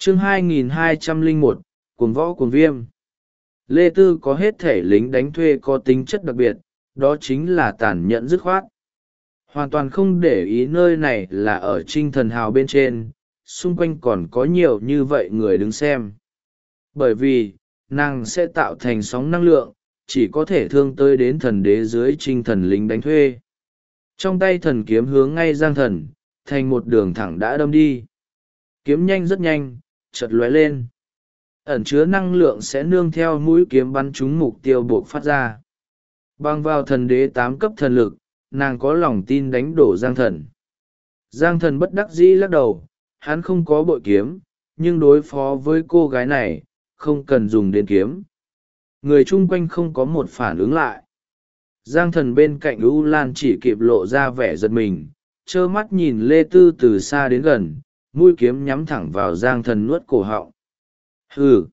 chương 2201, cuồng võ cuồng viêm. Lê Tư có hết thể lính đánh thuê có tính chất đặc biệt, đó chính là tàn nhẫn dứt khoát. Hoàn toàn không để ý nơi này là ở Trinh Thần Hào bên trên, xung quanh còn có nhiều như vậy người đứng xem. Bởi vì, nàng sẽ tạo thành sóng năng lượng, chỉ có thể thương tới đến thần đế dưới Trinh Thần lính đánh thuê. Trong tay thần kiếm hướng ngay Giang Thần, thành một đường thẳng đã đâm đi. Kiếm nhanh rất nhanh, chợt lóe lên. Ẩn chứa năng lượng sẽ nương theo mũi kiếm bắn trúng mục tiêu buộc phát ra. Bằng vào thần đế 8 cấp thần lực, nàng có lòng tin đánh đổ Giang Thần. Giang Thần bất đắc dĩ lắc đầu, hắn không có bội kiếm, nhưng đối phó với cô gái này, không cần dùng đến kiếm. Người chung quanh không có một phản ứng lại. Giang Thần bên cạnh U Lan chỉ kịp lộ ra vẻ giật mình, trơ mắt nhìn Lê Tư từ xa đến gần, mũi kiếm nhắm thẳng vào Giang Thần nuốt cổ họng. Hừ!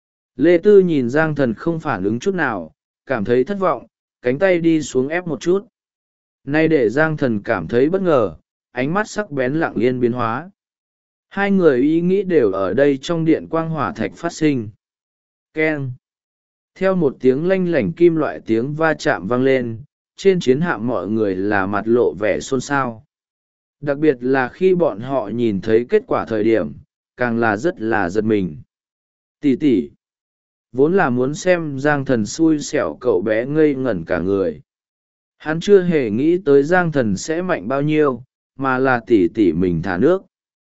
Lê Tư nhìn Giang Thần không phản ứng chút nào, cảm thấy thất vọng, cánh tay đi xuống ép một chút. Nay để Giang Thần cảm thấy bất ngờ, ánh mắt sắc bén lặng yên biến hóa. Hai người ý nghĩ đều ở đây trong điện quang hỏa thạch phát sinh. Keng! Theo một tiếng lanh lảnh kim loại tiếng va chạm vang lên, trên chiến hạm mọi người là mặt lộ vẻ xôn xao. Đặc biệt là khi bọn họ nhìn thấy kết quả thời điểm, càng là giật mình. Tỷ tỷ, vốn là muốn xem Giang Thần xui xẻo, cậu bé ngây ngẩn cả người. Hắn chưa hề nghĩ tới Giang Thần sẽ mạnh bao nhiêu, mà là tỷ tỷ mình thả nước.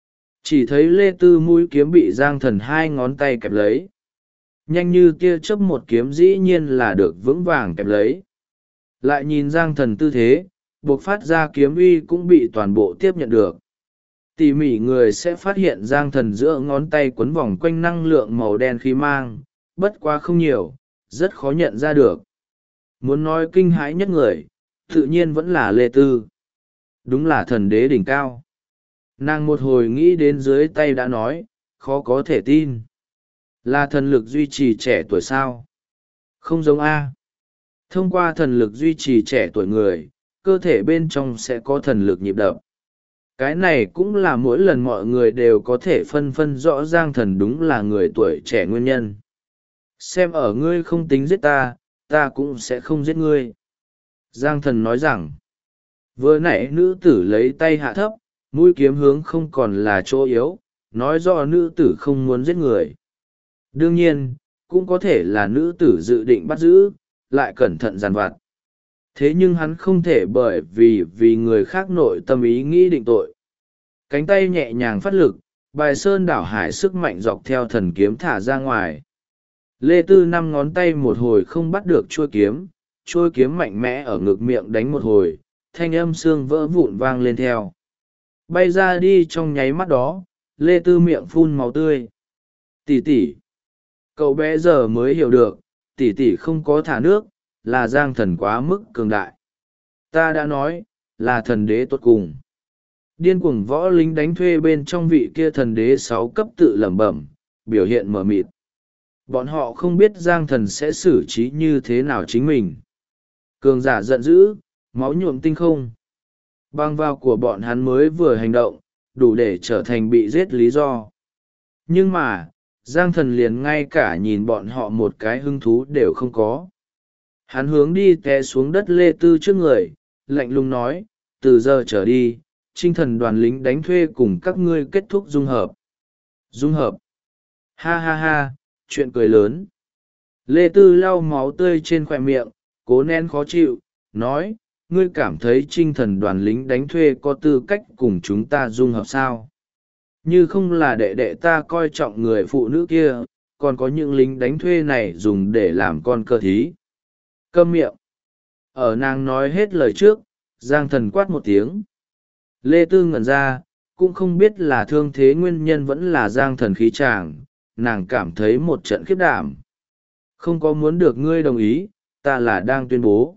Chỉ thấy Lê Tư mũi kiếm bị Giang Thần hai ngón tay kẹp lấy. Nhanh như tia chớp một kiếm dĩ nhiên là được vững vàng kẹp lấy. Lại nhìn Giang Thần tư thế, buộc phát ra kiếm uy cũng bị toàn bộ tiếp nhận được. Tỉ mỉ người sẽ phát hiện Giang Thần giữa ngón tay quấn vòng quanh năng lượng màu đen khí mang, bất quá không nhiều, rất khó nhận ra được. Muốn nói kinh hãi nhất người, tự nhiên vẫn là Lê Tư. Đúng là thần đế đỉnh cao. Nàng một hồi nghĩ đến dưới tay đã nói, khó có thể tin. Là thần lực duy trì trẻ tuổi sao? Không giống A. Thông qua thần lực duy trì trẻ tuổi người, cơ thể bên trong sẽ có thần lực nhịp đập. Cái này cũng là mỗi lần mọi người đều có thể phân rõ Giang Thần đúng là người tuổi trẻ nguyên nhân. Xem ở ngươi không tính giết ta, ta cũng sẽ không giết ngươi. Giang Thần nói rằng, vừa nãy nữ tử lấy tay hạ thấp, mũi kiếm hướng không còn là chỗ yếu, nói rõ nữ tử không muốn giết người. Đương nhiên, cũng có thể là nữ tử dự định bắt giữ, lại cẩn thận dàn vặt. Thế nhưng hắn không thể bởi vì người khác nội tâm ý nghĩ định tội. Cánh tay nhẹ nhàng phát lực, bài sơn đảo hải sức mạnh dọc theo thần kiếm thả ra ngoài. Lê Tư năm ngón tay một hồi không bắt được chuôi kiếm mạnh mẽ ở ngực miệng đánh một hồi, thanh âm xương vỡ vụn vang lên theo. Bay ra đi trong nháy mắt đó, Lê Tư miệng phun máu tươi. Tỷ tỷ! Cậu bé giờ mới hiểu được, tỷ tỷ không có thả nước, là Giang Thần quá mức cường đại. Ta đã nói, là thần đế tốt cùng. Điên cuồng võ lính đánh thuê bên trong vị kia thần đế 6 cấp tự lẩm bẩm, biểu hiện mờ mịt. Bọn họ không biết Giang Thần sẽ xử trí như thế nào chính mình. Cường giả giận dữ, máu nhuộm tinh không. Băng vào của bọn hắn mới vừa hành động, đủ để trở thành bị giết lý do. Nhưng mà, Giang Thần liền ngay cả nhìn bọn họ một cái hứng thú đều không có. Hắn hướng đi té xuống đất Lê Tư trước người, lạnh lùng nói, từ giờ trở đi, Trinh Thần đoàn lính đánh thuê cùng các ngươi kết thúc dung hợp. Dung hợp? Ha ha ha, chuyện cười lớn. Lê Tư lau máu tươi trên khóe miệng, cố nén khó chịu, nói, ngươi cảm thấy Trinh Thần đoàn lính đánh thuê có tư cách cùng chúng ta dung hợp sao? Như không là đệ đệ ta coi trọng người phụ nữ kia, còn có những lính đánh thuê này dùng để làm con cờ thí. Câm miệng. Ở nàng nói hết lời trước, Giang Thần quát một tiếng. Lê Tư ngẩn ra, cũng không biết là thương thế nguyên nhân vẫn là Giang Thần khí tràng, nàng cảm thấy một trận khiếp đảm. Không có muốn được ngươi đồng ý, ta là đang tuyên bố.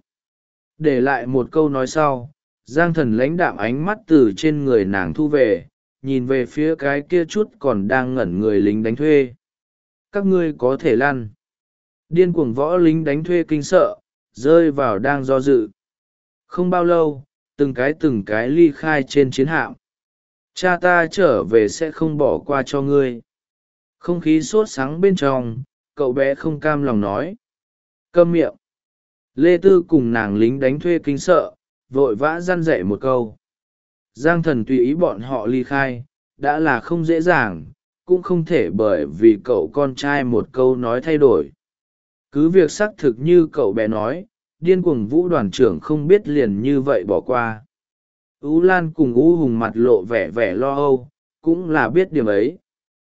Để lại một câu nói sau, Giang Thần lãnh đạm ánh mắt từ trên người nàng thu về, nhìn về phía cái kia chút còn đang ngẩn người lính đánh thuê. Các ngươi có thể lăn. Điên cuồng võ lính đánh thuê kinh sợ, rơi vào đang do dự. Không bao lâu, từng cái ly khai trên chiến hạm. Cha ta trở về sẽ không bỏ qua cho ngươi. Không khí sốt sắng bên trong, cậu bé không cam lòng nói. Câm miệng. Lê Tư cùng nàng lính đánh thuê kinh sợ, vội vã răn dạy một câu. Giang Thần tùy ý bọn họ ly khai, đã là không dễ dàng, cũng không thể bởi vì cậu con trai một câu nói thay đổi. Cứ việc xác thực như cậu bé nói, điên cuồng vũ đoàn trưởng không biết liền như vậy bỏ qua. Ú Lan cùng Ú Hùng mặt lộ vẻ vẻ lo âu, cũng là biết điểm ấy.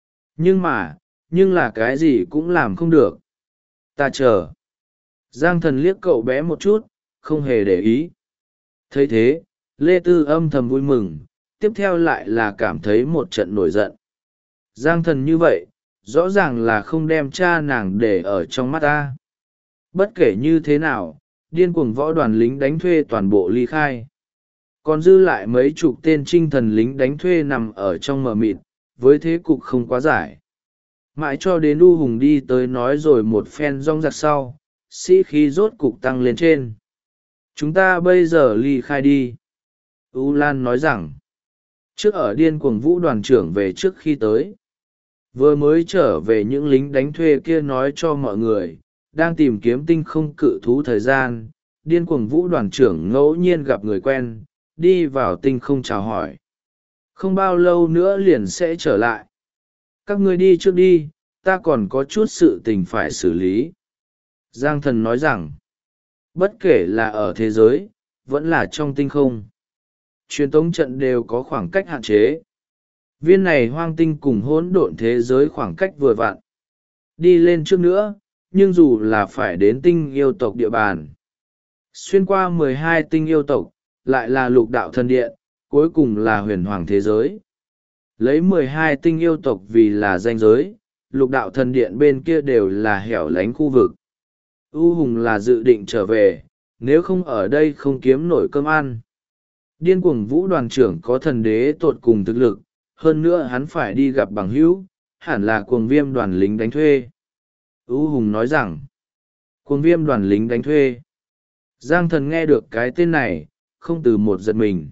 Nhưng là cái gì cũng làm không được. Ta chờ. Giang Thần liếc cậu bé một chút, không hề để ý. Thấy thế, Lê Tư âm thầm vui mừng, tiếp theo lại là cảm thấy một trận nổi giận. Giang Thần như vậy, rõ ràng là không đem cha nàng để ở trong mắt ta. Bất kể như thế nào, điên cuồng võ đoàn lính đánh thuê toàn bộ ly khai. Còn dư lại mấy chục tên trinh thần lính đánh thuê nằm ở trong mờ mịt, với thế cục không quá giải. Mãi cho đến U Hùng đi tới nói rồi một phen rong rạc sau, sĩ khí rốt cục tăng lên trên. Chúng ta bây giờ ly khai đi. U Lan nói rằng, trước ở điên cuồng vũ đoàn trưởng về trước khi tới. Vừa mới trở về những lính đánh thuê kia nói cho mọi người, đang tìm kiếm tinh không cự thú thời gian, điên cuồng vũ đoàn trưởng ngẫu nhiên gặp người quen, đi vào tinh không chào hỏi. Không bao lâu nữa liền sẽ trở lại. Các ngươi đi trước đi, ta còn có chút sự tình phải xử lý. Giang Thần nói rằng, bất kể là ở thế giới, vẫn là trong tinh không. Truyền tống trận đều có khoảng cách hạn chế. Viên này hoang tinh cùng hỗn độn thế giới khoảng cách vừa vặn. Đi lên trước nữa, nhưng dù là phải đến tinh yêu tộc địa bàn. Xuyên qua 12 tinh yêu tộc, lại là lục đạo thần điện, cuối cùng là huyền hoàng thế giới. Lấy 12 tinh yêu tộc vì là danh giới, lục đạo thần điện bên kia đều là hẻo lánh khu vực. U Hùng là dự định trở về, nếu không ở đây không kiếm nổi cơm ăn. Điên cuồng vũ đoàn trưởng có thần đế tột cùng thực lực, hơn nữa hắn phải đi gặp bằng hữu, hẳn là cuồng viêm đoàn lính đánh thuê. U Hùng nói rằng, cuồng viêm đoàn lính đánh thuê. Giang Thần nghe được cái tên này, không từ một giật mình.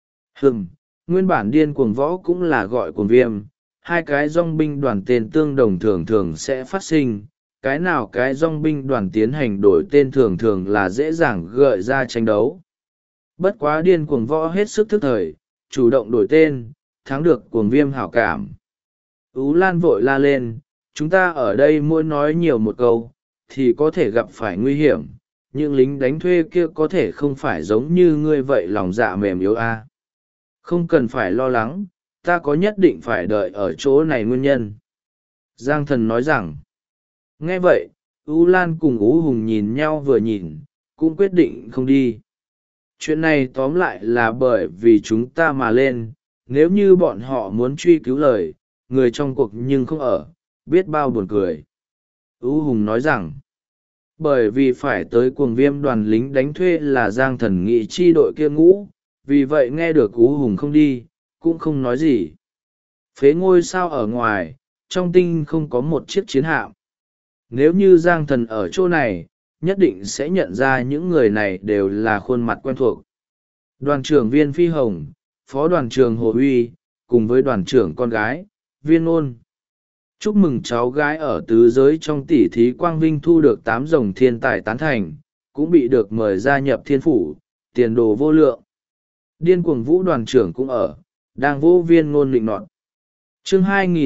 Nguyên bản điên cuồng võ cũng là gọi cuồng viêm, hai cái dòng binh đoàn tên tương đồng thường thường sẽ phát sinh, cái nào cái dòng binh đoàn tiến hành đổi tên thường thường là dễ dàng gợi ra tranh đấu. Bất quá điên cuồng võ hết sức thức thời, chủ động đổi tên, thắng được cuồng viêm hảo cảm. Ú Lan vội la lên, chúng ta ở đây mỗi nói nhiều một câu, thì có thể gặp phải nguy hiểm, những lính đánh thuê kia có thể không phải giống như ngươi vậy lòng dạ mềm yếu a. Không cần phải lo lắng, ta có nhất định phải đợi ở chỗ này nguyên nhân. Giang Thần nói rằng, nghe vậy, Ú Lan cùng Ú Hùng nhìn nhau vừa nhìn, cũng quyết định không đi. Chuyện này tóm lại là bởi vì chúng ta mà lên, nếu như bọn họ muốn truy cứu lời, người trong cuộc nhưng không ở, biết bao buồn cười. Ú Hùng nói rằng, bởi vì phải tới cuồng viêm đoàn lính đánh thuê là Giang Thần nghị chi đội kia ngũ, vì vậy nghe được Ú Hùng không đi, cũng không nói gì. Phế ngôi sao ở ngoài, trong tinh không có một chiếc chiến hạm. Nếu như Giang Thần ở chỗ này, nhất định sẽ nhận ra những người này đều là khuôn mặt quen thuộc. Đoàn trưởng Viên Phi Hồng, phó đoàn trưởng Hồ Uy, cùng với đoàn trưởng con gái, Viên Ôn. Chúc mừng cháu gái ở tứ giới trong tỷ thí Quang Vinh thu được 8 rồng thiên tài tán thành, cũng bị được mời gia nhập thiên phủ, tiền đồ vô lượng. Điên cuồng vũ đoàn trưởng cũng ở, đang vô Viên Ngôn định nọt. Chương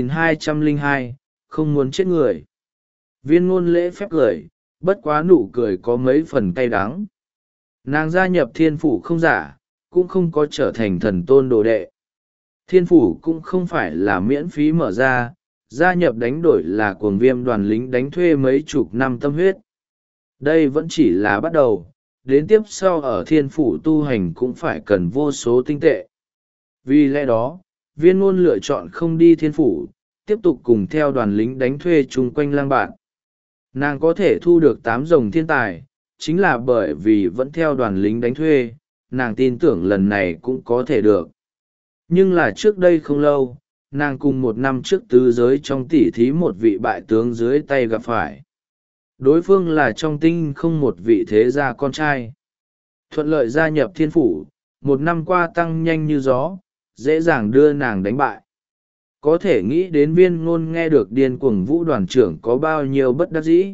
2202, không muốn chết người. Viên Ngôn lễ phép cười, bất quá nụ cười có mấy phần cay đắng. Nàng gia nhập thiên phủ không giả, cũng không có trở thành thần tôn đồ đệ. Thiên phủ cũng không phải là miễn phí mở ra, gia nhập đánh đổi là cuồng viêm đoàn lính đánh thuê mấy chục năm tâm huyết. Đây vẫn chỉ là bắt đầu, đến tiếp sau ở thiên phủ tu hành cũng phải cần vô số tinh tệ. Vì lẽ đó, Viên Ngôn lựa chọn không đi thiên phủ, tiếp tục cùng theo đoàn lính đánh thuê chung quanh lang bạn. Nàng có thể thu được 8 rồng thiên tài, chính là bởi vì vẫn theo đoàn lính đánh thuê, nàng tin tưởng lần này cũng có thể được. Nhưng là trước đây không lâu, nàng cùng một năm trước tứ giới trong tỷ thí một vị bại tướng dưới tay gặp phải. Đối phương là trong tinh không một vị thế gia con trai. Thuận lợi gia nhập thiên phủ, một năm qua tăng nhanh như gió, dễ dàng đưa nàng đánh bại. có thể nghĩ đến Viên Ngôn nghe được điên cuồng Vũ đoàn trưởng có bao nhiêu bất đắc dĩ.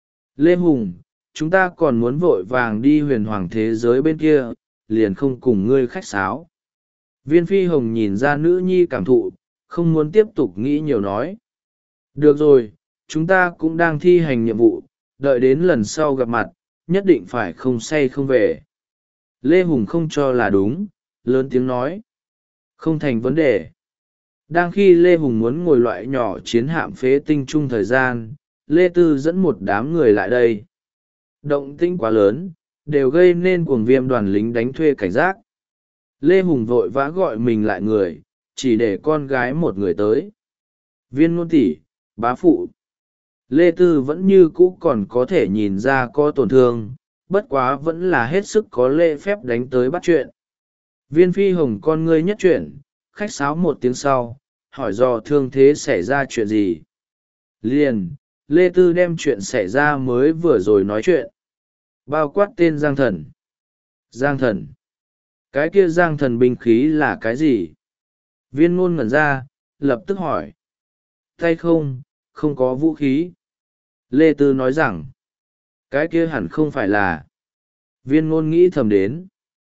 Lê Hùng, chúng ta còn muốn vội vàng đi huyền hoàng thế giới bên kia, liền không cùng ngươi khách sáo. Viên Phi Hồng nhìn ra nữ nhi cảm thụ, không muốn tiếp tục nghĩ nhiều nói. Được rồi, chúng ta cũng đang thi hành nhiệm vụ, đợi đến lần sau gặp mặt, nhất định phải không say không về. Lê Hùng không cho là đúng, lớn tiếng nói. Không thành vấn đề. Đang khi Lê Hùng muốn ngồi loại nhỏ chiến hạm phế tinh chung thời gian, Lê Tư dẫn một đám người lại đây. Động tĩnh quá lớn, đều gây nên cuồng viêm đoàn lính đánh thuê cảnh giác. Lê Hùng vội vã gọi mình lại người, chỉ để con gái một người tới. Viên Ngôn tỷ, bá phụ. Lê Tư vẫn như cũ còn có thể nhìn ra có tổn thương, bất quá vẫn là hết sức có lễ phép đánh tới bắt chuyện. Viên Phi Hồng con ngươi nhất chuyển, khách sáo một tiếng sau, hỏi do thương thế xảy ra chuyện gì. Liền, Lê Tư đem chuyện xảy ra mới vừa rồi nói chuyện. Bao quát tên Giang Thần. Giang Thần. Cái kia Giang Thần binh khí là cái gì? Viên Ngôn ngẩn ra, lập tức hỏi. Tay không, không có vũ khí. Lê Tư nói rằng, cái kia hẳn không phải là. Viên Ngôn nghĩ thầm đến.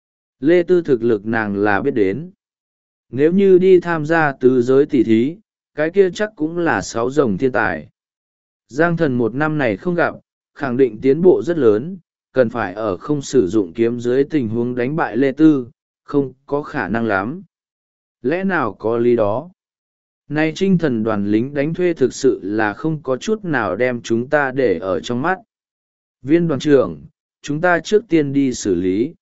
Lê Tư thực lực nàng là biết đến. Nếu như đi tham gia tứ giới tỷ thí, cái kia chắc cũng là 6 rồng thiên tài. Giang Thần một năm này không gặp, khẳng định tiến bộ rất lớn, cần phải ở không sử dụng kiếm dưới tình huống đánh bại Lê Tư, không có khả năng lắm. Lẽ nào có lý đó? Nay Trinh Thần đoàn lính đánh thuê thực sự là không có chút nào đem chúng ta để ở trong mắt. Viên đoàn trưởng, chúng ta trước tiên đi xử lý.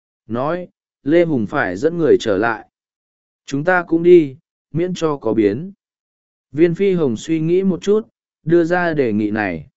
Nói, Lê Hùng phải dẫn người trở lại. Chúng ta cũng đi, miễn cho có biến. Viên Phi Hồng suy nghĩ một chút, đưa ra đề nghị này.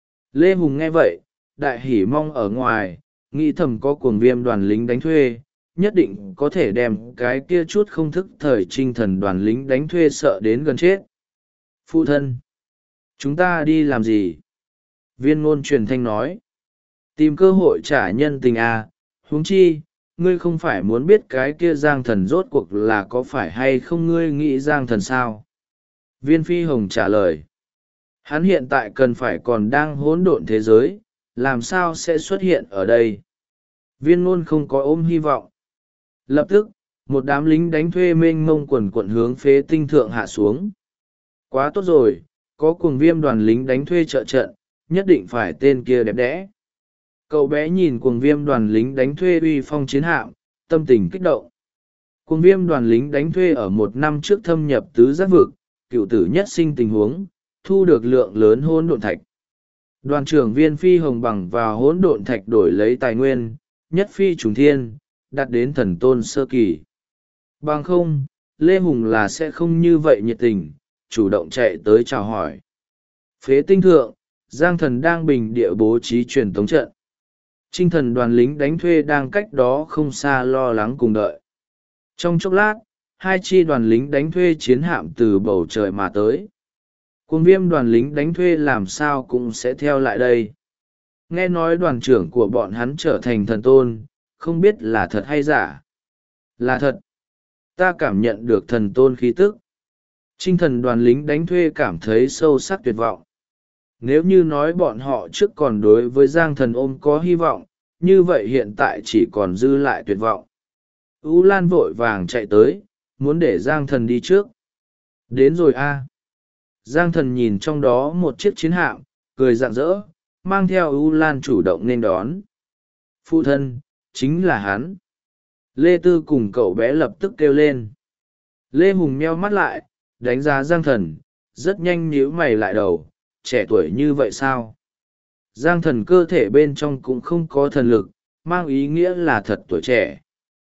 Lê Hùng nghe vậy, đại hỉ mong ở ngoài, nghĩ thầm có cuồng viêm đoàn lính đánh thuê, nhất định có thể đem cái kia chút không thức thời Trinh Thần đoàn lính đánh thuê sợ đến gần chết. Phụ thân, chúng ta đi làm gì? Viên Ngôn truyền thanh nói. Tìm cơ hội trả nhân tình à, huống chi, ngươi không phải muốn biết cái kia Giang Thần rốt cuộc là có phải hay không, ngươi nghĩ Giang Thần sao? Viên Phi Hồng trả lời. Hắn hiện tại cần phải còn đang hỗn độn thế giới, làm sao sẽ xuất hiện ở đây? Viên Ngôn không có ôm hy vọng. Lập tức, một đám lính đánh thuê mênh mông quần quận hướng phế tinh thượng hạ xuống. Quá tốt rồi, có cuồng viêm đoàn lính đánh thuê trợ trận, nhất định phải tên kia đẹp đẽ. Cậu bé nhìn cuồng viêm đoàn lính đánh thuê uy phong chiến hạm, tâm tình kích động. Cuồng viêm đoàn lính đánh thuê ở một năm trước thâm nhập tứ giác vực, cựu tử nhất sinh tình huống, thu được lượng lớn hỗn độn thạch. Đoàn trưởng Viên Phi Hồng bằng vào hỗn độn thạch đổi lấy tài nguyên, nhất phi trùng thiên, đạt đến thần tôn sơ kỳ. Bằng không, Lê Hùng là sẽ không như vậy nhiệt tình, chủ động chạy tới chào hỏi. Phế tinh thượng, Giang Thần đang bình địa bố trí truyền tống trận. Trinh Thần đoàn lính đánh thuê đang cách đó không xa lo lắng cùng đợi. Trong chốc lát, hai chi đoàn lính đánh thuê chiến hạm từ bầu trời mà tới. Cuồng viêm đoàn lính đánh thuê làm sao cũng sẽ theo lại đây. Nghe nói đoàn trưởng của bọn hắn trở thành thần tôn, không biết là thật hay giả. Là thật. Ta cảm nhận được thần tôn khí tức. Trinh Thần đoàn lính đánh thuê cảm thấy sâu sắc tuyệt vọng. Nếu như nói bọn họ trước còn đối với Giang Thần ôm có hy vọng, như vậy hiện tại chỉ còn dư lại tuyệt vọng. U Lan vội vàng chạy tới, muốn để Giang Thần đi trước. Đến rồi a. Giang Thần nhìn trong đó một chiếc chiến hạm, cười rạng rỡ, mang theo U Lan chủ động nên đón. Phụ thân, chính là hắn. Lê Tư cùng cậu bé lập tức kêu lên. Lê Hùng meo mắt lại, đánh giá Giang Thần, rất nhanh nhíu mày lại đầu, trẻ tuổi như vậy sao? Giang Thần cơ thể bên trong cũng không có thần lực, mang ý nghĩa là thật tuổi trẻ.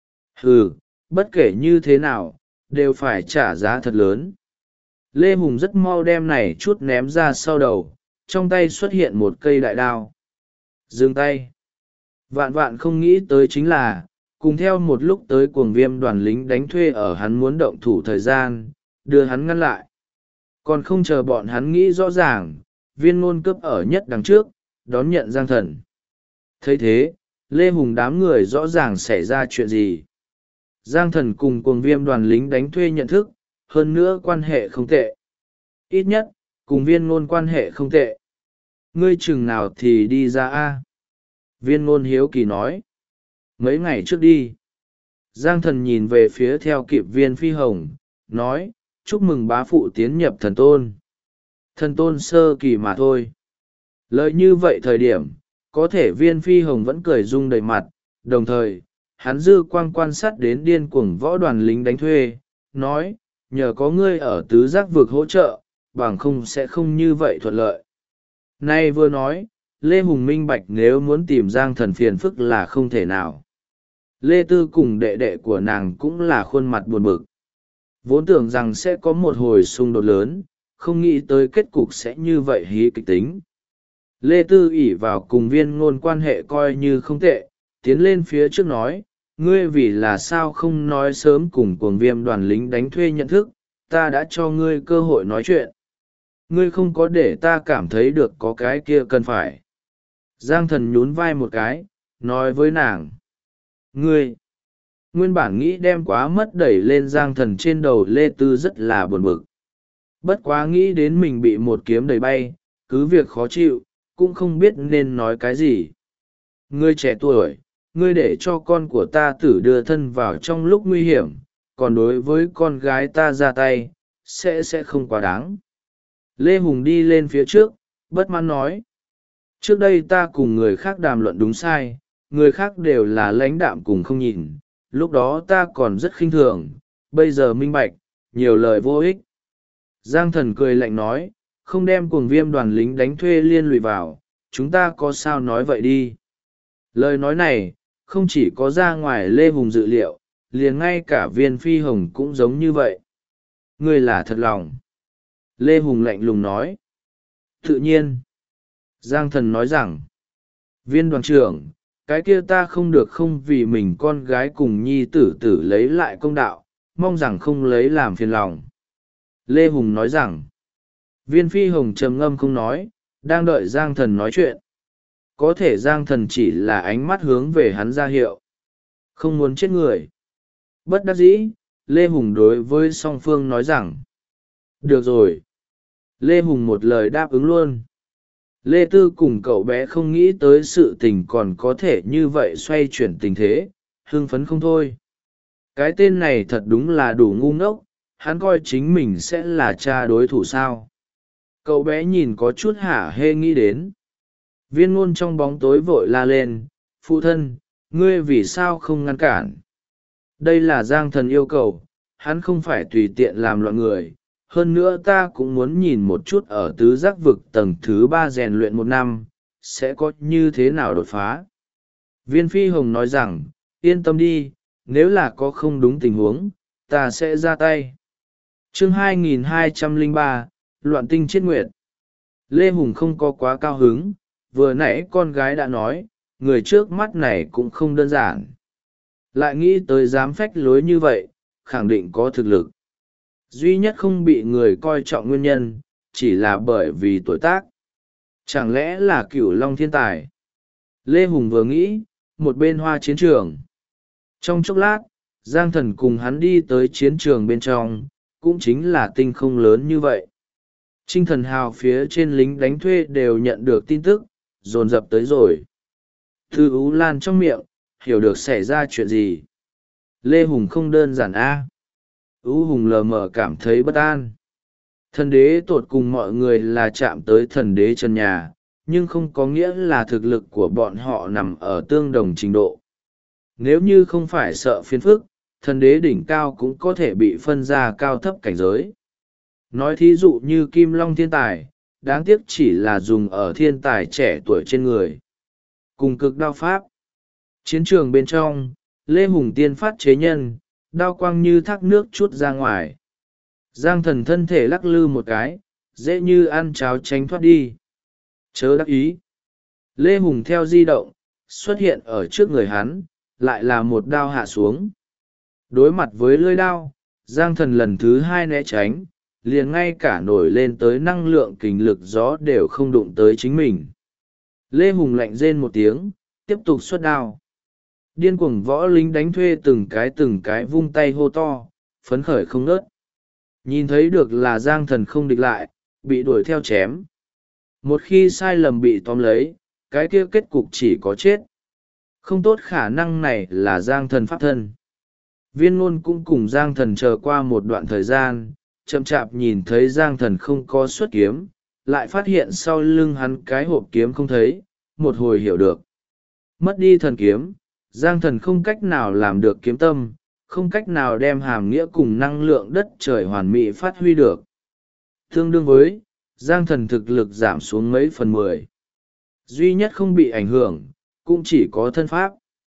Ừ, bất kể như thế nào, đều phải trả giá thật lớn. Lê Hùng rất mau đem này chút ném ra sau đầu, trong tay xuất hiện một cây đại đao. Dừng tay. Vạn vạn không nghĩ tới chính là, cùng theo một lúc tới cuồng viêm đoàn lính đánh thuê ở hắn muốn động thủ thời gian, đưa hắn ngăn lại. Còn không chờ bọn hắn nghĩ rõ ràng, Viên Ngôn cướp ở nhất đằng trước, đón nhận Giang Thần. Thấy thế, Lê Hùng đám người rõ ràng xảy ra chuyện gì. Giang Thần cùng cuồng viêm đoàn lính đánh thuê nhận thức, hơn nữa quan hệ không tệ. Ít nhất, cùng viên ngôn quan hệ không tệ. Ngươi chừng nào thì đi ra a? Viên ngôn hiếu kỳ nói. Mấy ngày trước đi. Giang thần nhìn về phía theo kịp viên phi hồng, nói, chúc mừng bá phụ tiến nhập thần tôn. Thần tôn sơ kỳ mà thôi. Lợi như vậy thời điểm, có thể viên phi hồng vẫn cười rung đầy mặt, đồng thời, hắn dư quang quan sát đến điên cuồng võ đoàn lính đánh thuê, nói, nhờ có ngươi ở tứ giác vực hỗ trợ, bằng không sẽ không như vậy thuận lợi. Nay vừa nói, Lê Hùng minh bạch nếu muốn tìm Giang thần phiền phức là không thể nào. Lê Tư cùng đệ đệ của nàng cũng là khuôn mặt buồn bực. Vốn tưởng rằng sẽ có một hồi xung đột lớn, không nghĩ tới kết cục sẽ như vậy hí kịch tính. Lê Tư ỷ vào cùng viên ngôn quan hệ coi như không tệ, tiến lên phía trước nói, ngươi vì là sao không nói sớm cùng cuồng viêm đoàn lính đánh thuê nhận thức, ta đã cho ngươi cơ hội nói chuyện. Ngươi không có để ta cảm thấy được có cái kia cần phải. Giang thần nhún vai một cái, nói với nàng. Ngươi, nguyên bản nghĩ đem quá mất đẩy lên Giang thần trên đầu Lê Tư rất là buồn bực. Bất quá nghĩ đến mình bị một kiếm đẩy bay, cứ việc khó chịu, cũng không biết nên nói cái gì. Ngươi trẻ tuổi, ngươi để cho con của ta tử đưa thân vào trong lúc nguy hiểm, còn đối với con gái ta ra tay, sẽ không quá đáng. Lê Hùng đi lên phía trước, bất mãn nói. Trước đây ta cùng người khác đàm luận đúng sai, người khác đều là lãnh đạm cùng không nhìn, lúc đó ta còn rất khinh thường, bây giờ minh bạch, nhiều lời vô ích. Giang thần cười lạnh nói, không đem cuồng viêm đoàn lính đánh thuê liên lụy vào, chúng ta có sao nói vậy đi. Lời nói này, không chỉ có ra ngoài Lê Hùng dự liệu, liền ngay cả viên phi hồng cũng giống như vậy. Ngươi là thật lòng. Lê Hùng lạnh lùng nói. Tự nhiên. Giang thần nói rằng, viên đoàn trưởng, cái kia ta không được không vì mình con gái cùng nhi tử tử lấy lại công đạo, mong rằng không lấy làm phiền lòng. Lê Hùng nói rằng, viên phi hồng trầm ngâm không nói, đang đợi Giang thần nói chuyện. Có thể Giang thần chỉ là ánh mắt hướng về hắn ra hiệu. Không muốn chết người. Bất đắc dĩ, Lê Hùng đối với song phương nói rằng, được rồi. Lê Hùng một lời đáp ứng luôn. Lê Tư cùng cậu bé không nghĩ tới sự tình còn có thể như vậy xoay chuyển tình thế, hưng phấn không thôi. Cái tên này thật đúng là đủ ngu ngốc, hắn coi chính mình sẽ là cha đối thủ sao. Cậu bé nhìn có chút hả hê nghĩ đến. Viên ngôn trong bóng tối vội la lên, phụ thân, ngươi vì sao không ngăn cản? Đây là Giang thần yêu cầu, hắn không phải tùy tiện làm loạn người. Hơn nữa ta cũng muốn nhìn một chút ở tứ giác vực tầng thứ 3 rèn luyện 1 năm, sẽ có như thế nào đột phá. Viên phi hồng nói rằng, yên tâm đi, nếu là có không đúng tình huống, ta sẽ ra tay. Chương 2203, Loạn tinh chết nguyệt. Lê Hùng không có quá cao hứng, vừa nãy con gái đã nói, người trước mắt này cũng không đơn giản. Lại nghĩ tới dám phách lối như vậy, khẳng định có thực lực. Duy nhất không bị người coi trọng nguyên nhân, chỉ là bởi vì tuổi tác. Chẳng lẽ là Cửu Long thiên tài? Lê Hùng vừa nghĩ, một bên hoa chiến trường. Trong chốc lát, Giang thần cùng hắn đi tới chiến trường bên trong, cũng chính là tinh không lớn như vậy. Trinh thần hào phía trên lính đánh thuê đều nhận được tin tức, dồn dập tới rồi. Thư Ú Lan trong miệng, hiểu được xảy ra chuyện gì. Lê Hùng không đơn giản a. Ú Hùng lờ mờ cảm thấy bất an. Thần đế tột cùng mọi người là chạm tới thần đế chân nhà, nhưng không có nghĩa là thực lực của bọn họ nằm ở tương đồng trình độ. Nếu như không phải sợ phiền phức, thần đế đỉnh cao cũng có thể bị phân ra cao thấp cảnh giới. Nói thí dụ như Kim Long thiên tài, đáng tiếc chỉ là dùng ở thiên tài trẻ tuổi trên người. Cùng cực đao pháp. Chiến trường bên trong, Lê Hùng tiên phát chế nhân, đao quang như thác nước chút ra ngoài. Giang thần thân thể lắc lư một cái, dễ như ăn cháo tránh thoát đi. Chớ đắc ý. Lê Hùng theo di động, xuất hiện ở trước người hắn, lại là một đao hạ xuống. Đối mặt với lưỡi đao, Giang thần lần thứ 2 né tránh, liền ngay cả nổi lên tới năng lượng kình lực gió đều không đụng tới chính mình. Lê Hùng lạnh rên một tiếng, tiếp tục xuất đao. Điên cuồng võ lính đánh thuê từng cái vung tay hô to, phấn khởi không ngớt. Nhìn thấy được là Giang Thần không địch lại, bị đuổi theo chém. Một khi sai lầm bị tóm lấy, cái kia kết cục chỉ có chết. Không tốt, khả năng này là Giang Thần pháp thân. Viên Ngôn cũng cùng Giang Thần chờ qua một đoạn thời gian, chậm chạp nhìn thấy Giang Thần không có xuất kiếm, lại phát hiện sau lưng hắn cái hộp kiếm không thấy, một hồi hiểu được. Mất đi thần kiếm, Giang Thần không cách nào làm được kiếm tâm, không cách nào đem hàm nghĩa cùng năng lượng đất trời hoàn mỹ phát huy được. Tương đương với, Giang Thần thực lực giảm xuống mấy phần 10. Duy nhất không bị ảnh hưởng, cũng chỉ có thân pháp.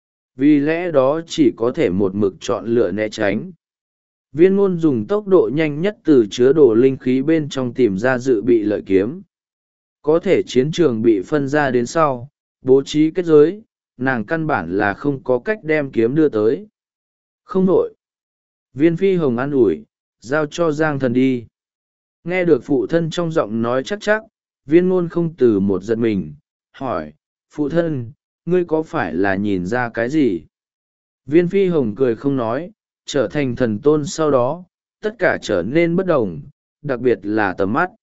Vì lẽ đó chỉ có thể một mực chọn lựa né tránh. Viên Ngôn dùng tốc độ nhanh nhất từ chứa đồ linh khí bên trong tìm ra dự bị lợi kiếm. Có thể chiến trường bị phân ra đến sau, bố trí kết giới, nàng căn bản là không có cách đem kiếm đưa tới. Không nổi. Viên Phi Hồng an ủi, giao cho Giang Thần đi. Nghe được phụ thân trong giọng nói chắc chắc, Viên Ngôn không từ một giật mình, hỏi, phụ thân, ngươi có phải là nhìn ra cái gì? Viên Phi Hồng cười không nói, trở thành thần tôn sau đó, tất cả trở nên bất đồng, đặc biệt là tầm mắt.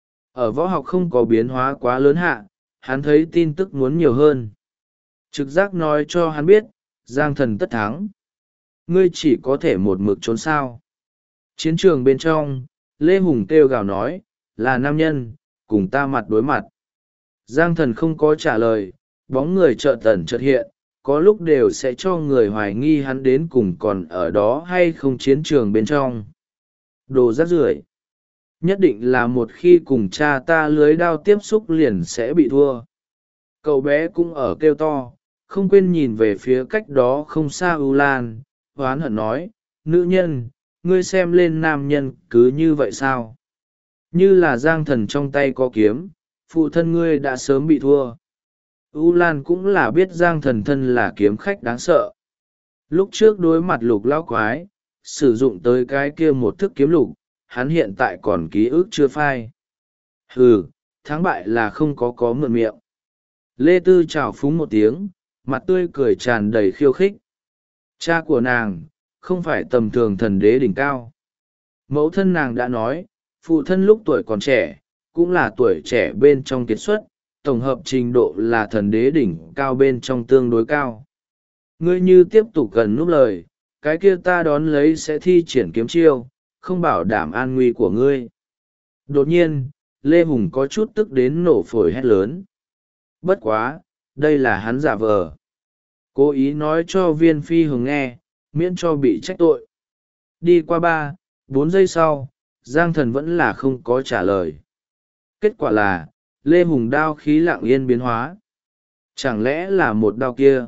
Ở võ học không có biến hóa quá lớn hạ, hắn thấy tin tức muốn nhiều hơn. Trực giác nói cho hắn biết, Giang Thần tất thắng. Ngươi chỉ có thể một mực trốn sao. Chiến trường bên trong, Lê Hùng kêu gào nói, là nam nhân, cùng ta mặt đối mặt. Giang Thần không có trả lời, bóng người chợt tẩn chợt hiện, có lúc đều sẽ cho người hoài nghi hắn đến cùng còn ở đó hay không chiến trường bên trong. Đồ rác rưởi. Nhất định là một khi cùng cha ta lưới đao tiếp xúc liền sẽ bị thua. Cậu bé cũng ở kêu to, không quên nhìn về phía cách đó không xa U Lan, hoán hận nói, nữ nhân, ngươi xem lên nam nhân cứ như vậy sao? Như là Giang Thần trong tay có kiếm, phụ thân ngươi đã sớm bị thua. U Lan cũng là biết Giang Thần thân là kiếm khách đáng sợ. Lúc trước đối mặt Lục lão quái, sử dụng tới cái kia một thức kiếm lục, hắn hiện tại còn ký ức chưa phai. Hừ, thắng bại là không có mượn miệng. Lê Tư chào phúng một tiếng, mặt tươi cười tràn đầy khiêu khích. Cha của nàng, không phải tầm thường thần đế đỉnh cao. Mẫu thân nàng đã nói, phụ thân lúc tuổi còn trẻ, cũng là tuổi trẻ bên trong kiệt xuất, tổng hợp trình độ là thần đế đỉnh cao bên trong tương đối cao. Ngươi như tiếp tục gần núp lời, cái kia ta đón lấy sẽ thi triển kiếm chiêu, không bảo đảm an nguy của ngươi. Đột nhiên, Lê Hùng có chút tức đến nổ phổi hét lớn. Bất quá, đây là hắn giả vờ. Cố ý nói cho Viên Phi Hồng nghe, miễn cho bị trách tội. Đi qua 3-4 giây sau, Giang Thần vẫn là không có trả lời. Kết quả là, Lê Hùng đao khí lặng yên biến hóa. Chẳng lẽ là một đao kia?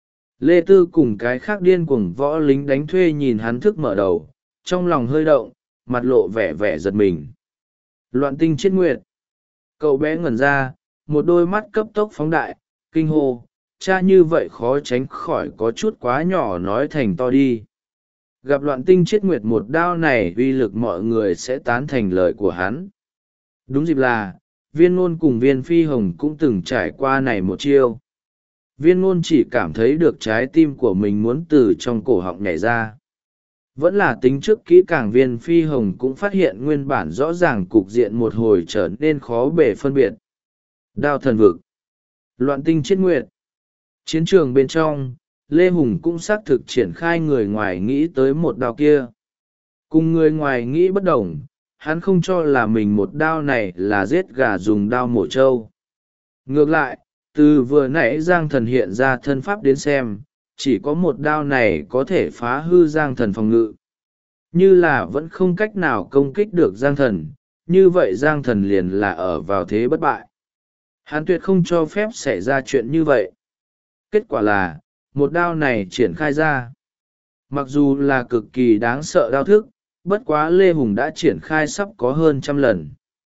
Lê Tư cùng cái khác điên cuồng võ lính đánh thuê nhìn hắn thức mở đầu, trong lòng hơi động, mặt lộ vẻ giật mình. Loạn tinh chết nguyệt. Cậu bé ngẩn ra, một đôi mắt cấp tốc phóng đại, kinh hô, cha như vậy khó tránh khỏi có chút quá nhỏ nói thành to đi. Gặp loạn tinh chết nguyệt một đao này uy lực mọi người sẽ tán thành lời của hắn. Đúng dịp là, Viên Ngôn cùng Viên Phi Hồng cũng từng trải qua này một chiêu. Viên Ngôn chỉ cảm thấy được trái tim của mình muốn từ trong cổ họng nhảy ra. Vẫn là tính trước kỹ càng, Viên Phi Hồng cũng phát hiện nguyên bản rõ ràng cục diện một hồi trở nên khó bề phân biệt. Đao thần vực. Loạn tinh chết nguyệt. Chiến trường bên trong, Lê Hùng cũng xác thực triển khai người ngoài nghĩ tới một đao kia. Cùng người ngoài nghĩ bất đồng, hắn không cho là mình một đao này là giết gà dùng đao mổ trâu. Ngược lại, từ vừa nãy Giang Thần hiện ra thân pháp đến xem, chỉ có một đao này có thể phá hư Giang Thần phòng ngự. Như là vẫn không cách nào công kích được Giang Thần, như vậy Giang Thần liền là ở vào thế bất bại. Hắn tuyệt không cho phép xảy ra chuyện như vậy. Kết quả là, một đao này triển khai ra. Mặc dù là cực kỳ đáng sợ đao thức, bất quá Lê Hùng đã triển khai sắp có hơn 100 lần.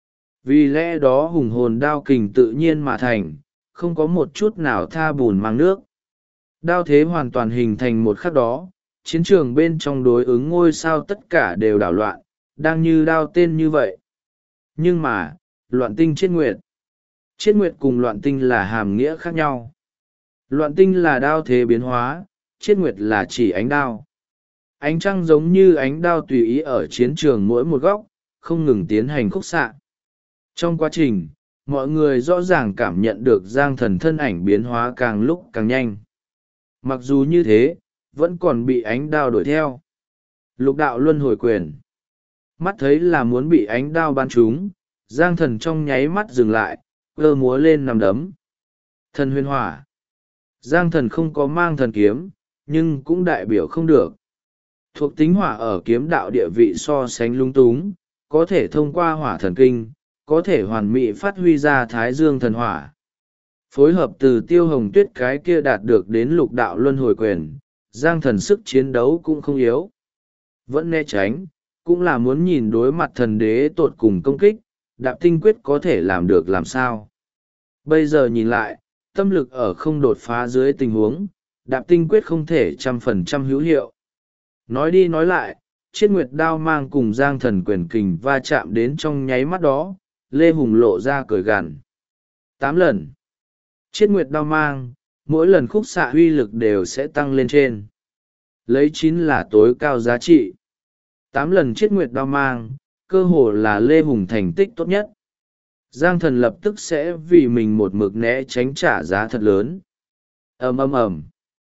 Vì lẽ đó hùng hồn đao kình tự nhiên mà thành, không có một chút nào tha bùn mang nước. Đao thế hoàn toàn hình thành một khắc đó, chiến trường bên trong đối ứng ngôi sao tất cả đều đảo loạn, đang như đao tên như vậy. Nhưng mà, loạn tinh chết nguyệt. Chết nguyệt cùng loạn tinh là hàm nghĩa khác nhau. Loạn tinh là đao thế biến hóa, chết nguyệt là chỉ ánh đao. Ánh trăng giống như ánh đao tùy ý ở chiến trường mỗi một góc, không ngừng tiến hành khúc xạ. Trong quá trình, mọi người rõ ràng cảm nhận được Giang Thần thân ảnh biến hóa càng lúc càng nhanh. Mặc dù như thế, vẫn còn bị ánh đao đuổi theo. Lục đạo luân hồi quyền. Mắt thấy là muốn bị ánh đao bắn trúng, Giang Thần trong nháy mắt dừng lại, cơ múa lên nằm đấm. Thần huyền hỏa. Giang Thần không có mang thần kiếm, nhưng cũng đại biểu không được. Thuộc tính hỏa ở kiếm đạo địa vị so sánh lung túng, có thể thông qua hỏa thần kinh, có thể hoàn mỹ phát huy ra thái dương thần hỏa. Phối hợp từ Tiêu Hồng Tuyết cái kia đạt được đến lục đạo luân hồi quyền, Giang Thần sức chiến đấu cũng không yếu. Vẫn né tránh, cũng là muốn nhìn đối mặt thần đế tột cùng công kích, đạp tinh quyết có thể làm được làm sao. Bây giờ nhìn lại, tâm lực ở không đột phá dưới tình huống, đạp tinh quyết không thể 100% hữu hiệu. Nói đi nói lại, Chiết Nguyệt đao mang cùng Giang Thần quyền kình va chạm đến trong nháy mắt đó, Lê Hùng lộ ra cười gằn. 8 lần. Chiết Nguyệt đao mang, mỗi lần khúc xạ uy lực đều sẽ tăng lên trên. Lấy 9 là tối cao giá trị. 8 lần Chiết Nguyệt đao mang, cơ hồ là Lê Hùng thành tích tốt nhất. Giang Thần lập tức sẽ vì mình một mực né tránh trả giá thật lớn. Ầm ầm ầm.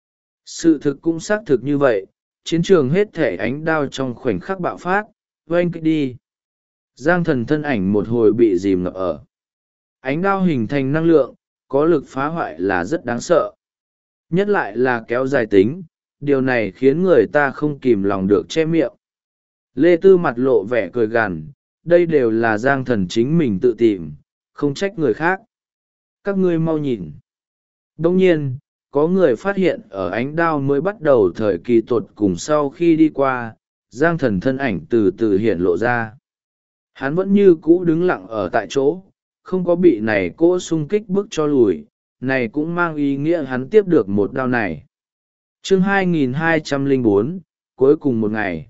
Sự thực cũng xác thực như vậy, chiến trường hết thể ánh đao trong khoảnh khắc bạo phát, oanh kích đi. Giang Thần thân ảnh một hồi bị dìm ngập ở. Ánh đao hình thành năng lượng, có lực phá hoại là rất đáng sợ. Nhất lại là kéo dài tính, điều này khiến người ta không kìm lòng được che miệng. Lê Tư mặt lộ vẻ cười gằn, đây đều là Giang Thần chính mình tự tìm, không trách người khác. Các ngươi mau nhìn. Đồng nhiên, có người phát hiện ở ánh đao mới bắt đầu thời kỳ tột cùng sau khi đi qua, Giang Thần thân ảnh từ từ hiện lộ ra. Hắn vẫn như cũ đứng lặng ở tại chỗ, không có bị này cỗ xung kích bức cho lùi, này cũng mang ý nghĩa hắn tiếp được một đao này. Chương 2204, cuối cùng một ngày.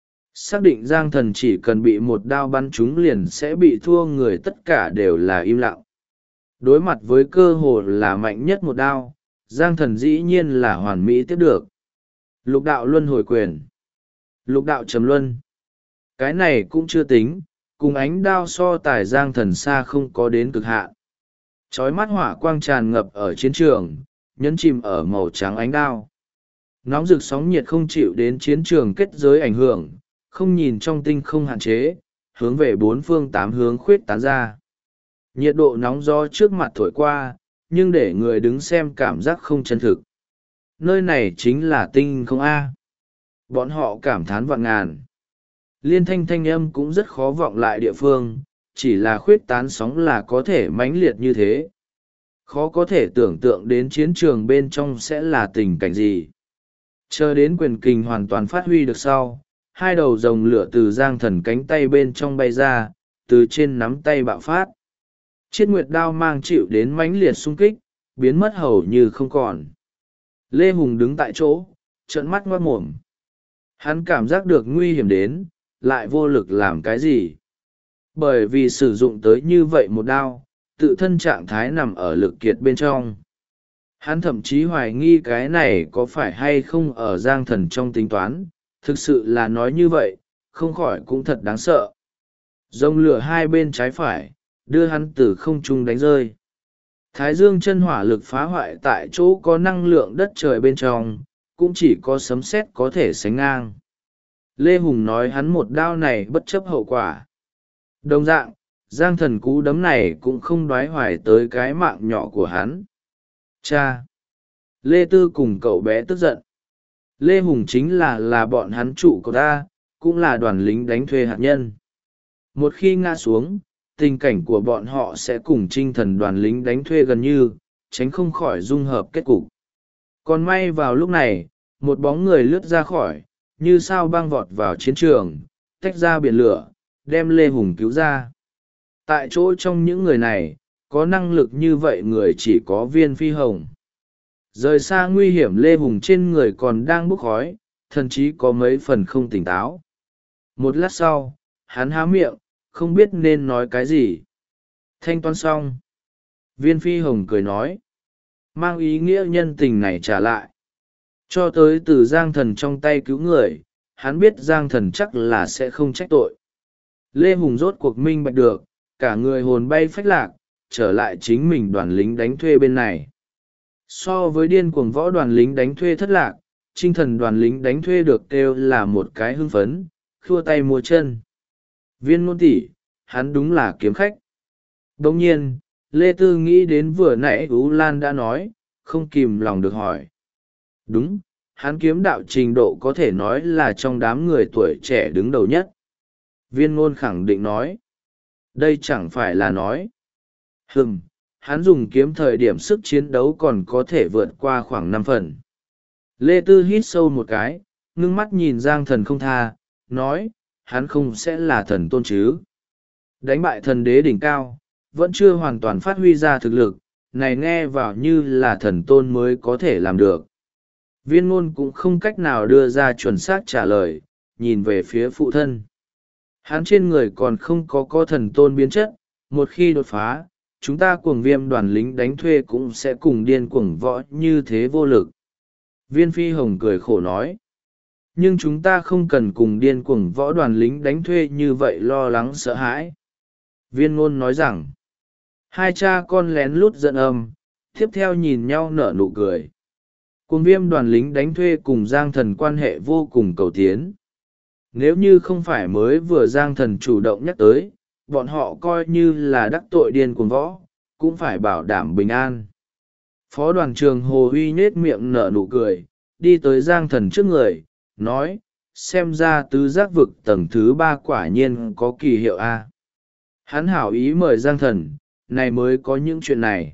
Xác định Giang Thần chỉ cần bị một đao bắn trúng liền sẽ bị thua, người tất cả đều là im lặng. Đối mặt với cơ hội là mạnh nhất một đao, Giang Thần dĩ nhiên là hoàn mỹ tiếp được. Lục đạo luân hồi quyền. Lục đạo trầm luân. Cái này cũng chưa tính, cùng ánh đao so tài Giang Thần xa không có đến cực hạn. Chói mắt hỏa quang tràn ngập ở chiến trường, nhấn chìm ở màu trắng ánh đao. Nóng rực sóng nhiệt không chịu đến chiến trường kết giới ảnh hưởng, không nhìn trong tinh không hạn chế, hướng về bốn phương tám hướng khuyết tán ra. Nhiệt độ nóng gió trước mặt thổi qua, nhưng để người đứng xem cảm giác không chân thực. Nơi này chính là tinh không A. Bọn họ cảm thán vạn ngàn. Liên thanh thanh âm cũng rất khó vọng lại địa phương, chỉ là khuyết tán sóng là có thể mãnh liệt như thế. Khó có thể tưởng tượng đến chiến trường bên trong sẽ là tình cảnh gì. Chờ đến quyền kình hoàn toàn phát huy được sau, hai đầu rồng lửa từ Giang Thần cánh tay bên trong bay ra, từ trên nắm tay bạo phát. Chiết Nguyệt đao mang chịu đến mãnh liệt xung kích, biến mất hầu như không còn. Lê Hùng đứng tại chỗ, trợn mắt ngoác mồm. Hắn cảm giác được nguy hiểm đến, lại vô lực làm cái gì. Bởi vì sử dụng tới như vậy một đao, tự thân trạng thái nằm ở lực kiệt bên trong. Hắn thậm chí hoài nghi cái này có phải hay không ở Giang Thần trong tính toán, thực sự là nói như vậy, không khỏi cũng thật đáng sợ. Rồng lửa hai bên trái phải, đưa hắn từ không trung đánh rơi. Thái dương chân hỏa lực phá hoại tại chỗ có năng lượng đất trời bên trong, cũng chỉ có sấm sét có thể sánh ngang. Lê Hùng nói hắn một đao này bất chấp hậu quả. Đồng dạng, Giang Thần cú đấm này cũng không đoái hoài tới cái mạng nhỏ của hắn. Cha! Lê Tư cùng cậu bé tức giận. Lê Hùng chính là bọn hắn trụ của ta, cũng là đoàn lính đánh thuê hạt nhân. Một khi ngã xuống, tình cảnh của bọn họ sẽ cùng Trinh Thần đoàn lính đánh thuê gần như, tránh không khỏi dung hợp kết cục. Còn may vào lúc này, một bóng người lướt ra khỏi, như sao băng vọt vào chiến trường, tách ra biển lửa, đem Lê Hùng cứu ra. Tại chỗ trong những người này, có năng lực như vậy người chỉ có Viên Phi Hồng. Rời xa nguy hiểm, Lê Hùng trên người còn đang bốc khói, thậm chí có mấy phần không tỉnh táo. Một lát sau, hắn há miệng, không biết nên nói cái gì. Thanh toán xong. Viên Phi Hồng cười nói. Mang ý nghĩa nhân tình này trả lại. Cho tới từ Giang Thần trong tay cứu người, hắn biết Giang Thần chắc là sẽ không trách tội. Lê Hùng rốt cuộc minh bạch được, cả người hồn bay phách lạc, trở lại chính mình đoàn lính đánh thuê bên này. So với điên cuồng võ đoàn lính đánh thuê thất lạc, Chinh Thần đoàn lính đánh thuê được kêu là một cái hưng phấn, khua tay múa chân. Viên Ngôn tỷ, hắn đúng là kiếm khách. Đồng nhiên, Lê Tư nghĩ đến vừa nãy Ú Lan đã nói, không kìm lòng được hỏi. Đúng, hắn kiếm đạo trình độ có thể nói là trong đám người tuổi trẻ đứng đầu nhất. Viên Ngôn khẳng định nói. Đây chẳng phải là nói. Hắn dùng kiếm thời điểm sức chiến đấu còn có thể vượt qua khoảng 5 phần. Lê Tư hít sâu một cái, ngưng mắt nhìn Giang Thần không tha, nói, hắn không sẽ là thần tôn chứ. Đánh bại thần đế đỉnh cao, vẫn chưa hoàn toàn phát huy ra thực lực, này nghe vào như là thần tôn mới có thể làm được. Viên Ngôn cũng không cách nào đưa ra chuẩn xác trả lời, nhìn về phía phụ thân. Hắn trên người còn không có thần tôn biến chất, một khi đột phá, chúng ta Cuồng Viêm đoàn lính đánh thuê cũng sẽ cùng điên cuồng võ như thế vô lực. Viên Phi Hồng cười khổ nói. Nhưng chúng ta không cần cùng điên cuồng võ đoàn lính đánh thuê như vậy lo lắng sợ hãi. Viên Ngôn nói rằng, hai cha con lén lút giận âm, tiếp theo nhìn nhau nở nụ cười. Cuồng Viêm đoàn lính đánh thuê cùng Giang Thần quan hệ vô cùng cầu tiến. Nếu như không phải mới vừa Giang Thần chủ động nhắc tới, bọn họ coi như là đắc tội điên cuồng võ, cũng phải bảo đảm bình an. Phó đoàn trưởng Hồ Huy nhếch miệng nở nụ cười, đi tới Giang Thần trước người, nói, xem ra tứ giác vực tầng thứ 3 quả nhiên có kỳ hiệu A. Hắn hảo ý mời Giang Thần, này mới có những chuyện này.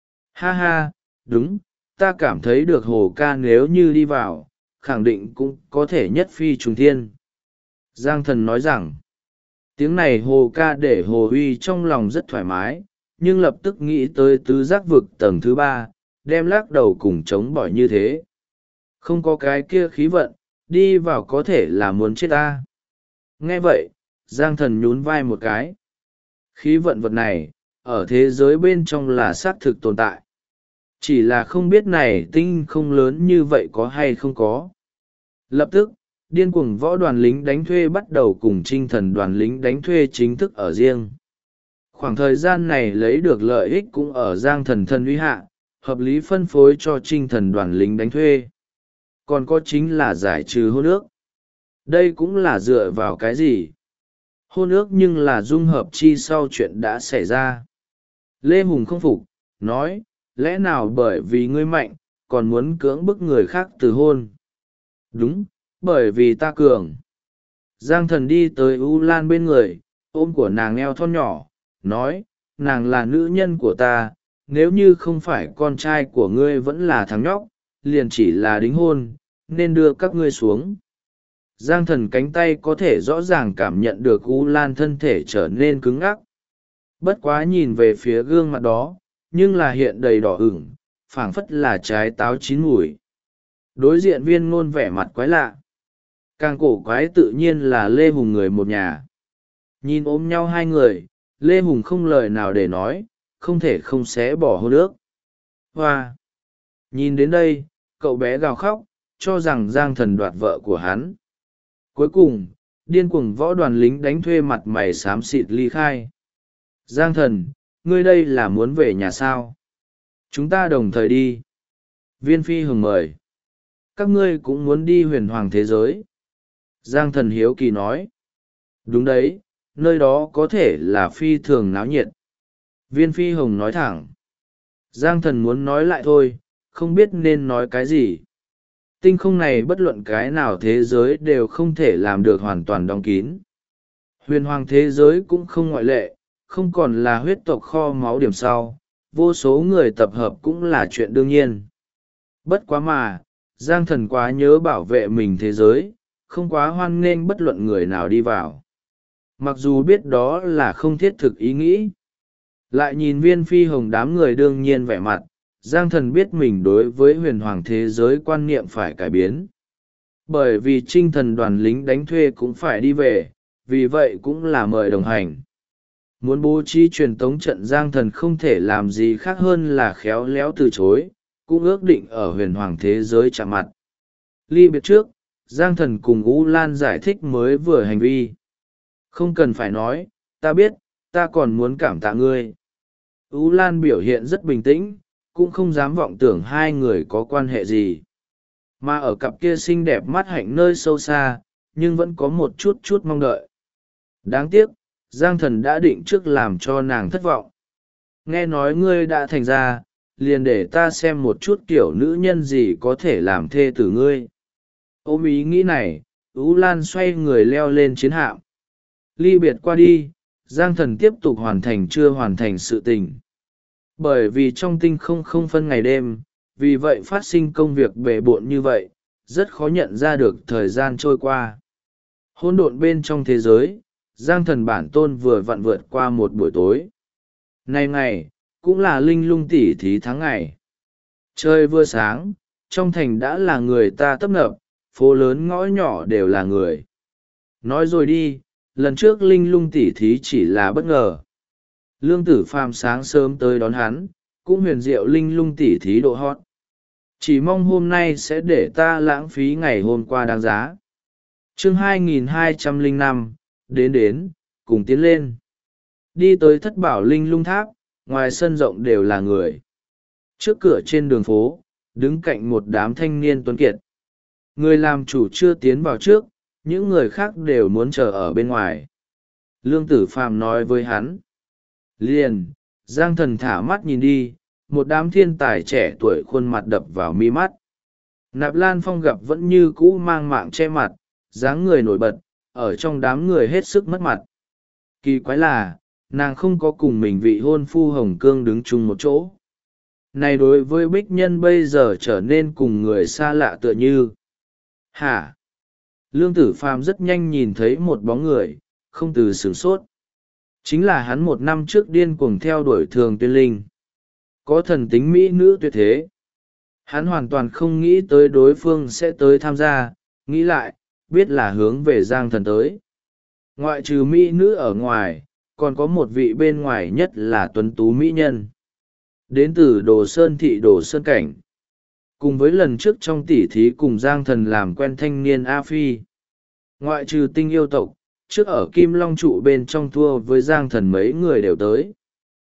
Ha ha, đúng, ta cảm thấy được Hồ ca nếu như đi vào, khẳng định cũng có thể nhất phi trùng thiên. Giang Thần nói rằng, tiếng này Hồ ca để Hồ Huy trong lòng rất thoải mái, nhưng lập tức nghĩ tới tứ giác vực tầng thứ 3, đem lắc đầu cùng chống bỏi như thế. Không có cái kia khí vận, đi vào có thể là muốn chết ta. Nghe vậy, Giang Thần nhún vai một cái. Khí vận vật này, ở thế giới bên trong là xác thực tồn tại. Chỉ là không biết này tinh không lớn như vậy có hay không có. Lập tức, điên cuồng võ đoàn lính đánh thuê bắt đầu cùng Chinh Thần đoàn lính đánh thuê chính thức ở riêng. Khoảng thời gian này lấy được lợi ích cũng ở Giang Thần thân uy hạ, hợp lý phân phối cho Chinh Thần đoàn lính đánh thuê. Còn có chính là giải trừ hôn ước. Đây cũng là dựa vào cái gì? Hôn ước nhưng là dung hợp chi sau chuyện đã xảy ra. Lê Hùng không phục, nói, lẽ nào bởi vì ngươi mạnh, còn muốn cưỡng bức người khác từ hôn? Đúng, bởi vì ta cường. Giang Thần đi tới U Lan bên người, ôm của nàng eo thon nhỏ, nói, nàng là nữ nhân của ta, nếu như không phải con trai của ngươi vẫn là thằng nhóc, liền chỉ là đính hôn, nên đưa các ngươi xuống. Giang Thần cánh tay có thể rõ ràng cảm nhận được U Lan thân thể trở nên cứng ngắc. Bất quá nhìn về phía gương mặt đó, nhưng là hiện đầy đỏ ửng, phảng phất là trái táo chín mùi. Đối diện Viên Ngôn vẻ mặt quái lạ. Càng cổ quái tự nhiên là Lê Hùng người một nhà. Nhìn ôm nhau hai người, Lê Hùng không lời nào để nói, không thể không xé bỏ hôn ước. Hoa! Nhìn đến đây, cậu bé gào khóc, cho rằng Giang Thần đoạt vợ của hắn. Cuối cùng, điên cuồng võ đoàn lính đánh thuê mặt mày xám xịt ly khai. Giang Thần, ngươi đây là muốn về nhà sao? Chúng ta đồng thời đi. Viên Phi Hồng mời. Các ngươi cũng muốn đi huyền hoàng thế giới. Giang Thần hiếu kỳ nói. Đúng đấy, nơi đó có thể là phi thường náo nhiệt. Viên Phi Hồng nói thẳng. Giang Thần muốn nói lại thôi, không biết nên nói cái gì. Tinh không này bất luận cái nào thế giới đều không thể làm được hoàn toàn đóng kín. Huyền hoàng thế giới cũng không ngoại lệ, không còn là huyết tộc kho máu điểm sau, vô số người tập hợp cũng là chuyện đương nhiên. Bất quá mà, Giang Thần quá nhớ bảo vệ mình thế giới, không quá hoan nghênh bất luận người nào đi vào. Mặc dù biết đó là không thiết thực ý nghĩ. Lại nhìn Viên Phi Hồng đám người đương nhiên vẻ mặt, Giang Thần biết mình đối với huyền hoàng thế giới quan niệm phải cải biến. Bởi vì Chinh Thần đoàn lính đánh thuê cũng phải đi về, vì vậy cũng là mời đồng hành. Muốn bố trí truyền tống trận, Giang Thần không thể làm gì khác hơn là khéo léo từ chối, cũng ước định ở huyền hoàng thế giới chạm mặt. Ly biệt trước, Giang Thần cùng U Lan giải thích mới vừa hành vi. Không cần phải nói, ta biết, ta còn muốn cảm tạ ngươi. U Lan biểu hiện rất bình tĩnh, cũng không dám vọng tưởng hai người có quan hệ gì. Mà ở cặp kia xinh đẹp mắt hạnh nơi sâu xa, nhưng vẫn có một chút chút mong đợi. Đáng tiếc, Giang Thần đã định trước làm cho nàng thất vọng. Nghe nói ngươi đã thành ra, liền để ta xem một chút kiểu nữ nhân gì có thể làm thê tử ngươi. Ôm ý nghĩ này, U Lan xoay người leo lên chiến hạm. Ly biệt qua đi, Giang Thần tiếp tục hoàn thành chưa hoàn thành sự tình. Bởi vì trong tinh không phân ngày đêm, vì vậy phát sinh công việc bề bộn như vậy, rất khó nhận ra được thời gian trôi qua. Hỗn độn bên trong thế giới, Giang Thần bản tôn vừa vặn vượt qua một buổi tối. Nay ngày, cũng là linh lung tỉ thí tháng ngày. Trời vừa sáng, trong thành đã là người ta tấp nập, phố lớn ngõ nhỏ đều là người. Nói rồi đi, lần trước linh lung tỉ thí chỉ là bất ngờ. Lương Tử Phàm sáng sớm tới đón hắn, cũng huyền diệu linh lung tỉ thí độ hot. Chỉ mong hôm nay sẽ để ta lãng phí ngày hôm qua đáng giá. Chương 2205, đến, cùng tiến lên. Đi tới thất bảo linh lung tháp, ngoài sân rộng đều là người. Trước cửa trên đường phố, đứng cạnh một đám thanh niên tuấn kiệt. Người làm chủ chưa tiến vào trước, những người khác đều muốn chờ ở bên ngoài. Lương Tử Phàm nói với hắn. Liền, Giang Thần thả mắt nhìn đi, một đám thiên tài trẻ tuổi khuôn mặt đập vào mi mắt. Nạp Lan Phong gặp vẫn như cũ mang mạng che mặt, dáng người nổi bật, ở trong đám người hết sức mất mặt. Kỳ quái là, nàng không có cùng mình vị hôn phu Hồng Cương đứng chung một chỗ. Này đối với Bích Nhân bây giờ trở nên cùng người xa lạ tựa như. Hả? Lương Tử Phàm rất nhanh nhìn thấy một bóng người, không từ sửng sốt. Chính là hắn một năm trước điên cuồng theo đuổi Thường Tuyên Linh. Có thần tính mỹ nữ tuyệt thế. Hắn hoàn toàn không nghĩ tới đối phương sẽ tới tham gia, nghĩ lại, biết là hướng về Giang Thần tới. Ngoại trừ mỹ nữ ở ngoài, còn có một vị bên ngoài nhất là tuấn tú mỹ nhân. Đến từ Đồ Sơn thị Đồ Sơn Cảnh. Cùng với lần trước trong tỉ thí cùng Giang Thần làm quen thanh niên A Phi. Ngoại trừ tinh yêu tộc, trước ở Kim Long trụ bên trong thua với Giang Thần mấy người đều tới.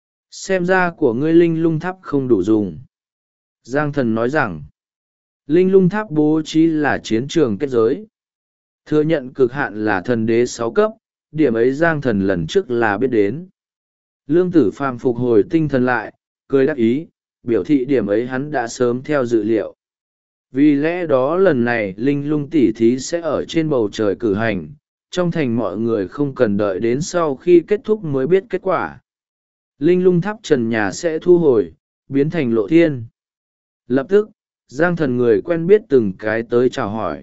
Xem ra của ngươi linh lung tháp không đủ dùng. Giang Thần nói rằng, linh lung tháp bố trí là chiến trường kết giới. Thừa nhận cực hạn là thần đế 6 cấp, điểm ấy Giang Thần lần trước là biết đến. Lương Tử Phàm phục hồi tinh thần lại, cười đắc ý, biểu thị điểm ấy hắn đã sớm theo dự liệu. Vì lẽ đó lần này linh lung tỉ thí sẽ ở trên bầu trời cử hành, trong thành mọi người không cần đợi đến sau khi kết thúc mới biết kết quả. Linh lung tháp trần nhà sẽ thu hồi, biến thành lộ thiên. Lập tức, Giang Thần người quen biết từng cái tới chào hỏi.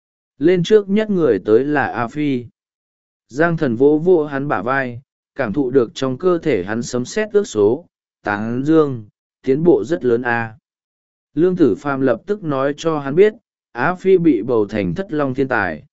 Lên trước nhất người tới là A Phi. Giang Thần vỗ vỗ hắn bả vai, cảm thụ được trong cơ thể hắn sấm sét ước số, tán dương, tiến bộ rất lớn a. Lương Tử Phàm lập tức nói cho hắn biết, Á Phi bị bầu thành thất long thiên tài.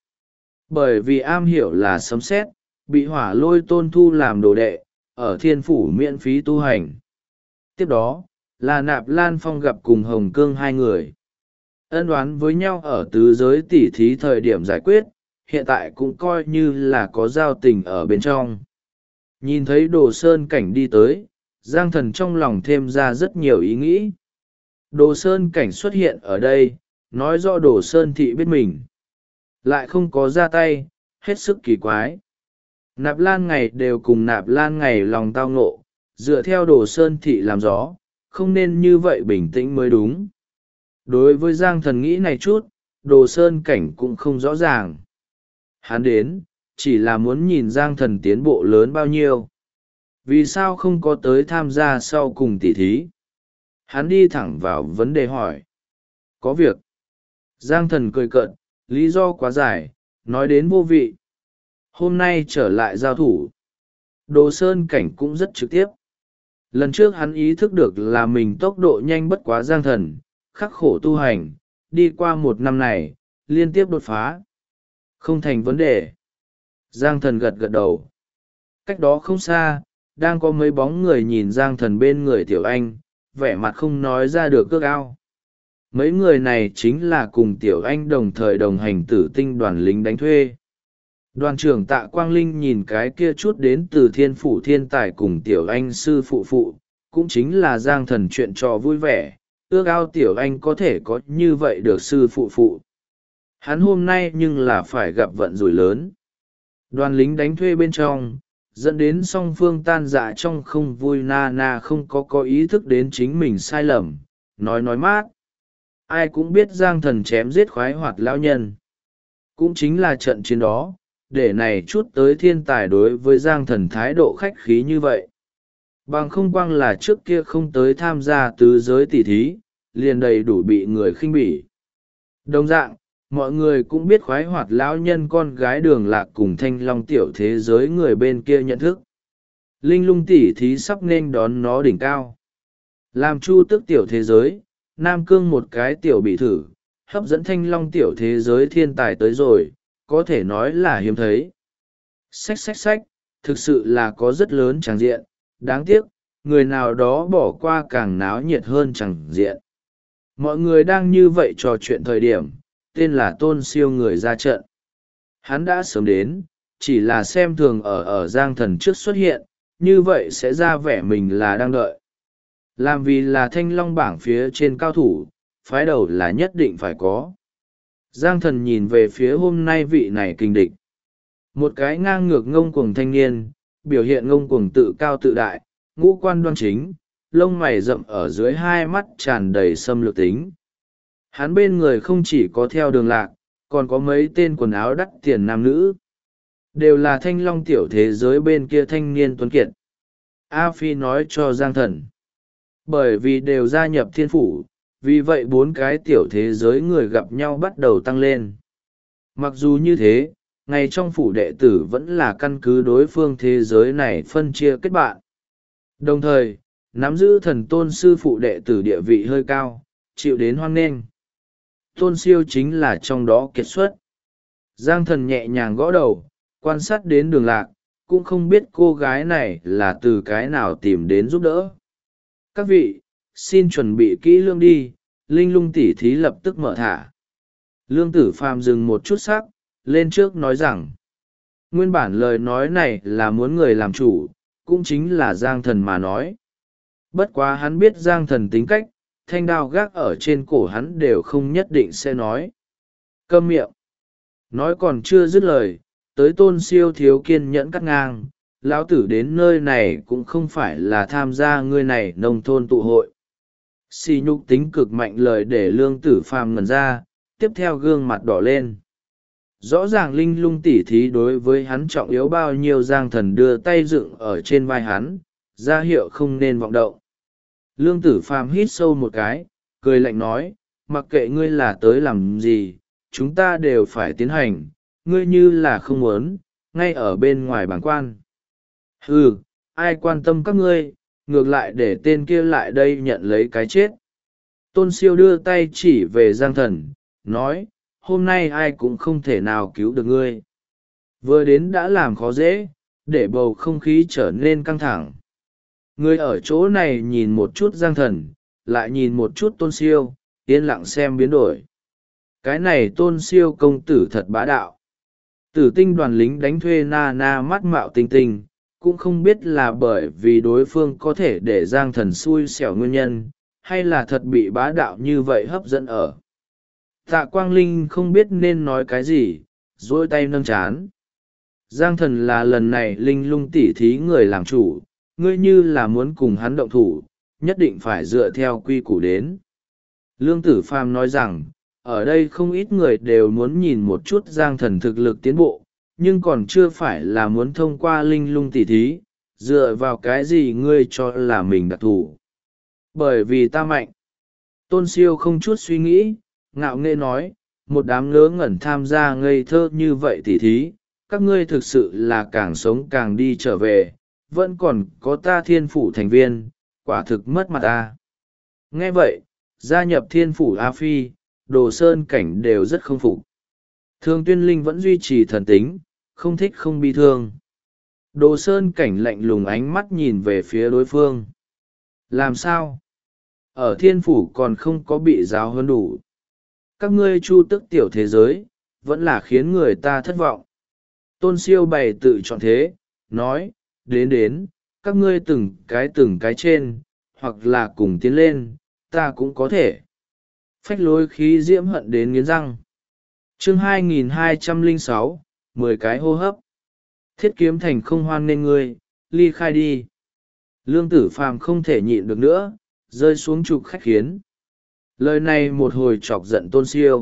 Bởi vì am hiểu là sấm sét, bị hỏa lôi tôn thu làm đồ đệ, ở thiên phủ miễn phí tu hành. Tiếp đó, là Nạp Lan Phong gặp cùng Hồng Cương hai người. Ân oán với nhau ở tứ giới tỉ thí thời điểm giải quyết, hiện tại cũng coi như là có giao tình ở bên trong. Nhìn thấy Đồ Sơn Cảnh đi tới, Giang Thần trong lòng thêm ra rất nhiều ý nghĩ. Đồ Sơn Cảnh xuất hiện ở đây, nói rõ Đồ Sơn thị biết mình. Lại không có ra tay, hết sức kỳ quái. Nạp Lan ngày đều cùng Nạp Lan ngày lòng tao ngộ, dựa theo Đồ Sơn thị làm gió, không nên như vậy bình tĩnh mới đúng. Đối với Giang Thần nghĩ này chút, Đồ Sơn Cảnh cũng không rõ ràng. Hắn đến, chỉ là muốn nhìn Giang Thần tiến bộ lớn bao nhiêu. Vì sao không có tới tham gia sau cùng tỉ thí? Hắn đi thẳng vào vấn đề hỏi. Có việc. Giang Thần cười cợt, lý do quá dài, nói đến vô vị. Hôm nay trở lại giao thủ. Đồ Sơn Cảnh cũng rất trực tiếp. Lần trước hắn ý thức được là mình tốc độ nhanh bất quá Giang Thần, khắc khổ tu hành, đi qua một năm này, liên tiếp đột phá. Không thành vấn đề. Giang Thần gật gật đầu. Cách đó không xa, đang có mấy bóng người nhìn Giang Thần bên người Tiểu Anh, vẻ mặt không nói ra được ước ao. Mấy người này chính là cùng Tiểu Anh đồng thời đồng hành Tử Tinh đoàn lính đánh thuê. Đoàn trưởng Tạ Quang Linh nhìn cái kia chút đến từ Thiên Phủ Thiên Tài cùng Tiểu Anh sư phụ, cũng chính là Giang Thần chuyện trò vui vẻ, ước ao Tiểu Anh có thể có như vậy được sư phụ. Hắn hôm nay nhưng là phải gặp vận rủi lớn. Đoàn lính đánh thuê bên trong, dẫn đến song phương tan dạ trong không vui. Na không có ý thức đến chính mình sai lầm, nói mát. Ai cũng biết Giang Thần chém giết khoái hoạt lão nhân. Cũng chính là trận chiến đó, để này chút tới thiên tài đối với Giang Thần thái độ khách khí như vậy. Bằng không quang là trước kia không tới tham gia tứ giới tỷ thí, liền đầy đủ bị người khinh bỉ. Đồng dạng, mọi người cũng biết khoái hoạt lão nhân con gái Đường Lạc cùng Thanh Long tiểu thế giới người bên kia nhận thức. Linh lung tỷ thí sắp nên đón nó đỉnh cao. Làm chu tức tiểu thế giới, Nam Cương một cái tiểu bị thử, hấp dẫn Thanh Long tiểu thế giới thiên tài tới rồi, có thể nói là hiếm thấy. Xách, thực sự là có rất lớn tràng diện, đáng tiếc, người nào đó bỏ qua càng náo nhiệt hơn tràng diện. Mọi người đang như vậy trò chuyện thời điểm, tên là Tôn Siêu người ra trận. Hắn đã sớm đến, chỉ là xem thường ở Giang Thần trước xuất hiện, như vậy sẽ ra vẻ mình là đang đợi. Làm vì là Thanh Long bảng phía trên cao thủ, phái đầu là nhất định phải có. Giang Thần nhìn về phía hôm nay vị này kình địch. Một cái ngang ngược ngông cuồng thanh niên, biểu hiện ngông cuồng tự cao tự đại, ngũ quan đoan chính, lông mày rậm ở dưới hai mắt tràn đầy xâm lược tính. Hắn bên người không chỉ có theo Đường Lạc, còn có mấy tên quần áo đắt tiền nam nữ. Đều là Thanh Long tiểu thế giới bên kia thanh niên tuấn kiệt. A Phi nói cho Giang Thần. Bởi vì đều gia nhập thiên phủ, vì vậy bốn cái tiểu thế giới người gặp nhau bắt đầu tăng lên. Mặc dù như thế, ngay trong phủ đệ tử vẫn là căn cứ đối phương thế giới này phân chia kết bạn. Đồng thời, nắm giữ thần tôn sư phụ đệ tử địa vị hơi cao, chịu đến hoan nghênh. Tôn Siêu chính là trong đó kiệt xuất. Giang Thần nhẹ nhàng gõ đầu, quan sát đến Đường Lạc, cũng không biết cô gái này là từ cái nào tìm đến giúp đỡ. Các vị, xin chuẩn bị kỹ lương đi, linh lung tỷ thí lập tức mở thả. Lương Tử Phàm dừng một chút sắc, lên trước nói rằng, nguyên bản lời nói này là muốn người làm chủ, cũng chính là Giang Thần mà nói. Bất quá hắn biết Giang Thần tính cách, thanh đao gác ở trên cổ hắn đều không nhất định sẽ nói. Câm miệng. Nói còn chưa dứt lời, tới Tôn Siêu thiếu kiên nhẫn cắt ngang, lão tử đến nơi này cũng không phải là tham gia ngươi này nông thôn tụ hội. Xì nhục tính cực mạnh lời để Lương Tử Phàm ngẩn ra, tiếp theo gương mặt đỏ lên. Rõ ràng linh lung tỉ thí đối với hắn trọng yếu bao nhiêu. Giang Thần đưa tay dựng ở trên vai hắn, ra hiệu không nên vọng động. Lương Tử Phàm hít sâu một cái, cười lạnh nói, mặc kệ ngươi là tới làm gì, chúng ta đều phải tiến hành, ngươi như là không muốn, ngay ở bên ngoài bảng quan. Ừ, ai quan tâm các ngươi, ngược lại để tên kia lại đây nhận lấy cái chết. Tôn Siêu đưa tay chỉ về Giang Thần, nói, hôm nay ai cũng không thể nào cứu được ngươi. Vừa đến đã làm khó dễ, để bầu không khí trở nên căng thẳng. Người ở chỗ này nhìn một chút Giang Thần, lại nhìn một chút Tôn Siêu, yên lặng xem biến đổi. Cái này Tôn Siêu công tử thật bá đạo. Tử Tinh đoàn lính đánh thuê na mắt mạo tinh tinh, cũng không biết là bởi vì đối phương có thể để Giang Thần xui xẻo nguyên nhân, hay là thật bị bá đạo như vậy hấp dẫn ở. Tạ Quang Linh không biết nên nói cái gì, duỗi tay nâng chán. Giang Thần là lần này linh lung tỉ thí người làm chủ, ngươi như là muốn cùng hắn động thủ, nhất định phải dựa theo quy củ đến. Lương Tử Phàm nói rằng, ở đây không ít người đều muốn nhìn một chút Giang Thần thực lực tiến bộ, nhưng còn chưa phải là muốn thông qua linh lung tỉ thí, dựa vào cái gì ngươi cho là mình đặc thủ. Bởi vì ta mạnh. Tôn Siêu không chút suy nghĩ, ngạo nghễ nói, một đám ngớ ngẩn tham gia ngây thơ như vậy tỉ thí, các ngươi thực sự là càng sống càng đi trở về, vẫn còn có ta thiên phủ thành viên, quả thực mất mặt ta. Nghe vậy, gia nhập thiên phủ A Phi, Đồ Sơn Cảnh đều rất không phục. Thương Tuyên Linh vẫn duy trì thần tính, không thích không bi thương. Đồ Sơn Cảnh lạnh lùng ánh mắt nhìn về phía đối phương. Làm sao? ở thiên phủ còn không có bị giáo huấn đủ. Các ngươi chu tước tiểu thế giới vẫn là khiến người ta thất vọng. Tôn Siêu bày tự chọn thế, nói, đến, các ngươi từng cái trên, hoặc là cùng tiến lên, ta cũng có thể. Phách lối khí diễm hận đến nghiến răng. Chương 2206, 10 cái hô hấp. Thiết kiếm thành không hoan nên ngươi, ly khai đi. Lương Tử Phàm không thể nhịn được nữa, rơi xuống trục khách khiến. Lời này một hồi chọc giận Tôn Siêu.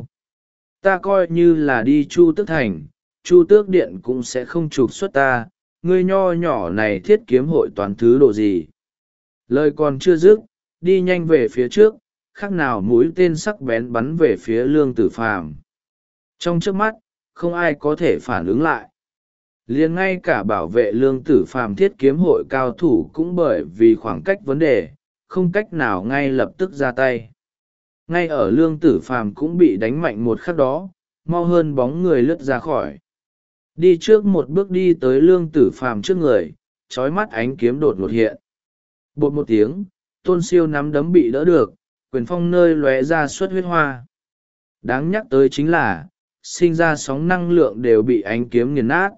Ta coi như là đi Chu Tước Thành, Chu Tước Điện cũng sẽ không trục xuất ta, ngươi nho nhỏ này thiết kiếm hội toàn thứ độ gì. Lời còn chưa dứt, đi nhanh về phía trước, khác nào mũi tên sắc bén bắn về phía Lương Tử Phàm. Trong trước mắt, không ai có thể phản ứng lại. Liền ngay cả bảo vệ Lương Tử Phàm thiết kiếm hội cao thủ cũng bởi vì khoảng cách vấn đề, không cách nào ngay lập tức ra tay. Ngay ở Lương Tử Phàm cũng bị đánh mạnh một khắc đó, mau hơn bóng người lướt ra khỏi. Đi trước một bước đi tới Lương Tử Phàm trước người, trói mắt ánh kiếm đột ngột hiện. Bột một tiếng, Tôn Siêu nắm đấm bị đỡ được, quyền phong nơi lóe ra suốt huyết hoa. Đáng nhắc tới chính là, sinh ra sóng năng lượng đều bị ánh kiếm nghiền nát.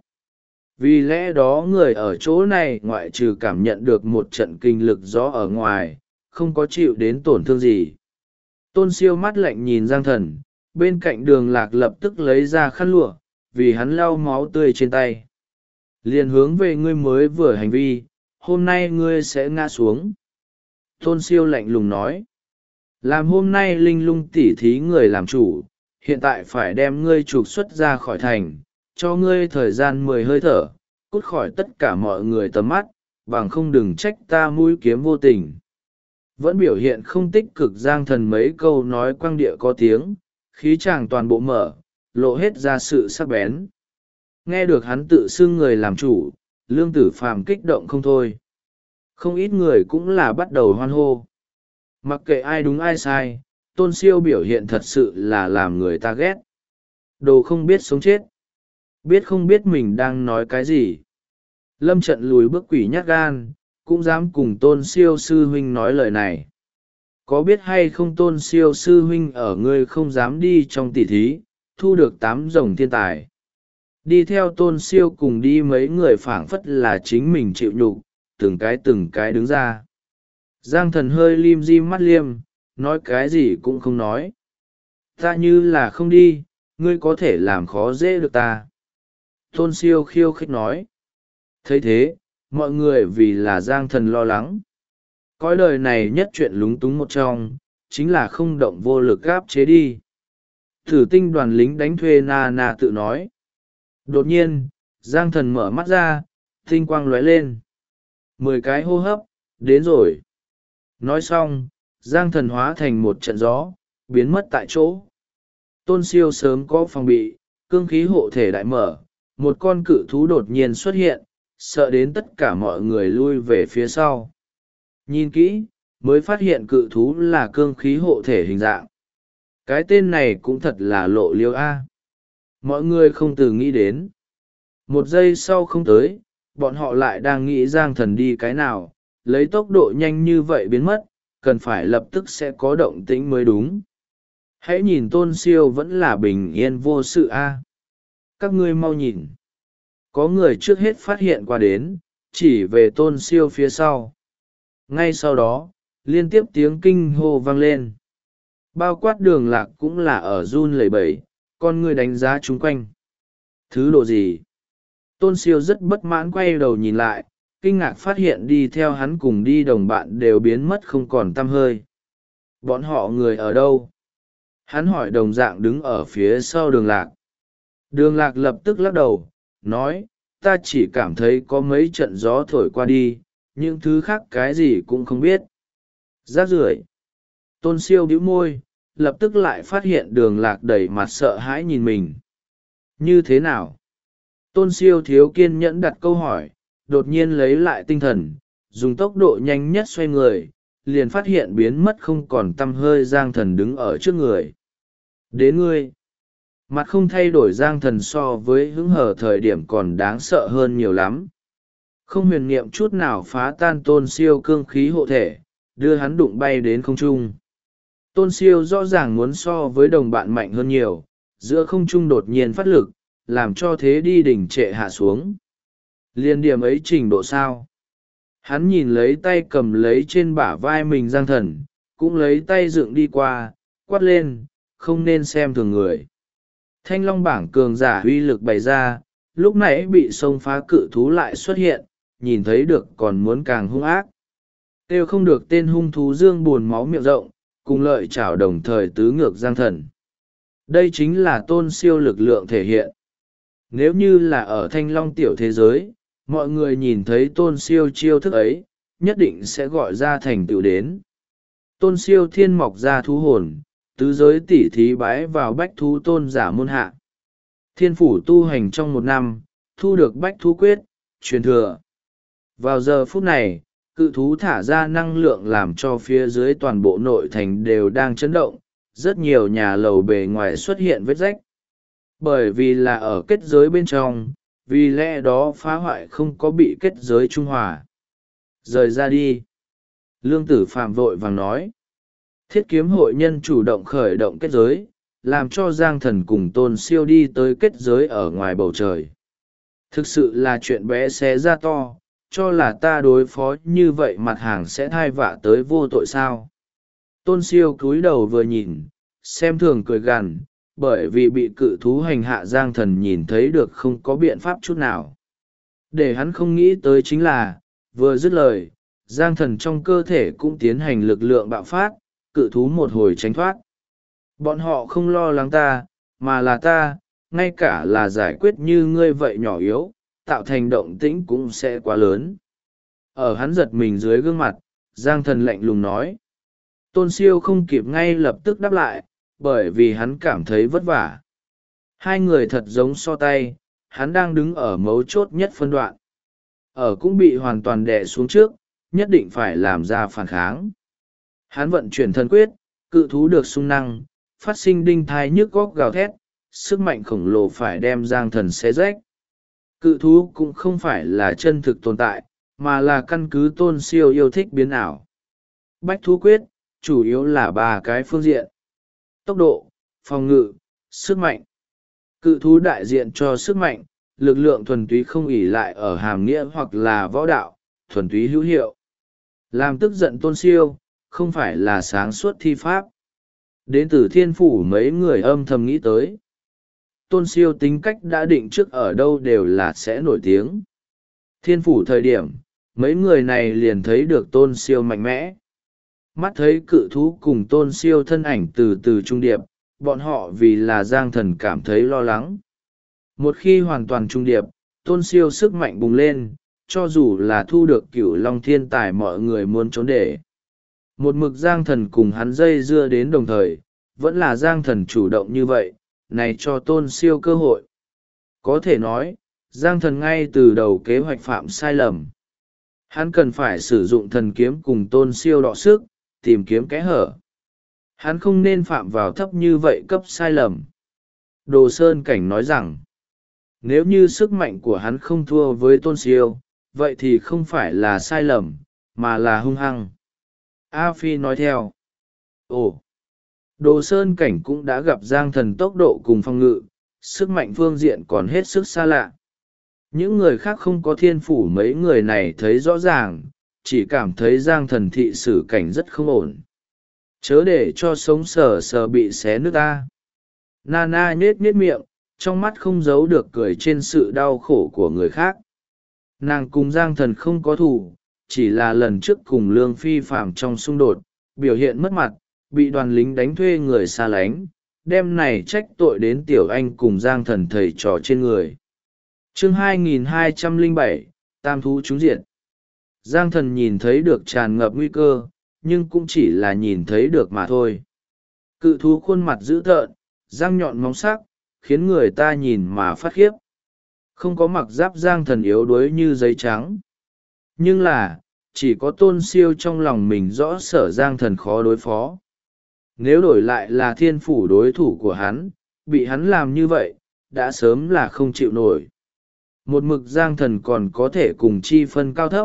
Vì lẽ đó người ở chỗ này ngoại trừ cảm nhận được một trận kinh lực gió ở ngoài, không có chịu đến tổn thương gì. Tôn Siêu mắt lạnh nhìn Giang Thần, bên cạnh Đường Lạc lập tức lấy ra khăn lụa, vì hắn lau máu tươi trên tay. Liền hướng về ngươi mới vừa hành vi, hôm nay ngươi sẽ ngã xuống. Tôn Siêu lạnh lùng nói. Làm hôm nay linh lung tỉ thí người làm chủ, hiện tại phải đem ngươi trục xuất ra khỏi thành, cho ngươi thời gian 10 hơi thở, cút khỏi tất cả mọi người tầm mắt, bằng không đừng trách ta mũi kiếm vô tình. Vẫn biểu hiện không tích cực Giang Thần mấy câu nói quang địa có tiếng, khí chàng toàn bộ mở, lộ hết ra sự sắc bén. Nghe được hắn tự xưng người làm chủ, Lương Tử Phàm kích động không thôi. Không ít người cũng là bắt đầu hoan hô. Mặc kệ ai đúng ai sai, Tôn Siêu biểu hiện thật sự là làm người ta ghét. Đồ không biết sống chết. Biết không biết mình đang nói cái gì. Lâm Trận lùi bước quỷ nhát gan, cũng dám cùng Tôn Siêu sư huynh nói lời này. Có biết hay không Tôn Siêu sư huynh ở ngươi không dám đi trong tỷ thí, thu được 8 rồng thiên tài. Đi theo Tôn Siêu cùng đi mấy người phảng phất là chính mình chịu nhục, từng cái đứng ra. Giang Thần hơi lim dim mắt liêm, nói cái gì cũng không nói. Ta như là không đi, ngươi có thể làm khó dễ được ta. Tôn Siêu khiêu khích nói. Thấy thế, mọi người vì là Giang Thần lo lắng. Cõi đời này nhất chuyện lúng túng một trong, chính là không động vô lực áp chế đi. Thử tinh đoàn lính đánh thuê na tự nói. Đột nhiên, Giang Thần mở mắt ra, tinh quang lóe lên. 10 cái hô hấp, đến rồi. Nói xong, Giang Thần hóa thành một trận gió, biến mất tại chỗ. Tôn Siêu sớm có phòng bị, cương khí hộ thể đại mở, một con cự thú đột nhiên xuất hiện, sợ đến tất cả mọi người lui về phía sau. Nhìn kỹ, mới phát hiện cự thú là cương khí hộ thể hình dạng. Cái tên này cũng thật là lộ liêu a. Mọi người không từng nghĩ đến. Một giây sau không tới, bọn họ lại đang nghĩ Giang Thần đi cái nào, lấy tốc độ nhanh như vậy biến mất, cần phải lập tức sẽ có động tĩnh mới đúng. Hãy nhìn Tôn Siêu vẫn là bình yên vô sự a. Các ngươi mau nhìn. Có người trước hết phát hiện qua đến, chỉ về Tôn Siêu phía sau. Ngay sau đó, liên tiếp tiếng kinh hô vang lên. Bao quát Đường Lạc cũng là ở run lẩy bẩy, con người đánh giá chung quanh. Thứ độ gì? Tôn Siêu rất bất mãn quay đầu nhìn lại, kinh ngạc phát hiện đi theo hắn cùng đi đồng bạn đều biến mất không còn tăm hơi. Bọn họ người ở đâu? Hắn hỏi đồng dạng đứng ở phía sau Đường Lạc. Đường Lạc lập tức lắc đầu, nói, ta chỉ cảm thấy có mấy trận gió thổi qua đi, những thứ khác cái gì cũng không biết. Rác rưởi. Tôn Siêu bĩu môi, lập tức lại phát hiện Đường Lạc đầy mặt sợ hãi nhìn mình. Như thế nào? Tôn Siêu thiếu kiên nhẫn đặt câu hỏi, đột nhiên lấy lại tinh thần, dùng tốc độ nhanh nhất xoay người, liền phát hiện biến mất không còn tăm hơi Giang Thần đứng ở trước người. Đến ngươi. Mặt không thay đổi Giang Thần so với hứng hở thời điểm còn đáng sợ hơn nhiều lắm. Không huyền niệm chút nào phá tan Tôn Siêu cương khí hộ thể, đưa hắn đụng bay đến không trung. Tôn Siêu rõ ràng muốn so với đồng bạn mạnh hơn nhiều, giữa không trung đột nhiên phát lực, làm cho thế đi đình trệ hạ xuống. Liên điểm ấy trình độ sao? Hắn nhìn lấy tay cầm lấy trên bả vai mình Giang Thần, cũng lấy tay dựng đi qua, quát lên, không nên xem thường người. Thanh long bảng cường giả uy lực bày ra, lúc nãy bị xông phá cự thú lại xuất hiện, nhìn thấy được còn muốn càng hung ác. Kêu không được tên hung thú dương buồn máu miệng rộng, cùng lợi chảo đồng thời tứ ngược Giang Thần. Đây chính là Tôn Siêu lực lượng thể hiện. Nếu như là ở Thanh Long tiểu thế giới, mọi người nhìn thấy Tôn Siêu chiêu thức ấy, nhất định sẽ gọi ra thành tựu đến. Tôn Siêu thiên mọc ra thú hồn, tứ giới tỉ thí bái vào bách thú tôn giả môn hạ. Thiên phủ tu hành trong 1 năm, thu được bách thú quyết, truyền thừa. Vào giờ phút này, cự thú thả ra năng lượng làm cho phía dưới toàn bộ nội thành đều đang chấn động, rất nhiều nhà lầu bề ngoài xuất hiện vết rách. Bởi vì là ở kết giới bên trong, vì lẽ đó phá hoại không có bị kết giới trung hòa. Rời ra đi. Lương Tử Phạm vội vàng nói. Thiết kiếm hội nhân chủ động khởi động kết giới, làm cho Giang Thần cùng Tôn Siêu đi tới kết giới ở ngoài bầu trời. Thực sự là chuyện bé xé ra to, cho là ta đối phó như vậy mặt hàng sẽ thai vạ tới vô tội sao. Tôn Siêu cúi đầu vừa nhìn, xem thường cười gằn, bởi vì bị cự thú hành hạ Giang Thần nhìn thấy được không có biện pháp chút nào. Để hắn không nghĩ tới chính là, vừa dứt lời, Giang Thần trong cơ thể cũng tiến hành lực lượng bạo phát, cự thú một hồi tránh thoát. Bọn họ không lo lắng ta, mà là ta, ngay cả là giải quyết như ngươi vậy nhỏ yếu, tạo thành động tĩnh cũng sẽ quá lớn. Ở hắn giật mình dưới gương mặt, Giang Thần lạnh lùng nói. Tôn Siêu không kịp ngay lập tức đáp lại, bởi vì hắn cảm thấy vất vả. Hai người thật giống so tay, hắn đang đứng ở mấu chốt nhất phân đoạn. Ở cũng bị hoàn toàn đè xuống trước, nhất định phải làm ra phản kháng. Hắn vận chuyển thần quyết, cự thú được sung năng, phát sinh đinh thai nhức góc gào thét, sức mạnh khổng lồ phải đem Giang Thần xé rách. Cự thú cũng không phải là chân thực tồn tại, mà là căn cứ Tôn Siêu yêu thích biến ảo. Bách thú quyết, chủ yếu là 3 cái phương diện. Tốc độ, phòng ngự, sức mạnh. Cự thú đại diện cho sức mạnh, lực lượng thuần túy không ỷ lại ở hàm nghĩa hoặc là võ đạo, thuần túy hữu hiệu. Làm tức giận Tôn Siêu, không phải là sáng suốt thi pháp. Đến từ thiên phủ mấy người âm thầm nghĩ tới. Tôn Siêu tính cách đã định trước ở đâu đều là sẽ nổi tiếng. Thiên phủ thời điểm, mấy người này liền thấy được Tôn Siêu mạnh mẽ. Mắt thấy cự thú cùng Tôn Siêu thân ảnh từ từ trung điệp, bọn họ vì là Giang Thần cảm thấy lo lắng. Một khi hoàn toàn trung điệp, Tôn Siêu sức mạnh bùng lên, cho dù là thu được Cửu Long thiên tài mọi người muốn trốn để. Một mực Giang Thần cùng hắn dây dưa đến đồng thời, vẫn là Giang Thần chủ động như vậy, này cho Tôn Siêu cơ hội. Có thể nói, Giang Thần ngay từ đầu kế hoạch phạm sai lầm. Hắn cần phải sử dụng thần kiếm cùng Tôn Siêu đọ sức, tìm kiếm kẽ hở. Hắn không nên phạm vào thấp như vậy cấp sai lầm. Đồ Sơn Cảnh nói rằng, nếu như sức mạnh của hắn không thua với Tôn Siêu, vậy thì không phải là sai lầm, mà là hung hăng. A Phi nói theo. Ồ! Đồ Sơn Cảnh cũng đã gặp Giang Thần tốc độ cùng phòng ngự, sức mạnh phương diện còn hết sức xa lạ. Những người khác không có thiên phủ mấy người này thấy rõ ràng, chỉ cảm thấy Giang Thần thị sử cảnh rất không ổn. Chớ để cho sống sờ sờ bị xé nước ta. Nana nhết miệng, trong mắt không giấu được cười trên sự đau khổ của người khác. Nàng cùng Giang Thần không có thù, chỉ là lần trước cùng Lương Phi Phạm trong xung đột, biểu hiện mất mặt, bị đoàn lính đánh thuê người xa lánh, đem này trách tội đến Tiểu Anh cùng Giang Thần thầy trò trên người. Chương 2207, Tam thú trúng diệt. Giang Thần nhìn thấy được tràn ngập nguy cơ, nhưng cũng chỉ là nhìn thấy được mà thôi. Cự thú khuôn mặt dữ tợn, răng nhọn móng sắc, khiến người ta nhìn mà phát khiếp. Không có mặc giáp Giang Thần yếu đuối như giấy trắng. Nhưng là, chỉ có Tôn Siêu trong lòng mình rõ sở Giang Thần khó đối phó. Nếu đổi lại là thiên phủ đối thủ của hắn, bị hắn làm như vậy, đã sớm là không chịu nổi. Một mực Giang Thần còn có thể cùng chi phân cao thấp,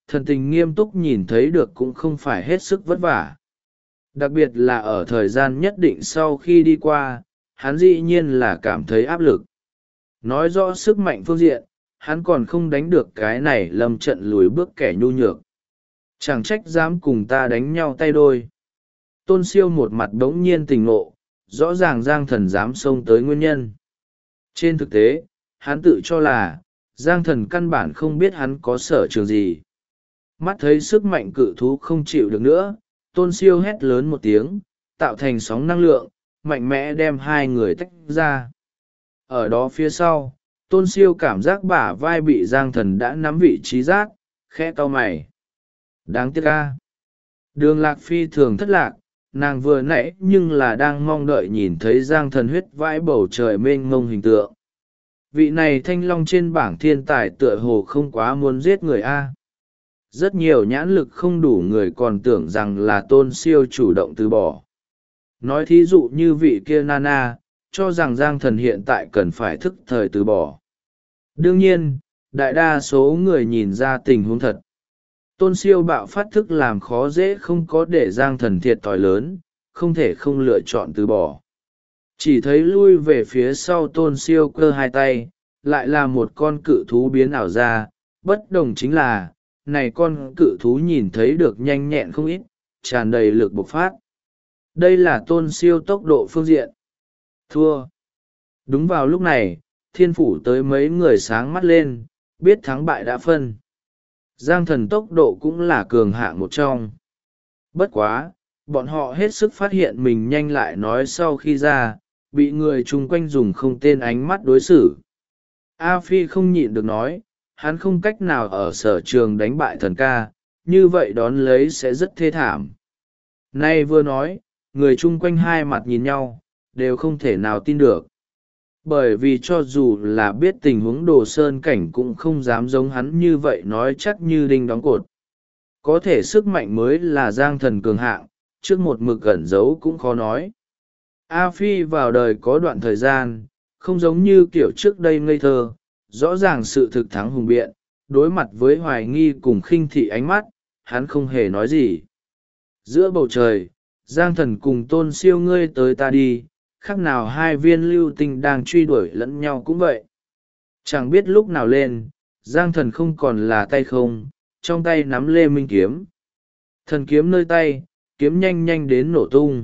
thần tình nghiêm túc nhìn thấy được cũng không phải hết sức vất vả. Đặc biệt là ở thời gian nhất định sau khi đi qua, hắn dĩ nhiên là cảm thấy áp lực. Nói rõ sức mạnh phương diện, hắn còn không đánh được cái này lâm trận lùi bước kẻ nhu nhược. Chẳng trách dám cùng ta đánh nhau tay đôi. Tôn Siêu một mặt bỗng nhiên tỉnh ngộ, rõ ràng Giang Thần dám xông tới nguyên nhân. Trên thực tế, hắn tự cho là, Giang Thần căn bản không biết hắn có sở trường gì. Mắt thấy sức mạnh cự thú không chịu được nữa, Tôn Siêu hét lớn một tiếng, tạo thành sóng năng lượng, mạnh mẽ đem hai người tách ra. Ở đó phía sau, Tôn Siêu cảm giác bả vai bị Giang Thần đã nắm vị trí giác, khẽ cau mày. Đáng tiếc ca. Đường Lạc phi thường thất lạc, nàng vừa nãy nhưng là đang mong đợi nhìn thấy Giang Thần huyết vãi bầu trời mênh mông hình tượng. Vị này thanh long trên bảng thiên tài tựa hồ không quá muốn giết người A. Rất nhiều nhãn lực không đủ người còn tưởng rằng là Tôn Siêu chủ động từ bỏ. Nói thí dụ như vị kia Nana, cho rằng Giang Thần hiện tại cần phải thức thời từ bỏ. Đương nhiên, đại đa số người nhìn ra tình huống thật. Tôn Siêu bạo phát thức làm khó dễ không có để Giang Thần thiệt thòi lớn, không thể không lựa chọn từ bỏ. Chỉ thấy lui về phía sau Tôn Siêu cơ hai tay, lại là một con cự thú biến ảo ra, bất đồng chính là, này con cự thú nhìn thấy được nhanh nhẹn không ít, tràn đầy lực bộc phát. Đây là Tôn Siêu tốc độ phương diện. Thua. Đúng vào lúc này, thiên phủ tới mấy người sáng mắt lên, biết thắng bại đã phân. Giang Thần tốc độ cũng là cường hạng một trong. Bất quá, bọn họ hết sức phát hiện mình nhanh lại nói sau khi ra, bị người chung quanh dùng không tên ánh mắt đối xử. A Phi không nhịn được nói, hắn không cách nào ở sở trường đánh bại thần ca, như vậy đón lấy sẽ rất thê thảm. Nay vừa nói, người chung quanh hai mặt nhìn nhau, đều không thể nào tin được. Bởi vì cho dù là biết tình huống Đồ Sơn Cảnh cũng không dám giống hắn như vậy nói chắc như đinh đóng cột. Có thể sức mạnh mới là Giang Thần cường hạng, trước một mực ẩn giấu cũng khó nói. A Phi vào đời có đoạn thời gian, không giống như kiểu trước đây ngây thơ, rõ ràng sự thực thắng hùng biện, đối mặt với hoài nghi cùng khinh thị ánh mắt, hắn không hề nói gì. Giữa bầu trời, Giang Thần cùng Tôn Siêu ngươi tới ta đi, khác nào hai viên lưu tinh đang truy đuổi lẫn nhau cũng vậy. Chẳng biết lúc nào lên, Giang Thần không còn là tay không, trong tay nắm lê minh kiếm. Thần kiếm nơi tay, kiếm nhanh nhanh đến nổ tung.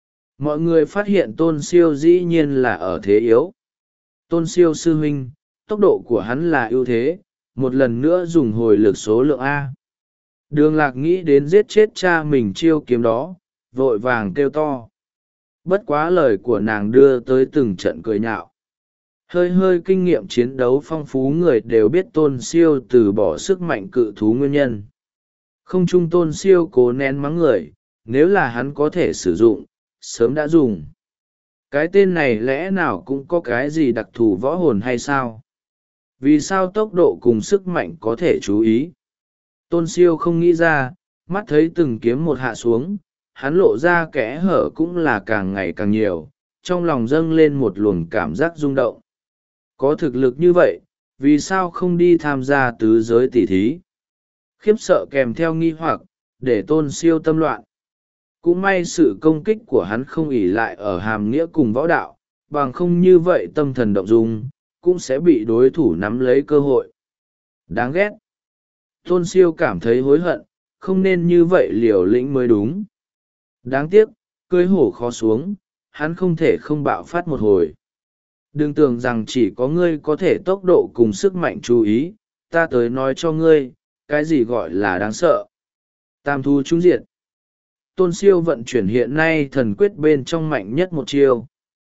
Mọi người phát hiện Tôn Siêu dĩ nhiên là ở thế yếu. Tôn Siêu sư huynh, tốc độ của hắn là ưu thế, một lần nữa dùng hồi lực số lượng A. Đường Lạc nghĩ đến giết chết cha mình chiêu kiếm đó, vội vàng kêu to. Bất quá lời của nàng đưa tới từng trận cười nhạo. Hơi hơi kinh nghiệm chiến đấu phong phú người đều biết Tôn Siêu từ bỏ sức mạnh cự thú nguyên nhân. Không chung Tôn Siêu cố nén mắng người, nếu là hắn có thể sử dụng, sớm đã dùng. Cái tên này lẽ nào cũng có cái gì đặc thù võ hồn hay sao? Vì sao tốc độ cùng sức mạnh có thể chú ý? Tôn Siêu không nghĩ ra, mắt thấy từng kiếm một hạ xuống, hắn lộ ra kẽ hở cũng là càng ngày càng nhiều, trong lòng dâng lên một luồng cảm giác rung động. Có thực lực như vậy, vì sao không đi tham gia tứ giới tỷ thí? Khiếp sợ kèm theo nghi hoặc, để Tôn Siêu tâm loạn. Cũng may sự công kích của hắn không ỷ lại ở hàm nghĩa cùng võ đạo, bằng không như vậy tâm thần động dung, cũng sẽ bị đối thủ nắm lấy cơ hội. Đáng ghét. Tôn Siêu cảm thấy hối hận, không nên như vậy liều lĩnh mới đúng. Đáng tiếc, cưỡi hổ khó xuống, hắn không thể không bạo phát một hồi. Đừng tưởng rằng chỉ có ngươi có thể tốc độ cùng sức mạnh chú ý, ta tới nói cho ngươi, cái gì gọi là đáng sợ. Tam thu trúng diệt. Tôn Siêu vận chuyển hiện nay thần quyết bên trong mạnh nhất một chiêu.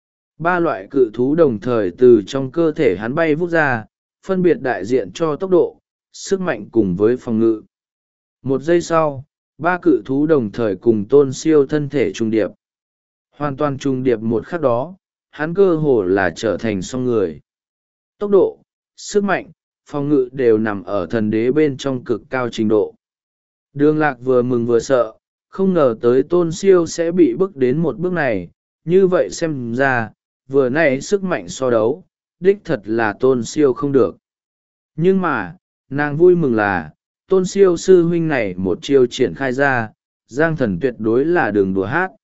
Ba loại cự thú đồng thời từ trong cơ thể hắn bay vút ra, phân biệt đại diện cho tốc độ, sức mạnh cùng với phòng ngự. Một giây sau, ba cự thú đồng thời cùng Tôn Siêu thân thể trùng điệp. Hoàn toàn trùng điệp một khắc đó, hắn cơ hồ là trở thành song người. Tốc độ, sức mạnh, phòng ngự đều nằm ở thần đế bên trong cực cao trình độ. Đường Lạc vừa mừng vừa sợ, không ngờ tới Tôn Siêu sẽ bị bước đến một bước này, như vậy xem ra, vừa nãy sức mạnh so đấu, đích thật là Tôn Siêu không được. Nhưng mà, nàng vui mừng là, tôn siêu sư huynh này một chiêu triển khai ra, Giang Thần tuyệt đối là đường đùa hát.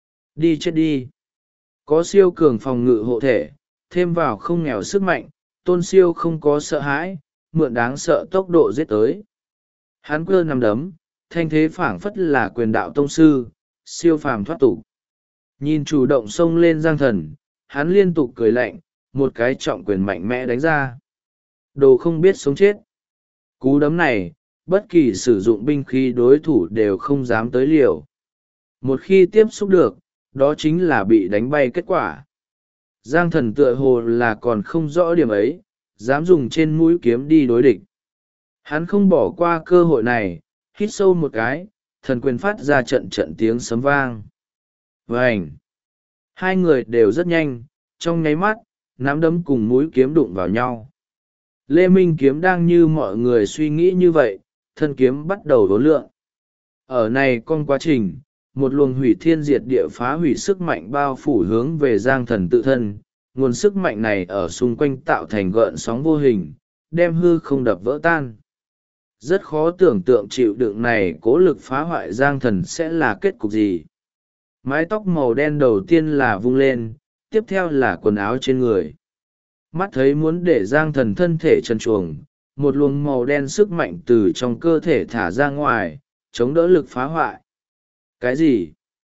Đi chết đi. Có siêu cường phòng ngự hộ thể, thêm vào không nghèo sức mạnh, tôn siêu không có sợ hãi, mượn đáng sợ tốc độ giết tới. Hắn cơ nằm đấm, thanh thế phảng phất là quyền đạo tông sư, siêu phàm thoát tục. Nhìn chủ động xông lên Giang Thần, hắn liên tục cười lạnh, một cái trọng quyền mạnh mẽ đánh ra. Đồ không biết sống chết. Cú đấm này, bất kỳ sử dụng binh khí đối thủ đều không dám tới liều. Một khi tiếp xúc được, đó chính là bị đánh bay kết quả. Giang Thần tựa hồ là còn không rõ điểm ấy, dám dùng trên mũi kiếm đi đối địch. Hắn không bỏ qua cơ hội này, hít sâu một cái, thần quyền phát ra trận trận tiếng sấm vang. Vành! Hai người đều rất nhanh, trong nháy mắt, nắm đấm cùng mũi kiếm đụng vào nhau. Lê Minh kiếm đang như mọi người suy nghĩ như vậy, thân kiếm bắt đầu đốn lượng. Ở này con quá trình, một luồng hủy thiên diệt địa phá hủy sức mạnh bao phủ hướng về Giang Thần tự thân, nguồn sức mạnh này ở xung quanh tạo thành gợn sóng vô hình, đem hư không đập vỡ tan. Rất khó tưởng tượng chịu đựng này cố lực phá hoại Giang Thần sẽ là kết cục gì. Mái tóc màu đen đầu tiên là vung lên, tiếp theo là quần áo trên người. Mắt thấy muốn để Giang Thần thân thể trần truồng, một luồng màu đen sức mạnh từ trong cơ thể thả ra ngoài, chống đỡ lực phá hoại. Cái gì?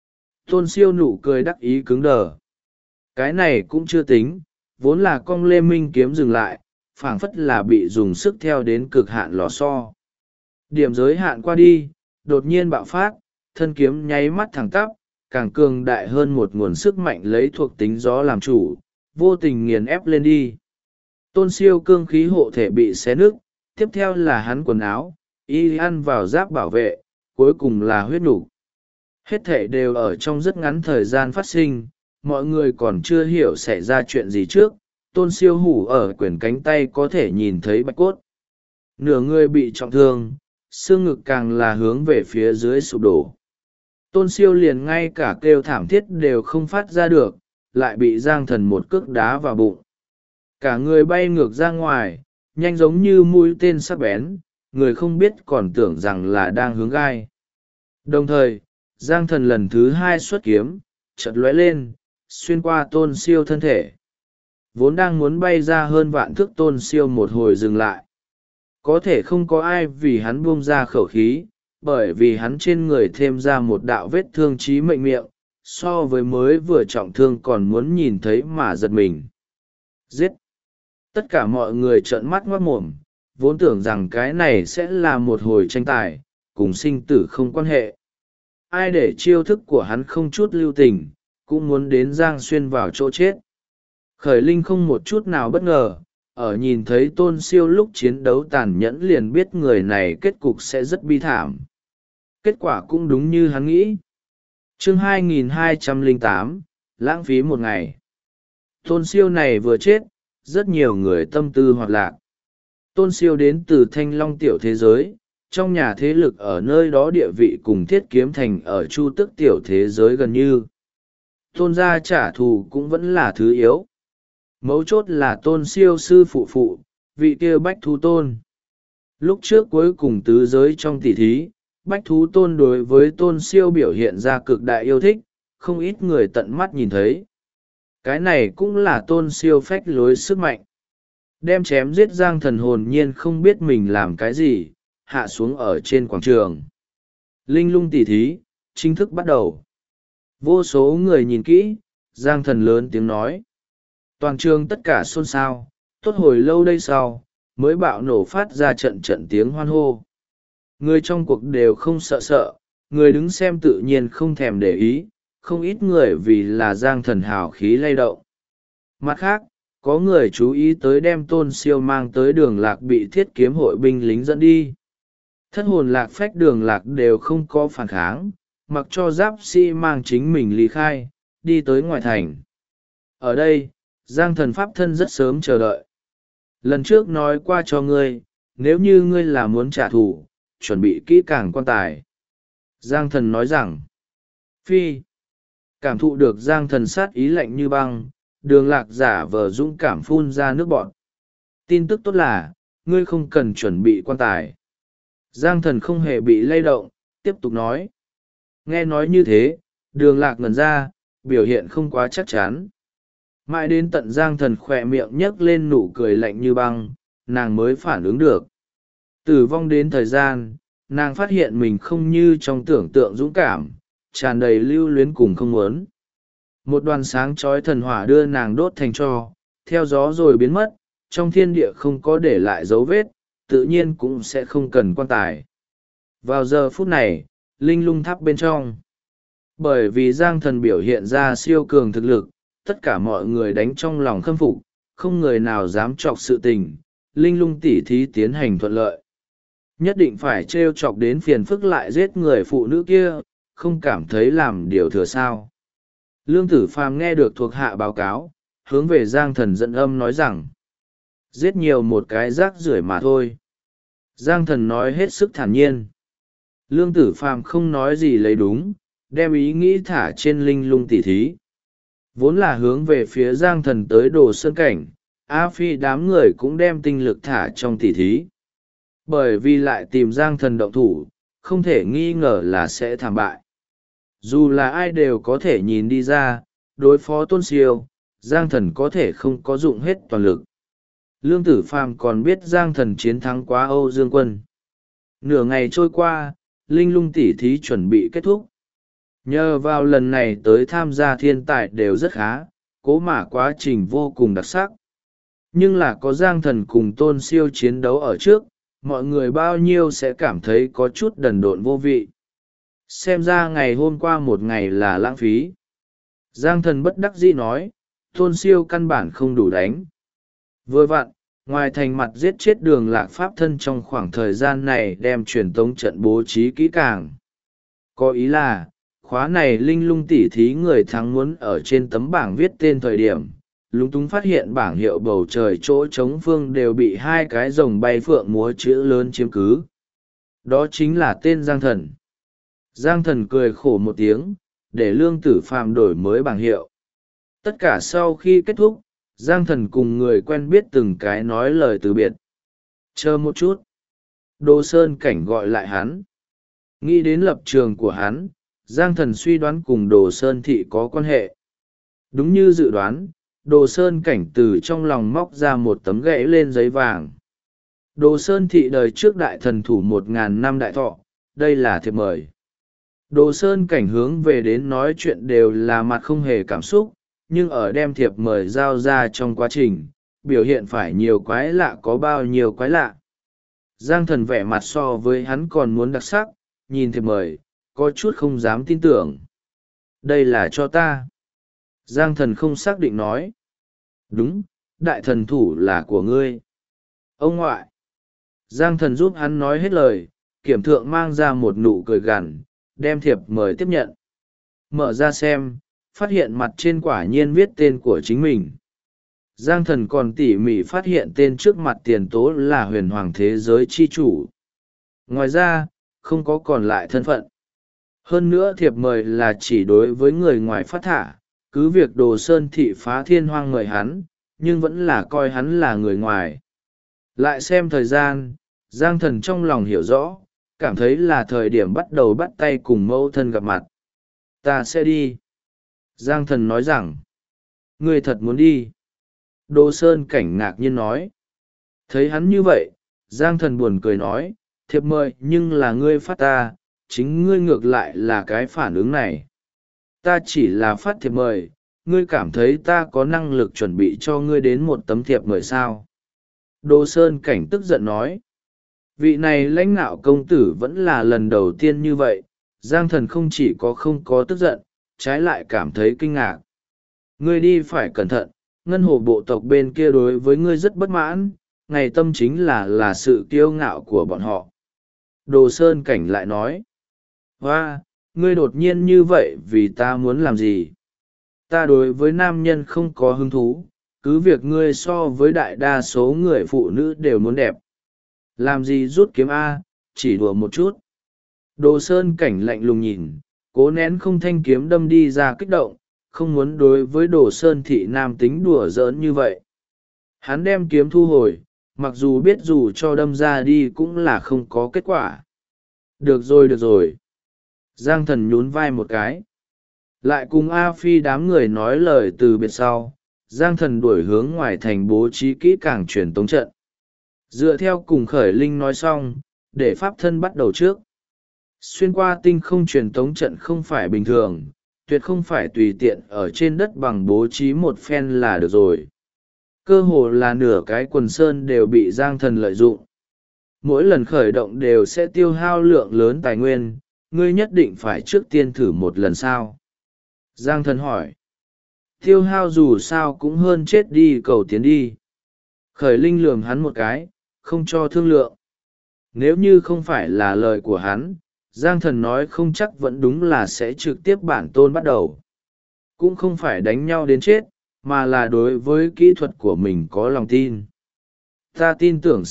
Tôn Siêu nụ cười đắc ý cứng đờ. Cái này cũng chưa tính, vốn là con Lê Minh kiếm dừng lại, phảng phất là bị dùng sức theo đến cực hạn lò xo. Điểm giới hạn qua đi, đột nhiên bạo phát, thân kiếm nháy mắt thẳng tắp, càng cường đại hơn một nguồn sức mạnh lấy thuộc tính gió làm chủ, vô tình nghiền ép lên đi. Tôn Siêu cương khí hộ thể bị xé nứt, tiếp theo là hắn quần áo, y ăn vào giáp bảo vệ, cuối cùng là huyết nục. Hết thể đều ở trong rất ngắn thời gian phát sinh, mọi người còn chưa hiểu xảy ra chuyện gì trước. Tôn Siêu hủ ở quyển cánh tay có thể nhìn thấy bạch cốt. Nửa người bị trọng thương, xương ngực càng là hướng về phía dưới sụp đổ. Tôn Siêu liền ngay cả kêu thảm thiết đều không phát ra được, lại bị Giang Thần một cước đá vào bụng. Cả người bay ngược ra ngoài, nhanh giống như mũi tên sắc bén, người không biết còn tưởng rằng là đang hướng gai. Đồng thời, Giang Thần lần thứ hai xuất kiếm, chợt lóe lên, xuyên qua Tôn Siêu thân thể. Vốn đang muốn bay ra hơn vạn thước Tôn Siêu một hồi dừng lại. Có thể không có ai vì hắn buông ra khẩu khí, bởi vì hắn trên người thêm ra một đạo vết thương chí mệnh miệng, so với mới vừa trọng thương còn muốn nhìn thấy mà giật mình. Giết! Tất cả mọi người trợn mắt ngoác mồm, vốn tưởng rằng cái này sẽ là một hồi tranh tài, cùng sinh tử không quan hệ. Ai để chiêu thức của hắn không chút lưu tình, cũng muốn đến Giang Xuyên vào chỗ chết. Khởi Linh không một chút nào bất ngờ, ở nhìn thấy Tôn Siêu lúc chiến đấu tàn nhẫn liền biết người này kết cục sẽ rất bi thảm. Kết quả cũng đúng như hắn nghĩ. Chương 2208, lãng phí một ngày. Tôn Siêu này vừa chết, rất nhiều người tâm tư hoạt lạc. Tôn Siêu đến từ Thanh Long tiểu thế giới, trong nhà thế lực ở nơi đó địa vị cùng Thiết Kiếm Thành ở Chu Tức tiểu thế giới gần như. Tôn gia trả thù cũng vẫn là thứ yếu. Mấu chốt là Tôn Siêu sư phụ, vị kia Bách Thú Tôn. Lúc trước cuối cùng tứ giới trong tỷ thí, Bách Thú Tôn đối với Tôn Siêu biểu hiện ra cực đại yêu thích, không ít người tận mắt nhìn thấy. Cái này cũng là Tôn Siêu phách lối sức mạnh. Đem chém giết Giang Thần hồn nhiên không biết mình làm cái gì, hạ xuống ở trên quảng trường. Linh lung tỷ thí, chính thức bắt đầu. Vô số người nhìn kỹ, Giang Thần lớn tiếng nói. Toàn trường tất cả xôn xao, tốt hồi lâu đây sau, mới bạo nổ phát ra trận trận tiếng hoan hô. Người trong cuộc đều không sợ, người đứng xem tự nhiên không thèm để ý, không ít người vì là Giang Thần hào khí lay động. Mặt khác, có người chú ý tới đem Tôn Siêu mang tới Đường Lạc bị Thiết Kiếm hội binh lính dẫn đi. Thất hồn lạc phách Đường Lạc đều không có phản kháng, mặc cho giáp sĩ mang chính mình ly khai, đi tới ngoài thành. Ở đây, Giang Thần pháp thân rất sớm chờ đợi. Lần trước nói qua cho ngươi, nếu như ngươi là muốn trả thù, chuẩn bị kỹ càng quan tài. Giang Thần nói rằng, phi, cảm thụ được Giang Thần sát ý lạnh như băng, Đường Lạc giả vờ dũng cảm phun ra nước bọt. Tin tức tốt là, ngươi không cần chuẩn bị quan tài. Giang Thần không hề bị lay động, tiếp tục nói. Nghe nói như thế, Đường Lạc ngẩn ra, biểu hiện không quá chắc chắn. Mãi đến tận Giang Thần khỏe miệng nhấc lên nụ cười lạnh như băng, nàng mới phản ứng được. Tử vong đến thời gian, nàng phát hiện mình không như trong tưởng tượng dũng cảm, tràn đầy lưu luyến cùng không muốn. Một đoàn sáng chói thần hỏa đưa nàng đốt thành tro, theo gió rồi biến mất, trong thiên địa không có để lại dấu vết, tự nhiên cũng sẽ không cần quan tài. Vào giờ phút này, linh lung tháp bên trong. Bởi vì Giang Thần biểu hiện ra siêu cường thực lực, tất cả mọi người đánh trong lòng khâm phục, không người nào dám chọc sự tình, linh lung tỉ thí tiến hành thuận lợi. Nhất định phải trêu chọc đến phiền phức lại giết người phụ nữ kia, không cảm thấy làm điều thừa sao. Lương Tử Phàm nghe được thuộc hạ báo cáo, hướng về Giang Thần dẫn âm nói rằng, giết nhiều một cái rác rưởi mà thôi. Giang Thần nói hết sức thản nhiên. Lương Tử Phàm không nói gì lấy đúng, đem ý nghĩ thả trên linh lung tỉ thí. Vốn là hướng về phía Giang Thần tới Đồ Sơn Cảnh, A Phi đám người cũng đem tinh lực thả trong tỉ thí. Bởi vì lại tìm Giang Thần động thủ, không thể nghi ngờ là sẽ thảm bại. Dù là ai đều có thể nhìn đi ra, đối phó Tôn Siêu, Giang Thần có thể không có dụng hết toàn lực. Lương Tử Phàm còn biết Giang Thần chiến thắng quá Âu Dương Quân. Nửa ngày trôi qua, linh lung tỉ thí chuẩn bị kết thúc. Nhờ vào lần này tới tham gia thiên tài đều rất khá, cố mà quá trình vô cùng đặc sắc. Nhưng là có Giang Thần cùng Tôn Siêu chiến đấu ở trước, mọi người bao nhiêu sẽ cảm thấy có chút đần độn vô vị. Xem ra ngày hôm qua một ngày là lãng phí. Giang Thần bất đắc dĩ nói, Tôn Siêu căn bản không đủ đánh. Vừa vặn, ngoài thành mặt giết chết Đường Lạc pháp thân trong khoảng thời gian này đem truyền tống trận bố trí kỹ càng. Có ý là, khóa này linh lung tỉ thí người thắng muốn ở trên tấm bảng viết tên thời điểm, lúng túng phát hiện bảng hiệu bầu trời chỗ trống phương đều bị hai cái rồng bay phượng múa chữ lớn chiếm cứ. Đó chính là tên Giang Thần. Giang Thần cười khổ một tiếng, để Lương Tử Phàm đổi mới bảng hiệu. Tất cả sau khi kết thúc, Giang Thần cùng người quen biết từng cái nói lời từ biệt. Chờ một chút. Đồ Sơn Cảnh gọi lại hắn. Nghĩ đến lập trường của hắn, Giang Thần suy đoán cùng Đồ Sơn Thị có quan hệ. Đúng như dự đoán, Đồ Sơn Cảnh từ trong lòng móc ra một tấm gãy lên giấy vàng. Đồ Sơn Thị đời trước đại thần thủ 1.000 năm đại thọ, đây là thiệp mời. Đồ Sơn Cảnh hướng về đến nói chuyện đều là mặt không hề cảm xúc, nhưng ở đem thiệp mời giao ra trong quá trình, biểu hiện phải nhiều quái lạ có bao nhiêu quái lạ. Giang Thần vẻ mặt so với hắn còn muốn đặc sắc, nhìn thiệp mời, có chút không dám tin tưởng. Đây là cho ta. Giang Thần không xác định nói. Đúng, đại thần thủ là của ngươi. Ông ngoại. Giang Thần giúp hắn nói hết lời, kiểm thượng mang ra một nụ cười gằn, đem thiệp mời tiếp nhận. Mở ra xem, phát hiện mặt trên quả nhiên viết tên của chính mình. Giang Thần còn tỉ mỉ phát hiện tên trước mặt tiền tố là huyền hoàng thế giới chi chủ. Ngoài ra, không có còn lại thân phận. Hơn nữa thiệp mời là chỉ đối với người ngoài phát thả, cứ việc Đồ Sơn Thị phá thiên hoang mời hắn, nhưng vẫn là coi hắn là người ngoài. Lại xem thời gian, Giang Thần trong lòng hiểu rõ, cảm thấy là thời điểm bắt đầu bắt tay cùng mẫu thân gặp mặt. Ta sẽ đi. Giang Thần nói rằng, ngươi thật muốn đi. Đồ Sơn Cảnh ngạc nhiên nói. Thấy hắn như vậy, Giang Thần buồn cười nói, thiệp mời nhưng là ngươi phát ta, chính ngươi ngược lại là cái phản ứng này. Ta chỉ là phát thiệp mời, ngươi cảm thấy ta có năng lực chuẩn bị cho ngươi đến một tấm thiệp mời sao? Đồ Sơn Cảnh tức giận nói. Vị này lãnh ngạo công tử vẫn là lần đầu tiên như vậy, Giang Thần không chỉ có không có tức giận, trái lại cảm thấy kinh ngạc. Ngươi đi phải cẩn thận, ngân hồ bộ tộc bên kia đối với ngươi rất bất mãn, ngày tâm chính là sự kiêu ngạo của bọn họ. Đồ Sơn Cảnh lại nói. Hoa, ngươi đột nhiên như vậy vì ta muốn làm gì? Ta đối với nam nhân không có hứng thú, cứ việc ngươi so với đại đa số người phụ nữ đều muốn đẹp. Làm gì rút kiếm A, chỉ đùa một chút. Đồ Sơn Cảnh lạnh lùng nhìn, cố nén không thanh kiếm đâm đi ra kích động, không muốn đối với Đồ Sơn Thị nam tính đùa giỡn như vậy. Hắn đem kiếm thu hồi, mặc dù biết dù cho đâm ra đi cũng là không có kết quả. Được rồi được rồi. Giang Thần nhún vai một cái. Lại cùng A Phi đám người nói lời từ biệt sau, Giang Thần đuổi hướng ngoài thành bố trí kỹ càng truyền tống trận. Dựa theo cùng Khởi Linh nói xong, để pháp thân bắt đầu trước. Xuyên qua tinh không truyền tống trận không phải bình thường, tuyệt không phải tùy tiện ở trên đất bằng bố trí một phen là được rồi. Cơ hồ là nửa cái quần sơn đều bị Giang Thần lợi dụng. Mỗi lần khởi động đều sẽ tiêu hao lượng lớn tài nguyên, ngươi nhất định phải trước tiên thử một lần sao? Giang Thần hỏi. Tiêu hao dù sao cũng hơn chết đi cầu tiến đi. Khởi Linh lườm hắn một cái, không cho thương lượng. Nếu như không phải là lời của hắn, Giang Thần nói không chắc vẫn đúng là sẽ trực tiếp bản tôn bắt đầu. Cũng không phải đánh nhau đến chết, mà là đối với kỹ thuật của mình có lòng tin. Ta tin tưởng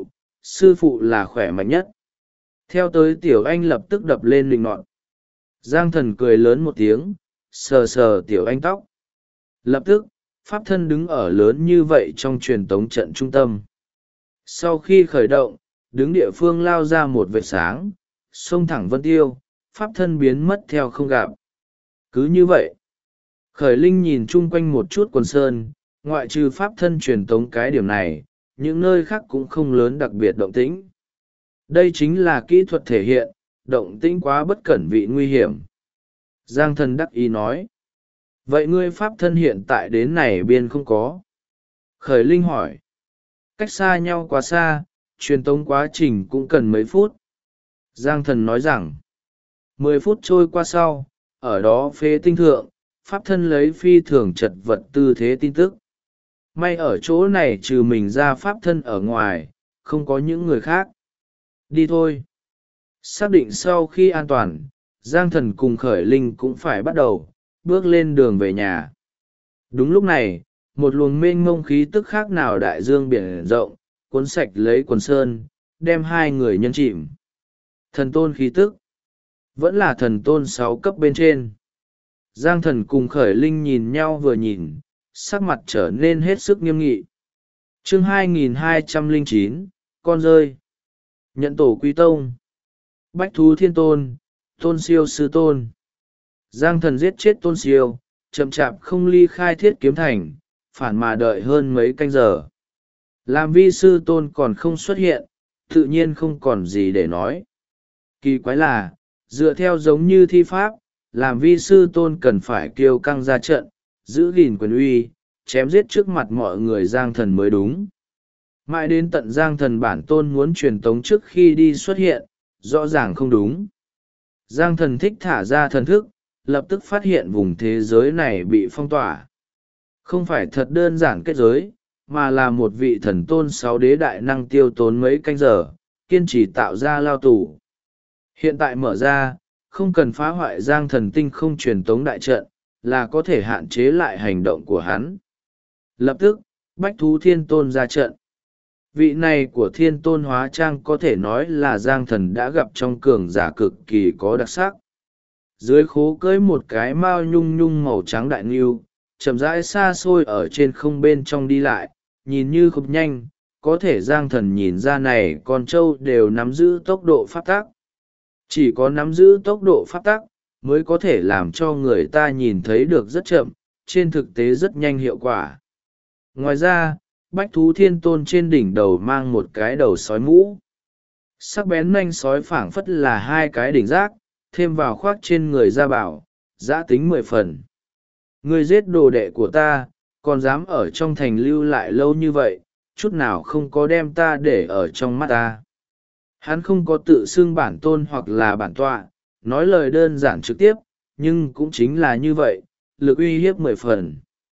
sư phụ là khỏe mạnh nhất. Theo tới Tiểu Anh lập tức đập lên lình nọt. Giang Thần cười lớn một tiếng, sờ sờ Tiểu Anh tóc. Lập tức, pháp thân đứng ở lớn như vậy trong truyền tống trận trung tâm. Sau khi khởi động, đứng địa phương lao ra một vệt sáng, xông thẳng vân tiêu, pháp thân biến mất theo không gặp. Cứ như vậy, Khởi Linh nhìn chung quanh một chút quần sơn, ngoại trừ pháp thân truyền tống cái điểm này, những nơi khác cũng không lớn đặc biệt động tĩnh. Đây chính là kỹ thuật thể hiện, động tĩnh quá bất cẩn vị nguy hiểm. Giang Thần đắc ý nói. Vậy ngươi pháp thân hiện tại đến này biên không có? Khởi Linh hỏi. Cách xa nhau quá xa, truyền tống quá trình cũng cần mấy phút. Giang Thần nói rằng, 10 phút trôi qua sau, ở đó phế tinh thượng, pháp thân lấy phi thường chật vật tư thế tin tức. May ở chỗ này trừ mình ra pháp thân ở ngoài, không có những người khác. Đi thôi. Xác định sau khi an toàn, Giang Thần cùng Khởi Linh cũng phải bắt đầu, bước lên đường về nhà. Đúng lúc này, một luồng mênh mông khí tức khác nào đại dương biển rộng, cuốn sạch lấy quần sơn, đem hai người nhân chìm. Thần tôn khí tức, vẫn là thần tôn 6 cấp bên trên. Giang Thần cùng Khởi Linh nhìn nhau vừa nhìn, sắc mặt trở nên hết sức nghiêm nghị. Chương 2209, con rơi. Nhận tổ quý tông. Bách thú thiên tôn, tôn siêu sư tôn. Giang Thần giết chết tôn siêu, chậm chạp không ly khai thiết kiếm thành, phản mà đợi hơn mấy canh giờ. Làm vi sư tôn còn không xuất hiện, tự nhiên không còn gì để nói. Kỳ quái là, dựa theo giống như thi pháp, làm vi sư tôn cần phải kiêu căng ra trận, giữ gìn quyền uy, chém giết trước mặt mọi người Giang Thần mới đúng. Mãi đến tận Giang Thần bản tôn muốn truyền tống trước khi đi xuất hiện, rõ ràng không đúng. Giang Thần thích thả ra thần thức, lập tức phát hiện vùng thế giới này bị phong tỏa. Không phải thật đơn giản kết giới, mà là một vị thần tôn 6 đế đại năng tiêu tốn mấy canh giờ, kiên trì tạo ra lao tù. Hiện tại mở ra, không cần phá hoại Giang Thần tinh không truyền tống đại trận, là có thể hạn chế lại hành động của hắn. Lập tức, Bách thú thiên tôn ra trận. Vị này của thiên tôn hóa trang có thể nói là Giang Thần đã gặp trong cường giả cực kỳ có đặc sắc. Dưới khố cưới một cái mao nhung nhung màu trắng đại ngưu, chậm rãi xa xôi ở trên không bên trong đi lại, nhìn như không nhanh, có thể Giang Thần nhìn ra này con trâu đều nắm giữ tốc độ pháp tắc. Chỉ có nắm giữ tốc độ pháp tắc, mới có thể làm cho người ta nhìn thấy được rất chậm, trên thực tế rất nhanh hiệu quả. Ngoài ra, Bách thú thiên tôn trên đỉnh đầu mang một cái đầu sói mũ. Sắc bén nanh sói phảng phất là hai cái đỉnh rác, thêm vào khoác trên người ra bảo, giã tính 10 phần. Ngươi giết đồ đệ của ta, còn dám ở trong thành lưu lại lâu như vậy, chút nào không có đem ta để ở trong mắt ta. Hắn không có tự xưng bản tôn hoặc là bản tọa, nói lời đơn giản trực tiếp, nhưng cũng chính là như vậy, lực uy hiếp 10 phần.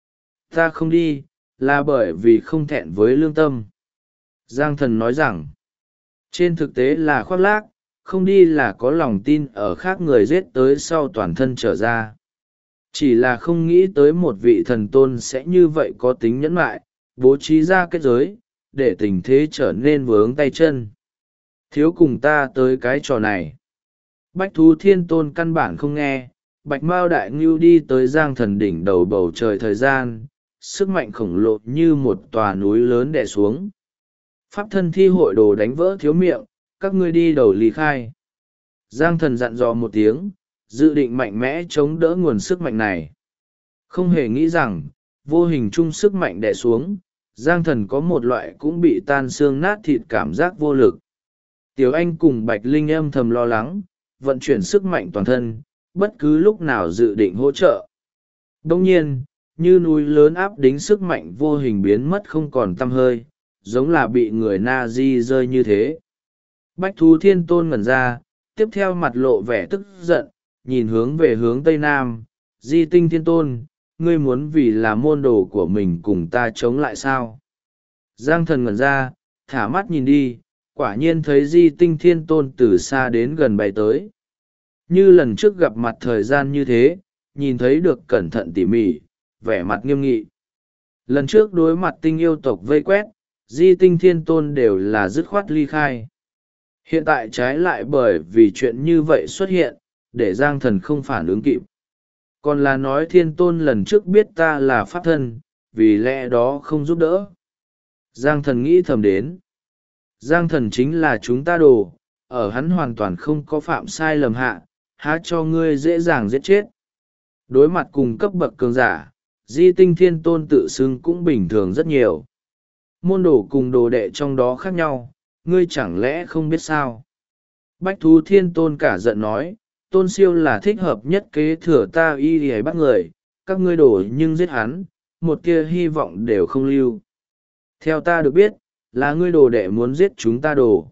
Ta không đi, là bởi vì không thẹn với lương tâm. Giang Thần nói rằng, trên thực tế là khoác lác, không đi là có lòng tin ở khác người giết tới sau toàn thân trở ra. Chỉ là không nghĩ tới một vị thần tôn sẽ như vậy có tính nhẫn mại, bố trí ra kết giới, để tình thế trở nên vướng tay chân. Thiếu cùng ta tới cái trò này. Bách thú thiên tôn căn bản không nghe, bạch mao đại ngưu đi tới Giang Thần đỉnh đầu bầu trời thời gian, sức mạnh khổng lồ như một tòa núi lớn đè xuống. Pháp thân thi hội đồ đánh vỡ thiếu miệng, các ngươi đi đầu ly khai. Giang thần dặn dò một tiếng, dự định mạnh mẽ chống đỡ nguồn sức mạnh này. Không hề nghĩ rằng, vô hình chung sức mạnh đè xuống, Giang thần có một loại cũng bị tan xương nát thịt cảm giác vô lực. Tiểu Anh cùng Bạch Linh âm thầm lo lắng, vận chuyển sức mạnh toàn thân, bất cứ lúc nào dự định hỗ trợ. Đồng nhiên, như núi lớn áp đính sức mạnh vô hình biến mất không còn tăm hơi, giống là bị người na di rơi như thế. Bách thú thiên tôn ngẩn ra, tiếp theo mặt lộ vẻ tức giận, nhìn hướng về hướng tây nam. Di tinh thiên tôn, ngươi muốn vì là môn đồ của mình cùng ta chống lại sao? Giang thần ngẩn ra, thả mắt nhìn đi, quả nhiên thấy di tinh thiên tôn từ xa đến gần bay tới. Như lần trước gặp mặt thời gian như thế, nhìn thấy được cẩn thận tỉ mỉ, vẻ mặt nghiêm nghị. Lần trước đối mặt tinh yêu tộc vây quét, di tinh thiên tôn đều là dứt khoát ly khai. Hiện tại trái lại bởi vì chuyện như vậy xuất hiện, để Giang thần không phản ứng kịp. Còn là nói thiên tôn lần trước biết ta là pháp thân, vì lẽ đó không giúp đỡ. Giang thần nghĩ thầm đến. Giang thần chính là chúng ta đồ, ở hắn hoàn toàn không có phạm sai lầm hạ, há cho ngươi dễ dàng giết chết. Đối mặt cùng cấp bậc cường giả, di tinh thiên tôn tự xưng cũng bình thường rất nhiều. Môn đồ cùng đồ đệ trong đó khác nhau, ngươi chẳng lẽ không biết sao? Bách thú thiên tôn cả giận nói, tôn siêu là thích hợp nhất kế thừa ta y để bắt người, các ngươi đổ nhưng giết hắn, một tia hy vọng đều không lưu. Theo ta được biết, là ngươi đồ đệ muốn giết chúng ta đồ.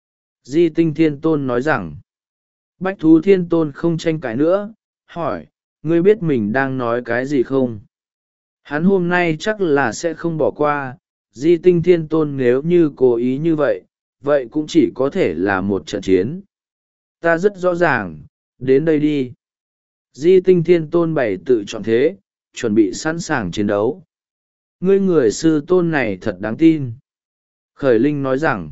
Di tinh thiên tôn nói rằng, bách thú thiên tôn không tranh cãi nữa, hỏi, ngươi biết mình đang nói cái gì không? Hắn hôm nay chắc là sẽ không bỏ qua, di tinh thiên tôn nếu như cố ý như vậy, vậy cũng chỉ có thể là một trận chiến. Ta rất rõ ràng, đến đây đi. Di tinh thiên tôn bày tự chọn thế, chuẩn bị sẵn sàng chiến đấu. Ngươi người sư tôn này thật đáng tin. Khởi Linh nói rằng,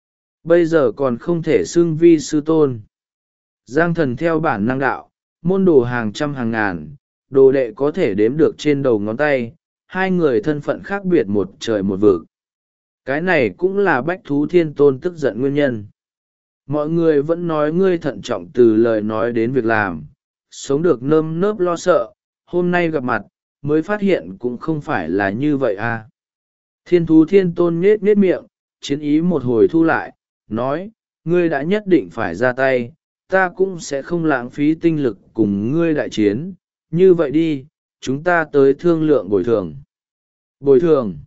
bây giờ còn không thể xưng vi sư tôn. Giang thần theo bản năng đạo, môn đồ hàng trăm hàng ngàn, đồ đệ có thể đếm được trên đầu ngón tay, hai người thân phận khác biệt một trời một vực. Cái này cũng là bách thú thiên tôn tức giận nguyên nhân. Mọi người vẫn nói ngươi thận trọng từ lời nói đến việc làm, sống được nơm nớp lo sợ, hôm nay gặp mặt, mới phát hiện cũng không phải là như vậy à. Thiên thú thiên tôn nhết nhết miệng, chiến ý một hồi thu lại, nói, ngươi đã nhất định phải ra tay, ta cũng sẽ không lãng phí tinh lực cùng ngươi đại chiến, như vậy đi, chúng ta tới thương lượng bồi thường. Bồi thường.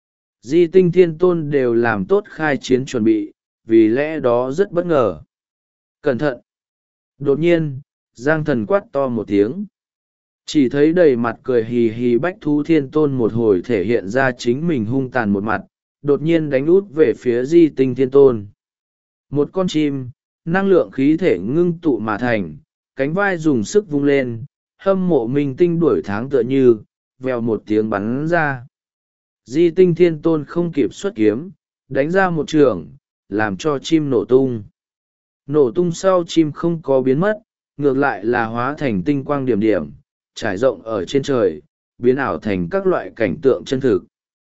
Di tinh thiên tôn đều làm tốt khai chiến chuẩn bị, vì lẽ đó rất bất ngờ. Cẩn thận! Đột nhiên, Giang thần quát to một tiếng. Chỉ thấy đầy mặt cười hì hì bách thú thiên tôn một hồi thể hiện ra chính mình hung tàn một mặt, đột nhiên đánh út về phía di tinh thiên tôn. Một con chim, năng lượng khí thể ngưng tụ mà thành, cánh vai dùng sức vung lên, hâm mộ minh tinh đuổi tháng tựa như, vèo một tiếng bắn ra. Di tinh thiên tôn không kịp xuất kiếm, đánh ra một trường, làm cho chim nổ tung. Nổ tung sau chim không có biến mất, ngược lại là hóa thành tinh quang điểm điểm, trải rộng ở trên trời, biến ảo thành các loại cảnh tượng chân thực.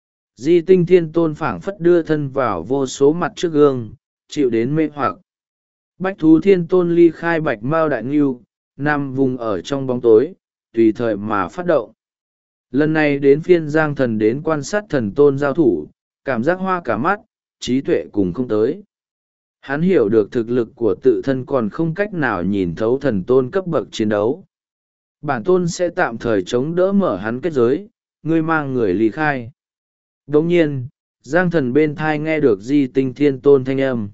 Di tinh thiên tôn phảng phất đưa thân vào vô số mặt trước gương, chịu đến mê hoặc. Bách thú thiên tôn ly khai bạch mao đại ngưu, nằm vùng ở trong bóng tối, tùy thời mà phát động. Lần này đến phiên Giang thần đến quan sát thần tôn giao thủ, cảm giác hoa cả mắt, trí tuệ cùng không tới. Hắn hiểu được thực lực của tự thân còn không cách nào nhìn thấu thần tôn cấp bậc chiến đấu. Bản tôn sẽ tạm thời chống đỡ mở hắn kết giới, ngươi mang người ly khai. Đồng nhiên, Giang thần bên thai nghe được di tinh thiên tôn thanh âm.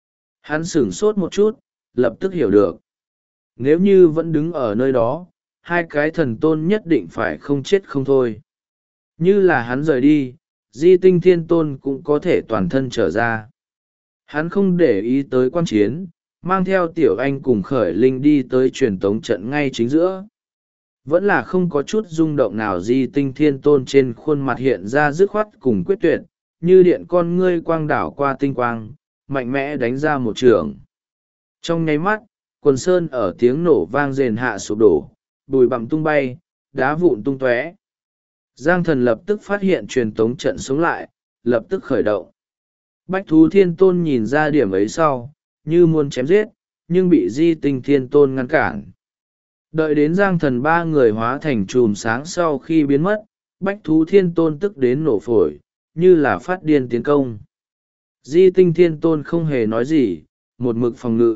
Hắn sửng sốt một chút, lập tức hiểu được. Nếu như vẫn đứng ở nơi đó, hai cái thần tôn nhất định phải không chết không thôi. Như là hắn rời đi, di tinh thiên tôn cũng có thể toàn thân trở ra. Hắn không để ý tới quan chiến, mang theo tiểu anh cùng khởi linh đi tới truyền tống trận ngay chính giữa. Vẫn là không có chút rung động nào di tinh thiên tôn trên khuôn mặt hiện ra dứt khoát cùng quyết tuyệt, như điện con ngươi quang đảo qua tinh quang, mạnh mẽ đánh ra một trường. Trong nháy mắt, quần sơn ở tiếng nổ vang rền hạ sụp đổ, bụi bặm tung bay, đá vụn tung tóe. Giang thần lập tức phát hiện truyền tống trận sống lại, lập tức khởi động. Bách thú thiên tôn nhìn ra điểm ấy sau, như muốn chém giết, nhưng bị Di Tinh thiên tôn ngăn cản. Đợi đến Giang Thần ba người hóa thành chùm sáng sau khi biến mất, Bách thú thiên tôn tức đến nổ phổi, như là phát điên tiến công. Di Tinh thiên tôn không hề nói gì, một mực phòng ngự.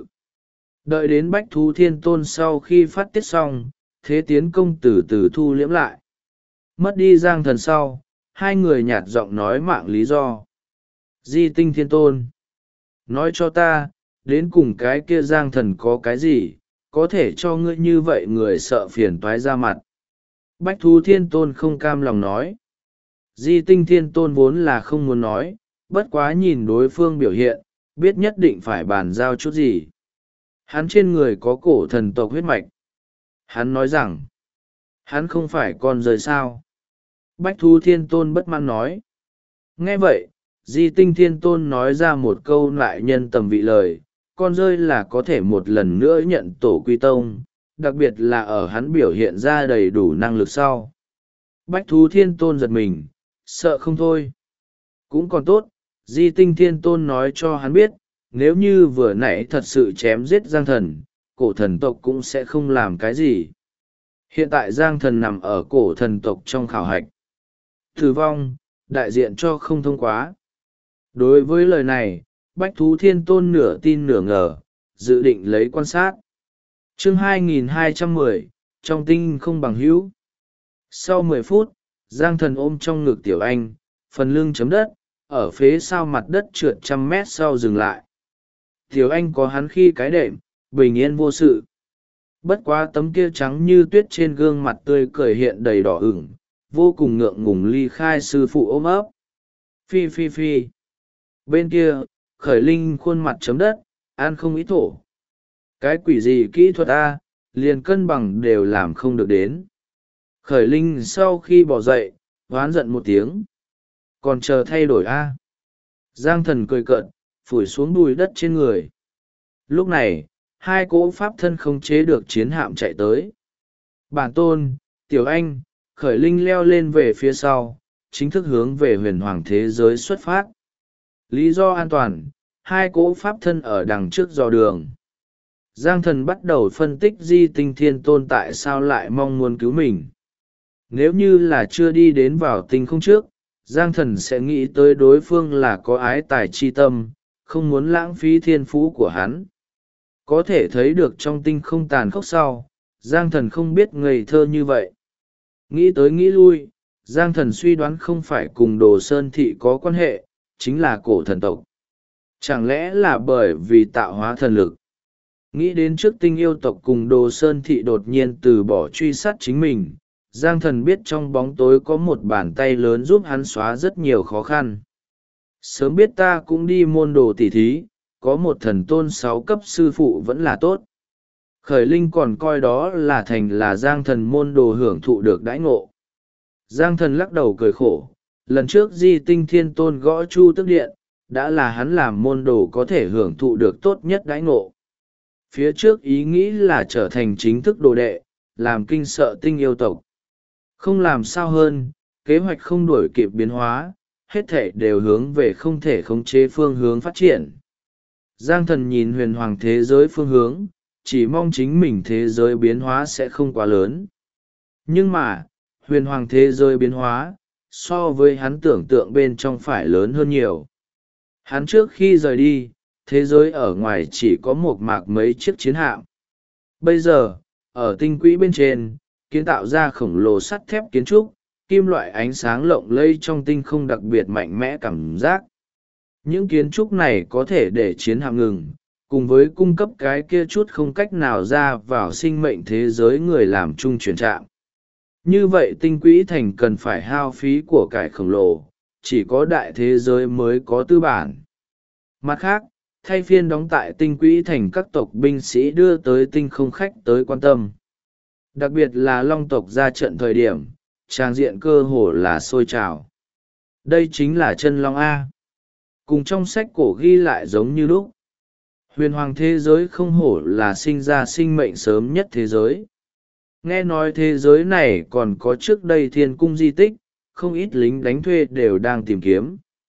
Đợi đến Bách thú thiên tôn sau khi phát tiết xong, thế tiến công từ từ thu liễm lại. Mất đi Giang Thần sau, hai người nhạt giọng nói mạng lý do. Di Tinh thiên tôn, nói cho ta, đến cùng cái kia Giang Thần có cái gì, có thể cho ngươi như vậy người sợ phiền toái ra mặt. Bách thú thiên tôn không cam lòng nói. Di Tinh thiên tôn vốn là không muốn nói, bất quá nhìn đối phương biểu hiện, biết nhất định phải bàn giao chút gì. Hắn trên người có cổ thần tộc huyết mạch. Hắn nói rằng, hắn không phải con rơi sao. Bách thú thiên tôn bất mãn nói. Nghe vậy, Di Tinh thiên tôn nói ra một câu lại nhân tầm vị lời, con rơi là có thể một lần nữa nhận tổ quy tông, đặc biệt là ở hắn biểu hiện ra đầy đủ năng lực sau. Bách thú thiên tôn giật mình, sợ không thôi. Cũng còn tốt, Di Tinh thiên tôn nói cho hắn biết, nếu như vừa nãy thật sự chém giết Giang Thần, cổ thần tộc cũng sẽ không làm cái gì. Hiện tại Giang Thần nằm ở cổ thần tộc trong khảo hạch. Tử vong, đại diện cho không thông quá. Đối với lời này, Bách thú thiên tôn nửa tin nửa ngờ, dự định lấy quan sát. Chương 2210, trong tinh không bằng hữu. Sau 10 phút, Giang Thần ôm trong ngực Tiểu Anh, phần lưng chấm đất, ở phía sau mặt đất trượt 100 mét sau dừng lại. Tiểu Anh có hắn khi cái đệm, bình yên vô sự. Bất quá tấm kia trắng như tuyết trên gương mặt tươi cười hiện đầy đỏ ửng, vô cùng ngượng ngùng ly khai sư phụ ôm ấp. Phi phi phi. Bên kia, Khởi Linh khuôn mặt chấm đất, ăn không ý thổ. Cái quỷ gì kỹ thuật A, liền cân bằng đều làm không được đến. Khởi Linh sau khi bỏ dậy, hoán giận một tiếng. Còn chờ thay đổi A. Giang Thần cười cợt, phủi xuống bùi đất trên người. Lúc này, hai cỗ pháp thân không chế được chiến hạm chạy tới. Bản tôn, Tiểu Anh, Khởi Linh leo lên về phía sau, chính thức hướng về huyền hoàng thế giới xuất phát. Lý do an toàn, hai cỗ pháp thân ở đằng trước dò đường. Giang Thần bắt đầu phân tích Di Tinh thiên tôn tại sao lại mong muốn cứu mình. Nếu như là chưa đi đến vào tinh không trước, Giang Thần sẽ nghĩ tới đối phương là có ái tài chi tâm, không muốn lãng phí thiên phú của hắn. Có thể thấy được trong tinh không tàn khốc sau, Giang Thần không biết ngây thơ như vậy. Nghĩ tới nghĩ lui, Giang Thần suy đoán không phải cùng Đồ Sơn Thị có quan hệ, chính là cổ thần tộc. Chẳng lẽ là bởi vì tạo hóa thần lực? Nghĩ đến trước tinh yêu tộc cùng Đồ Sơn Thị đột nhiên từ bỏ truy sát chính mình, Giang Thần biết trong bóng tối có một bàn tay lớn giúp hắn xóa rất nhiều khó khăn. Sớm biết ta cũng đi môn đồ tỉ thí, có một thần tôn 6 cấp sư phụ vẫn là tốt. Khởi Linh còn coi đó là thành là Giang Thần môn đồ hưởng thụ được đãi ngộ. Giang Thần lắc đầu cười khổ, lần trước Di Tinh thiên tôn gõ chu tức điện, đã là hắn làm môn đồ có thể hưởng thụ được tốt nhất đãi ngộ. Phía trước ý nghĩ là trở thành chính thức đồ đệ, làm kinh sợ tinh yêu tộc. Không làm sao hơn, kế hoạch không đuổi kịp biến hóa, hết thể đều hướng về không thể khống chế phương hướng phát triển. Giang Thần nhìn huyền hoàng thế giới phương hướng, chỉ mong chính mình thế giới biến hóa sẽ không quá lớn. Nhưng mà, huyền hoàng thế giới biến hóa, so với hắn tưởng tượng bên trong phải lớn hơn nhiều. Hắn trước khi rời đi, thế giới ở ngoài chỉ có một mạc mấy chiếc chiến hạm. Bây giờ, ở tinh quỹ bên trên, kiến tạo ra khổng lồ sắt thép kiến trúc, kim loại ánh sáng lộng lây trong tinh không đặc biệt mạnh mẽ cảm giác. Những kiến trúc này có thể để chiến hạm ngừng, cùng với cung cấp cái kia chút không cách nào ra vào sinh mệnh thế giới người làm chung chuyển trạm. Như vậy tinh quỹ thành cần phải hao phí của cải khổng lồ, chỉ có đại thế giới mới có tư bản. Mặt khác, thay phiên đóng tại tinh quỹ thành các tộc binh sĩ đưa tới tinh không khách tới quan tâm. Đặc biệt là long tộc ra trận thời điểm, trang diện cơ hồ là sôi trào. Đây chính là chân long A. Cùng trong sách cổ ghi lại giống như lúc. Huyền hoàng thế giới không hổ là sinh ra sinh mệnh sớm nhất thế giới. Nghe nói thế giới này còn có trước đây thiên cung di tích, không ít lính đánh thuê đều đang tìm kiếm.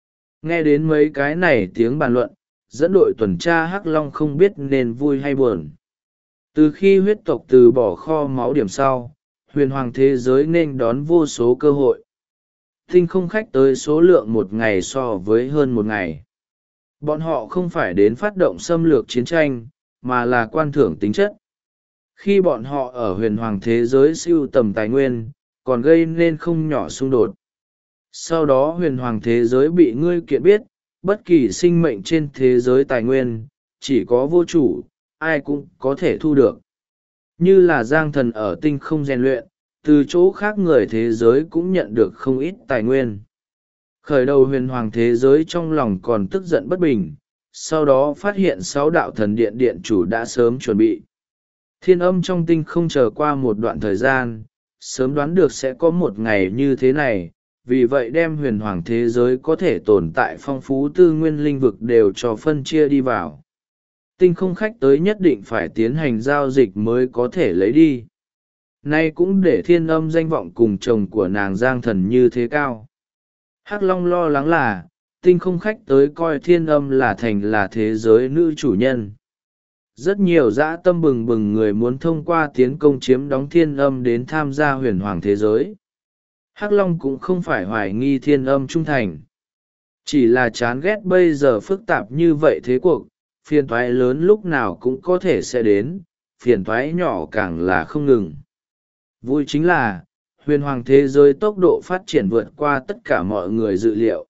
Nghe đến mấy cái này tiếng bàn luận, dẫn đội tuần tra Hắc Long không biết nên vui hay buồn. Từ khi huyết tộc từ bỏ kho máu điểm sau, huyền hoàng thế giới nên đón vô số cơ hội. Tinh không khách tới số lượng một ngày so với hơn một ngày. Bọn họ không phải đến phát động xâm lược chiến tranh, mà là quan thưởng tính chất. Khi bọn họ ở huyền hoàng thế giới sưu tầm tài nguyên, còn gây nên không nhỏ xung đột. Sau đó huyền hoàng thế giới bị ngươi kiện biết, bất kỳ sinh mệnh trên thế giới tài nguyên, chỉ có vô chủ, ai cũng có thể thu được. Như là Giang Thần ở tinh không rèn luyện, từ chỗ khác người thế giới cũng nhận được không ít tài nguyên. Khởi đầu huyền hoàng thế giới trong lòng còn tức giận bất bình, sau đó phát hiện 6 đạo thần điện điện chủ đã sớm chuẩn bị. Thiên âm trong tinh không chờ qua một đoạn thời gian, sớm đoán được sẽ có một ngày như thế này, vì vậy đem huyền hoàng thế giới có thể tồn tại phong phú tư nguyên linh vực đều cho phân chia đi vào. Tinh không khách tới nhất định phải tiến hành giao dịch mới có thể lấy đi. Nay cũng để thiên âm danh vọng cùng chồng của nàng Giang Thần như thế cao. Hắc Long lo lắng là, tinh không khách tới coi thiên âm là thành là thế giới nữ chủ nhân. Rất nhiều dã tâm bừng bừng người muốn thông qua tiến công chiếm đóng thiên âm đến tham gia huyền hoàng thế giới. Hắc Long cũng không phải hoài nghi thiên âm trung thành. Chỉ là chán ghét bây giờ phức tạp như vậy thế cuộc, phiền toái lớn lúc nào cũng có thể sẽ đến, phiền toái nhỏ càng là không ngừng. Vui chính là, huyền hoàng thế giới tốc độ phát triển vượt qua tất cả mọi người dự liệu.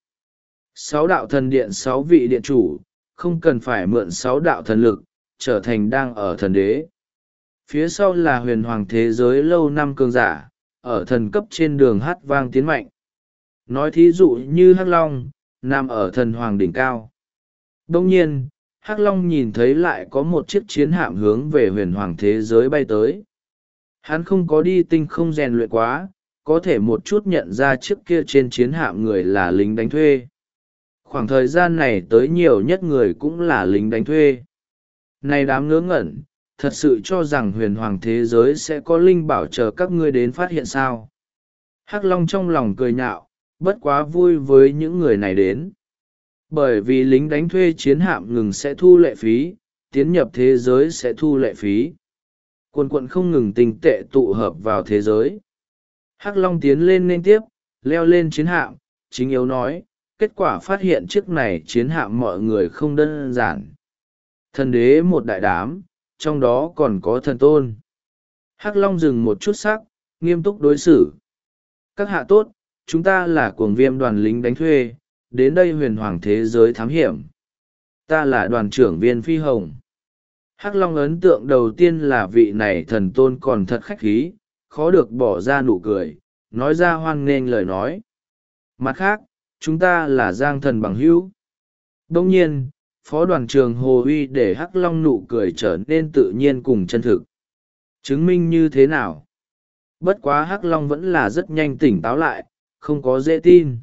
6 đạo thần điện 6 vị điện chủ, không cần phải mượn 6 đạo thần lực, trở thành đang ở thần đế. Phía sau là huyền hoàng thế giới lâu năm cường giả, ở thần cấp trên đường hát vang tiến mạnh. Nói thí dụ như Hắc Long, nằm ở thần hoàng đỉnh cao. Đông nhiên, Hắc Long nhìn thấy lại có một chiếc chiến hạm hướng về huyền hoàng thế giới bay tới. Hắn không có đi tinh không rèn luyện quá, có thể một chút nhận ra trước kia trên chiến hạm người là lính đánh thuê. Khoảng thời gian này tới nhiều nhất người cũng là lính đánh thuê. Này đám ngớ ngẩn, thật sự cho rằng huyền hoàng thế giới sẽ có linh bảo chờ các ngươi đến phát hiện sao. Hắc Long trong lòng cười nhạo, bất quá vui với những người này đến. Bởi vì lính đánh thuê chiến hạm ngừng sẽ thu lệ phí, tiến nhập thế giới sẽ thu lệ phí. Quần quận không ngừng tinh tệ tụ hợp vào thế giới. Hắc Long tiến lên nên tiếp, leo lên chiến hạm, chính yếu nói, kết quả phát hiện chiếc này chiến hạm mọi người không đơn giản. Thần đế một đại đám, trong đó còn có thần tôn. Hắc Long dừng một chút sắc, nghiêm túc đối xử. Các hạ tốt, chúng ta là cuồng viêm đoàn lính đánh thuê, đến đây huyền hoàng thế giới thám hiểm. Ta là đoàn trưởng Viên Phi Hồng. Hắc Long ấn tượng đầu tiên là vị này thần tôn còn thật khách khí, khó được bỏ ra nụ cười, nói ra hoan nghênh lời nói. Mặt khác, chúng ta là Giang Thần bằng hữu. Đông nhiên, phó đoàn trưởng Hồ Uy để Hắc Long nụ cười trở nên tự nhiên cùng chân thực. Chứng minh như thế nào? Bất quá Hắc Long vẫn là rất nhanh tỉnh táo lại, không có dễ tin.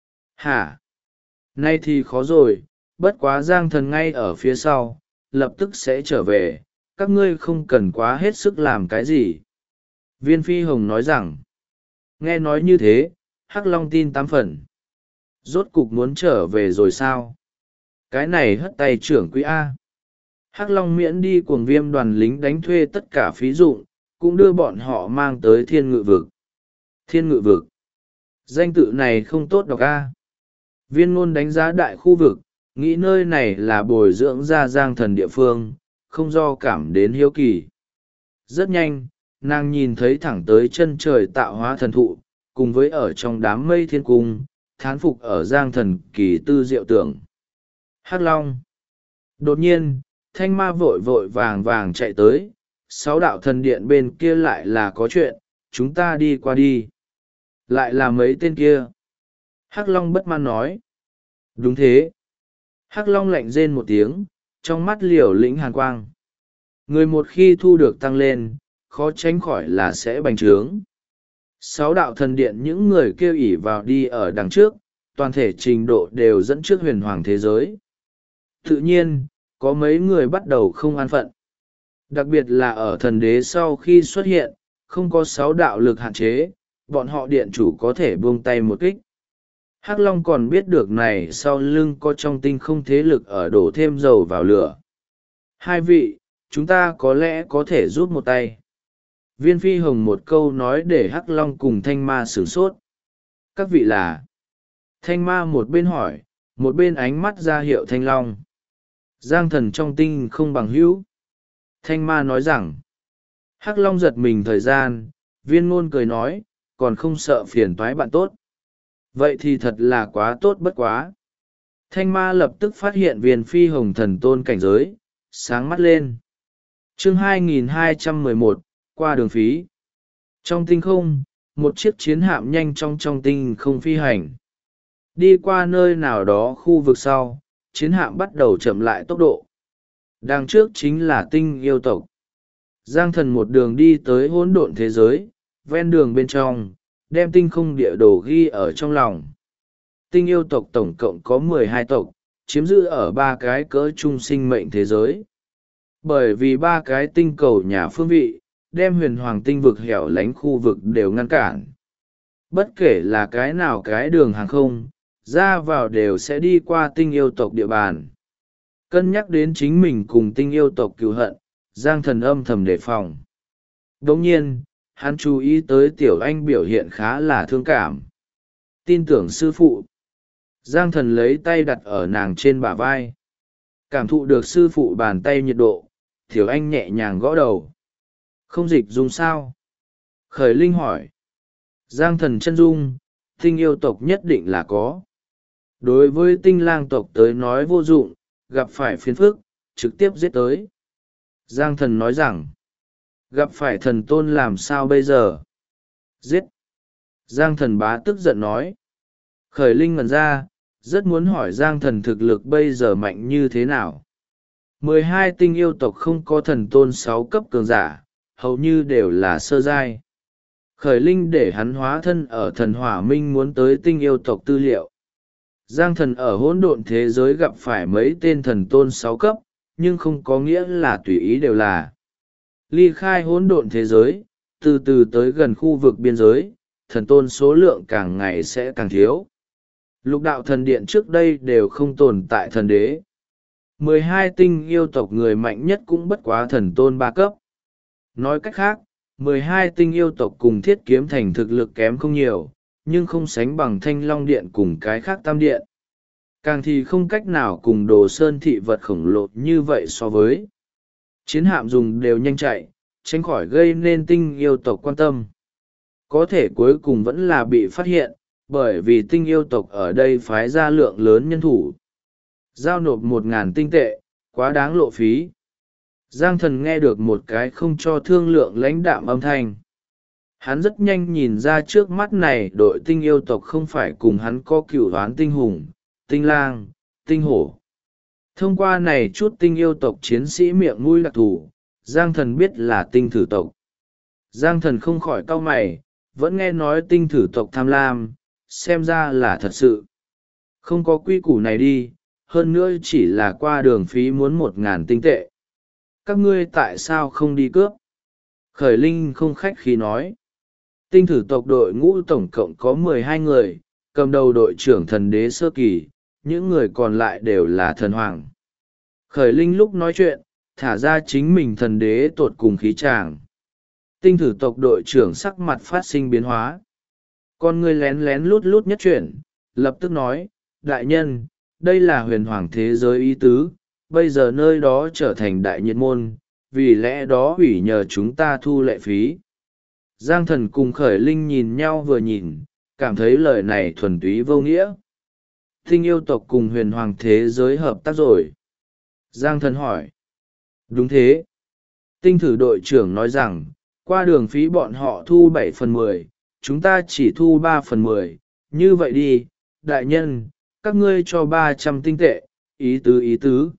Hả? Nay thì khó rồi, bất quá Giang Thần ngay ở phía sau, lập tức sẽ trở về, các ngươi không cần quá hết sức làm cái gì. Viên Phi Hồng nói rằng, nghe nói như thế, Hắc Long tin 8 phần. Rốt cục muốn trở về rồi sao? Cái này hất tay trưởng quỹ A. Hắc Long miễn đi cuồng viêm đoàn lính đánh thuê tất cả phí dụng, cũng đưa bọn họ mang tới thiên ngự vực. Thiên ngự vực. Danh tự này không tốt đọc A. Viên ngôn đánh giá đại khu vực, nghĩ nơi này là bồi dưỡng ra Giang Thần địa phương, không do cảm đến hiếu kỳ. Rất nhanh, nàng nhìn thấy thẳng tới chân trời tạo hóa thần thụ, cùng với ở trong đám mây thiên cung, thán phục ở Giang Thần kỳ tư diệu tưởng. Hắc Long. Đột nhiên, thanh ma vội vội vàng vàng chạy tới, 6 đạo thần điện bên kia lại là có chuyện, chúng ta đi qua đi. Lại là mấy tên kia. Hắc Long bất mãn nói. Đúng thế. Hắc Long lạnh rên một tiếng, trong mắt liều lĩnh hàn quang. Người một khi thu được tăng lên, khó tránh khỏi là sẽ bành trướng. 6 đạo thần điện những người kêu ỉ vào đi ở đằng trước, toàn thể trình độ đều dẫn trước huyền hoàng thế giới. Tự nhiên, có mấy người bắt đầu không an phận. Đặc biệt là ở thần đế sau khi xuất hiện, không có 6 đạo lực hạn chế, bọn họ điện chủ có thể buông tay một kích. Hắc Long còn biết được này sau lưng có trong tinh không thế lực ở đổ thêm dầu vào lửa. Hai vị, chúng ta có lẽ có thể rút một tay. Viên Phi Hồng một câu nói để Hắc Long cùng Thanh Ma sửng sốt. Các vị là? Thanh Ma một bên hỏi, một bên ánh mắt ra hiệu Thanh Long. Giang thần trong tinh không bằng hữu. Thanh Ma nói rằng. Hắc Long giật mình thời gian, Viên Ngôn cười nói, còn không sợ phiền toái bạn tốt. Vậy thì thật là quá tốt bất quá. Thanh Ma lập tức phát hiện Viên Phi Hồng thần tôn cảnh giới, sáng mắt lên. Chương 2211, qua đường phí. Trong tinh không, một chiếc chiến hạm nhanh trong tinh không phi hành. Đi qua nơi nào đó khu vực sau, chiến hạm bắt đầu chậm lại tốc độ. Đằng trước chính là tinh yêu tộc. Giang thần một đường đi tới hỗn độn thế giới, ven đường bên trong, đem tinh không địa đồ ghi ở trong lòng. Tinh yêu tộc tổng cộng có 12 tộc, chiếm giữ ở 3 cái cỡ trung sinh mệnh thế giới. Bởi vì 3 cái tinh cầu nhà phương vị, đem huyền hoàng tinh vực hẻo lánh khu vực đều ngăn cản. Bất kể là cái nào cái đường hàng không, ra vào đều sẽ đi qua tinh yêu tộc địa bàn. Cân nhắc đến chính mình cùng tinh yêu tộc cựu hận, Giang thần âm thầm đề phòng. Đồng nhiên, hắn chú ý tới tiểu anh biểu hiện khá là thương cảm. Tin tưởng sư phụ. Giang thần lấy tay đặt ở nàng trên bả vai. Cảm thụ được sư phụ bàn tay nhiệt độ, tiểu anh nhẹ nhàng gõ đầu. Không dịch dung sao? Khởi Linh hỏi. Giang thần chân dung, tinh yêu tộc nhất định là có. Đối với tinh lang tộc tới nói vô dụng, gặp phải phiền phức, trực tiếp giết tới. Giang thần nói rằng, gặp phải thần tôn làm sao bây giờ? Giết! Giang thần bá tức giận nói. Khởi Linh ngẩn ra, rất muốn hỏi Giang thần thực lực bây giờ mạnh như thế nào. 12 tinh yêu tộc không có thần tôn 6 cấp cường giả, hầu như đều là sơ giai. Khởi Linh để hắn hóa thân ở thần hỏa minh muốn tới tinh yêu tộc tư liệu. Giang thần ở hỗn độn thế giới gặp phải mấy tên thần tôn 6 cấp, nhưng không có nghĩa là tùy ý đều là. Ly khai hỗn độn thế giới, từ từ tới gần khu vực biên giới, thần tôn số lượng càng ngày sẽ càng thiếu. Lục đạo thần điện trước đây đều không tồn tại thần đế. 12 tinh yêu tộc người mạnh nhất cũng bất quá thần tôn 3 cấp. Nói cách khác, 12 tinh yêu tộc cùng thiết kiếm thành thực lực kém không nhiều, nhưng không sánh bằng thanh long điện cùng cái khác tam điện. Càng thì không cách nào cùng đồ sơn thị vật khổng lồ như vậy so với. Chiến hạm dùng đều nhanh chạy, tránh khỏi gây nên tinh yêu tộc quan tâm. Có thể cuối cùng vẫn là bị phát hiện, bởi vì tinh yêu tộc ở đây phái ra lượng lớn nhân thủ. Giao nộp 1.000 tinh tệ, quá đáng lộ phí. Giang thần nghe được một cái không cho thương lượng lãnh đạm âm thanh. Hắn rất nhanh nhìn ra trước mắt này đội tinh yêu tộc không phải cùng hắn có cựu đoán tinh hùng, tinh lang, tinh hổ. Thông qua này chút tinh yêu tộc chiến sĩ miệng mũi đặc thù, Giang thần biết là tinh thử tộc. Giang thần không khỏi cau mày, vẫn nghe nói tinh thử tộc tham lam, xem ra là thật sự. Không có quy củ này đi, hơn nữa chỉ là qua đường phí muốn 1.000 tinh tệ. Các ngươi tại sao không đi cướp? Khởi Linh không khách khí nói. Tinh thử tộc đội ngũ tổng cộng có 12 người, cầm đầu đội trưởng thần đế sơ kỳ, những người còn lại đều là thần hoàng. Khởi Linh lúc nói chuyện, thả ra chính mình thần đế tột cùng khí tràng. Tinh thử tộc đội trưởng sắc mặt phát sinh biến hóa. Con người lén lén lút lút nhất chuyển, lập tức nói, đại nhân, đây là huyền hoàng thế giới ý tứ, bây giờ nơi đó trở thành đại nhiệt môn, vì lẽ đó ủy nhờ chúng ta thu lệ phí. Giang thần cùng Khởi Linh nhìn nhau vừa nhìn, cảm thấy lời này thuần túy vô nghĩa. Tinh yêu tộc cùng huyền hoàng thế giới hợp tác rồi. Giang thần hỏi. Đúng thế. Tinh thử đội trưởng nói rằng, qua đường phí bọn họ thu 7/10, chúng ta chỉ thu 3/10, như vậy đi, đại nhân, các ngươi cho 300 tinh tệ, ý tứ.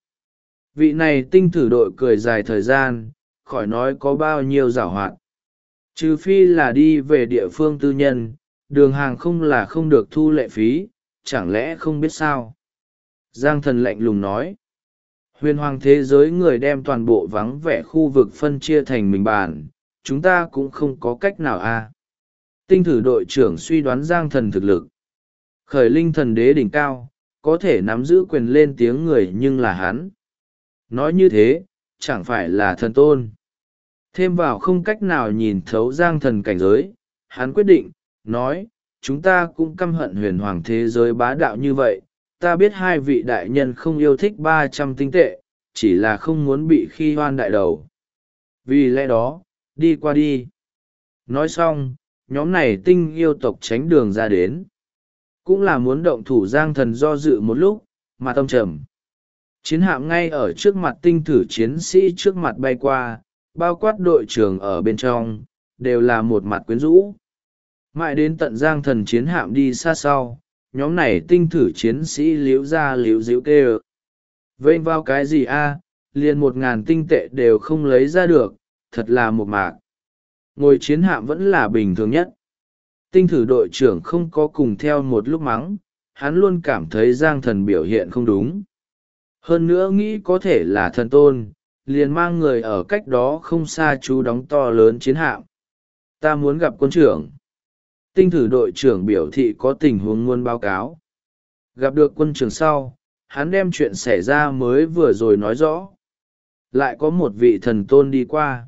Vị này tinh thử đội cười dài thời gian, khỏi nói có bao nhiêu giảo hoạt. Trừ phi là đi về địa phương tư nhân, đường hàng không là không được thu lệ phí, chẳng lẽ không biết sao? Giang thần lạnh lùng nói. Huyền hoàng thế giới người đem toàn bộ vắng vẻ khu vực phân chia thành mình bàn, chúng ta cũng không có cách nào a. Tinh thử đội trưởng suy đoán Giang thần thực lực. Khởi linh thần đế đỉnh cao, có thể nắm giữ quyền lên tiếng người nhưng là hắn. Nói như thế, chẳng phải là thần tôn. Thêm vào không cách nào nhìn thấu giang thần cảnh giới, hắn quyết định, nói, chúng ta cũng căm hận huyền hoàng thế giới bá đạo như vậy. Ta biết hai vị đại nhân không yêu thích 300 tinh tệ, chỉ là không muốn bị khi hoan đại đầu. Vì lẽ đó, đi qua đi. Nói xong, nhóm này tinh yêu tộc tránh đường ra đến. Cũng là muốn động thủ giang thần do dự một lúc, mà tâm trầm. Chiến hạm ngay ở trước mặt tinh thử chiến sĩ trước mặt bay qua, bao quát đội trưởng ở bên trong, đều là một mặt quyến rũ. Mãi đến tận giang thần chiến hạm đi xa sau, nhóm này tinh thử chiến sĩ liễu ra liễu díu kêu. Vênh vào cái gì a? Liền 1.000 tinh tệ đều không lấy ra được, thật là một mạc. Ngồi chiến hạm vẫn là bình thường nhất. Tinh thử đội trưởng không có cùng theo một lúc mắng, hắn luôn cảm thấy giang thần biểu hiện không đúng. Hơn nữa nghĩ có thể là thần tôn, liền mang người ở cách đó không xa chú đóng to lớn chiến hạm. Ta muốn gặp quân trưởng. Tinh thử đội trưởng biểu thị có tình huống muốn báo cáo. Gặp được quân trưởng sau, hắn đem chuyện xảy ra mới vừa rồi nói rõ. Lại có một vị thần tôn đi qua.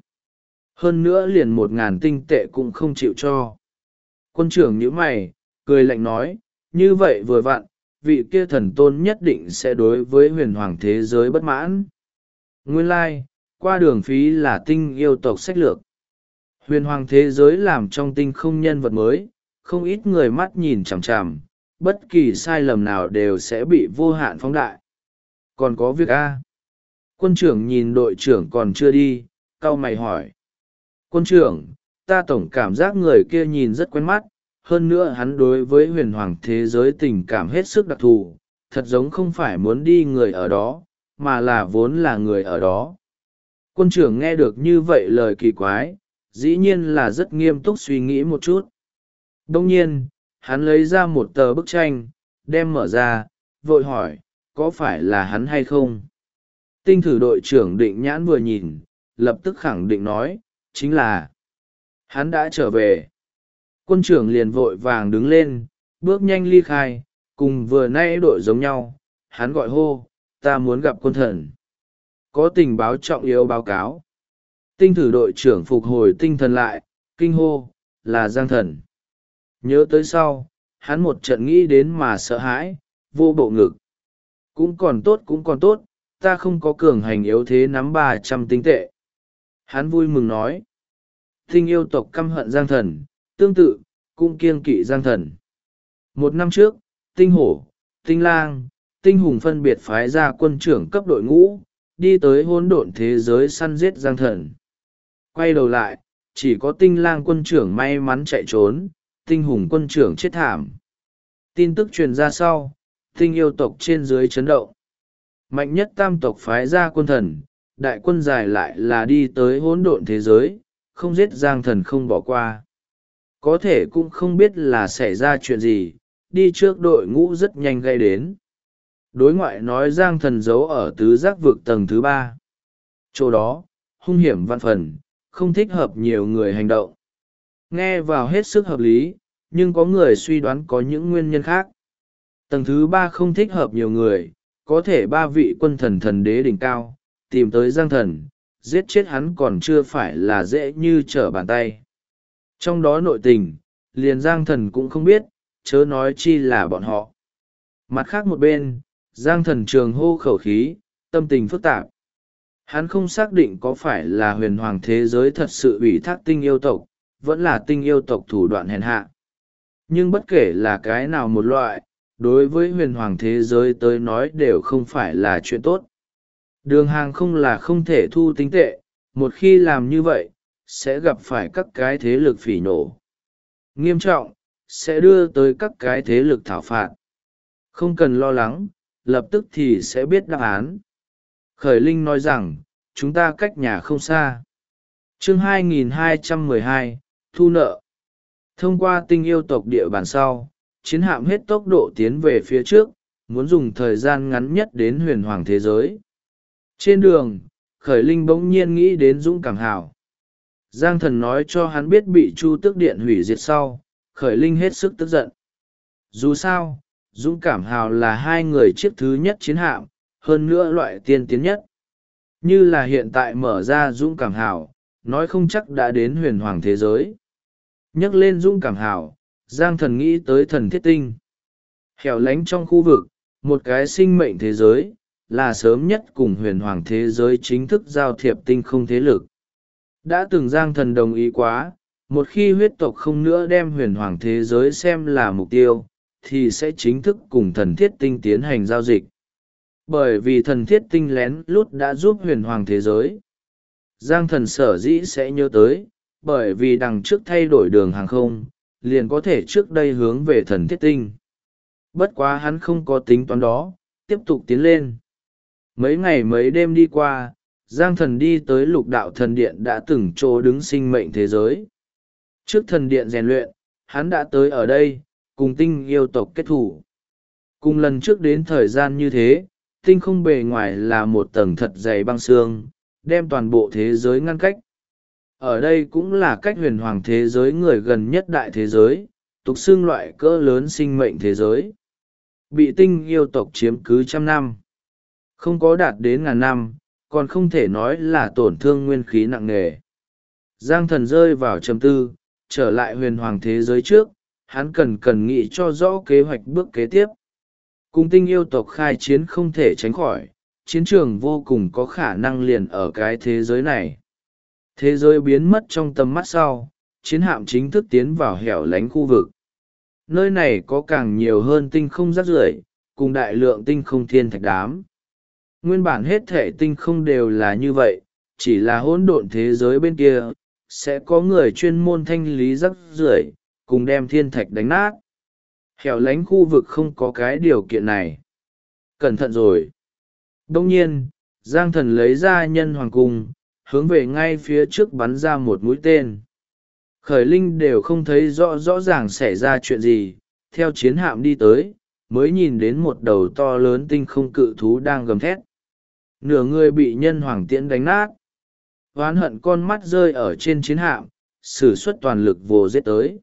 Hơn nữa liền 1.000 tinh tệ cũng không chịu cho. Quân trưởng nhíu mày, cười lạnh nói, như vậy vừa vặn, vị kia thần tôn nhất định sẽ đối với huyền hoàng thế giới bất mãn. Nguyên lai, qua đường phí là tinh yêu tộc sách lược. Huyền hoàng thế giới làm trong tinh không nhân vật mới, không ít người mắt nhìn chằm chằm, bất kỳ sai lầm nào đều sẽ bị vô hạn phóng đại. Còn có việc A. Quân trưởng nhìn đội trưởng còn chưa đi, cau mày hỏi. Quân trưởng, ta tổng cảm giác người kia nhìn rất quen mắt, hơn nữa hắn đối với huyền hoàng thế giới tình cảm hết sức đặc thù, thật giống không phải muốn đi người ở đó, mà là vốn là người ở đó. Quân trưởng nghe được như vậy lời kỳ quái, dĩ nhiên là rất nghiêm túc suy nghĩ một chút. Đông nhiên, hắn lấy ra một tờ bức tranh, đem mở ra, vội hỏi, có phải là hắn hay không? Tinh thử đội trưởng định nhãn vừa nhìn, lập tức khẳng định nói, chính là hắn đã trở về. Quân trưởng liền vội vàng đứng lên, bước nhanh ly khai, cùng vừa nay đội giống nhau, hắn gọi hô, ta muốn gặp quân thần. Có tình báo trọng yếu báo cáo. Tinh thử đội trưởng phục hồi tinh thần lại, kinh hô, là giang thần. Nhớ tới sau, hắn một trận nghĩ đến mà sợ hãi, vô bộ ngực. Cũng còn tốt, ta không có cường hành yếu thế nắm 300 tinh tệ. Hắn vui mừng nói. Tinh yêu tộc căm hận giang thần, tương tự, cũng kiêng kỵ giang thần. 1 năm trước, tinh hổ, tinh lang, tinh hùng phân biệt phái ra quân trưởng cấp đội ngũ, đi tới hỗn độn thế giới săn giết giang thần. Quay đầu lại, chỉ có tinh lang quân trưởng may mắn chạy trốn, tinh hùng quân trưởng chết thảm. Tin tức truyền ra sau, tinh yêu tộc trên dưới chấn động. Mạnh nhất tam tộc phái ra quân thần, đại quân dài lại là đi tới hỗn độn thế giới, không giết giang thần không bỏ qua. Có thể cũng không biết là xảy ra chuyện gì, đi trước đội ngũ rất nhanh gây đến. Đối ngoại nói giang thần giấu ở tứ giác vực tầng thứ 3. Chỗ đó, hung hiểm vạn phần, không thích hợp nhiều người hành động. Nghe vào hết sức hợp lý, nhưng có người suy đoán có những nguyên nhân khác. Tầng thứ 3 không thích hợp nhiều người, có thể 3 vị quân thần thần đế đỉnh cao, tìm tới giang thần, giết chết hắn còn chưa phải là dễ như trở bàn tay. Trong đó nội tình, liền giang thần cũng không biết, chớ nói chi là bọn họ. Mặt khác một bên, giang thần trường hô khẩu khí, tâm tình phức tạp. Hắn không xác định có phải là huyền hoàng thế giới thật sự ủy thác tinh yêu tộc, vẫn là tinh yêu tộc thủ đoạn hèn hạ. Nhưng bất kể là cái nào một loại, đối với huyền hoàng thế giới tới nói đều không phải là chuyện tốt. Đường hàng không là không thể thu tinh tệ, một khi làm như vậy, sẽ gặp phải các cái thế lực phỉ nổ. Nghiêm trọng, sẽ đưa tới các cái thế lực thảo phạt. Không cần lo lắng, lập tức thì sẽ biết đáp án. Khởi Linh nói rằng, chúng ta cách nhà không xa. Chương 2212, thu nợ. Thông qua tinh yêu tộc địa bàn sau, chiến hạm hết tốc độ tiến về phía trước, muốn dùng thời gian ngắn nhất đến huyền hoàng thế giới. Trên đường, Khởi Linh bỗng nhiên nghĩ đến Dũng Cảm Hào. Giang thần nói cho hắn biết bị Chu Tước Điện hủy diệt sau, Khởi Linh hết sức tức giận. Dù sao, Dũng Cảm Hào là hai người chiếc thứ nhất chiến hạm, hơn nữa loại tiên tiến nhất. Như là hiện tại mở ra Dũng Cảm Hào, nói không chắc đã đến huyền hoàng thế giới. Nhắc lên Dũng Cảm Hào, Giang Thần nghĩ tới Thần Thiết Tinh. Hẻo lánh trong khu vực, một cái sinh mệnh thế giới, là sớm nhất cùng huyền hoàng thế giới chính thức giao thiệp tinh không thế lực. Đã từng Giang Thần đồng ý quá, một khi huyết tộc không nữa đem huyền hoàng thế giới xem là mục tiêu, thì sẽ chính thức cùng Thần Thiết Tinh tiến hành giao dịch. Bởi vì Thần Thiết Tinh lén lút đã giúp huyền hoàng thế giới. Giang Thần sở dĩ sẽ nhớ tới, bởi vì đằng trước thay đổi đường hàng không, liền có thể trước đây hướng về Thần Thiết Tinh. Bất quá hắn không có tính toán đó, tiếp tục tiến lên. Mấy ngày mấy đêm đi qua, Giang Thần đi tới Lục Đạo Thần Điện đã từng chỗ đứng sinh mệnh thế giới. Trước thần điện rèn luyện, hắn đã tới ở đây, cùng tinh yêu tộc kết thủ. Cùng lần trước đến thời gian như thế, tinh không bề ngoài là một tầng thật dày băng xương, đem toàn bộ thế giới ngăn cách. Ở đây cũng là cách huyền hoàng thế giới người gần nhất đại thế giới, tục xưng loại cỡ lớn sinh mệnh thế giới. Bị tinh yêu tộc chiếm cứ 100 năm. Không có đạt đến 1000 năm, còn không thể nói là tổn thương nguyên khí nặng nề. Giang Thần rơi vào trầm tư, trở lại huyền hoàng thế giới trước, hắn cần nghĩ cho rõ kế hoạch bước kế tiếp. Cùng tinh yêu tộc khai chiến không thể tránh khỏi, chiến trường vô cùng có khả năng liền ở cái thế giới này. Thế giới biến mất trong tầm mắt sau, chiến hạm chính thức tiến vào hẻo lánh khu vực. Nơi này có càng nhiều hơn tinh không rác rưởi, cùng đại lượng tinh không thiên thạch đám. Nguyên bản hết thể tinh không đều là như vậy, chỉ là hỗn độn thế giới bên kia, sẽ có người chuyên môn thanh lý rác rưởi, cùng đem thiên thạch đánh nát. Hẻo lánh khu vực không có cái điều kiện này. Cẩn thận rồi. Đông nhiên, Giang Thần lấy ra nhân hoàng cung, hướng về ngay phía trước bắn ra một mũi tên. Khởi Linh đều không thấy rõ ràng xảy ra chuyện gì, theo chiến hạm đi tới, mới nhìn đến một đầu to lớn tinh không cự thú đang gầm thét. Nửa người bị nhân hoàng tiễn đánh nát. Oán hận con mắt rơi ở trên chiến hạm, sử xuất toàn lực vồ giết tới.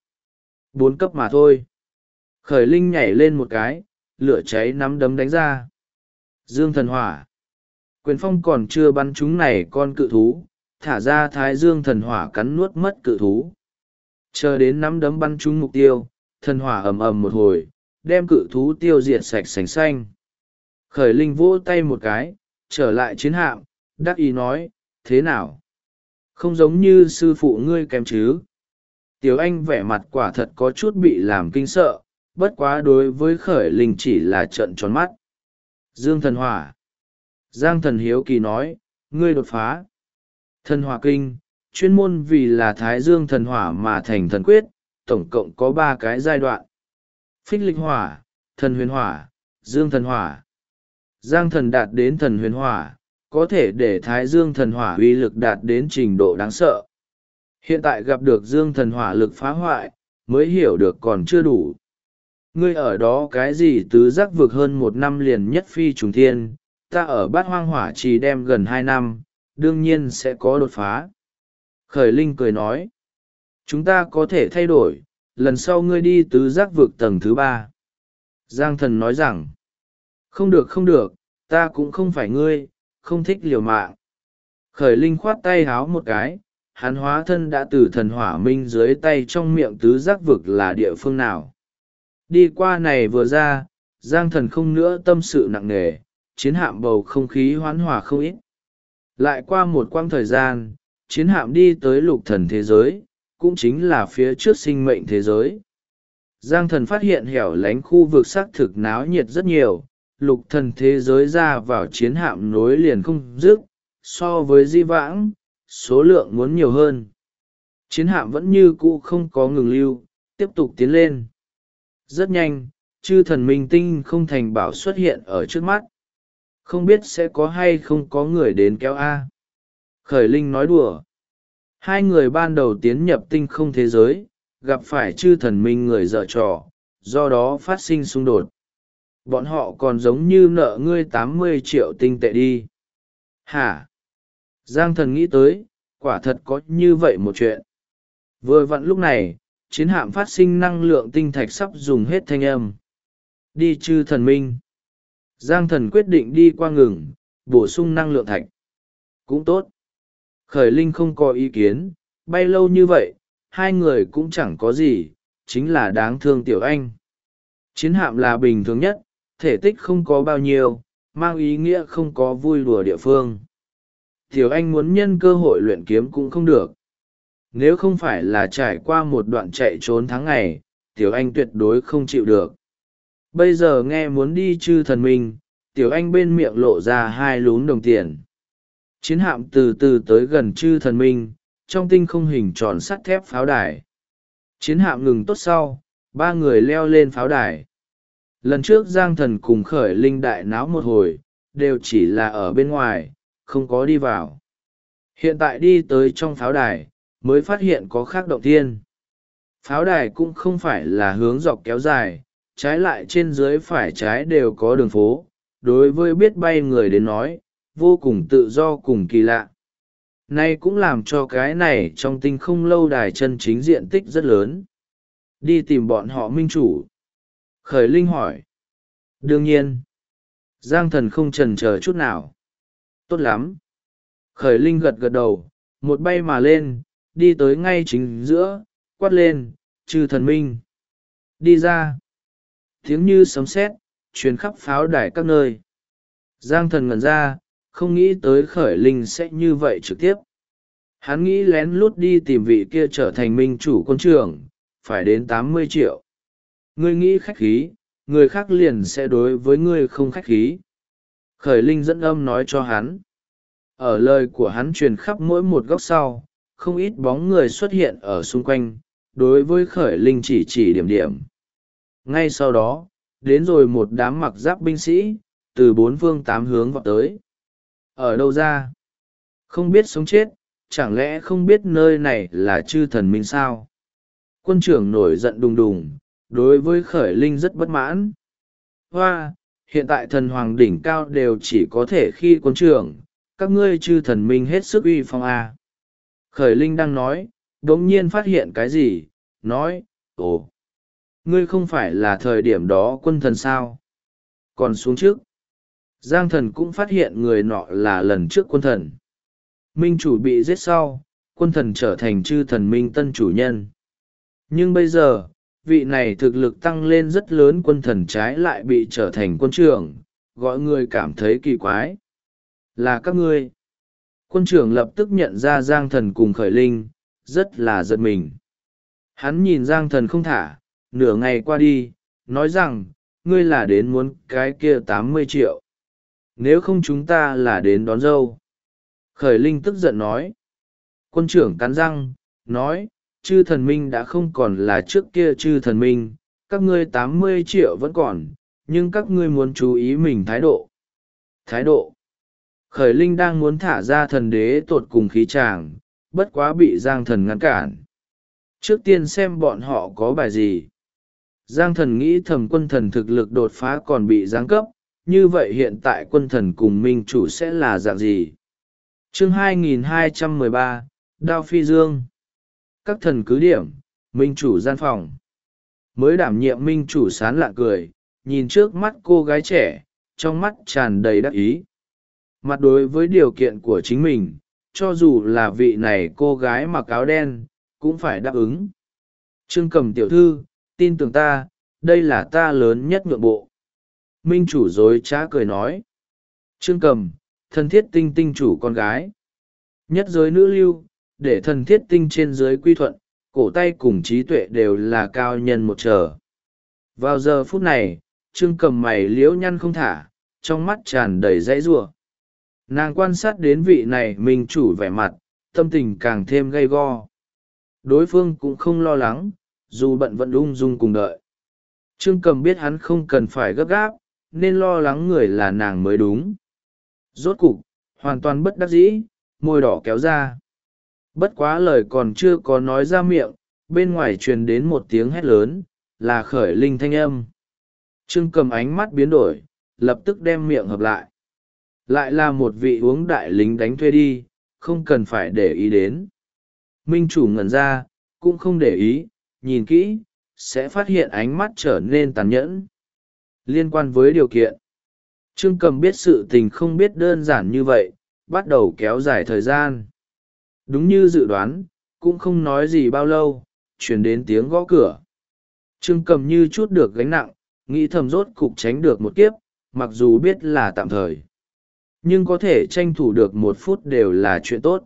4 cấp mà thôi. Khởi Linh nhảy lên một cái, lửa cháy nắm đấm đánh ra. Dương Thần Hỏa. Quyền phong còn chưa bắn chúng này con cự thú, thả ra Thái Dương Thần Hỏa cắn nuốt mất cự thú. Chờ đến nắm đấm bắn trúng mục tiêu, thần hỏa ầm ầm một hồi, đem cự thú tiêu diệt sạch sành xanh. Khởi Linh vỗ tay một cái, trở lại chiến hạm, đắc ý nói, thế nào? Không giống như sư phụ ngươi kém chứ? Tiểu Anh vẻ mặt quả thật có chút bị làm kinh sợ, bất quá đối với Khởi Linh chỉ là trợn tròn mắt. Dương Thần Hỏa. Giang Thần hiếu kỳ nói, ngươi đột phá. Thần Hỏa Kinh, chuyên môn vì là Thái Dương Thần Hỏa mà thành thần quyết, tổng cộng có 3 cái giai đoạn. Phích Lịch Hỏa, Thần Huyền Hỏa, Dương Thần Hỏa. Giang Thần đạt đến Thần Huyền Hỏa, có thể để Thái Dương Thần Hỏa uy lực đạt đến trình độ đáng sợ. Hiện tại gặp được Dương Thần Hỏa lực phá hoại, mới hiểu được còn chưa đủ. Ngươi ở đó cái gì tứ giác vực hơn 1 năm liền nhất phi trùng thiên, ta ở Bát Hoang Hỏa chỉ đem gần 2 năm, đương nhiên sẽ có đột phá. Khởi Linh cười nói, chúng ta có thể thay đổi, lần sau ngươi đi tứ giác vực tầng thứ 3. Giang Thần nói rằng, không được, ta cũng không phải ngươi, không thích liều mạng. Khởi Linh khoát tay háo một cái, hắn hóa thân đã từ thần hỏa minh dưới tay trong miệng tứ giác vực là địa phương nào. Đi qua này vừa ra, Giang Thần không nữa tâm sự nặng nề, chiến hạm bầu không khí hoán hòa không ít. Lại qua một quãng thời gian, chiến hạm đi tới lục thần thế giới, cũng chính là phía trước sinh mệnh thế giới. Giang Thần phát hiện hẻo lánh khu vực xác thực náo nhiệt rất nhiều, lục thần thế giới ra vào chiến hạm nối liền không dứt, so với di vãng, số lượng muốn nhiều hơn. Chiến hạm vẫn như cũ không có ngừng lưu, tiếp tục tiến lên. Rất nhanh, chư thần minh tinh không thành bảo xuất hiện ở trước mắt. Không biết sẽ có hay không có người đến kéo A. Khởi Linh nói đùa. 2 người ban đầu tiến nhập tinh không thế giới, gặp phải chư thần minh người dở trò, do đó phát sinh xung đột. Bọn họ còn giống như nợ ngươi 80 triệu tinh tệ đi. Hả? Giang Thần nghĩ tới, quả thật có như vậy một chuyện. Vừa vặn lúc này, chiến hạm phát sinh năng lượng tinh thạch sắp dùng hết thanh âm. Đi chư thần minh. Giang thần quyết định đi qua ngừng, bổ sung năng lượng thạch. Cũng tốt. Khởi Linh không có ý kiến, bay lâu như vậy, hai người cũng chẳng có gì, chính là đáng thương Tiểu Anh. Chiến hạm là bình thường nhất, thể tích không có bao nhiêu, mang ý nghĩa không có vui đùa địa phương. Tiểu Anh muốn nhân cơ hội luyện kiếm cũng không được. Nếu không phải là trải qua một đoạn chạy trốn tháng ngày, Tiểu Anh tuyệt đối không chịu được. Bây giờ nghe muốn đi chư thần minh, Tiểu Anh bên miệng lộ ra hai lúm đồng tiền. Chiến hạm từ từ tới gần chư thần minh, trong tinh không hình tròn sắt thép pháo đài. Chiến hạm ngừng tốt sau, ba người leo lên pháo đài. Lần trước Giang Thần cùng Khởi Linh đại náo một hồi, đều chỉ là ở bên ngoài, không có đi vào. Hiện tại đi tới trong pháo đài, mới phát hiện có khác động thiên. Pháo đài cũng không phải là hướng dọc kéo dài, trái lại trên dưới phải trái đều có đường phố. Đối với biết bay người đến nói, vô cùng tự do cùng kỳ lạ. Nay cũng làm cho cái này trong tinh không lâu đài chân chính diện tích rất lớn. Đi tìm bọn họ minh chủ. Khởi Linh hỏi. Đương nhiên. Giang Thần không chần chờ chút nào. Tốt lắm. Khởi Linh gật gật đầu, một bay mà lên, đi tới ngay chính giữa, quát lên, chư thần minh. Đi ra. Tiếng như sấm sét truyền khắp pháo đài các nơi. Giang Thần ngẩn ra, không nghĩ tới Khởi Linh sẽ như vậy trực tiếp. Hắn nghĩ lén lút đi tìm vị kia trở thành minh chủ quân trưởng, phải đến 80 triệu. Ngươi nghĩ khách khí, người khác liền sẽ đối với ngươi không khách khí. Khởi Linh dẫn âm nói cho hắn. Ở lời của hắn truyền khắp mỗi một góc sau, không ít bóng người xuất hiện ở xung quanh, đối với Khởi Linh chỉ điểm điểm. Ngay sau đó, đến rồi một đám mặc giáp binh sĩ, từ bốn phương tám hướng vọt tới. Ở đâu ra? Không biết sống chết, chẳng lẽ không biết nơi này là chư thần minh sao? Quân trưởng nổi giận đùng đùng, đối với Khởi Linh rất bất mãn. Hoa, hiện tại thần hoàng đỉnh cao đều chỉ có thể khi quân trưởng, các ngươi chư thần minh hết sức uy phong à. Khởi Linh đang nói, đột nhiên phát hiện cái gì, nói, ồ, ngươi không phải là thời điểm đó quân thần sao? Còn xuống trước, Giang Thần cũng phát hiện người nọ là lần trước quân thần. Minh chủ bị giết sau, quân thần trở thành chư thần minh tân chủ nhân. Nhưng bây giờ, vị này thực lực tăng lên rất lớn quân thần trái lại bị trở thành quân trưởng, gọi người cảm thấy kỳ quái. Là các ngươi. Quân trưởng lập tức nhận ra Giang Thần cùng Khởi Linh, rất là giật mình. Hắn nhìn Giang Thần không thả, nửa ngày qua đi, nói rằng, ngươi là đến muốn cái kia 80 triệu. Nếu không chúng ta là đến đón dâu. Khởi Linh tức giận nói. Quân trưởng cắn răng, nói, chư thần minh đã không còn là trước kia chư thần minh, các ngươi 80 triệu vẫn còn, nhưng các ngươi muốn chú ý mình thái độ. Thái độ. Khởi Linh đang muốn thả ra thần đế tột cùng khí tràng, bất quá bị Giang Thần ngăn cản. Trước tiên xem bọn họ có bài gì. Giang Thần nghĩ thầm quân thần thực lực đột phá còn bị giáng cấp, như vậy hiện tại quân thần cùng minh chủ sẽ là dạng gì? Chương 2213, Đao Phi Dương. Các thần cứ điểm, minh chủ gian phòng. Mới đảm nhiệm minh chủ sán lạ cười, nhìn trước mắt cô gái trẻ, trong mắt tràn đầy đắc ý. Mặt đối với điều kiện của chính mình, cho dù là vị này cô gái mặc áo đen, cũng phải đáp ứng. Trương Cầm tiểu thư, tin tưởng ta, đây là ta lớn nhất nhượng bộ. Minh chủ dối trá cười nói. Trương Cầm, thần thiết tinh tinh chủ con gái. Nhất giới nữ lưu, để thần thiết tinh trên giới quy thuận, cổ tay cùng trí tuệ đều là cao nhân một trở. Vào giờ phút này, Trương Cầm mày liễu nhăn không thả, trong mắt tràn đầy dãy giụa. Nàng quan sát đến vị này minh chủ vẻ mặt, tâm tình càng thêm gay go. Đối phương cũng không lo lắng, dù bận vẫn ung dung cùng đợi. Trương Cầm biết hắn không cần phải gấp gáp, nên lo lắng người là nàng mới đúng. Rốt cục, hoàn toàn bất đắc dĩ, môi đỏ kéo ra. Bất quá lời còn chưa có nói ra miệng, bên ngoài truyền đến một tiếng hét lớn, là Khởi Linh thanh âm. Trương Cầm ánh mắt biến đổi, lập tức đem miệng hợp lại. Lại là một vị uống đại lính đánh thuê đi, không cần phải để ý đến. Minh chủ ngẩn ra, cũng không để ý, nhìn kỹ, sẽ phát hiện ánh mắt trở nên tàn nhẫn. liên quan với điều kiện. Trương Cầm biết sự tình không biết đơn giản như vậy, bắt đầu kéo dài thời gian. Đúng như dự đoán, cũng không nói gì bao lâu, chuyển đến tiếng gõ cửa. Trương Cầm như chút được gánh nặng, nghĩ thầm rốt cục tránh được một kiếp, mặc dù biết là tạm thời. Nhưng có thể tranh thủ được 1 phút đều là chuyện tốt.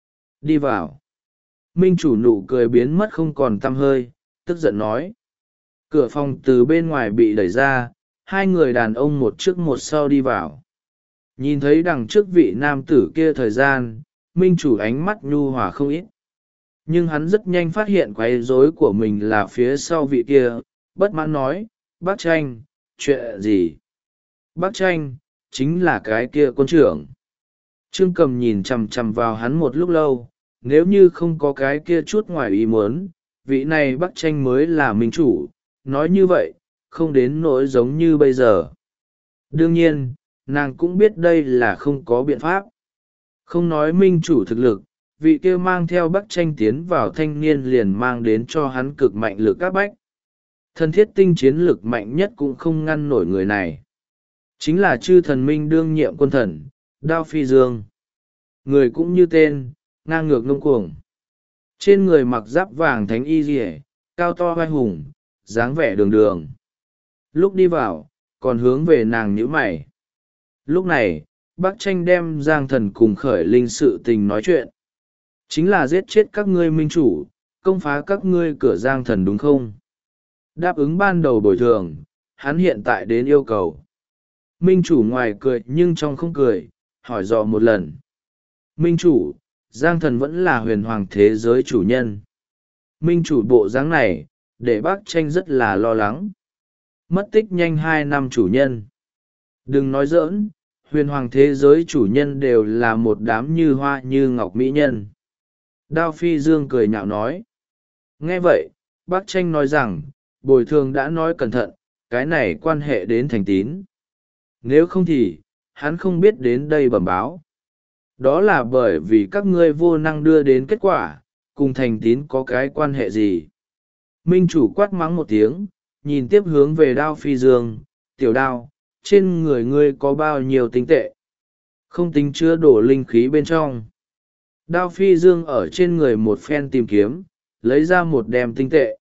Đi vào. Minh chủ nụ cười biến mất không còn tăm hơi, tức giận nói. Cửa phòng từ bên ngoài bị đẩy ra, 2 người đàn ông một trước một sau đi vào. Nhìn thấy đằng trước vị nam tử kia thời gian, Minh chủ ánh mắt nhu hòa không ít. Nhưng hắn rất nhanh phát hiện quấy rối của mình là phía sau vị kia, bất mãn nói, bác Tranh, chuyện gì? Bác Tranh, chính là cái kia quân trưởng. Trương Cầm nhìn chằm chằm vào hắn một lúc lâu, nếu như không có cái kia chút ngoài ý muốn, vị này bác Tranh mới là minh chủ, nói như vậy, không đến nỗi giống như bây giờ. Đương nhiên, nàng cũng biết đây là không có biện pháp. Không nói minh chủ thực lực, vị kia mang theo bác Tranh tiến vào thanh niên liền mang đến cho hắn cực mạnh lực áp bách. Thân thiết tinh chiến lực mạnh nhất cũng không ngăn nổi người này. Chính là chư thần minh đương nhiệm quân thần, Đao Phi Dương. Người cũng như tên, ngang ngược ngông cuồng. Trên người mặc giáp vàng thánh y rỉa, cao to vai hùng, dáng vẻ đường đường. Lúc đi vào, còn hướng về nàng nhíu mày. Lúc này, bác Tranh đem Giang Thần cùng Khởi Linh sự tình nói chuyện. Chính là giết chết các ngươi minh chủ, công phá các ngươi cửa Giang Thần đúng không? Đáp ứng ban đầu bồi thường, hắn hiện tại đến yêu cầu. Minh chủ ngoài cười nhưng trong không cười, hỏi dò một lần. Minh chủ, Giang Thần vẫn là huyền hoàng thế giới chủ nhân. Minh chủ bộ dáng này, để bác Tranh rất là lo lắng. Mất tích nhanh 2 năm chủ nhân. Đừng nói giỡn, huyền hoàng thế giới chủ nhân đều là một đám như hoa như ngọc mỹ nhân. Đao Phi Dương cười nhạo nói. Nghe vậy, bác Tranh nói rằng, bồi thường đã nói cẩn thận, cái này quan hệ đến thành tín. Nếu không thì, hắn không biết đến đây bẩm báo. Đó là bởi vì các ngươi vô năng đưa đến kết quả, cùng thành tín có cái quan hệ gì. Minh chủ quát mắng một tiếng, nhìn tiếp hướng về Đao Phi Dương, tiểu Đao, trên người ngươi có bao nhiêu tinh tệ? Không tính chứa đổ linh khí bên trong. Đao Phi Dương ở trên người một phen tìm kiếm, lấy ra một đem tinh tệ.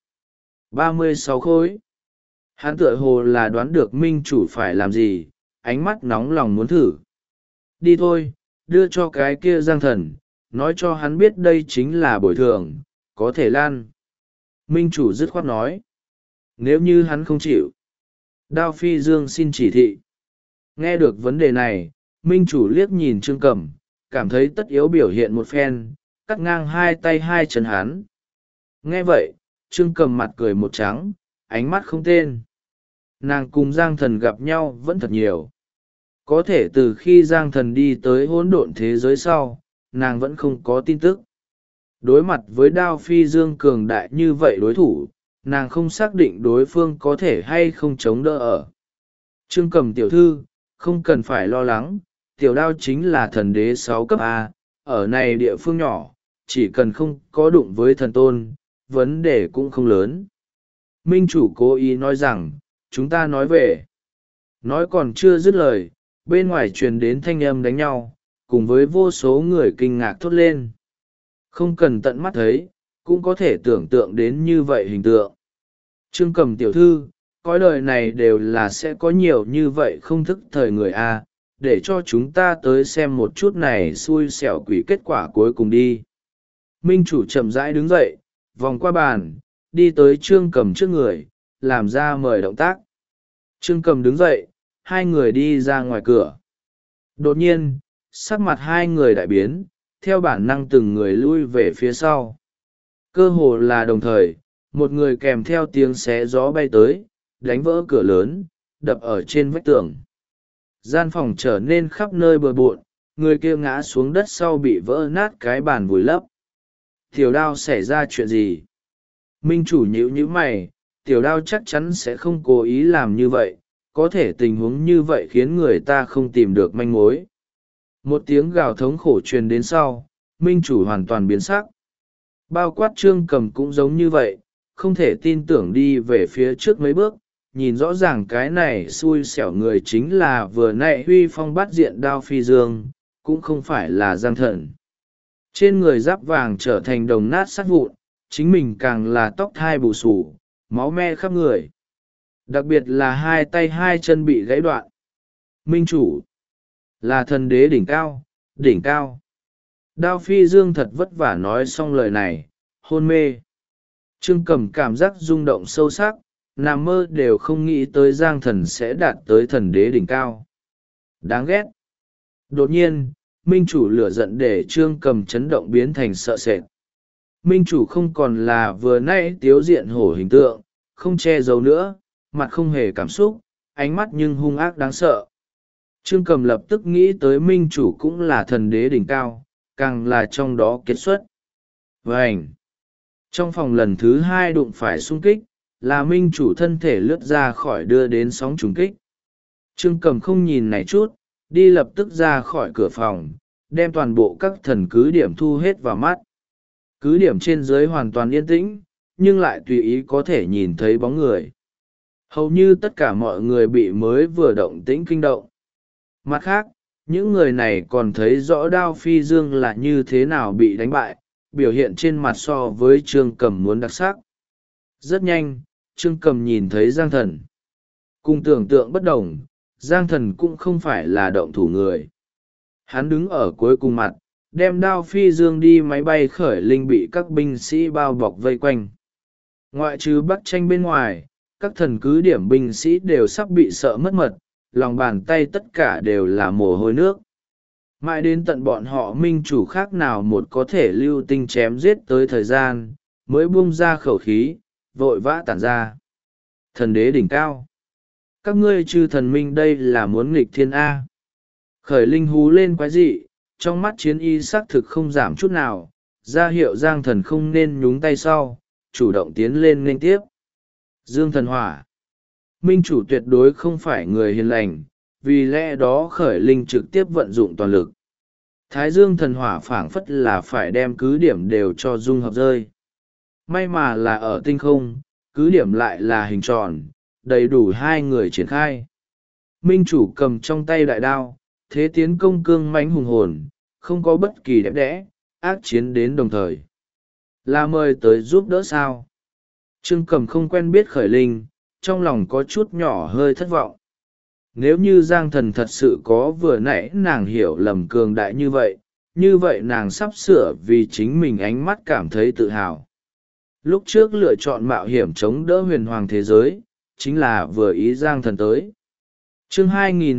36 khối. Hắn tựa hồ là đoán được minh chủ phải làm gì, ánh mắt nóng lòng muốn thử. Đi thôi, đưa cho cái kia Giang Thần, nói cho hắn biết đây chính là bồi thường, có thể lan. Minh chủ dứt khoát nói. Nếu như hắn không chịu. Đao Phi Dương xin chỉ thị. Nghe được vấn đề này, minh chủ liếc nhìn Trương Cầm, cảm thấy tất yếu biểu hiện một phen, cắt ngang 2 tay 2 chân hắn. Nghe vậy, Trương Cầm mặt cười một trắng, ánh mắt không tên. Nàng cùng Giang Thần gặp nhau vẫn thật nhiều. Có thể từ khi Giang Thần đi tới hỗn độn thế giới sau, nàng vẫn không có tin tức. Đối mặt với Đao Phi Dương cường đại như vậy đối thủ, nàng không xác định đối phương có thể hay không chống đỡ ở. Trương Cầm tiểu thư, không cần phải lo lắng, tiểu Đao chính là thần đế 6 cấp A, ở này địa phương nhỏ, chỉ cần không có đụng với thần tôn, vấn đề cũng không lớn. Minh chủ cố ý nói rằng, chúng ta nói về. Nói còn chưa dứt lời, bên ngoài truyền đến thanh âm đánh nhau, cùng với vô số người kinh ngạc thốt lên. Không cần tận mắt thấy, cũng có thể tưởng tượng đến như vậy hình tượng. Trương Cầm tiểu thư, cõi đời này đều là sẽ có nhiều như vậy không thức thời người A, để cho chúng ta tới xem một chút này xui xẻo quỷ kết quả cuối cùng đi. Minh chủ chậm rãi đứng dậy, vòng qua bàn, đi tới Trương Cầm trước người, làm ra mời động tác. Trương Cầm đứng dậy, 2 người đi ra ngoài cửa. Đột nhiên, sắc mặt 2 người đại biến, theo bản năng từng người lui về phía sau. Cơ hồ là đồng thời, một người kèm theo tiếng xé gió bay tới, đánh vỡ cửa lớn, đập ở trên vách tường. Gian phòng trở nên khắp nơi bừa bộn, người kia ngã xuống đất sau bị vỡ nát cái bàn vùi lấp. Tiểu Đao xảy ra chuyện gì? Minh chủ nhíu nhíu mày, Tiểu Đao chắc chắn sẽ không cố ý làm như vậy, có thể tình huống như vậy khiến người ta không tìm được manh mối. Một tiếng gào thống khổ truyền đến sau, minh chủ hoàn toàn biến sắc. Bao quát Trương Cầm cũng giống như vậy, không thể tin tưởng đi về phía trước mấy bước, nhìn rõ ràng cái này xui xẻo người chính là vừa nãy huy phong bắt diện Đao Phi Dương, cũng không phải là Giang Thần. Trên người giáp vàng trở thành đồng nát sắt vụn, chính mình càng là tóc thai bù xù, máu me khắp người. Đặc biệt là hai tay hai chân bị gãy đoạn. Minh chủ là thần đế đỉnh cao, đỉnh cao. Đao Phi Dương thật vất vả nói xong lời này, hôn mê. Trương Cầm cảm giác rung động sâu sắc, nằm mơ đều không nghĩ tới Giang Thần sẽ đạt tới thần đế đỉnh cao. Đáng ghét. Đột nhiên, Minh chủ lửa giận để Trương Cầm chấn động biến thành sợ sệt. Minh chủ không còn là vừa nãy tiếu diện hổ hình tượng, không che giấu nữa, mặt không hề cảm xúc, ánh mắt nhưng hung ác đáng sợ. Trương Cầm lập tức nghĩ tới Minh chủ cũng là thần đế đỉnh cao, càng là trong đó kết xuất. Vânh! Trong phòng lần thứ hai đụng phải xung kích, là Minh chủ thân thể lướt ra khỏi đưa đến sóng trùng kích. Trương Cầm không nhìn này chút, đi lập tức ra khỏi cửa phòng, đem toàn bộ các thần cứ điểm thu hết vào mắt. Cứ điểm trên dưới hoàn toàn yên tĩnh, nhưng lại tùy ý có thể nhìn thấy bóng người. Hầu như tất cả mọi người bị mới vừa động tĩnh kinh động. Mặt khác, những người này còn thấy rõ Đao Phi Dương là như thế nào bị đánh bại, biểu hiện trên mặt so với Trương Cầm muốn đặc sắc. Rất nhanh, Trương Cầm nhìn thấy Giang Thần. Cùng tưởng tượng bất đồng, Giang Thần cũng không phải là động thủ người. Hắn đứng ở cuối cùng mặt, đem Đao Phi Dương đi máy bay khởi linh bị các binh sĩ bao bọc vây quanh. Ngoại trừ Bắc Tranh bên ngoài, các thần cứ điểm binh sĩ đều sắp bị sợ mất mật, lòng bàn tay tất cả đều là mồ hôi nước. Mãi đến tận bọn họ minh chủ khác nào một có thể lưu tinh chém giết tới thời gian, mới buông ra khẩu khí, vội vã tản ra. Thần đế đỉnh cao. Các ngươi chư thần minh đây là muốn nghịch thiên A. Khởi linh hú lên quái dị, trong mắt chiến y xác thực không giảm chút nào, ra hiệu Giang Thần không nên nhúng tay sau, chủ động tiến lên nghênh tiếp. Dương Thần hỏa. Minh chủ tuyệt đối không phải người hiền lành, vì lẽ đó khởi linh trực tiếp vận dụng toàn lực. Thái Dương thần hỏa phảng phất là phải đem cứ điểm đều cho dung hợp rơi. May mà là ở tinh không, cứ điểm lại là hình tròn, đầy đủ hai người triển khai. Minh chủ cầm trong tay đại đao, thế tiến công cương mãnh hùng hồn, không có bất kỳ đẹp đẽ, ác chiến đến đồng thời. Là mời tới giúp đỡ sao? Trương Cầm không quen biết khởi linh, trong lòng có chút nhỏ hơi thất vọng. Nếu như Giang Thần thật sự có vừa nãy nàng hiểu lầm cường đại như vậy nàng sắp sửa vì chính mình ánh mắt cảm thấy tự hào. Lúc trước lựa chọn mạo hiểm chống đỡ huyền hoàng thế giới, chính là vừa ý Giang Thần tới. Chương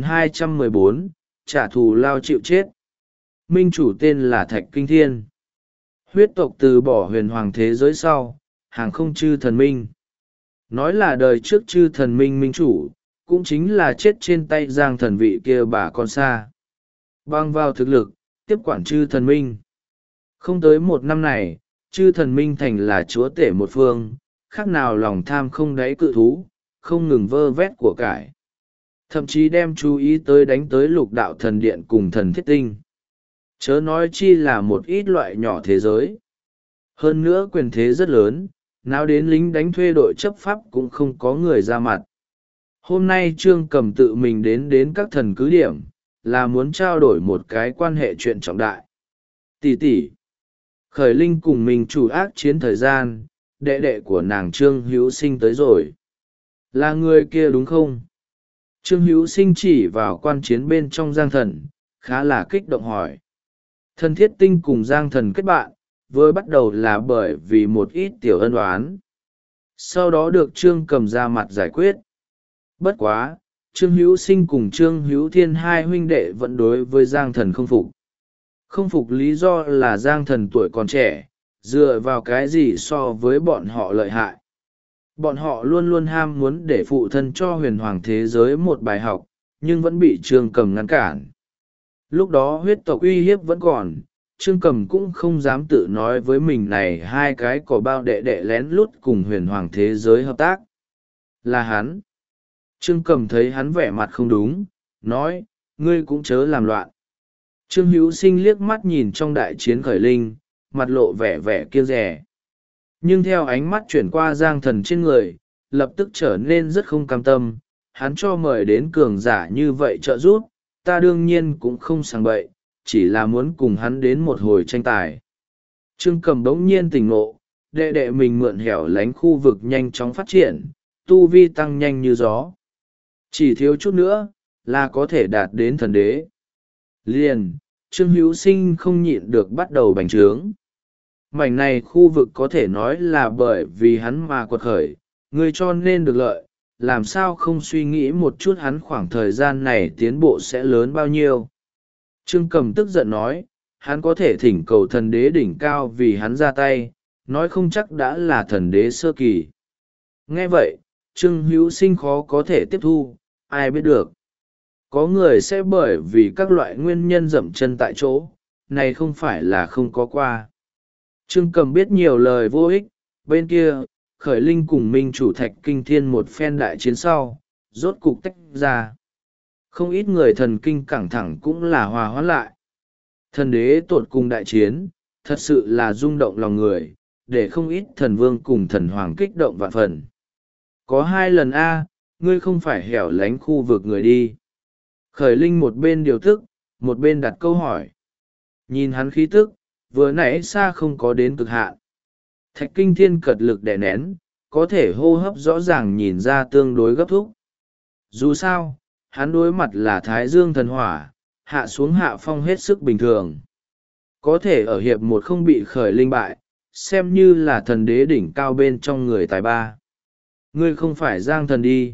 2214, trả thù lao chịu chết. Minh chủ tên là Thạch Kinh Thiên. Huyết tộc từ bỏ huyền hoàng thế giới sau, hàng không chư thần minh. Nói là đời trước chư thần minh minh chủ, cũng chính là chết trên tay Giang Thần vị kia bà con xa. Bằng vào thực lực, tiếp quản chư thần minh. Không tới một năm này, chư thần minh thành là chúa tể một phương, khác nào lòng tham không đáy cự thú, không ngừng vơ vét của cải. Thậm chí đem chú ý tới đánh tới lục đạo thần điện cùng thần thiết tinh. Chớ nói chi là một ít loại nhỏ thế giới. Hơn nữa quyền thế rất lớn, nào đến lính đánh thuê đội chấp pháp cũng không có người ra mặt. Hôm nay Trương Cầm tự mình đến các thần cứ điểm, là muốn trao đổi một cái quan hệ chuyện trọng đại. Tỷ tỷ, khởi linh cùng mình chủ ác chiến thời gian, đệ đệ của nàng Trương Hữu Sinh tới rồi. Là người kia đúng không? Trương Hữu Sinh chỉ vào quan chiến bên trong Giang Thần, khá là kích động hỏi. Thần thiết tinh cùng Giang Thần kết bạn, vừa bắt đầu là bởi vì một ít tiểu ân oán. Sau đó được Trương Cầm ra mặt giải quyết. Bất quá, Trương Hữu Sinh cùng Trương Hữu Thiên hai huynh đệ vẫn đối với Giang Thần không phục. Không phục lý do là Giang Thần tuổi còn trẻ, dựa vào cái gì so với bọn họ lợi hại. Bọn họ luôn luôn ham muốn để phụ thân cho huyền hoàng thế giới một bài học, nhưng vẫn bị Trương Cầm ngăn cản. Lúc đó huyết tộc uy hiếp vẫn còn, Trương Cầm cũng không dám tự nói với mình này hai cái cỏ bao đệ đệ lén lút cùng huyền hoàng thế giới hợp tác. Là hắn. Trương Cầm thấy hắn vẻ mặt không đúng, nói, ngươi cũng chớ làm loạn. Trương Hữu Sinh liếc mắt nhìn trong đại chiến khởi linh, mặt lộ vẻ vẻ kiêng rẻ. Nhưng theo ánh mắt chuyển qua Giang Thần trên người, lập tức trở nên rất không cam tâm. Hắn cho mời đến cường giả như vậy trợ giúp, ta đương nhiên cũng không sàng bậy, chỉ là muốn cùng hắn đến một hồi tranh tài. Trương Cầm bỗng nhiên tỉnh ngộ, đệ đệ mình mượn hẻo lánh khu vực nhanh chóng phát triển, tu vi tăng nhanh như gió. Chỉ thiếu chút nữa, là có thể đạt đến thần đế. Liền, Trương Hữu Sinh không nhịn được bắt đầu bành trướng. Mảnh này khu vực có thể nói là bởi vì hắn mà quật khởi, ngươi cho nên được lợi, làm sao không suy nghĩ một chút hắn khoảng thời gian này tiến bộ sẽ lớn bao nhiêu. Trương Cầm tức giận nói, hắn có thể thỉnh cầu thần đế đỉnh cao vì hắn ra tay, nói không chắc đã là thần đế sơ kỳ. Nghe vậy, Trương Hữu Sinh khó có thể tiếp thu, ai biết được. Có người sẽ bởi vì các loại nguyên nhân dậm chân tại chỗ, này không phải là không có qua. Trương Cầm biết nhiều lời vô ích, bên kia, Khởi Linh cùng Minh chủ Thạch Kinh Thiên một phen đại chiến sau, rốt cục tách ra. Không ít người thần kinh căng thẳng cũng là hòa hoãn lại. Thần đế tột cùng đại chiến, thật sự là rung động lòng người, để không ít thần vương cùng thần hoàng kích động vạn phần. Có 2 lần A, ngươi không phải hẻo lánh khu vực người đi. Khởi Linh một bên điều tức, một bên đặt câu hỏi. Nhìn hắn khí tức, vừa nãy xa không có đến cực hạn. Thạch Kinh Thiên cật lực đè nén, có thể hô hấp rõ ràng nhìn ra tương đối gấp thúc. Dù sao, hắn đối mặt là Thái Dương thần hỏa, hạ xuống hạ phong hết sức bình thường. Có thể ở hiệp một không bị Khởi Linh bại, xem như là thần đế đỉnh cao bên trong người tài ba. Ngươi không phải Giang thần đi.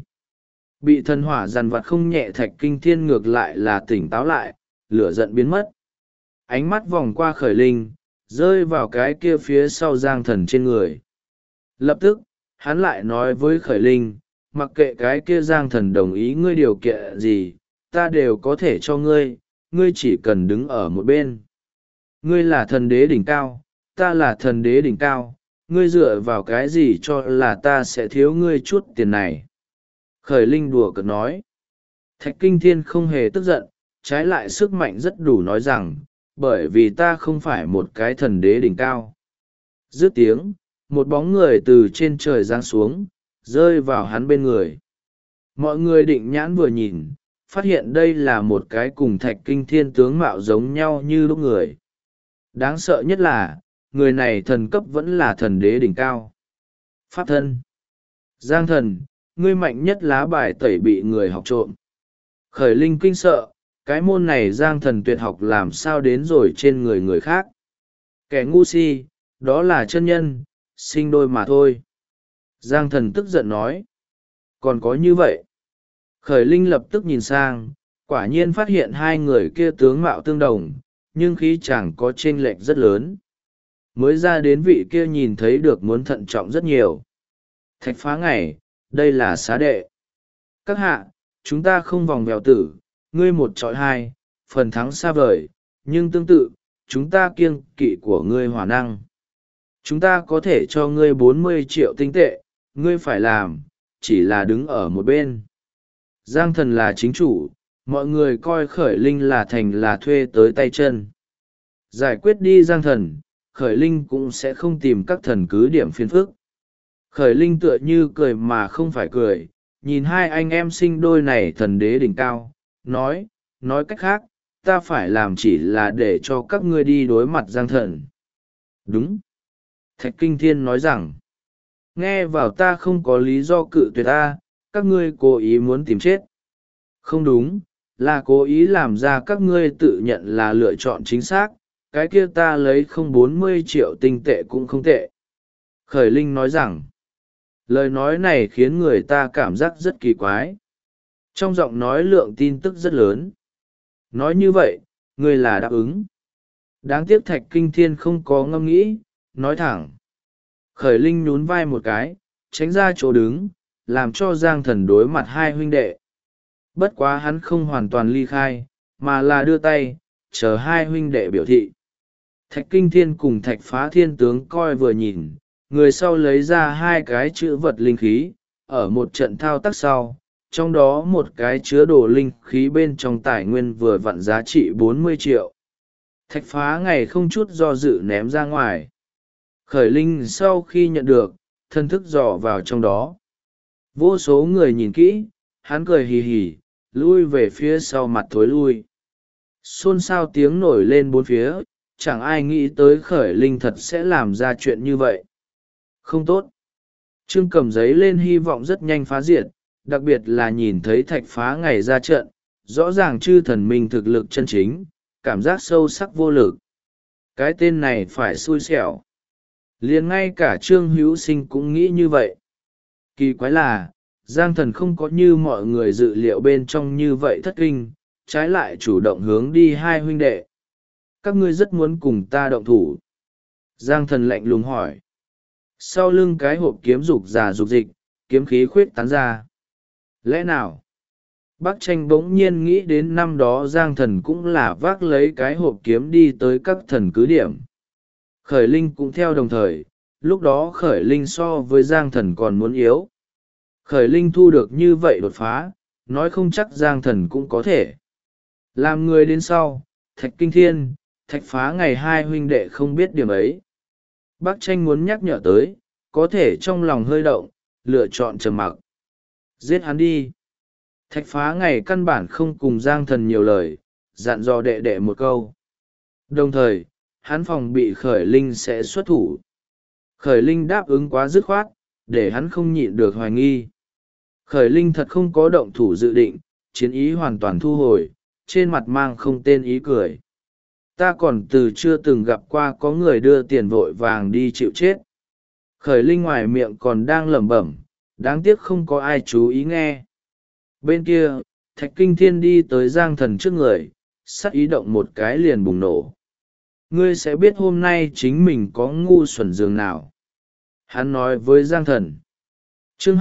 Bị thần hỏa dằn vặt không nhẹ Thạch Kinh Thiên ngược lại là tỉnh táo lại, lửa giận biến mất. Ánh mắt vòng qua Khởi Linh, rơi vào cái kia phía sau Giang thần trên người. Lập tức, hắn lại nói với Khởi Linh, mặc kệ cái kia Giang thần đồng ý ngươi điều kiện gì, ta đều có thể cho ngươi, ngươi chỉ cần đứng ở một bên. Ngươi là thần đế đỉnh cao, ta là thần đế đỉnh cao, ngươi dựa vào cái gì cho là ta sẽ thiếu ngươi chút tiền này. Khởi Linh đùa cợt nói. Thạch Kinh Thiên không hề tức giận, trái lại sức mạnh rất đủ nói rằng, bởi vì ta không phải một cái thần đế đỉnh cao. Dứt tiếng, một bóng người từ trên trời giáng xuống, rơi vào hắn bên người. Mọi người định nhãn vừa nhìn, phát hiện đây là một cái cùng Thạch Kinh Thiên tướng mạo giống nhau như lúc người. Đáng sợ nhất là, người này thần cấp vẫn là thần đế đỉnh cao. Pháp thân. Giang thần, ngươi mạnh nhất lá bài tẩy bị người học trộm. Khởi Linh kinh sợ, cái môn này Giang thần tuyệt học làm sao đến rồi trên người người khác. Kẻ ngu si, đó là chân nhân, sinh đôi mà thôi. Giang thần tức giận nói. Còn có như vậy. Khởi Linh lập tức nhìn sang, quả nhiên phát hiện 2 người kia tướng mạo tương đồng, nhưng khí chẳng có chênh lệch rất lớn. Mới ra đến vị kia nhìn thấy được muốn thận trọng rất nhiều. Thạch Phá Ngày, đây là xá đệ. Các hạ, chúng ta không vòng vèo tử, ngươi 1 chọi 2, phần thắng xa vời, nhưng tương tự, chúng ta kiêng kỵ của ngươi hỏa năng. Chúng ta có thể cho ngươi 40 triệu tinh tệ, ngươi phải làm, chỉ là đứng ở một bên. Giang thần là chính chủ, mọi người coi Khởi Linh là thành là thuê tới tay chân. Giải quyết đi Giang thần, Khởi Linh cũng sẽ không tìm các thần cứ điểm phiền phức. Khởi Linh tựa như cười mà không phải cười, nhìn 2 anh em sinh đôi này thần đế đỉnh cao, nói cách khác, ta phải làm chỉ là để cho các ngươi đi đối mặt Giang thần. Đúng. Thạch Kinh Thiên nói rằng, nghe vào ta không có lý do cự tuyệt ta, các ngươi cố ý muốn tìm chết. Không đúng, là cố ý làm ra các ngươi tự nhận là lựa chọn chính xác, cái kia ta lấy không 40 triệu tinh tệ cũng không tệ. Khởi Linh nói rằng, lời nói này khiến người ta cảm giác rất kỳ quái. Trong giọng nói lượng tin tức rất lớn. Nói như vậy, ngươi là đáp ứng. Đáng tiếc Thạch Kinh Thiên không có ngẫm nghĩ, nói thẳng. Khởi Linh nhún vai một cái, tránh ra chỗ đứng, làm cho Giang thần đối mặt 2 huynh đệ. Bất quá hắn không hoàn toàn ly khai, mà là đưa tay, chờ 2 huynh đệ biểu thị. Thạch Kinh Thiên cùng Thạch Phá Thiên tướng coi vừa nhìn, người sau lấy ra 2 cái chữ vật linh khí, ở một trận thao tác sau, trong đó một cái chứa đồ linh khí bên trong tài nguyên vừa vặn giá trị 40 triệu. Thạch Phá Ngày không chút do dự ném ra ngoài. Khởi Linh sau khi nhận được, thân thức dò vào trong đó. Vô số người nhìn kỹ, hắn cười hì hì, lui về phía sau mặt thối lui. Xôn xao tiếng nổi lên bốn phía, chẳng ai nghĩ tới Khởi Linh thật sẽ làm ra chuyện như vậy. Không tốt. Trương cầm giấy lên hy vọng rất nhanh phá diệt, đặc biệt là nhìn thấy Thạch Phá Ngày ra trận, rõ ràng chư thần minh thực lực chân chính, cảm giác sâu sắc vô lực. Cái tên này phải xui xẻo. Liền ngay cả Trương Hữu Sinh cũng nghĩ như vậy. Kỳ quái là, Giang Thần không có như mọi người dự liệu bên trong như vậy thất kinh, trái lại chủ động hướng đi hai huynh đệ. Các ngươi rất muốn cùng ta động thủ. Giang Thần lạnh lùng hỏi. Sau lưng cái hộp kiếm dục già dục dịch, kiếm khí khuyết tán ra. Lẽ nào? Bác Tranh bỗng nhiên nghĩ đến năm đó Giang Thần cũng là vác lấy cái hộp kiếm đi tới các thần cứ điểm. Khởi Linh cũng theo đồng thời, lúc đó Khởi Linh so với Giang Thần còn muốn yếu. Khởi Linh thu được như vậy đột phá, nói không chắc Giang Thần cũng có thể. Làm người đến sau, Thạch Kinh Thiên, Thạch Phá Ngày hai huynh đệ không biết điểm ấy. Bác Tranh muốn nhắc nhở tới, có thể trong lòng hơi động, lựa chọn trầm mặc. Giết hắn đi. Thạch Phá Ngày căn bản không cùng Giang Thần nhiều lời, dặn dò đệ đệ một câu. Đồng thời, hắn phòng bị Khởi Linh sẽ xuất thủ. Khởi Linh đáp ứng quá dứt khoát, để hắn không nhịn được hoài nghi. Khởi Linh thật không có động thủ dự định, chiến ý hoàn toàn thu hồi, trên mặt mang không tên ý cười. Ta còn chưa từng gặp qua có người đưa tiền vội vàng đi chịu chết. Khởi Linh ngoài miệng còn đang lẩm bẩm, đáng tiếc không có ai chú ý nghe. Bên kia, Thạch Kinh Thiên đi tới Giang Thần trước người, sắc ý động một cái liền bùng nổ. Ngươi sẽ biết hôm nay chính mình có ngu xuẩn dường nào. Hắn nói với Giang Thần. Chương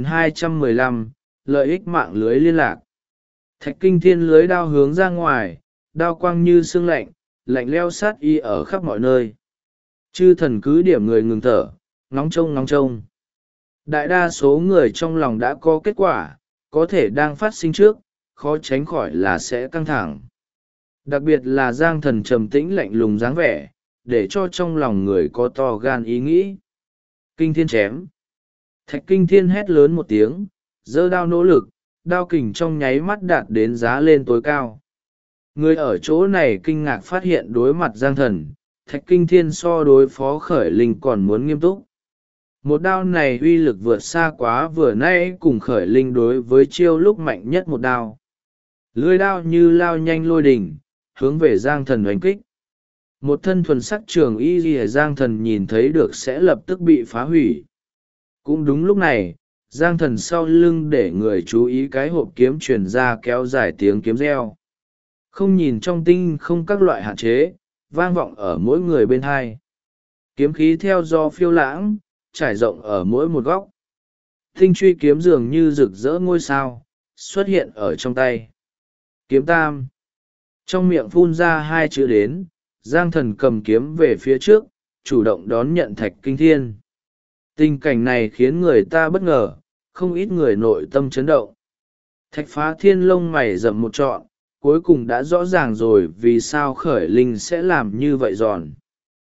2215, lợi ích mạng lưới liên lạc. Thạch Kinh Thiên lưới đao hướng ra ngoài, đao quang như sương lạnh, lạnh leo sát y ở khắp mọi nơi. Chư thần cứ điểm người ngừng thở, ngóng trông. Đại đa số người trong lòng đã có kết quả, có thể đang phát sinh trước, khó tránh khỏi là sẽ căng thẳng. Đặc biệt là Giang Thần trầm tĩnh lạnh lùng dáng vẻ, để cho trong lòng người có to gan ý nghĩ. Kinh Thiên chém. Thạch Kinh Thiên hét lớn một tiếng, giơ đao nỗ lực, đao kình trong nháy mắt đạt đến giá lên tối cao. Người ở chỗ này kinh ngạc phát hiện đối mặt Giang Thần, Thạch Kinh Thiên so đối phó Khởi Linh còn muốn nghiêm túc. Một đao này uy lực vượt xa quá vừa nãy cùng Khởi Linh đối với chiêu lúc mạnh nhất một đao. Lưỡi đao như lao nhanh lôi đỉnh, hướng về Giang Thần đánh kích. Một thân thuần sắc trường y ghi Giang Thần nhìn thấy được sẽ lập tức bị phá hủy. Cũng đúng lúc này, Giang Thần sau lưng để người chú ý cái hộp kiếm truyền ra kéo dài tiếng kiếm reo. Không nhìn trong tinh không các loại hạn chế, vang vọng ở mỗi người bên hai. Kiếm khí theo gió phiêu lãng, trải rộng ở mỗi một góc. Tinh truy kiếm dường như rực rỡ ngôi sao, xuất hiện ở trong tay. Kiếm tam. Trong miệng phun ra hai chữ đến, Giang Thần cầm kiếm về phía trước, chủ động đón nhận Thạch Kinh Thiên. Tình cảnh này khiến người ta bất ngờ, không ít người nội tâm chấn động. Thạch Phá Thiên lông mày rậm một trọn, cuối cùng đã rõ ràng rồi vì sao Khởi Linh sẽ làm như vậy giòn.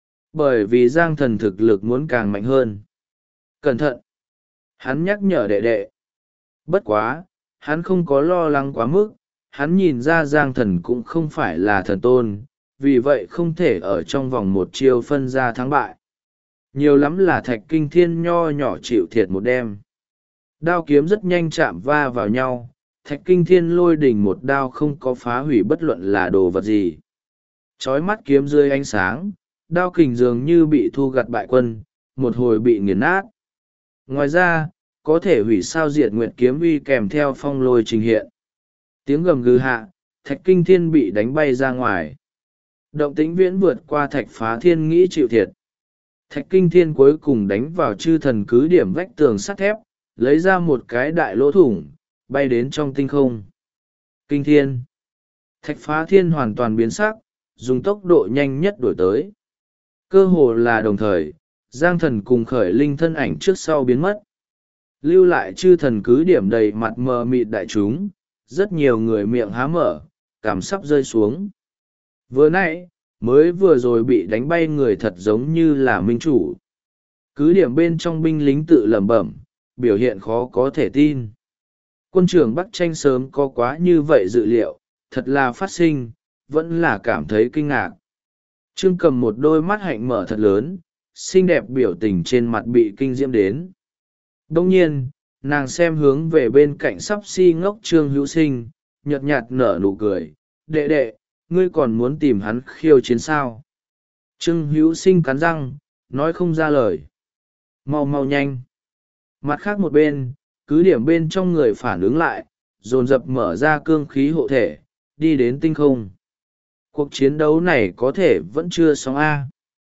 Bởi vì Giang Thần thực lực muốn càng mạnh hơn. Cẩn thận! Hắn nhắc nhở đệ đệ. Bất quá, hắn không có lo lắng quá mức, hắn nhìn ra Giang Thần cũng không phải là thần tôn, vì vậy không thể ở trong vòng một chiêu phân ra thắng bại. Nhiều lắm là Thạch Kinh Thiên nho nhỏ chịu thiệt một đêm. Đao kiếm rất nhanh chạm va vào nhau, Thạch Kinh Thiên lôi đỉnh một đao không có phá hủy bất luận là đồ vật gì. Chói mắt kiếm dưới ánh sáng, đao kình dường như bị thu gặt bại quân, một hồi bị nghiền nát. Ngoài ra, có thể hủy sao diệt nguyệt kiếm uy kèm theo phong lôi trình hiện. Tiếng gầm gừ hạ, Thạch Kinh Thiên bị đánh bay ra ngoài. Động tĩnh viễn vượt qua Thạch Phá Thiên nghĩ chịu thiệt. Thạch Kinh Thiên cuối cùng đánh vào chư thần cứ điểm vách tường sắt thép, lấy ra một cái đại lỗ thủng, bay đến trong tinh không. Kinh Thiên. Thạch Phá Thiên hoàn toàn biến sắc, dùng tốc độ nhanh nhất đuổi tới. Cơ hồ là đồng thời, Giang Thần cùng Khởi Linh thân ảnh trước sau biến mất. Lưu lại chư thần cứ điểm đầy mặt mờ mịt đại chúng, rất nhiều người miệng há mở, cảm sắp rơi xuống. Vừa nãy, mới vừa rồi bị đánh bay người thật giống như là minh chủ. Cứ điểm bên trong binh lính tự lẩm bẩm, biểu hiện khó có thể tin. Quân trưởng Bắc Tranh sớm có quá như vậy dự liệu, thật là phát sinh, vẫn là cảm thấy kinh ngạc. Trương Cầm một đôi mắt hạnh mở thật lớn, xinh đẹp biểu tình trên mặt bị kinh diễm đến. Đông nhiên, nàng xem hướng về bên cạnh sắp si ngốc Trương Hữu Sinh, nhợt nhạt nở nụ cười, đệ đệ, ngươi còn muốn tìm hắn khiêu chiến sao? Trương Hữu Sinh cắn răng, nói không ra lời. Mau mau nhanh. Mặt khác một bên, cứ điểm bên trong người phản ứng lại, dồn dập mở ra cương khí hộ thể, đi đến tinh không. Cuộc chiến đấu này có thể vẫn chưa xong A.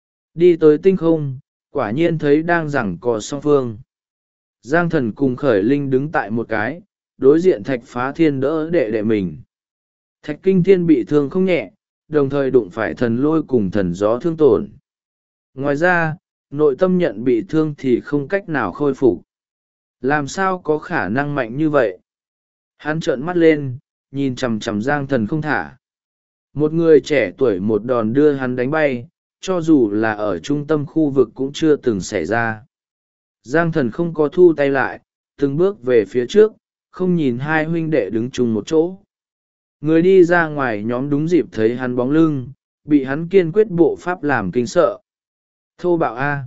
Đi tới tinh không, quả nhiên thấy đang giằng co song phương. Giang Thần cùng Khởi Linh đứng tại một cái, đối diện Thạch Phá Thiên đỡ đệ đệ mình. Thạch Kinh Thiên bị thương không nhẹ, đồng thời đụng phải thần lôi cùng thần gió thương tổn. Ngoài ra, nội tâm nhận bị thương thì không cách nào khôi phục. Làm sao có khả năng mạnh như vậy? Hắn trợn mắt lên, nhìn chằm chằm Giang Thần không thả. Một người trẻ tuổi một đòn đưa hắn đánh bay, cho dù là ở trung tâm khu vực cũng chưa từng xảy ra. Giang Thần không có thu tay lại, từng bước về phía trước, không nhìn hai huynh đệ đứng chung một chỗ. Người đi ra ngoài nhóm đúng dịp thấy hắn bóng lưng, bị hắn kiên quyết bộ pháp làm kinh sợ. Thô bạo A.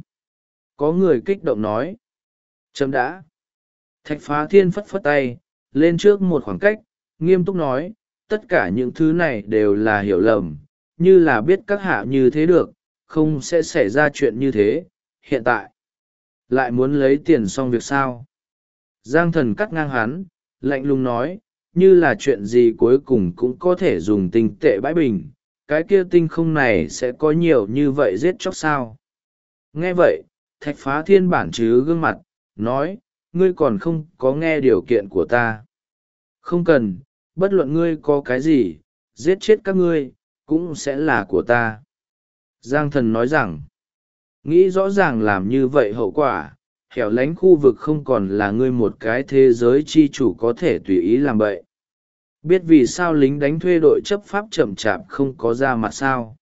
Có người kích động nói. Chấm đã. Thạch Phá Thiên phất phất tay, lên trước một khoảng cách, nghiêm túc nói, tất cả những thứ này đều là hiểu lầm, như là biết các hạ như thế được, không sẽ xảy ra chuyện như thế, hiện tại. Lại muốn lấy tiền xong việc sao? Giang Thần cắt ngang hắn, lạnh lùng nói, như là chuyện gì cuối cùng cũng có thể dùng tinh tệ bãi bình, cái kia tinh không này sẽ có nhiều như vậy giết chóc sao? Nghe vậy, Thạch Phá Thiên bản chứ gương mặt, nói, ngươi còn không có nghe điều kiện của ta. Không cần, bất luận ngươi có cái gì, giết chết các ngươi, cũng sẽ là của ta. Giang Thần nói rằng, nghĩ rõ ràng làm như vậy hậu quả, hẻo lánh khu vực không còn là ngươi một cái thế giới chi chủ có thể tùy ý làm bậy. Biết vì sao lính đánh thuê đội chấp pháp chậm chạp không có ra mặt sao?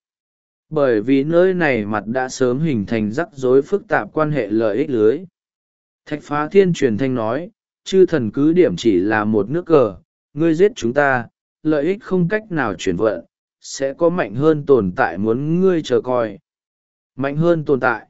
Bởi vì nơi này mặt đã sớm hình thành rắc rối phức tạp quan hệ lợi ích lưới. Thạch Phá Thiên truyền thanh nói, chư thần cứ điểm chỉ là một nước cờ, ngươi giết chúng ta, lợi ích không cách nào chuyển vận, sẽ có mạnh hơn tồn tại muốn ngươi chờ coi. Mạnh hơn tồn tại?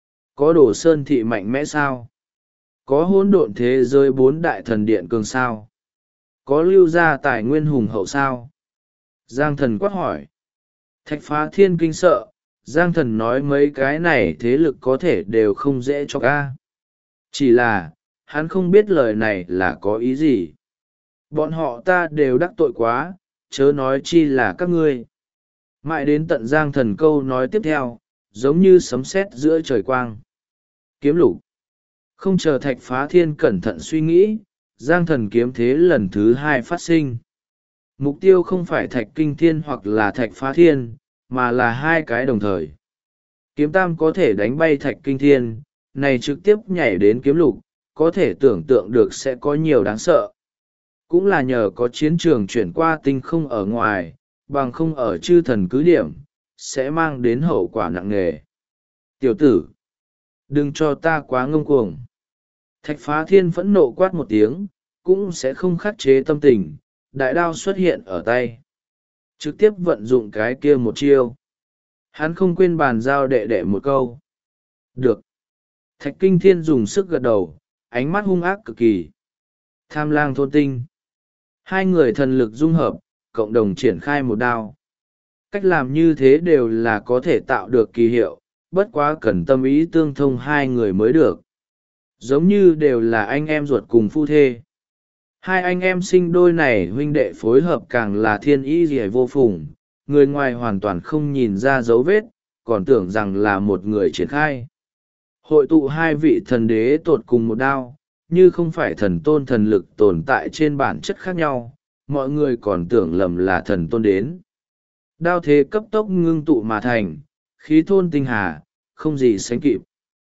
Có Đồ Sơn thị mạnh mẽ sao? Có hỗn độn thế giới 4 đại thần điện cường sao? Có lưu gia tài nguyên hùng hậu sao? Giang Thần quát hỏi. Thạch Phá Thiên kinh sợ, Giang Thần nói mấy cái này thế lực có thể đều không dễ cho ca. Chỉ là, hắn không biết lời này là có ý gì. Bọn họ ta đều đắc tội quá, chớ nói chi là các ngươi. Mãi đến tận Giang Thần câu nói tiếp theo, giống như sấm sét giữa trời quang. Kiếm lục. Không chờ Thạch Phá Thiên cẩn thận suy nghĩ, Giang Thần kiếm thế lần thứ 2 phát sinh. Mục tiêu không phải Thạch Kinh Thiên hoặc là Thạch Phá Thiên, mà là hai cái đồng thời. Kiếm tam có thể đánh bay Thạch Kinh Thiên, này trực tiếp nhảy đến kiếm lục, có thể tưởng tượng được sẽ có nhiều đáng sợ. Cũng là nhờ có chiến trường chuyển qua tinh không ở ngoài, bằng không ở chư thần cứ điểm, sẽ mang đến hậu quả nặng nề. Tiểu tử, đừng cho ta quá ngông cuồng. Thạch Phá Thiên phẫn nộ quát một tiếng, cũng sẽ không khắc chế tâm tình, đại đao xuất hiện ở tay. Trực tiếp vận dụng cái kia một chiêu. Hắn không quên bàn giao đệ đệ một câu. Được. Thạch Kinh Thiên dùng sức gật đầu, ánh mắt hung ác cực kỳ. Tham lang thôn tinh. Hai người thần lực dung hợp, cộng đồng triển khai một đao. Cách làm như thế đều là có thể tạo được kỳ hiệu, bất quá cần tâm ý tương thông hai người mới được. Giống như đều là anh em ruột cùng phu thê. Hai anh em sinh đôi này huynh đệ phối hợp càng là thiên ý rỉa vô phùng, người ngoài hoàn toàn không nhìn ra dấu vết, còn tưởng rằng là một người triển khai. Hội tụ hai vị thần đế tột cùng một đao, như không phải thần tôn thần lực tồn tại trên bản chất khác nhau, mọi người còn tưởng lầm là thần tôn đến. Đao thế cấp tốc ngưng tụ mà thành, khí thôn tinh hà, không gì sánh kịp.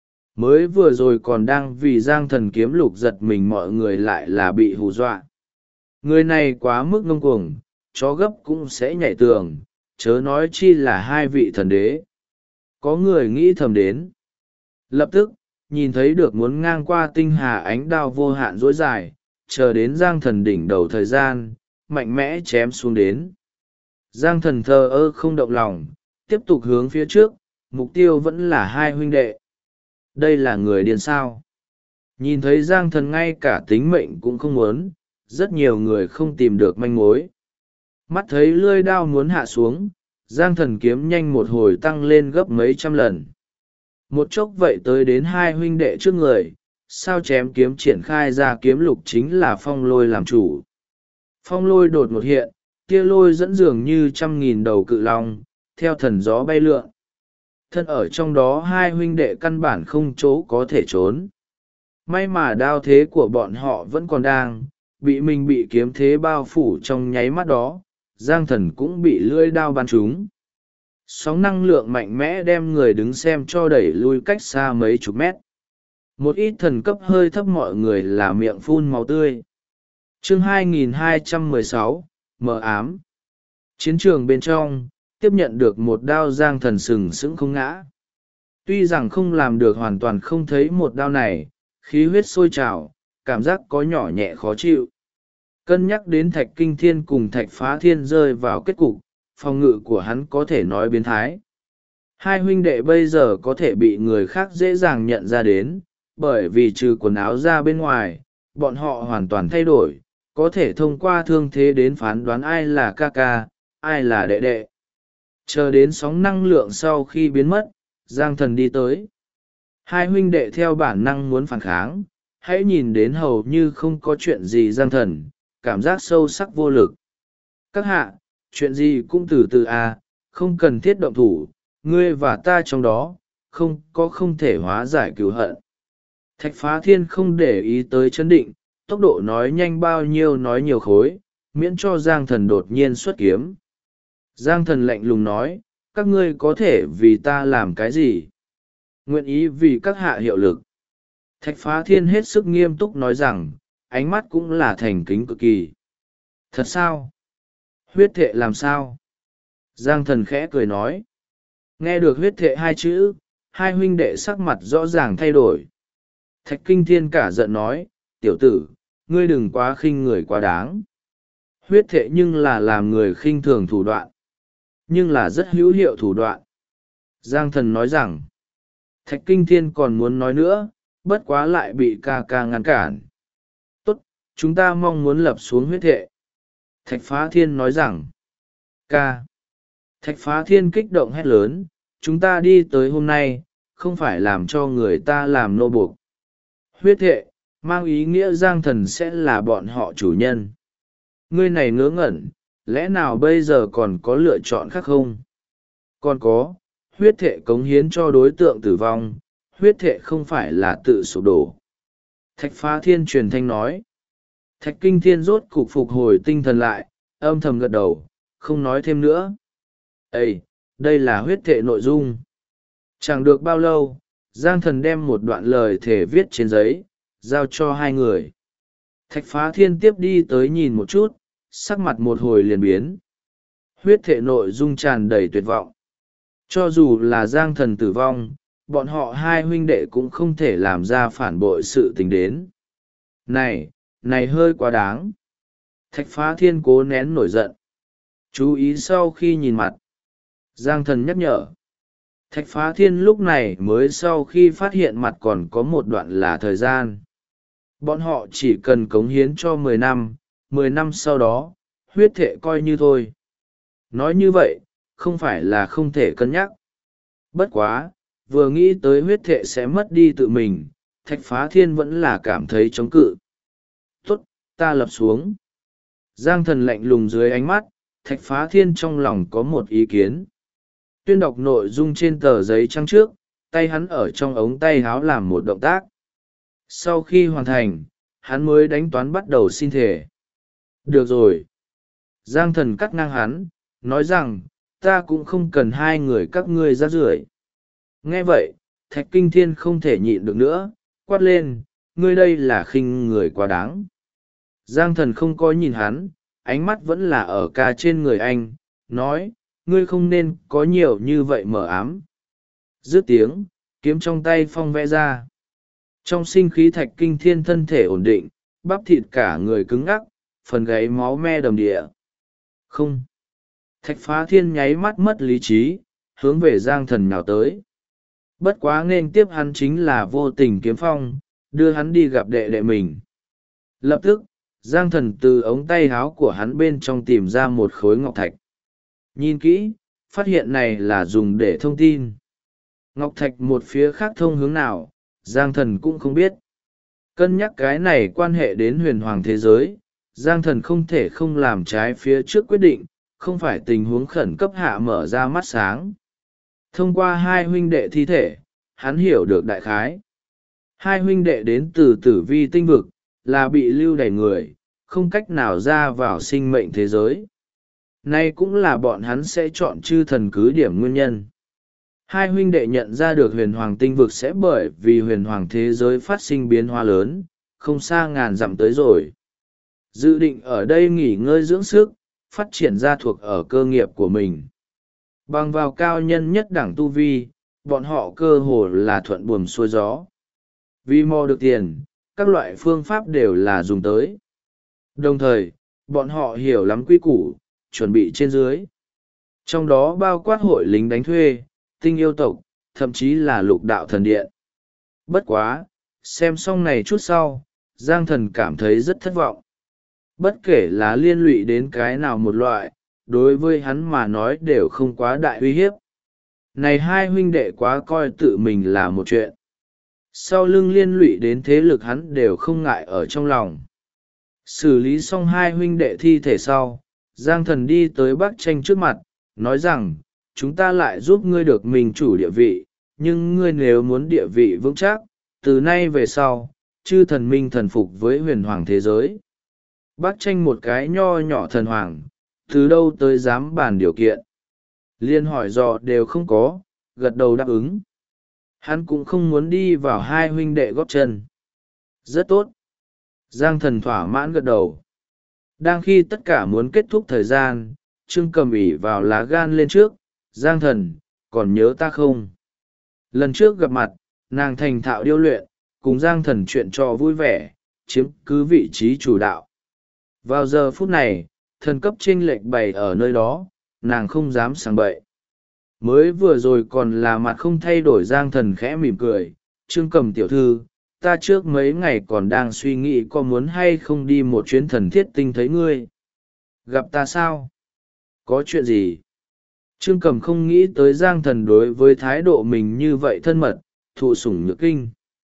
Mới vừa rồi còn đang vì Giang Thần kiếm lục giật mình, mọi người lại là bị hù dọa. Người này quá mức ngông cuồng, chó gấp cũng sẽ nhảy tường, chớ nói chi là hai vị thần đế. Có người nghĩ thầm đến. Lập tức, nhìn thấy được muốn ngang qua tinh hà ánh đao vô hạn dối dài, chờ đến Giang Thần đỉnh đầu thời gian, mạnh mẽ chém xuống đến. Giang Thần thờ ơ không động lòng, tiếp tục hướng phía trước, mục tiêu vẫn là hai huynh đệ. Đây là người điên sao? Nhìn thấy Giang Thần ngay cả tính mệnh cũng không muốn, rất nhiều người không tìm được manh mối. Mắt thấy lưỡi đao muốn hạ xuống, Giang Thần kiếm nhanh một hồi tăng lên gấp mấy trăm lần. Một chốc vậy tới đến hai huynh đệ trước người, sao chém kiếm triển khai ra kiếm lục chính là phong lôi làm chủ. Phong lôi đột một hiện, tia lôi dẫn dường như 100.000 đầu cự long, theo thần gió bay lượn. Thân ở trong đó hai huynh đệ căn bản không chỗ có thể trốn. May mà đao thế của bọn họ vẫn còn đang, bị kiếm thế bao phủ trong nháy mắt đó, Giang Thần cũng bị lưỡi đao bắn trúng. Sóng năng lượng mạnh mẽ đem người đứng xem cho đẩy lui cách xa mấy chục mét. Một ít thần cấp hơi thấp mọi người là miệng phun máu tươi. Chương 2216, mờ ám. Chiến trường bên trong, tiếp nhận được một đao Giang Thần sừng sững không ngã. Tuy rằng không làm được hoàn toàn không thấy một đao này, khí huyết sôi trào, cảm giác có nhỏ nhẹ khó chịu. Cân nhắc đến Thạch Kinh Thiên cùng Thạch Phá Thiên rơi vào kết cục, phòng ngự của hắn có thể nói biến thái. Hai huynh đệ bây giờ có thể bị người khác dễ dàng nhận ra đến, bởi vì trừ quần áo ra bên ngoài, bọn họ hoàn toàn thay đổi, có thể thông qua thương thế đến phán đoán ai là ca ca, ai là đệ đệ. Chờ đến sóng năng lượng sau khi biến mất, Giang Thần đi tới. Hai huynh đệ theo bản năng muốn phản kháng, hãy nhìn đến hầu như không có chuyện gì Giang Thần, cảm giác sâu sắc vô lực. Các hạ, chuyện gì cũng từ từ à, không cần thiết động thủ, ngươi và ta trong đó, không thể hóa giải cừu hận. Thạch Phá Thiên không để ý tới chấn định, tốc độ nói nhanh bao nhiêu nói nhiều khối, miễn cho Giang Thần đột nhiên xuất kiếm. Giang Thần lạnh lùng nói, các ngươi có thể vì ta làm cái gì? Nguyện ý vì các hạ hiệu lực. Thạch Phá Thiên hết sức nghiêm túc nói rằng, ánh mắt cũng là thành kính cực kỳ. Thật sao? Huyết thệ làm sao? Giang Thần khẽ cười nói. Nghe được huyết thệ hai chữ, hai huynh đệ sắc mặt rõ ràng thay đổi. Thạch Kinh Thiên cả giận nói, tiểu tử, ngươi đừng quá khinh người quá đáng. Huyết thệ nhưng là làm người khinh thường thủ đoạn, nhưng là rất hữu hiệu thủ đoạn. Giang Thần nói rằng, Thạch Kinh Thiên còn muốn nói nữa, bất quá lại bị ca ca ngăn cản. Tốt, chúng ta mong muốn lập xuống huyết thệ. Thạch Phá Thiên nói rằng, ca. Thạch Phá Thiên kích động hét lớn, chúng ta đi tới hôm nay, không phải làm cho người ta làm nô buộc. Huyết thệ, mang ý nghĩa Giang Thần sẽ là bọn họ chủ nhân. Ngươi này ngớ ngẩn, lẽ nào bây giờ còn có lựa chọn khác không? Còn có, huyết thệ cống hiến cho đối tượng tử vong, huyết thệ không phải là tự sụp đổ. Thạch Phá Thiên truyền thanh nói. Thạch Kinh Thiên rốt cục phục hồi tinh thần lại, âm thầm gật đầu, không nói thêm nữa. Ê, đây là huyết thệ nội dung. Chẳng được bao lâu, Giang Thần đem một đoạn lời thể viết trên giấy, giao cho hai người. Thạch Phá Thiên tiếp đi tới nhìn một chút, sắc mặt một hồi liền biến. Huyết thệ nội dung tràn đầy tuyệt vọng. Cho dù là Giang Thần tử vong, bọn họ hai huynh đệ cũng không thể làm ra phản bội sự tình đến. Này hơi quá đáng. Thạch Phá Thiên cố nén nổi giận. Chú ý sau khi nhìn mặt. Giang Thần nhắc nhở. Thạch Phá Thiên lúc này mới sau khi phát hiện mặt còn có một đoạn là thời gian. Bọn họ chỉ cần cống hiến cho 10 năm, 10 năm sau đó, huyết thệ coi như thôi. Nói như vậy, không phải là không thể cân nhắc. Bất quá, vừa nghĩ tới huyết thệ sẽ mất đi tự mình, Thạch Phá Thiên vẫn là cảm thấy chống cự. Tốt, ta lập xuống. Giang Thần lạnh lùng dưới ánh mắt, Thạch Phá Thiên trong lòng có một ý kiến. Tuyên đọc nội dung trên tờ giấy trắng trước, tay hắn ở trong ống tay háo làm một động tác. Sau khi hoàn thành, hắn mới đánh toán bắt đầu xin thể. Được rồi. Giang Thần cắt ngang hắn, nói rằng, ta cũng không cần hai người các ngươi rác rưởi. Nghe vậy, Thạch Kinh Thiên không thể nhịn được nữa, quát lên, ngươi đây là khinh người quá đáng. Giang Thần không coi nhìn hắn, ánh mắt vẫn là ở ca trên người anh, nói, ngươi không nên có nhiều như vậy mờ ám. Dứt tiếng, kiếm trong tay phong vẽ ra. Trong sinh khí Thạch Kinh Thiên thân thể ổn định, bắp thịt cả người cứng ngắc, phần gáy máu me đầm đìa. Không! Thạch Phá Thiên nháy mắt mất lý trí, hướng về Giang Thần nhào tới. Bất quá nghênh tiếp hắn chính là Vô Tình Kiếm Phong, đưa hắn đi gặp đệ đệ mình. Lập tức, Giang Thần từ ống tay áo của hắn bên trong tìm ra một khối ngọc thạch. Nhìn kỹ, phát hiện này là dùng để thông tin. Ngọc thạch một phía khác thông hướng nào, Giang Thần cũng không biết. Cân nhắc cái này quan hệ đến huyền hoàng thế giới, Giang Thần không thể không làm trái phía trước quyết định, không phải tình huống khẩn cấp hạ mở ra mắt sáng. Thông qua hai huynh đệ thi thể, hắn hiểu được đại khái. Hai huynh đệ đến từ tử vi tinh vực, là bị lưu đày người, không cách nào ra vào sinh mệnh thế giới. Nay cũng là bọn hắn sẽ chọn chư thần cứ điểm nguyên nhân. Hai huynh đệ nhận ra được huyền hoàng tinh vực sẽ bởi vì huyền hoàng thế giới phát sinh biến hóa lớn, không xa ngàn dặm tới rồi. Dự định ở đây nghỉ ngơi dưỡng sức, phát triển ra thuộc ở cơ nghiệp của mình. Bằng vào cao nhân nhất đẳng tu vi, bọn họ cơ hồ là thuận buồm xuôi gió. Vì mò được tiền, các loại phương pháp đều là dùng tới. Đồng thời, bọn họ hiểu lắm quy củ, chuẩn bị trên dưới. Trong đó bao quát hội lính đánh thuê, tinh yêu tộc, thậm chí là lục đạo thần điện. Bất quá, xem xong này chút sau, Giang Thần cảm thấy rất thất vọng. Bất kể là liên lụy đến cái nào một loại, đối với hắn mà nói đều không quá đại uy hiếp. Này hai huynh đệ quá coi tự mình là một chuyện. Sau lưng liên lụy đến thế lực hắn đều không ngại ở trong lòng. Xử lý xong hai huynh đệ thi thể sau, Giang Thần đi tới Bắc Tranh trước mặt, nói rằng, chúng ta lại giúp ngươi được mình chủ địa vị, nhưng ngươi nếu muốn địa vị vững chắc, từ nay về sau, chư thần minh thần phục với huyền hoàng thế giới. Bắc Tranh một cái nho nhỏ thần hoàng, từ đâu tới dám bàn điều kiện. Liên hỏi dò đều không có, gật đầu đáp ứng. Hắn cũng không muốn đi vào hai huynh đệ góp chân. Rất tốt. Giang Thần thỏa mãn gật đầu. Đang khi tất cả muốn kết thúc thời gian, Trương Cầm ỉ vào lá gan lên trước. Giang Thần, còn nhớ ta không? Lần trước gặp mặt, nàng thành thạo điêu luyện, cùng Giang Thần chuyện trò vui vẻ, chiếm cứ vị trí chủ đạo. Vào giờ phút này, thần cấp chênh lệch bày ở nơi đó, nàng không dám sảng bậy. Mới vừa rồi còn là mặt không thay đổi Giang Thần khẽ mỉm cười, Trương Cầm tiểu thư, ta trước mấy ngày còn đang suy nghĩ có muốn hay không đi một chuyến Thần Thiết Tinh thấy ngươi. Gặp ta sao? Có chuyện gì? Trương Cầm không nghĩ tới Giang Thần đối với thái độ mình như vậy thân mật, thụ sủng nhược kinh.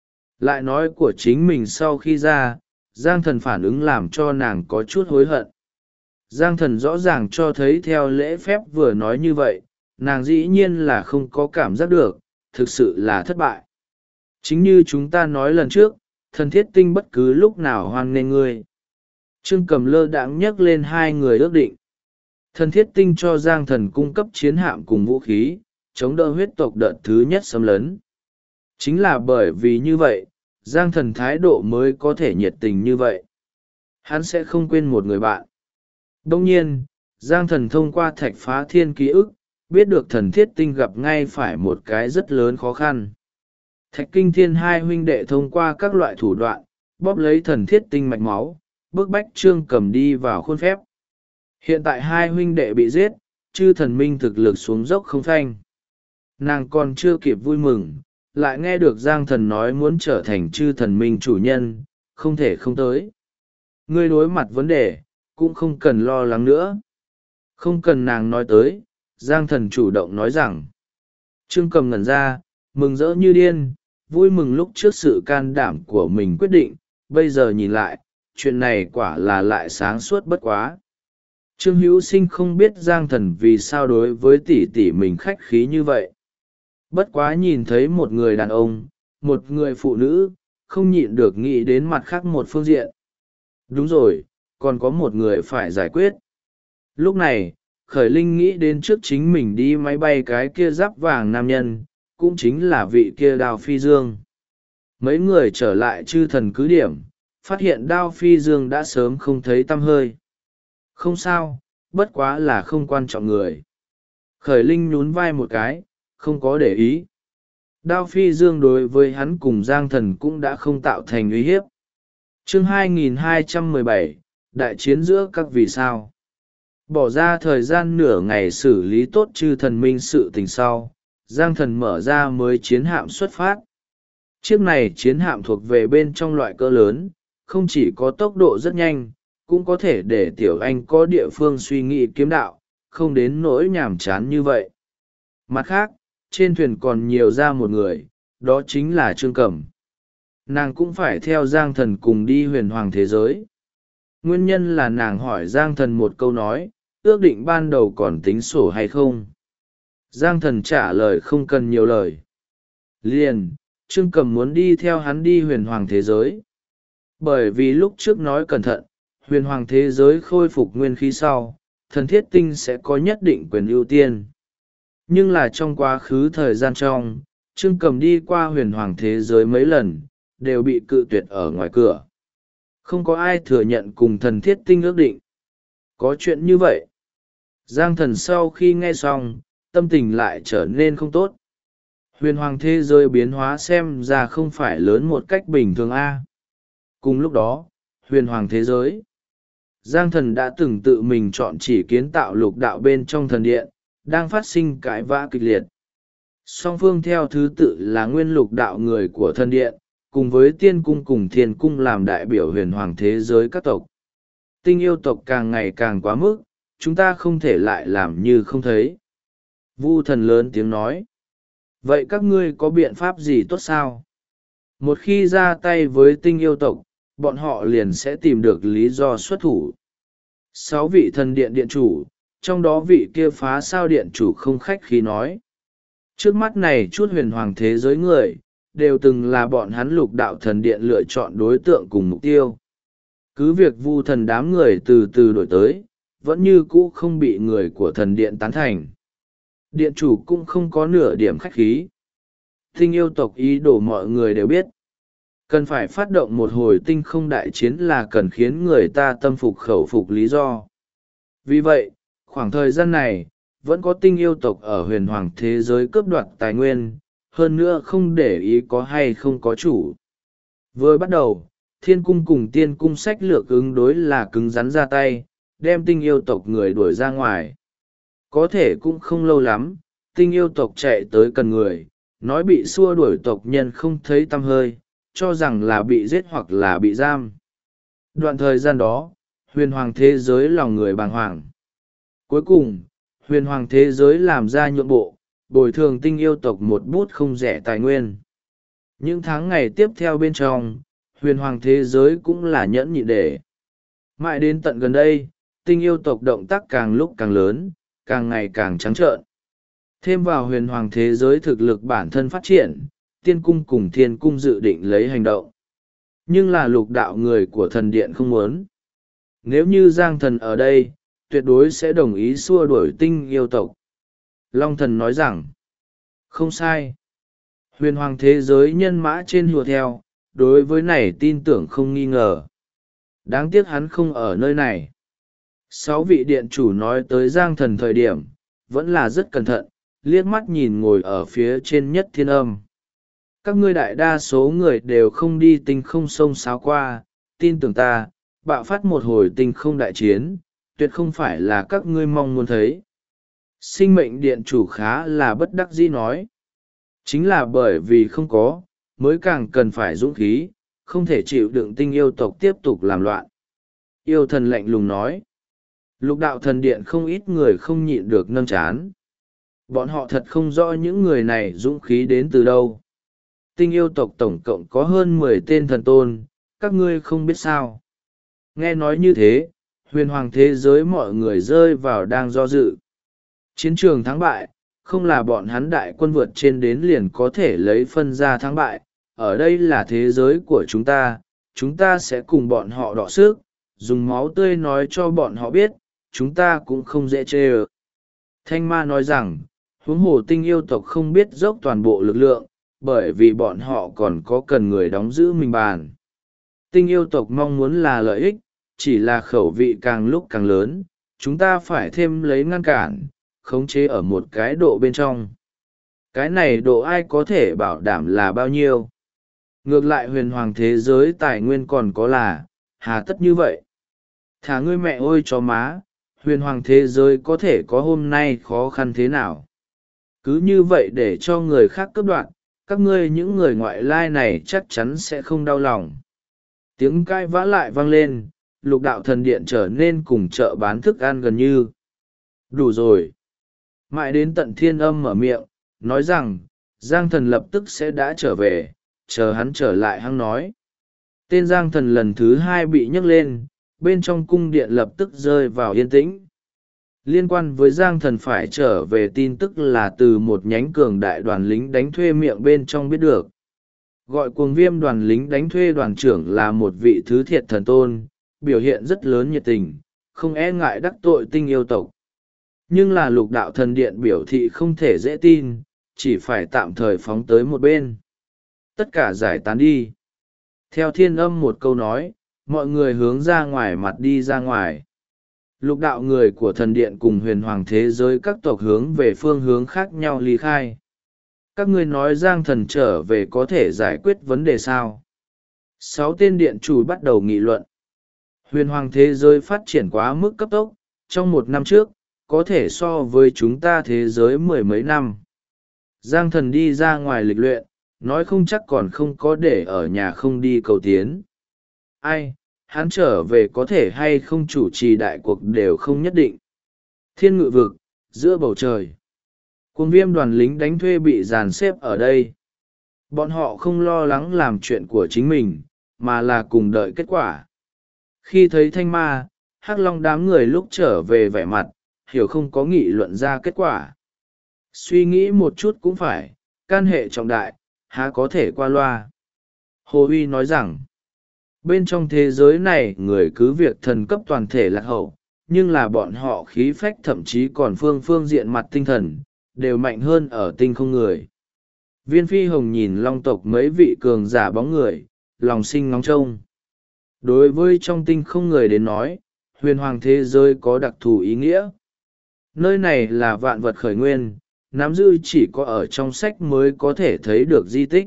Lại nói của chính mình sau khi ra, Giang Thần phản ứng làm cho nàng có chút hối hận. Giang Thần rõ ràng cho thấy theo lễ phép vừa nói như vậy, nàng dĩ nhiên là không có cảm giác được, thực sự là thất bại. Chính như chúng ta nói lần trước, Thần Thiết Tinh bất cứ lúc nào hoan nghênh ngươi. Trương Cầm lơ đãng nhắc lên hai người ước định. Thần Thiết Tinh cho Giang Thần cung cấp chiến hạm cùng vũ khí, chống đỡ huyết tộc đợt thứ nhất xâm lấn. Chính là bởi vì như vậy, Giang Thần thái độ mới có thể nhiệt tình như vậy. Hắn sẽ không quên một người bạn. Đông nhiên, Giang Thần thông qua Thạch Phá Thiên ký ức, biết được Thần Thiết Tinh gặp ngay phải một cái rất lớn khó khăn. Thạch Kinh Thiên hai huynh đệ thông qua các loại thủ đoạn, bóp lấy Thần Thiết Tinh mạch máu, bức bách Trương Cầm đi vào khuôn phép. Hiện tại hai huynh đệ bị giết, chư thần minh thực lực xuống dốc không phanh. Nàng còn chưa kịp vui mừng, lại nghe được Giang Thần nói muốn trở thành chư thần minh chủ nhân, không thể không tới. Ngươi đối mặt vấn đề, cũng không cần lo lắng nữa. Không cần nàng nói tới, Giang Thần chủ động nói rằng. Trương Cầm ngẩn ra, mừng rỡ như điên, vui mừng lúc trước sự can đảm của mình quyết định, bây giờ nhìn lại, chuyện này quả là lại sáng suốt bất quá. Trương Hữu Sinh không biết Giang Thần vì sao đối với tỷ tỷ mình khách khí như vậy. Bất quá nhìn thấy một người đàn ông, một người phụ nữ, không nhịn được nghĩ đến mặt khác một phương diện. Đúng rồi, còn có một người phải giải quyết. Lúc này, Khởi Linh nghĩ đến trước chính mình đi máy bay cái kia giáp vàng nam nhân, cũng chính là vị kia Đao Phi Dương. Mấy người trở lại chư thần cứ điểm, phát hiện Đao Phi Dương đã sớm không thấy tăm hơi. Không sao, bất quá là không quan trọng người. Khởi Linh nhún vai một cái, không có để ý. Đao phi dương đối với hắn cùng Giang Thần cũng đã không tạo thành uy hiếp. Chương 2217, Đại chiến giữa các vì sao. Bỏ ra thời gian nửa ngày xử lý tốt chư thần minh sự tình sau, Giang Thần mở ra mới chiến hạm xuất phát. Chiếc này chiến hạm thuộc về bên trong loại cỡ lớn, không chỉ có tốc độ rất nhanh, cũng có thể để tiểu anh có địa phương suy nghĩ kiếm đạo, không đến nỗi nhàm chán như vậy. Mặt khác, trên thuyền còn nhiều ra một người, đó chính là Trương Cẩm. Nàng cũng phải theo Giang Thần cùng đi huyền hoàng thế giới. Nguyên nhân là nàng hỏi Giang Thần một câu nói, ước định ban đầu còn tính sổ hay không. Giang Thần trả lời không cần nhiều lời. Liền, Trương Cẩm muốn đi theo hắn đi huyền hoàng thế giới. Bởi vì lúc trước nói cẩn thận, huyền hoàng thế giới khôi phục nguyên khí sau, thần thiết tinh sẽ có nhất định quyền ưu tiên. Nhưng là trong quá khứ thời gian trong, Trương Cẩm đi qua huyền hoàng thế giới mấy lần, đều bị cự tuyệt ở ngoài cửa. Không có ai thừa nhận cùng thần thiết tinh ước định. Có chuyện như vậy. Giang Thần sau khi nghe xong, tâm tình lại trở nên không tốt. Huyền hoàng thế giới biến hóa xem ra không phải lớn một cách bình thường a. Cùng lúc đó, huyền hoàng thế giới. Giang Thần đã từng tự mình chọn chỉ kiến tạo lục đạo bên trong thần điện, đang phát sinh cãi vã kịch liệt. Song phương theo thứ tự là nguyên lục đạo người của thần điện, cùng với tiên cung cùng thiên cung làm đại biểu huyền hoàng thế giới các tộc. Tinh yêu tộc càng ngày càng quá mức, chúng ta không thể lại làm như không thấy. Vu thần lớn tiếng nói. Vậy các ngươi có biện pháp gì tốt sao? Một khi ra tay với tinh yêu tộc, bọn họ liền sẽ tìm được lý do xuất thủ. 6 vị thần điện điện chủ, trong đó vị kia phá sao điện chủ không khách khí nói. Trước mắt này chút huyền hoàng thế giới người, đều từng là bọn hắn lục đạo thần điện lựa chọn đối tượng cùng mục tiêu. Cứ việc vu thần đám người từ từ đổi tới, vẫn như cũ không bị người của thần điện tán thành. Điện chủ cũng không có nửa điểm khách khí. Tinh yêu tộc ý đồ mọi người đều biết. Cần phải phát động một hồi tinh không đại chiến là cần khiến người ta tâm phục khẩu phục lý do. Vì vậy, khoảng thời gian này, vẫn có tinh yêu tộc ở huyền hoàng thế giới cướp đoạt tài nguyên, hơn nữa không để ý có hay không có chủ. Vừa bắt đầu, thiên cung cùng tiên cung sách lược ứng đối là cứng rắn ra tay, đem tinh yêu tộc người đuổi ra ngoài. Có thể cũng không lâu lắm, tinh yêu tộc chạy tới cần người, nói bị xua đuổi tộc nhân không thấy tăm hơi, cho rằng là bị giết hoặc là bị giam. Đoạn thời gian đó, huyền hoàng thế giới lòng người bàng hoàng. Cuối cùng, huyền hoàng thế giới làm ra nhượng bộ, bồi thường tinh yêu tộc một bút không rẻ tài nguyên. Những tháng ngày tiếp theo bên trong, huyền hoàng thế giới cũng là nhẫn nhịn để. Mãi đến tận gần đây, tinh yêu tộc động tác càng lúc càng lớn, càng ngày càng trắng trợn. Thêm vào huyền hoàng thế giới thực lực bản thân phát triển, tiên cung cùng thiên cung dự định lấy hành động. Nhưng là lục đạo người của thần điện không muốn. Nếu như Giang Thần ở đây, tuyệt đối sẽ đồng ý xua đuổi tinh yêu tộc. Long Thần nói rằng, không sai. Huyền hoàng thế giới nhân mã trên hùa theo, đối với này tin tưởng không nghi ngờ. Đáng tiếc hắn không ở nơi này. 6 vị điện chủ nói tới Giang Thần thời điểm, vẫn là rất cẩn thận, liếc mắt nhìn ngồi ở phía trên nhất thiên âm. Các ngươi đại đa số người đều không đi tinh không sông sáo qua, tin tưởng ta, bạo phát một hồi tinh không đại chiến, tuyệt không phải là các ngươi mong muốn thấy. Sinh mệnh điện chủ khá là bất đắc dĩ nói. Chính là bởi vì không có, mới càng cần phải dũng khí, không thể chịu đựng tinh yêu tộc tiếp tục làm loạn. Yêu thần lạnh lùng nói. Lục đạo thần điện không ít người không nhịn được nâng chán. Bọn họ thật không rõ những người này dũng khí đến từ đâu. Tinh yêu tộc tổng cộng có hơn 10 tên thần tôn, các ngươi không biết sao. Nghe nói như thế, huyền hoàng thế giới mọi người rơi vào đang do dự. Chiến trường thắng bại, không là bọn hắn đại quân vượt trên đến liền có thể lấy phân ra thắng bại. Ở đây là thế giới của chúng ta sẽ cùng bọn họ đọ sức, dùng máu tươi nói cho bọn họ biết, chúng ta cũng không dễ chê ơ. Thanh ma nói rằng, huống hồ tinh yêu tộc không biết dốc toàn bộ lực lượng, bởi vì bọn họ còn có cần người đóng giữ mình bàn. Tinh yêu tộc mong muốn là lợi ích, chỉ là khẩu vị càng lúc càng lớn, chúng ta phải thêm lấy ngăn cản, khống chế ở một cái độ bên trong. Cái này độ ai có thể bảo đảm là bao nhiêu? Ngược lại huyền hoàng thế giới tài nguyên còn có là, hà tất như vậy? Thả ngươi mẹ ôi chó má, huyền hoàng thế giới có thể có hôm nay khó khăn thế nào? Cứ như vậy để cho người khác cướp đoạt, các ngươi những người ngoại lai này chắc chắn sẽ không đau lòng. Tiếng cãi vã lại vang lên, lục đạo thần điện trở nên cùng chợ bán thức ăn gần như. Đủ rồi. Mãi đến tận Thiên Âm mở miệng, nói rằng, Giang Thần lập tức sẽ đã trở về, chờ hắn trở lại hắn nói. Tên Giang Thần lần thứ hai bị nhấc lên, bên trong cung điện lập tức rơi vào yên tĩnh. Liên quan với Giang Thần phải trở về tin tức là từ một nhánh cường đại đoàn lính đánh thuê miệng bên trong biết được. Gọi Cuồng Viêm đoàn lính đánh thuê đoàn trưởng là một vị thứ thiệt thần tôn, biểu hiện rất lớn nhiệt tình, không e ngại đắc tội tinh yêu tộc. Nhưng là lục đạo thần điện biểu thị không thể dễ tin, chỉ phải tạm thời phóng tới một bên. Tất cả giải tán đi. Theo Thiên Âm một câu nói, mọi người hướng ra ngoài mặt đi ra ngoài. Lục đạo người của thần điện cùng huyền hoàng thế giới các tộc hướng về phương hướng khác nhau ly khai. Các ngươi nói Giang Thần trở về có thể giải quyết vấn đề sao? 6 tên điện chủ bắt đầu nghị luận. Huyền hoàng thế giới phát triển quá mức cấp tốc, trong 1 năm trước, có thể so với chúng ta thế giới 10 mấy năm. Giang Thần đi ra ngoài lịch luyện, nói không chắc còn không có để ở nhà không đi cầu tiến. Ai, hắn trở về có thể hay không chủ trì đại cuộc đều không nhất định. Thiên Ngự vực, giữa bầu trời. Cuồng Viêm đoàn lính đánh thuê bị dàn xếp ở đây. Bọn họ không lo lắng làm chuyện của chính mình, mà là cùng đợi kết quả. Khi thấy Thanh Ma, Hắc Long đám người lúc trở về vẻ mặt, hiểu không có nghị luận ra kết quả. Suy nghĩ một chút cũng phải, can hệ trọng đại, há có thể qua loa. Hồ Uy nói rằng, bên trong thế giới này người cứ việc thần cấp toàn thể lạc hậu, nhưng là bọn họ khí phách thậm chí còn phương diện mặt tinh thần, đều mạnh hơn ở tinh không người. Viên Phi Hồng nhìn long tộc mấy vị cường giả bóng người, lòng sinh ngóng trông. Đối với trong tinh không người đến nói, huyền hoàng thế giới có đặc thù ý nghĩa. Nơi này là vạn vật khởi nguyên, nắm giữ chỉ có ở trong sách mới có thể thấy được di tích.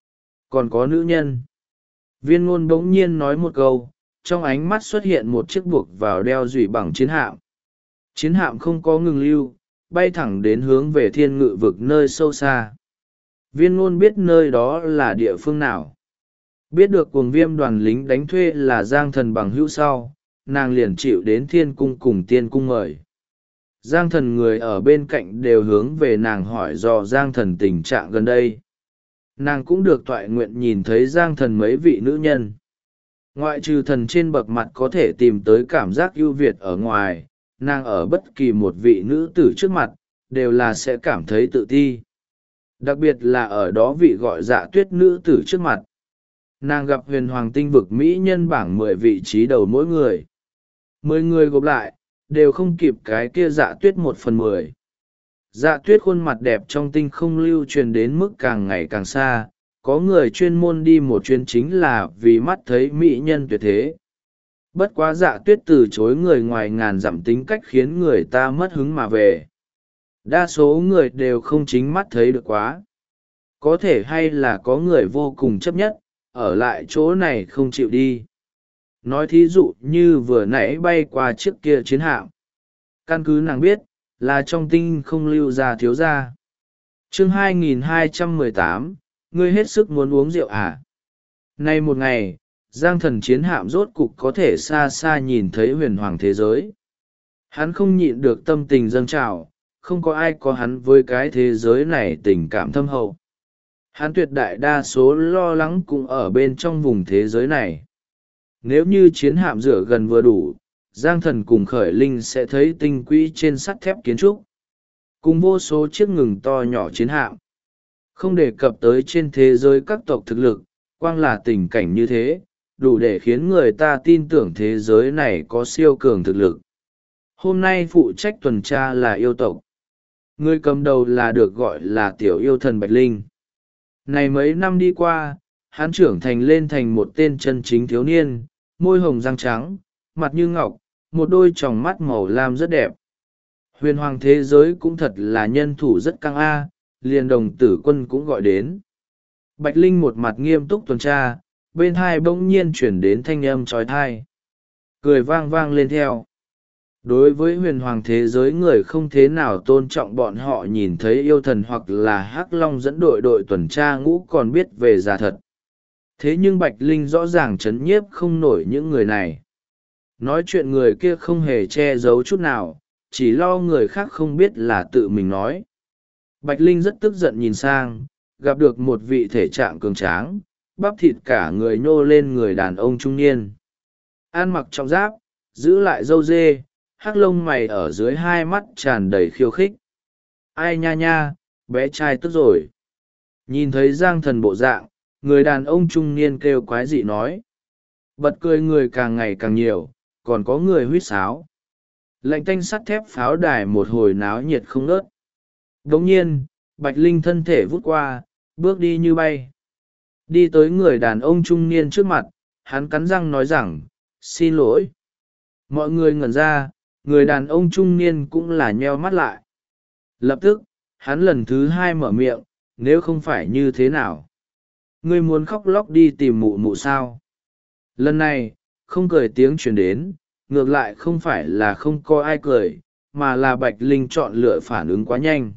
Còn có nữ nhân. Viên Ngôn bỗng nhiên nói một câu, trong ánh mắt xuất hiện một chiếc buộc vào đeo dùy bằng chiến hạm. Chiến hạm không có ngừng lưu, bay thẳng đến hướng về Thiên Ngự vực nơi sâu xa. Viên Ngôn biết nơi đó là địa phương nào. Biết được Cuồng Viêm đoàn lính đánh thuê là Giang Thần bằng hữu sau, nàng liền chịu đến Thiên Cung cùng Tiên Cung mời. Giang Thần người ở bên cạnh đều hướng về nàng hỏi dò Giang Thần tình trạng gần đây. Nàng cũng được toại nguyện nhìn thấy Giang Thần mấy vị nữ nhân. Ngoại trừ thần trên bậc mặt có thể tìm tới cảm giác ưu việt ở ngoài, nàng ở bất kỳ một vị nữ tử trước mặt, đều là sẽ cảm thấy tự ti. Đặc biệt là ở đó vị gọi Dạ Tuyết nữ tử trước mặt. Nàng gặp huyền hoàng tinh vực Mỹ nhân bảng 10 vị trí đầu mỗi người. 10 người gộp lại, đều không kịp cái kia Dạ Tuyết 1/10. Dạ Tuyết khuôn mặt đẹp trong tinh không lưu truyền đến mức càng ngày càng xa, có người chuyên môn đi một chuyến chính là vì mắt thấy mỹ nhân tuyệt thế. Bất quá Dạ Tuyết từ chối người ngoài ngàn dặm tính cách khiến người ta mất hứng mà về. Đa số người đều không chính mắt thấy được quá. Có thể hay là có người vô cùng chấp nhất, ở lại chỗ này không chịu đi. Nói thí dụ như vừa nãy bay qua chiếc kia chiến hạm. Căn cứ nàng biết, là trong tinh không lưu ra thiếu gia. Chương 2218, ngươi hết sức muốn uống rượu à? Nay một ngày, Giang Thần chiến hạm rốt cục có thể xa xa nhìn thấy huyền hoàng thế giới. Hắn không nhịn được tâm tình dâng trào, không có ai có hắn với cái thế giới này tình cảm thâm hậu. Hắn tuyệt đại đa số lo lắng cũng ở bên trong vùng thế giới này. Nếu như chiến hạm rửa gần vừa đủ, Giang Thần cùng Khởi Linh sẽ thấy tinh quỹ trên sắt thép kiến trúc. Cùng vô số chiếc ngừng to nhỏ chiến hạm. Không đề cập tới trên thế giới các tộc thực lực, quang là tình cảnh như thế, đủ để khiến người ta tin tưởng thế giới này có siêu cường thực lực. Hôm nay phụ trách tuần tra là yêu tộc. Người cầm đầu là được gọi là tiểu yêu thần Bạch Linh. Này mấy năm đi qua, hắn trưởng thành lên thành một tên chân chính thiếu niên, môi hồng răng trắng, mặt như ngọc, một đôi tròng mắt màu lam rất đẹp. Huyền hoàng thế giới cũng thật là nhân thủ rất căng a, liền đồng tử quân cũng gọi đến. Bạch Linh một mặt nghiêm túc tuần tra, bên hai bỗng nhiên chuyển đến thanh âm trói thai. Cười vang vang lên theo. Đối với huyền hoàng thế giới người không thế nào tôn trọng bọn họ nhìn thấy yêu thần hoặc là hắc long dẫn đội tuần tra ngũ còn biết về giả thật. Thế nhưng Bạch Linh rõ ràng chấn nhiếp không nổi những người này. Nói chuyện người kia không hề che giấu chút nào, chỉ lo người khác không biết là tự mình nói. Bạch Linh rất tức giận nhìn sang, gặp được một vị thể trạng cường tráng, bắp thịt cả người nhô lên người đàn ông trung niên. Ăn mặc trọng giáp, giữ lại râu dê, hắc lông mày ở dưới hai mắt tràn đầy khiêu khích. Ai nha nha, bé trai tức rồi. Nhìn thấy Giang Thần bộ dạng, người đàn ông trung niên kêu quái dị nói. Bật cười người càng ngày càng nhiều, còn có người huýt sáo. Lạnh tanh sắt thép pháo đài một hồi náo nhiệt không ngớt. Đồng nhiên, Bạch Linh thân thể vút qua, bước đi như bay. Đi tới người đàn ông trung niên trước mặt, hắn cắn răng nói rằng, xin lỗi. Mọi người ngẩn ra, người đàn ông trung niên cũng là nheo mắt lại. Lập tức, hắn lần thứ hai mở miệng, nếu không phải như thế nào. Ngươi muốn khóc lóc đi tìm mụ mụ sao? Lần này, không cười tiếng truyền đến, ngược lại không phải là không có ai cười, mà là Bạch Linh chọn lựa phản ứng quá nhanh.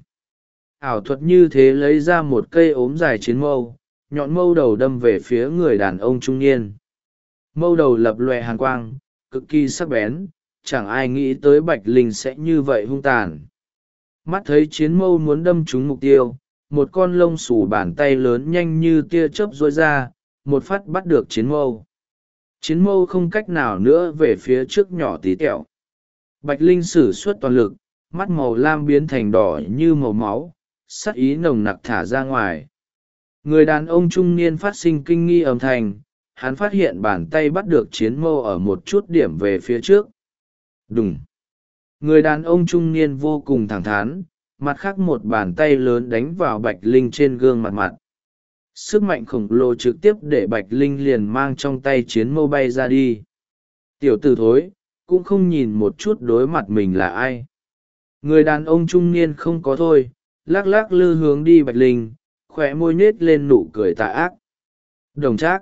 Ảo thuật như thế lấy ra một cây ốm dài chiến mâu, nhọn mâu đầu đâm về phía người đàn ông trung niên. Mâu đầu lập lòe hàn quang, cực kỳ sắc bén, chẳng ai nghĩ tới Bạch Linh sẽ như vậy hung tàn. Mắt thấy chiến mâu muốn đâm trúng mục tiêu, một con lông xù bàn tay lớn nhanh như tia chớp rối ra, một phát bắt được chiến mâu. Chiến mâu không cách nào nữa về phía trước nhỏ tí tẹo. Bạch Linh sử xuất toàn lực, mắt màu lam biến thành đỏ như màu máu, sắc ý nồng nặc thả ra ngoài. Người đàn ông trung niên phát sinh kinh nghi âm thanh, hắn phát hiện bàn tay bắt được chiến mâu ở một chút điểm về phía trước. Đùng! Người đàn ông trung niên vô cùng thẳng thắn, mặt khác một bàn tay lớn đánh vào Bạch Linh trên gương mặt. Sức mạnh khổng lồ trực tiếp để Bạch Linh liền mang trong tay chiến mâu bay ra đi. Tiểu tử thối, cũng không nhìn một chút đối mặt mình là ai. Người đàn ông trung niên không có thôi, lắc lắc lư hướng đi Bạch Linh, khỏe môi nết lên nụ cười tà ác. Đồng trác.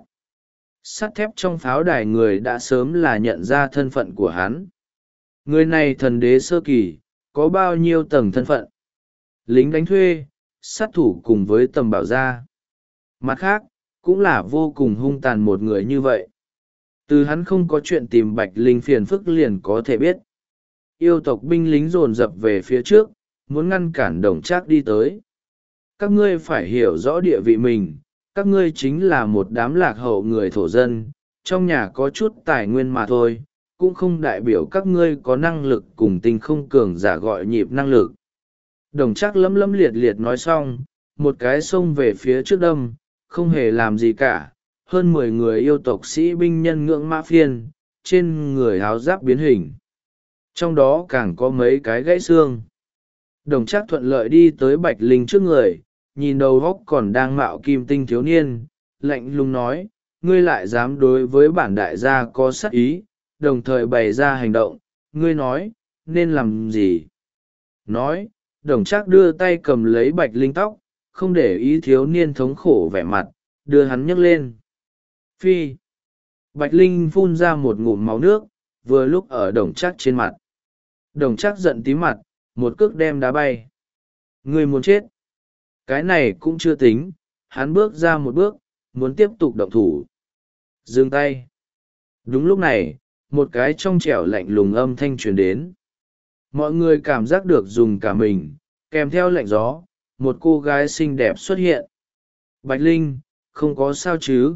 Sắt thép trong pháo đài người đã sớm là nhận ra thân phận của hắn. Người này thần đế sơ kỳ, có bao nhiêu tầng thân phận. Lính đánh thuê, sát thủ cùng với tầm bảo gia. Mặt khác, cũng là vô cùng hung tàn một người như vậy. Từ hắn không có chuyện tìm Bạch Linh phiền phức liền có thể biết. Yêu tộc binh lính dồn dập về phía trước, muốn ngăn cản Đồng Trác đi tới. Các ngươi phải hiểu rõ địa vị mình, các ngươi chính là một đám lạc hậu người thổ dân, trong nhà có chút tài nguyên mà thôi, cũng không đại biểu các ngươi có năng lực cùng tinh không cường giả gọi nhịp năng lực. Đồng Trác lấm lấm liệt liệt nói xong, một cái xông về phía trước đâm, không hề làm gì cả. Hơn 10 người yêu tộc sĩ binh nhân ngưỡng mã phiên, trên người áo giáp biến hình. Trong đó càng có mấy cái gãy xương. Đồng Trác thuận lợi đi tới Bạch Linh trước người, nhìn đầu góc còn đang mạo kim tinh thiếu niên, lạnh lùng nói, ngươi lại dám đối với bản đại gia có sát ý, đồng thời bày ra hành động, ngươi nói, nên làm gì? Nói, Đồng Trác đưa tay cầm lấy Bạch Linh tóc, không để ý thiếu niên thống khổ vẻ mặt, đưa hắn nhấc lên. Phi! Bạch Linh phun ra một ngụm máu nước, vừa lúc ở Đồng Trác trên mặt. Đồng Trác giận tím mặt, một cước đem đá bay. Ngươi muốn chết! Cái này cũng chưa tính, hắn bước ra một bước, muốn tiếp tục động thủ. Dừng tay! Đúng lúc này, một cái trong trẻo lạnh lùng âm thanh truyền đến. Mọi người cảm giác được dùng cả mình, kèm theo lạnh gió, một cô gái xinh đẹp xuất hiện. Bạch Linh, không có sao chứ?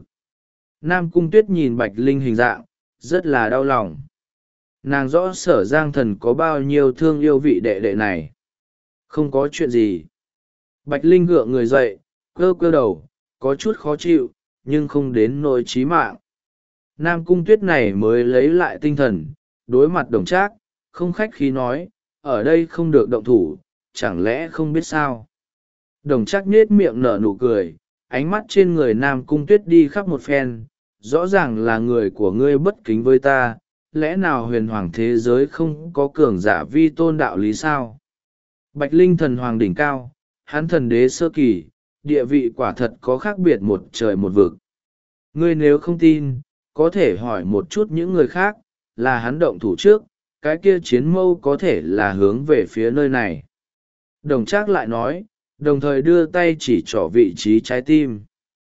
Nam Cung Tuyết nhìn Bạch Linh hình dạng, rất là đau lòng. Nàng rõ Sở Giang Thần có bao nhiêu thương yêu vị đệ đệ này. Không có chuyện gì. Bạch Linh gượng người dậy, cơ cơ đầu, có chút khó chịu, nhưng không đến nỗi chí mạng. Nam Cung Tuyết này mới lấy lại tinh thần, đối mặt Đồng Trác, không khách khí nói, ở đây không được động thủ, chẳng lẽ không biết sao? Đồng Trác nhếch miệng nở nụ cười, ánh mắt trên người Nam Cung Tuyết đi khắp một phen, rõ ràng là người của ngươi bất kính với ta, lẽ nào huyền hoàng thế giới không có cường giả vi tôn đạo lý sao? Bạch Linh thần hoàng đỉnh cao, hắn thần đế sơ kỳ, địa vị quả thật có khác biệt một trời một vực. Ngươi nếu không tin, có thể hỏi một chút những người khác, là hắn động thủ trước, cái kia chiến mâu có thể là hướng về phía nơi này. Đồng Trác lại nói, đồng thời đưa tay chỉ trỏ vị trí trái tim.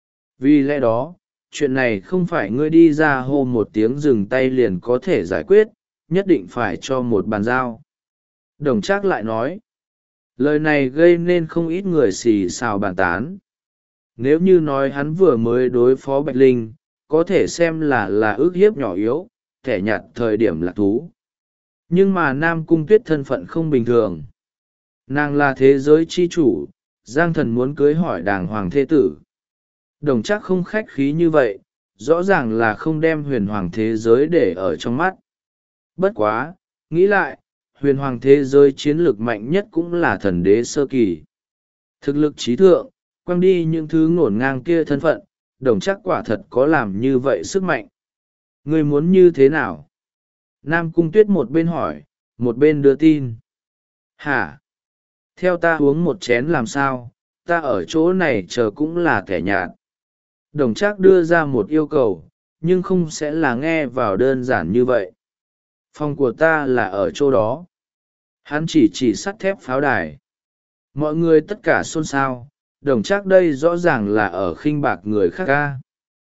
Vì lẽ đó, chuyện này không phải ngươi đi ra hô một tiếng dừng tay liền có thể giải quyết, nhất định phải cho một bàn giao. Đồng Trác lại nói, lời này gây nên không ít người xì xào bàn tán. Nếu như nói hắn vừa mới đối phó Bạch Linh, có thể xem là ước hiếp nhỏ yếu, kẻ nhạt thời điểm lạc thú. Nhưng mà Nam Cung Tuyết thân phận không bình thường. Nàng là thế giới chi chủ, Giang Thần muốn cưới hỏi đàng hoàng thế tử. Đồng Trác không khách khí như vậy, rõ ràng là không đem huyền hoàng thế giới để ở trong mắt. Bất quá, nghĩ lại, huyền hoàng thế giới chiến lược mạnh nhất cũng là thần đế sơ kỳ. Thực lực trí thượng, quăng đi những thứ ngổn ngang kia thân phận, Đồng Trác quả thật có làm như vậy sức mạnh. Ngươi muốn như thế nào? Nam Cung Tuyết một bên hỏi, một bên đưa tin. Hả? Theo ta uống một chén làm sao, ta ở chỗ này chờ cũng là kẻ nhạt. Đồng Trác đưa ra một yêu cầu, nhưng không sẽ là nghe vào đơn giản như vậy. Phòng của ta là ở chỗ đó. Hắn chỉ sắt thép pháo đài. Mọi người tất cả xôn xao, Đồng Trác đây rõ ràng là ở khinh bạc người khác ca.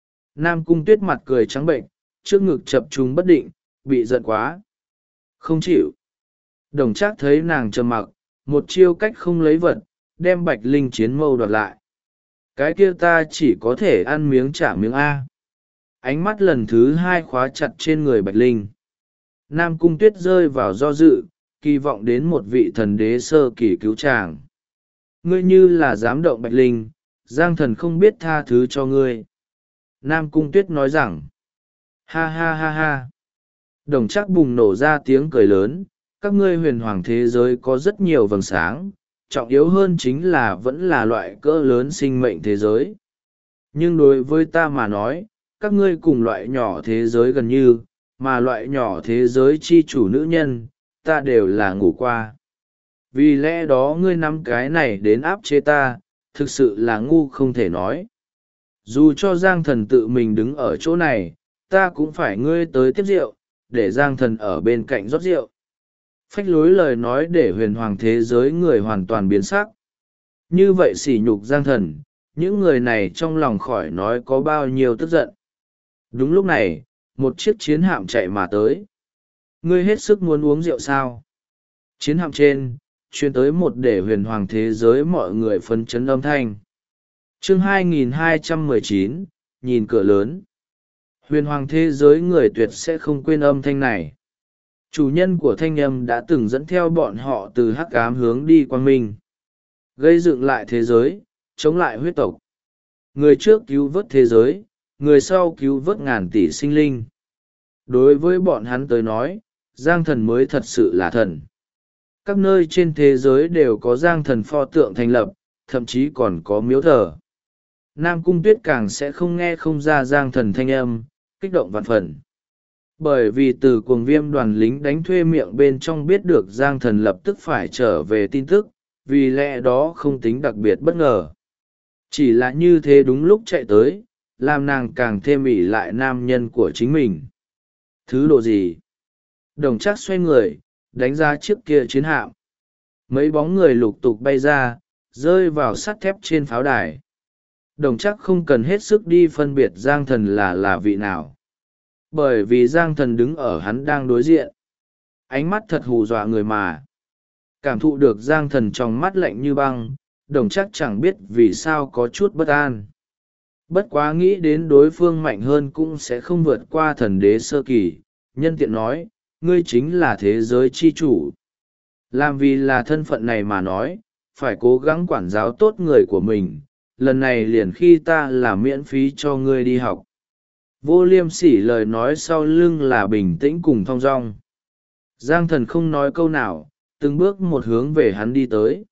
Nam Cung Tuyết mặt cười trắng bệnh, trước ngực chập trùng bất định, bị giận quá. Không chịu. Đồng Trác thấy nàng trầm mặc, một chiêu cách không lấy vật, đem Bạch Linh chiến mâu đoạt lại. Cái kia ta chỉ có thể ăn miếng trả miếng A. Ánh mắt lần thứ hai khóa chặt trên người Bạch Linh. Nam Cung Tuyết rơi vào do dự, kỳ vọng đến một vị thần đế sơ kỳ cứu chàng. Ngươi như là dám động Bạch Linh, Giang Thần không biết tha thứ cho ngươi. Nam Cung Tuyết nói rằng, ha ha ha ha. Đồng Trác bùng nổ ra tiếng cười lớn, các ngươi huyền hoàng thế giới có rất nhiều vầng sáng, trọng yếu hơn chính là vẫn là loại cỡ lớn sinh mệnh thế giới. Nhưng đối với ta mà nói, các ngươi cùng loại nhỏ thế giới gần như, mà loại nhỏ thế giới chi chủ nữ nhân, ta đều là ngủ qua. Vì lẽ đó ngươi nắm cái này đến áp chế ta, thực sự là ngu không thể nói. Dù cho Giang Thần tự mình đứng ở chỗ này, ta cũng phải ngươi tới tiếp rượu, để Giang Thần ở bên cạnh rót rượu. Phách lối lời nói để huyền hoàng thế giới người hoàn toàn biến sắc. Như vậy sỉ nhục Giang Thần, những người này trong lòng khỏi nói có bao nhiêu tức giận. Đúng lúc này, một chiếc chiến hạm chạy mà tới. Ngươi hết sức muốn uống rượu sao? Chiến hạm trên, truyền tới một để huyền hoàng thế giới mọi người phấn chấn âm thanh. Chương 2219, nhìn cửa lớn. Huyền hoàng thế giới người tuyệt sẽ không quên âm thanh này. Chủ nhân của thanh âm đã từng dẫn theo bọn họ từ hắc ám hướng đi quang minh. Gây dựng lại thế giới, chống lại huyết tộc. Người trước cứu vớt thế giới, người sau cứu vớt ngàn tỷ sinh linh. Đối với bọn hắn tới nói, Giang Thần mới thật sự là thần. Các nơi trên thế giới đều có Giang Thần pho tượng thành lập, thậm chí còn có miếu thờ. Nam Cung Tuyết càng sẽ không nghe không ra Giang Thần thanh âm, kích động vạn phần. Bởi vì từ cuồng viêm đoàn lính đánh thuê miệng bên trong biết được Giang Thần lập tức phải trở về tin tức, vì lẽ đó không tính đặc biệt bất ngờ. Chỉ là như thế đúng lúc chạy tới, làm nàng càng thêm ỷ lại nam nhân của chính mình. Thứ độ gì? Đồng Trác xoay người, đánh ra chiếc kia chiến hạm. Mấy bóng người lục tục bay ra, rơi vào sắt thép trên pháo đài. Đồng Trác không cần hết sức đi phân biệt Giang Thần là vị nào. Bởi vì Giang Thần đứng ở hắn đang đối diện. Ánh mắt thật hù dọa người mà. Cảm thụ được Giang Thần trong mắt lạnh như băng, Đồng Trác chẳng biết vì sao có chút bất an. Bất quá nghĩ đến đối phương mạnh hơn cũng sẽ không vượt qua thần đế sơ kỳ, nhân tiện nói, ngươi chính là thế giới chi chủ. Làm vì là thân phận này mà nói, phải cố gắng quản giáo tốt người của mình, lần này liền khi ta là miễn phí cho ngươi đi học. Vô liêm sỉ lời nói sau lưng là bình tĩnh cùng thong dong. Giang Thần không nói câu nào, từng bước một hướng về hắn đi tới.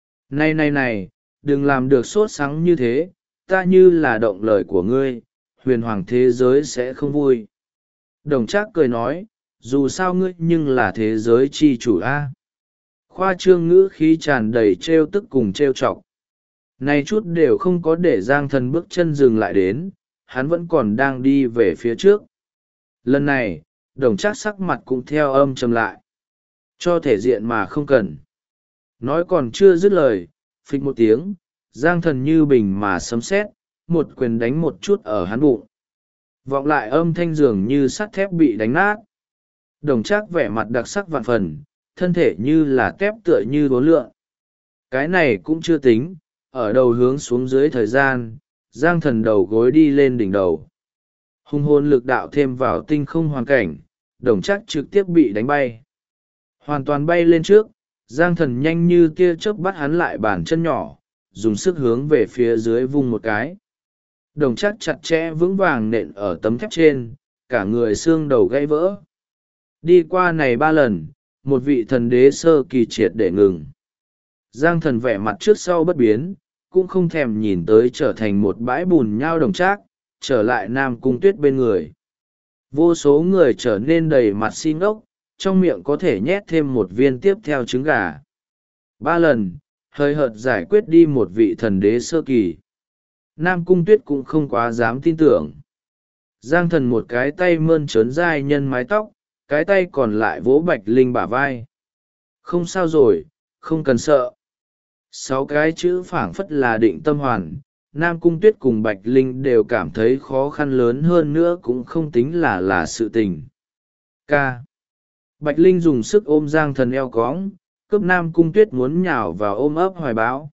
Này, đừng làm được sốt sắng như thế, ta như là động lời của ngươi, huyền hoàng thế giới sẽ không vui. Đồng Trác cười nói, dù sao ngươi nhưng là thế giới chi chủ a. Khoa trương ngữ khí tràn đầy trêu tức cùng trêu chọc. Này chút đều không có để Giang Thần bước chân dừng lại đến, hắn vẫn còn đang đi về phía trước. Lần này, Đồng Trác sắc mặt cũng theo âm trầm lại. Cho thể diện mà không cần. Nói còn chưa dứt lời, phịch một tiếng, Giang Thần như bình mà sấm sét, một quyền đánh một chút ở hắn bụng. Vọng lại âm thanh dường như sắt thép bị đánh nát. Đồng Trác vẻ mặt đặc sắc vạn phần, thân thể như là tép tựa như đố lượn. Cái này cũng chưa tính, ở đầu hướng xuống dưới thời gian, Giang Thần đầu gối đi lên đỉnh đầu. Hung hồn lực đạo thêm vào tinh không hoàn cảnh, Đồng Trác trực tiếp bị đánh bay. Hoàn toàn bay lên trước, Giang Thần nhanh như tia chớp bắt hắn lại bàn chân nhỏ, dùng sức hướng về phía dưới vung một cái. Đồng Trác chặt chẽ vững vàng nện ở tấm thép trên, cả người xương đầu gãy vỡ. Đi qua này 3 lần, một vị thần đế sơ kỳ triệt để ngừng. Giang Thần vẻ mặt trước sau bất biến, cũng không thèm nhìn tới trở thành một bãi bùn nhão Đồng Trác, trở lại Nam Cung Tuyết bên người. Vô số người trở nên đầy mặt xin ốc, trong miệng có thể nhét thêm một viên tiếp theo trứng gà. 3 lần, hơi hợt giải quyết đi một vị thần đế sơ kỳ. Nam Cung Tuyết cũng không quá dám tin tưởng. Giang Thần một cái tay mơn trớn dai nhân mái tóc, cái tay còn lại vỗ Bạch Linh bả vai. Không sao rồi, không cần sợ. 6 cái chữ phảng phất là định tâm hoàn. Nam Cung Tuyết cùng Bạch Linh đều cảm thấy khó khăn lớn hơn nữa cũng không tính là sự tình. Ca. Bạch Linh dùng sức ôm Giang Thần eo cóng, cướp Nam Cung Tuyết muốn nhào vào ôm ấp hoài bão.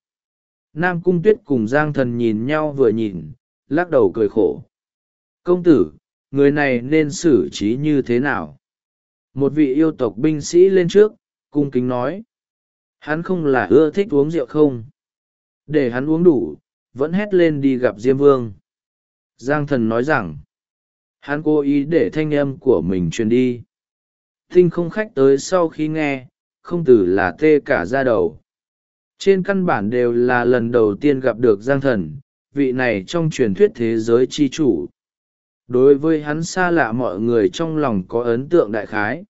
Nam Cung Tuyết cùng Giang Thần nhìn nhau vừa nhìn, lắc đầu cười khổ. Công tử, người này nên xử trí như thế nào? Một vị yêu tộc binh sĩ lên trước, cung kính nói. Hắn không là ưa thích uống rượu không? Để hắn uống đủ, vẫn hét lên đi gặp Diêm Vương. Giang Thần nói rằng, hắn cố ý để thanh âm của mình truyền đi. Tinh không khách tới sau khi nghe, không từ là tê cả da đầu. Trên căn bản đều là lần đầu tiên gặp được Giang Thần, vị này trong truyền thuyết thế giới chi chủ. Đối với hắn xa lạ mọi người trong lòng có ấn tượng đại khái.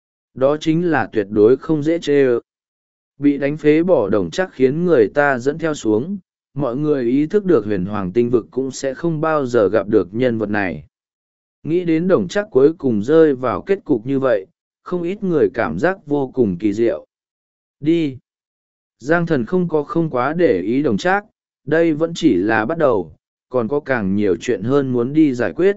Đó chính là tuyệt đối không dễ chê ơ. Bị đánh phế bỏ Đồng Trác khiến người ta dẫn theo xuống, mọi người ý thức được huyền hoàng tinh vực cũng sẽ không bao giờ gặp được nhân vật này. Nghĩ đến Đồng Trác cuối cùng rơi vào kết cục như vậy, không ít người cảm giác vô cùng kỳ diệu. Đi! Giang Thần không quá để ý Đồng Trác, đây vẫn chỉ là bắt đầu, còn có càng nhiều chuyện hơn muốn đi giải quyết.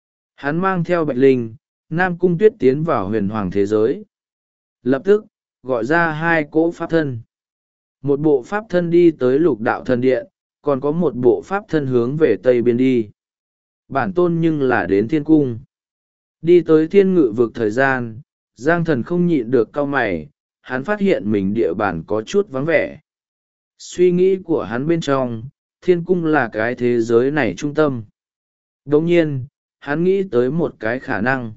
Hắn mang theo Bạch Linh, Nam Cung Tuyết tiến vào huyền hoàng thế giới. Lập tức, gọi ra 2 cỗ pháp thân. Một bộ pháp thân đi tới Lục Đạo Thần Điện, còn có một bộ pháp thân hướng về Tây Biên đi. Bản tôn nhưng là đến Thiên Cung. Đi tới Thiên Ngự vực thời gian, Giang Thần không nhịn được cau mày, hắn phát hiện mình địa bàn có chút vắng vẻ. Suy nghĩ của hắn bên trong, Thiên Cung là cái thế giới này trung tâm. Đồng nhiên, hắn nghĩ tới một cái khả năng.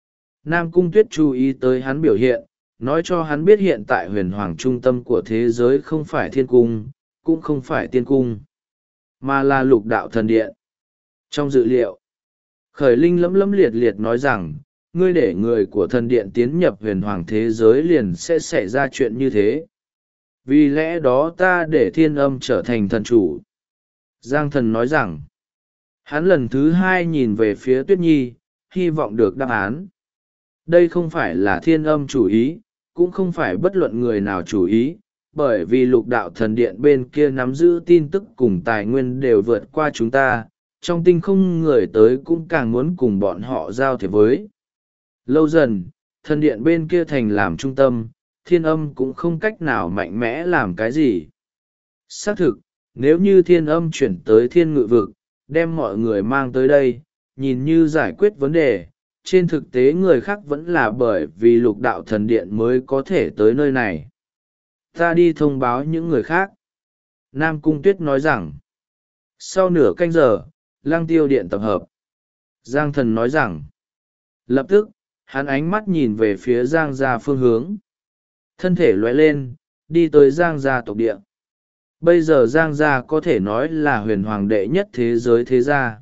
Nam Cung Tuyết chú ý tới hắn biểu hiện, nói cho hắn biết hiện tại huyền hoàng trung tâm của thế giới không phải Thiên Cung, cũng không phải Tiên Cung, mà là Lục Đạo Thần Điện. Trong dự liệu, Khởi Linh lẫm liệt liệt nói rằng, ngươi để người của thần điện tiến nhập huyền hoàng thế giới liền sẽ xảy ra chuyện như thế. Vì lẽ đó ta để Thiên Âm trở thành thần chủ. Giang Thần nói rằng, hắn lần thứ 2 nhìn về phía Tuyết Nhi, hy vọng được đáp án. Đây không phải là Thiên Âm chủ ý, cũng không phải bất luận người nào chủ ý, bởi vì Lục Đạo Thần Điện bên kia nắm giữ tin tức cùng tài nguyên đều vượt qua chúng ta, trong tinh không người tới cũng càng muốn cùng bọn họ giao thiệp với. Lâu dần, thần điện bên kia thành làm trung tâm, Thiên Âm cũng không cách nào mạnh mẽ làm cái gì. Xác thực, nếu như Thiên Âm chuyển tới Thiên Ngự vực, đem mọi người mang tới đây, nhìn như giải quyết vấn đề, trên thực tế người khác vẫn là bởi vì Lục Đạo Thần Điện mới có thể tới nơi này. Ta đi thông báo những người khác. Nam Cung Tuyết nói rằng, sau nửa canh giờ, Lăng Tiêu Điện tập hợp. Giang Thần nói rằng, lập tức, hắn ánh mắt nhìn về phía Giang gia phương hướng. Thân thể lóe lên, đi tới Giang gia tộc địa. Bây giờ Giang gia có thể nói là huyền hoàng đệ nhất thế giới thế gia.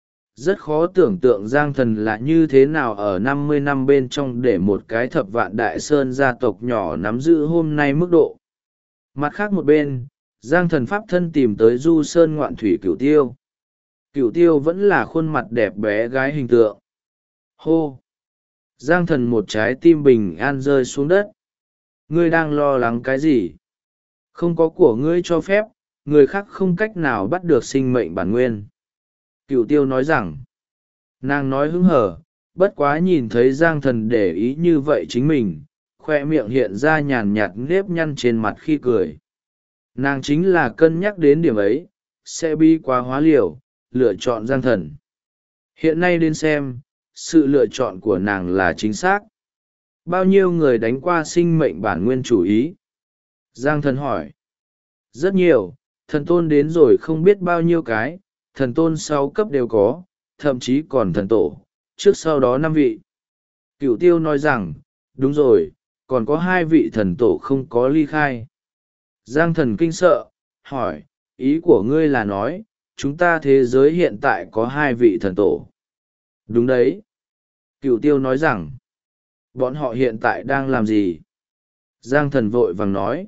Rất khó tưởng tượng Giang Thần là như thế nào ở 50 năm bên trong để một cái thập vạn đại sơn gia tộc nhỏ nắm giữ hôm nay mức độ. Mặt khác một bên, Giang thần pháp thân tìm tới du sơn ngoạn thủy Cửu Tiêu. Cửu Tiêu vẫn là khuôn mặt đẹp bé gái hình tượng. Hô! Giang thần một trái tim bình an rơi xuống đất. Ngươi đang lo lắng cái gì? Không có của ngươi cho phép, người khác không cách nào bắt được sinh mệnh bản nguyên. Cửu Tiêu nói rằng, nàng nói hứng hở, bất quá nhìn thấy Giang thần để ý như vậy chính mình, khoe miệng hiện ra nhàn nhạt nếp nhăn trên mặt khi cười. Nàng chính là cân nhắc đến điểm ấy, sẽ bi quá hóa liều, lựa chọn Giang thần. Hiện nay đến xem, sự lựa chọn của nàng là chính xác. Bao nhiêu người đánh qua sinh mệnh bản nguyên chủ ý? Giang thần hỏi. Rất nhiều, thần tôn đến rồi không biết bao nhiêu cái, thần tôn 6 cấp đều có, thậm chí còn thần tổ, trước sau đó 5 vị. Cửu Tiêu nói rằng, đúng rồi, còn có 2 vị thần tổ không có ly khai. Giang thần kinh sợ, hỏi, ý của ngươi là nói, chúng ta thế giới hiện tại có 2 vị thần tổ. Đúng đấy. Cửu Tiêu nói rằng, bọn họ hiện tại đang làm gì? Giang thần vội vàng nói,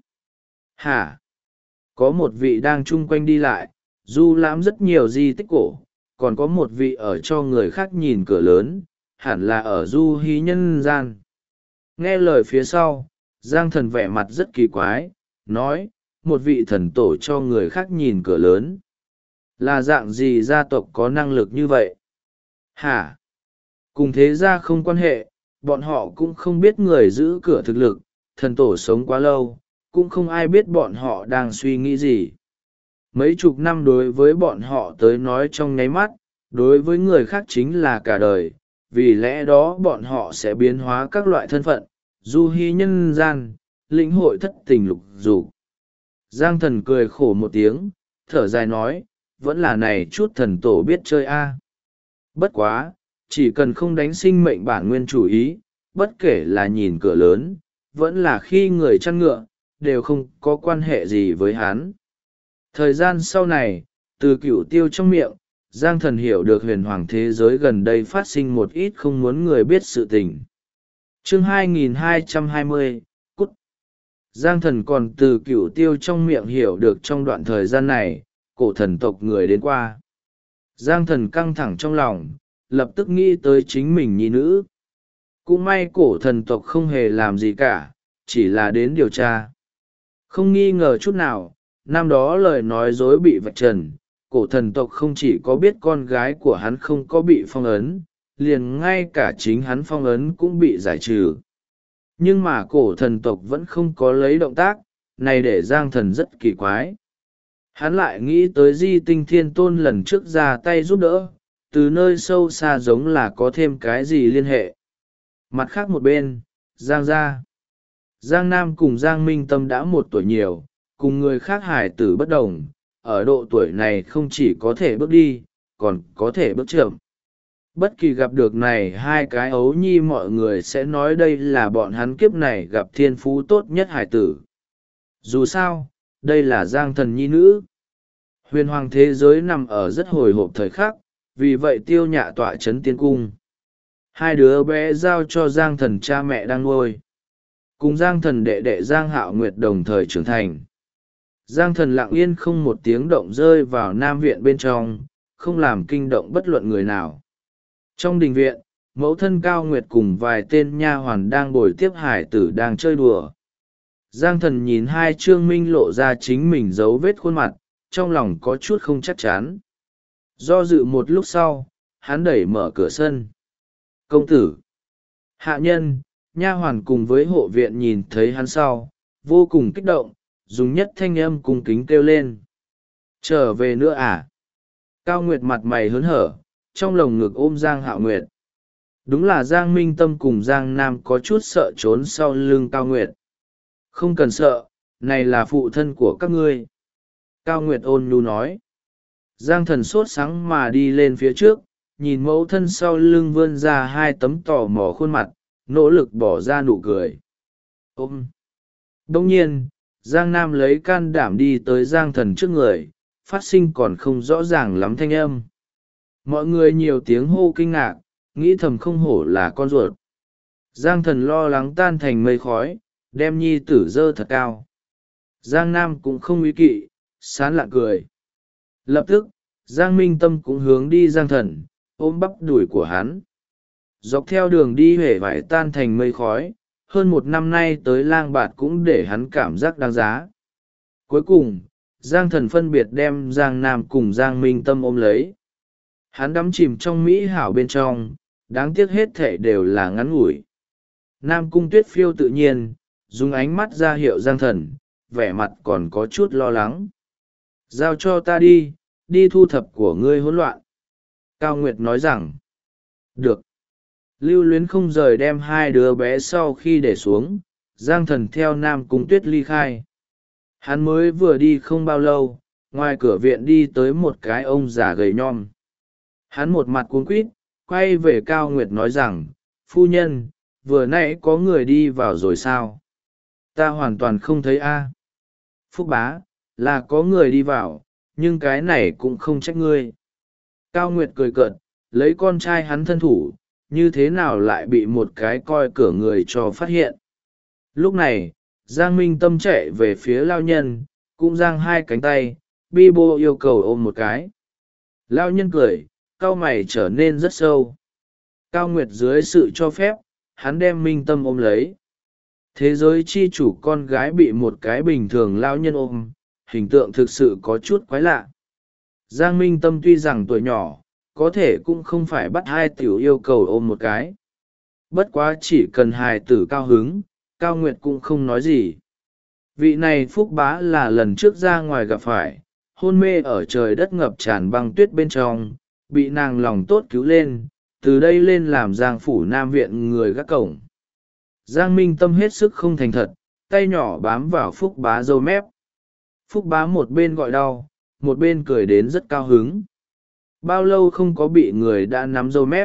hả? Có một vị đang chung quanh đi lại, du lãm rất nhiều di tích cổ, còn có một vị ở cho người khác nhìn cửa lớn, hẳn là ở du hí nhân gian. Nghe lời phía sau, Giang thần vẻ mặt rất kỳ quái, nói, một vị thần tổ cho người khác nhìn cửa lớn. Là dạng gì gia tộc có năng lực như vậy? Hả? Cùng thế gia không quan hệ, bọn họ cũng không biết người giữ cửa thực lực, thần tổ sống quá lâu, cũng không ai biết bọn họ đang suy nghĩ gì. Mấy chục năm đối với bọn họ tới nói trong nháy mắt, đối với người khác chính là cả đời, vì lẽ đó bọn họ sẽ biến hóa các loại thân phận, du hy nhân gian, lĩnh hội thất tình lục dục. Giang thần cười khổ một tiếng, thở dài nói, vẫn là này chút thần tổ biết chơi a. Bất quá, chỉ cần không đánh sinh mệnh bản nguyên chủ ý, bất kể là nhìn cửa lớn, vẫn là khi người chăn ngựa, đều không có quan hệ gì với hắn. Thời gian sau này, từ Cửu Tiêu trong miệng, Giang thần hiểu được huyền hoàng thế giới gần đây phát sinh một ít không muốn người biết sự tình. Chương 2220, Cút. Giang thần còn từ Cửu Tiêu trong miệng hiểu được trong đoạn thời gian này, cổ thần tộc người đến qua. Giang thần căng thẳng trong lòng, lập tức nghĩ tới chính mình nhi nữ. Cũng may cổ thần tộc không hề làm gì cả, chỉ là đến điều tra. Không nghi ngờ chút nào, năm đó lời nói dối bị vạch trần, cổ thần tộc không chỉ có biết con gái của hắn không có bị phong ấn, liền ngay cả chính hắn phong ấn cũng bị giải trừ. Nhưng mà cổ thần tộc vẫn không có lấy động tác, này để Giang thần rất kỳ quái. Hắn lại nghĩ tới Di Tinh Thiên Tôn lần trước ra tay giúp đỡ, từ nơi sâu xa giống là có thêm cái gì liên hệ. Mặt khác một bên, Giang gia. Giang Nam cùng Giang Minh Tâm đã 1 tuổi nhiều, cùng người khác hải tử bất đồng, ở độ tuổi này không chỉ có thể bước đi, còn có thể bước chậm. Bất kỳ gặp được này 2 cái ấu nhi mọi người sẽ nói đây là bọn hắn kiếp này gặp thiên phú tốt nhất hải tử. Dù sao, đây là Giang thần nhi nữ. Huyền hoàng thế giới nằm ở rất hồi hộp thời khắc, vì vậy Tiêu Nhạ tọa trấn tiên cung. 2 đứa bé giao cho Giang thần cha mẹ đang nuôi. Cùng Giang thần đệ đệ Giang Hạo Nguyệt đồng thời trưởng thành. Giang thần lặng yên không một tiếng động rơi vào Nam viện bên trong, không làm kinh động bất luận người nào. Trong đình viện, mẫu thân Cao Nguyệt cùng vài tên nha hoàn đang bồi tiếp hải tử đang chơi đùa. Giang thần nhìn 2 Trương Minh lộ ra chính mình dấu vết khuôn mặt, trong lòng có chút không chắc chắn. Do dự một lúc sau, hắn đẩy mở cửa sân. Công tử, hạ nhân, nha hoàn cùng với hộ viện nhìn thấy hắn sau, vô cùng kích động, dùng nhất thanh âm cung kính kêu lên. Trở về nữa à? Cao Nguyệt mặt mày hớn hở, trong lồng ngực ôm Giang Hạo Nguyệt. Đúng là Giang Minh Tâm cùng Giang Nam có chút sợ trốn sau lưng Cao Nguyệt. Không cần sợ, này là phụ thân của các ngươi. Cao Nguyệt ôn nhu nói. Giang thần sốt sáng mà đi lên phía trước, nhìn mẫu thân sau lưng vươn ra 2 tấm tò mò khuôn mặt, nỗ lực bỏ ra nụ cười. Ôm. Đông nhiên, Giang Nam lấy can đảm đi tới Giang thần trước người, phát sinh còn không rõ ràng lắm thanh âm. Mọi người nhiều tiếng hô kinh ngạc, nghĩ thầm không hổ là con ruột. Giang thần lo lắng tan thành mây khói, đem nhi tử dơ thật cao. Giang Nam cũng không ý kỵ, sán lạn cười. Lập tức Giang Minh Tâm cũng hướng đi Giang Thần, ôm bắp đùi của hắn. Dọc theo đường đi huệ vải tan thành mây khói, hơn một năm nay tới lang bạt cũng để hắn cảm giác đáng giá. Cuối cùng Giang Thần phân biệt đem Giang Nam cùng Giang Minh Tâm ôm lấy. Hắn đắm chìm trong mỹ hảo bên trong, đáng tiếc hết thể đều là ngắn ngủi. Nam Cung Tuyết phiêu tự nhiên, dùng ánh mắt ra hiệu Giang Thần, vẻ mặt còn có chút lo lắng. Giao cho ta đi, đi thu thập của ngươi hỗn loạn. Cao Nguyệt nói rằng, được. Lưu Luyến không rời đem hai đứa bé sau khi để xuống, Giang Thần theo Nam Cung Tuyết ly khai. Hắn mới vừa đi không bao lâu, ngoài cửa viện đi tới một cái ông già gầy nhom. Hắn một mặt cuống quýt, quay về Cao Nguyệt nói rằng, phu nhân, vừa nãy có người đi vào rồi sao? Ta hoàn toàn không thấy a. Phúc bá, là có người đi vào, nhưng cái này cũng không trách ngươi. Cao Nguyệt cười cợt, lấy con trai hắn thân thủ, như thế nào lại bị một cái coi cửa người cho phát hiện. Lúc này, Giang Minh Tâm chạy về phía lao nhân, cũng giang hai cánh tay, bi bô yêu cầu ôm một cái. Lao nhân cười, cau mày trở nên rất sâu. Cao Nguyệt dưới sự cho phép, hắn đem Minh Tâm ôm lấy. Thế giới chi chủ con gái bị một cái bình thường lao nhân ôm, hình tượng thực sự có chút quái lạ. Giang Minh Tâm tuy rằng tuổi nhỏ, có thể cũng không phải bắt hai tiểu yêu cầu ôm một cái. Bất quá chỉ cần hài tử cao hứng, Cao Nguyệt cũng không nói gì. Vị này Phúc bá là lần trước ra ngoài gặp phải, hôn mê ở trời đất ngập tràn băng tuyết bên trong, bị nàng lòng tốt cứu lên, từ đây lên làm Giang phủ Nam viện người gác cổng. Giang Minh Tâm hết sức không thành thật, tay nhỏ bám vào Phúc bá râu mép. Phúc bá một bên gọi đau, một bên cười đến rất cao hứng. Bao lâu không có bị người đã nắm râu mép?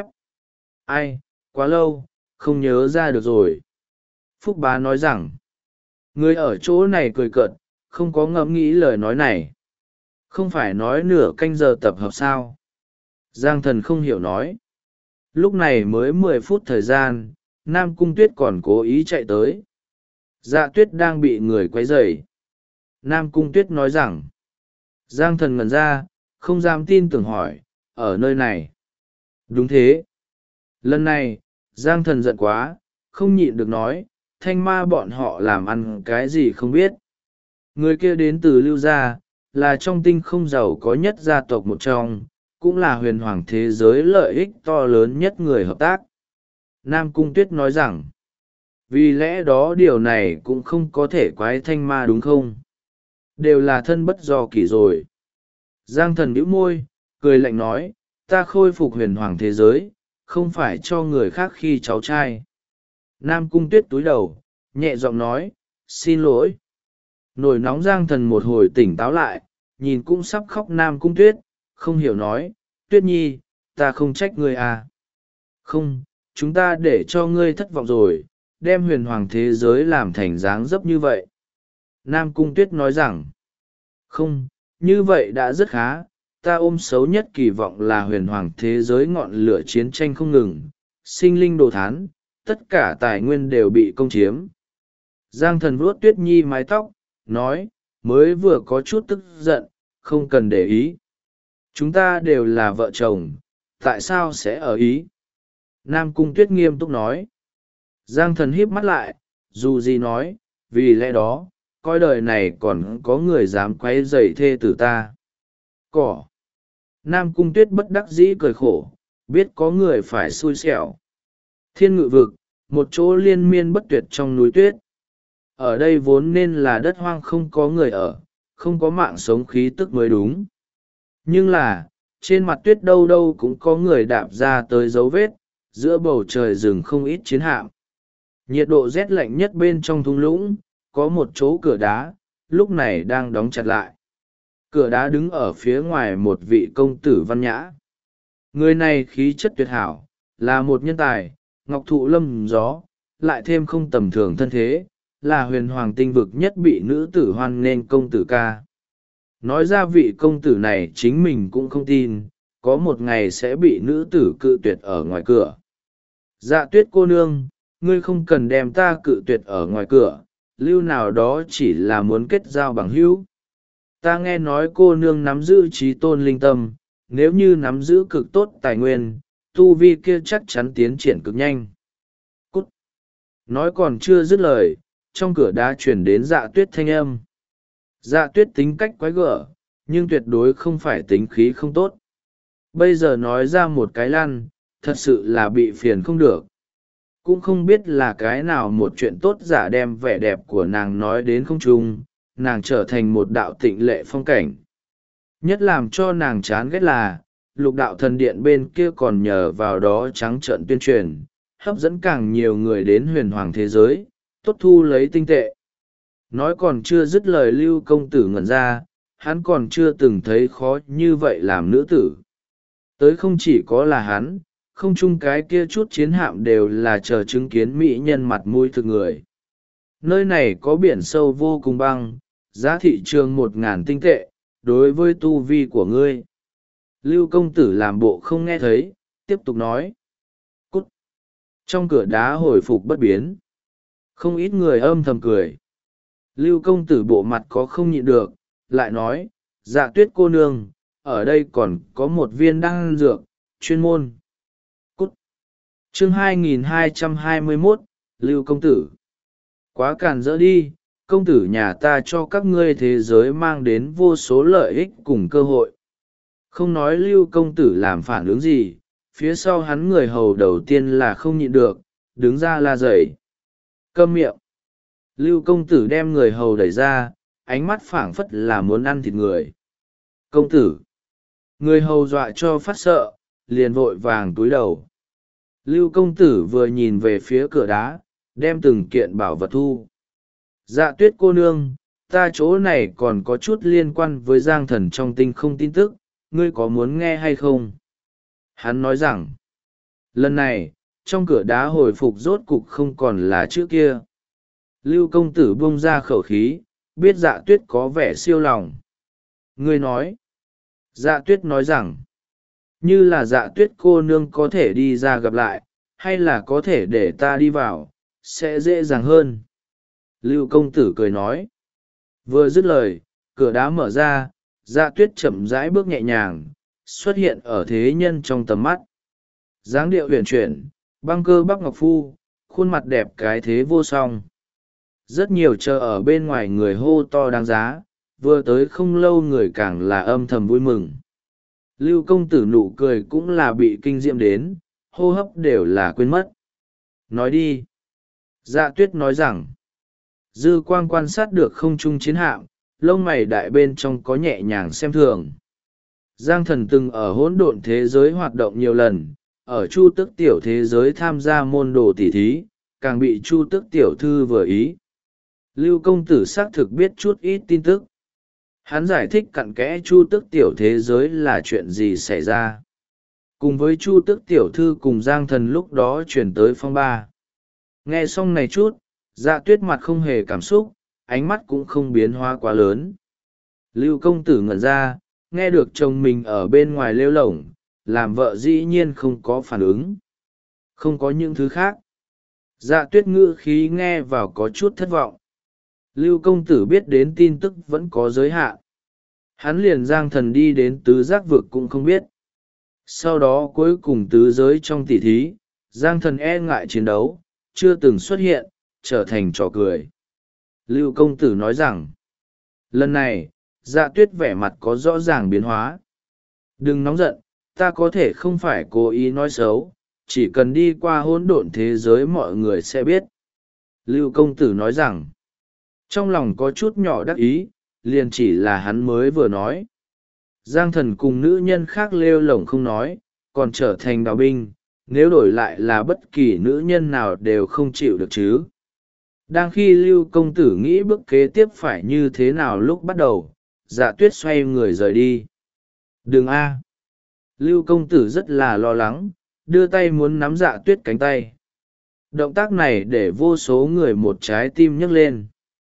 Ai, quá lâu, không nhớ ra được rồi. Phúc bá nói rằng, người ở chỗ này cười cợt, không có ngẫm nghĩ lời nói này. Không phải nói nửa canh giờ tập hợp sao? Giang Thần không hiểu nói. Lúc này mới 10 phút thời gian, Nam Cung Tuyết còn cố ý chạy tới. Dạ Tuyết đang bị người quấy rầy. Nam Cung Tuyết nói rằng, Giang Thần ngẩn ra, không dám tin tưởng hỏi, ở nơi này. Đúng thế. Lần này, Giang Thần giận quá, không nhịn được nói, thanh ma bọn họ làm ăn cái gì không biết. Người kia đến từ Lưu Gia, là trong tinh không giàu có nhất gia tộc một trong, cũng là huyền hoàng thế giới lợi ích to lớn nhất người hợp tác. Nam Cung Tuyết nói rằng, vì lẽ đó điều này cũng không có thể quái thanh ma đúng không? Đều là thân bất do kỷ rồi. Giang Thần bĩu môi, cười lạnh nói, ta khôi phục huyền hoàng thế giới, không phải cho người khác khi cháu trai. Nam Cung Tuyết túi đầu, nhẹ giọng nói, xin lỗi. Nổi nóng Giang Thần một hồi tỉnh táo lại, nhìn cũng sắp khóc Nam Cung Tuyết, không hiểu nói, Tuyết Nhi, ta không trách ngươi à. Không, chúng ta để cho ngươi thất vọng rồi, đem huyền hoàng thế giới làm thành dáng dấp như vậy. Nam Cung Tuyết nói rằng, không, như vậy đã rất khá, ta ôm xấu nhất kỳ vọng là huyền hoàng thế giới ngọn lửa chiến tranh không ngừng, sinh linh đồ thán, tất cả tài nguyên đều bị công chiếm. Giang Thần vuốt Tuyết Nhi mái tóc, nói, mới vừa có chút tức giận, không cần để ý. Chúng ta đều là vợ chồng, tại sao sẽ ở ý? Nam Cung Tuyết nghiêm túc nói. Giang Thần híp mắt lại, dù gì nói, vì lẽ đó, coi đời này còn có người dám quấy rầy thê tử ta. Cỏ. Nam Cung Tuyết bất đắc dĩ cười khổ, biết có người phải xui xẻo. Thiên Ngự Vực, một chỗ liên miên bất tuyệt trong núi tuyết. Ở đây vốn nên là đất hoang không có người ở, không có mạng sống khí tức mới đúng. Nhưng là, trên mặt tuyết đâu đâu cũng có người đạp ra tới dấu vết, giữa bầu trời rừng không ít chiến hạm. Nhiệt độ rét lạnh nhất bên trong thung lũng, có một chỗ cửa đá, lúc này đang đóng chặt lại. Cửa đá đứng ở phía ngoài một vị công tử văn nhã. Người này khí chất tuyệt hảo, là một nhân tài, ngọc thụ lâm gió, lại thêm không tầm thường thân thế, là huyền hoàng tinh vực nhất bị nữ tử hoan nghênh công tử ca. Nói ra vị công tử này chính mình cũng không tin, có một ngày sẽ bị nữ tử cự tuyệt ở ngoài cửa. Dạ Tuyết cô nương, ngươi không cần đem ta cự tuyệt ở ngoài cửa, lưu nào đó chỉ là muốn kết giao bằng hữu. Ta nghe nói cô nương nắm giữ trí tôn linh tâm, nếu như nắm giữ cực tốt tài nguyên, tu vi kia chắc chắn tiến triển cực nhanh. Cút! Nói còn chưa dứt lời, trong cửa đã chuyển đến Dạ Tuyết thanh âm. Dạ Tuyết tính cách quái gở, nhưng tuyệt đối không phải tính khí không tốt. Bây giờ nói ra một cái lăn, thật sự là bị phiền không được. Cũng không biết là cái nào một chuyện tốt giả đem vẻ đẹp của nàng nói đến không trung, nàng trở thành một đạo tịnh lệ phong cảnh. Nhất làm cho nàng chán ghét là, lục đạo thần điện bên kia còn nhờ vào đó trắng trợn tuyên truyền, hấp dẫn càng nhiều người đến huyền hoàng thế giới, tốt thu lấy tinh tệ. Nói còn chưa dứt lời, Lưu công tử ngẩn ra, hắn còn chưa từng thấy khó như vậy làm nữ tử. Tới không chỉ có là hắn, không chung cái kia chút chiến hạm đều là chờ chứng kiến mỹ nhân mặt mũi thực người. Nơi này có biển sâu vô cùng băng, giá thị trường 1.000 tinh tệ, đối với tu vi của ngươi. Lưu công tử làm bộ không nghe thấy, tiếp tục nói. Cút! Trong cửa đá hồi phục bất biến. Không ít người âm thầm cười. Lưu công tử bộ mặt có không nhịn được, lại nói, Dạ Tuyết cô nương, ở đây còn có một viên đan dược, chuyên môn. Cút! Chương 2221, Lưu công tử. Quá càn rỡ đi, công tử nhà ta cho các ngươi thế giới mang đến vô số lợi ích cùng cơ hội. Không nói Lưu công tử làm phản ứng gì, phía sau hắn người hầu đầu tiên là không nhịn được, đứng ra la dậy. Câm miệng! Lưu công tử đem người hầu đẩy ra, ánh mắt phảng phất là muốn ăn thịt người. Công tử! Người hầu dọa cho phát sợ, liền vội vàng túi đầu. Lưu công tử vừa nhìn về phía cửa đá, đem từng kiện bảo vật thu. Dạ Tuyết cô nương, ta chỗ này còn có chút liên quan với Giang Thần trong tinh không tin tức, ngươi có muốn nghe hay không? Hắn nói rằng, lần này, trong cửa đá hồi phục rốt cục không còn là trước kia. Lưu công tử buông ra khẩu khí, biết Dạ Tuyết có vẻ siêu lòng. Ngươi nói, Dạ Tuyết nói rằng, như là Dạ Tuyết cô nương có thể đi ra gặp lại, hay là có thể để ta đi vào, sẽ dễ dàng hơn. Lưu công tử cười nói. Vừa dứt lời, cửa đá mở ra, Dạ Tuyết chậm rãi bước nhẹ nhàng, xuất hiện ở thế nhân trong tầm mắt. Dáng điệu huyền chuyển, băng cơ bắc ngọc phu, khuôn mặt đẹp cái thế vô song. Rất nhiều chờ ở bên ngoài người hô to đáng giá, vừa tới không lâu người càng là âm thầm vui mừng. Lưu công tử nụ cười cũng là bị kinh diệm đến, hô hấp đều là quên mất. Nói đi. Dạ Tuyết nói rằng, dư quang quan sát được không trung chiến hạm, lông mày đại bên trong có nhẹ nhàng xem thường. Giang Thần từng ở hỗn độn thế giới hoạt động nhiều lần, ở Chu Tước tiểu thế giới tham gia môn đồ tỷ thí, càng bị Chu Tước tiểu thư vừa ý. Lưu công tử xác thực biết chút ít tin tức. Hắn giải thích cặn kẽ Chu Tước tiểu thế giới là chuyện gì xảy ra. Cùng với Chu Tước tiểu thư cùng Giang Thần lúc đó chuyển tới phong ba. Nghe xong này chút, Dạ Tuyết mặt không hề cảm xúc, ánh mắt cũng không biến hóa quá lớn. Lưu công tử ngẩn ra, nghe được chồng mình ở bên ngoài lêu lổng, làm vợ dĩ nhiên không có phản ứng. Không có những thứ khác. Dạ Tuyết ngữ khí nghe vào có chút thất vọng. Lưu công tử biết đến tin tức vẫn có giới hạn. Hắn liền Giang Thần đi đến tứ giác vực cũng không biết. Sau đó cuối cùng tứ giới trong tỷ thí, Giang Thần e ngại chiến đấu, chưa từng xuất hiện, trở thành trò cười. Lưu công tử nói rằng, lần này, Dạ Tuyết vẻ mặt có rõ ràng biến hóa. Đừng nóng giận, ta có thể không phải cố ý nói xấu, chỉ cần đi qua hỗn độn thế giới mọi người sẽ biết. Lưu công tử nói rằng, trong lòng có chút nhỏ đắc ý, liền chỉ là hắn mới vừa nói. Giang Thần cùng nữ nhân khác lêu lổng không nói, còn trở thành đào binh, nếu đổi lại là bất kỳ nữ nhân nào đều không chịu được chứ. Đang khi Lưu công tử nghĩ bước kế tiếp phải như thế nào lúc bắt đầu, Dạ Tuyết xoay người rời đi. Đừng a! Lưu công tử rất là lo lắng, đưa tay muốn nắm Dạ Tuyết cánh tay. Động tác này để vô số người một trái tim nhấc lên.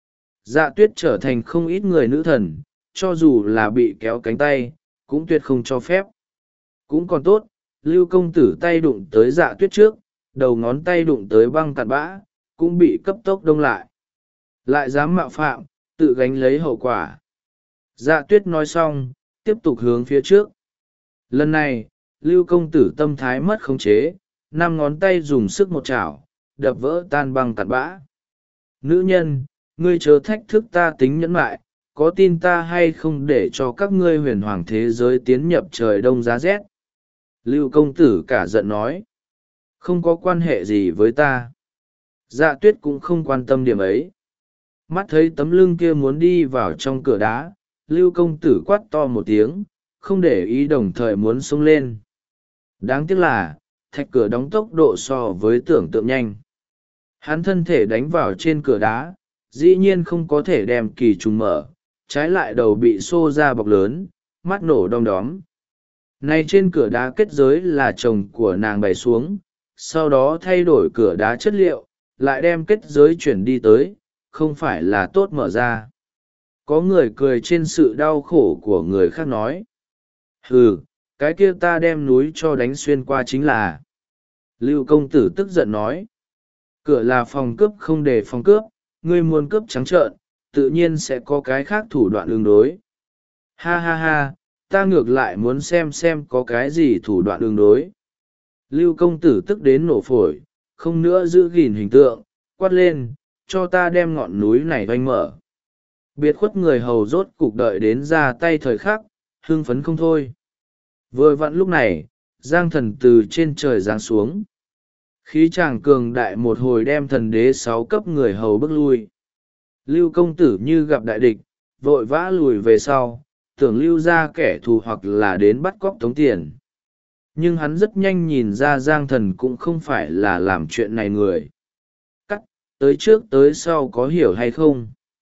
Dạ Tuyết trở thành không ít người nữ thần, cho dù là bị kéo cánh tay, cũng tuyệt không cho phép. Cũng còn tốt, Lưu công tử tay đụng tới Dạ Tuyết trước, đầu ngón tay đụng tới băng cặn bã, cũng bị cấp tốc đông lại. Lại dám mạo phạm, tự gánh lấy hậu quả. Dạ tuyết nói xong tiếp tục hướng phía trước. Lần này Lưu công tử tâm thái mất khống chế, 5 ngón tay dùng sức một chảo đập vỡ tan băng tạt bã. Nữ nhân, ngươi chớ thách thức ta tính nhẫn nại, có tin ta hay không để cho các ngươi huyền hoàng thế giới tiến nhập trời đông giá rét? Lưu công tử cả giận nói. Không có quan hệ gì với ta. Dạ tuyết cũng không quan tâm điểm ấy. Mắt thấy tấm lưng kia muốn đi vào trong cửa đá, Lưu công tử quát to một tiếng, không để ý đồng thời muốn xông lên. Đáng tiếc là, thạch cửa đóng tốc độ so với tưởng tượng nhanh. Hắn thân thể đánh vào trên cửa đá, dĩ nhiên không có thể đem kỳ trùng mở, trái lại đầu bị xô ra bọc lớn, mắt nổ đom đóm. Này trên cửa đá kết giới là chồng của nàng bày xuống, sau đó thay đổi cửa đá chất liệu, lại đem kết giới chuyển đi tới, không phải là tốt mở ra. Có người cười trên sự đau khổ của người khác nói. Hừ, cái kia ta đem núi cho đánh xuyên qua chính là. Lưu công tử tức giận nói. Cửa là phòng cướp không để phòng cướp, ngươi muốn cướp trắng trợn, tự nhiên sẽ có cái khác thủ đoạn ứng đối. Ha ha ha, ta ngược lại muốn xem có cái gì thủ đoạn ứng đối. Lưu công tử tức đến nổ phổi, không nữa giữ gìn hình tượng, quát lên, cho ta đem ngọn núi này oanh mở. Biệt khuất người hầu rốt cục đợi đến ra tay thời khắc, hưng phấn không thôi. Vừa vặn lúc này, Giang Thần từ trên trời giáng xuống. Khí tràng cường đại một hồi đem thần đế 6 cấp người hầu bước lui. Lưu công tử như gặp đại địch, vội vã lùi về sau, tưởng lưu ra kẻ thù hoặc là đến bắt cóc tống tiền. Nhưng hắn rất nhanh nhìn ra Giang Thần cũng không phải là làm chuyện này người. Cắt, tới trước tới sau có hiểu hay không?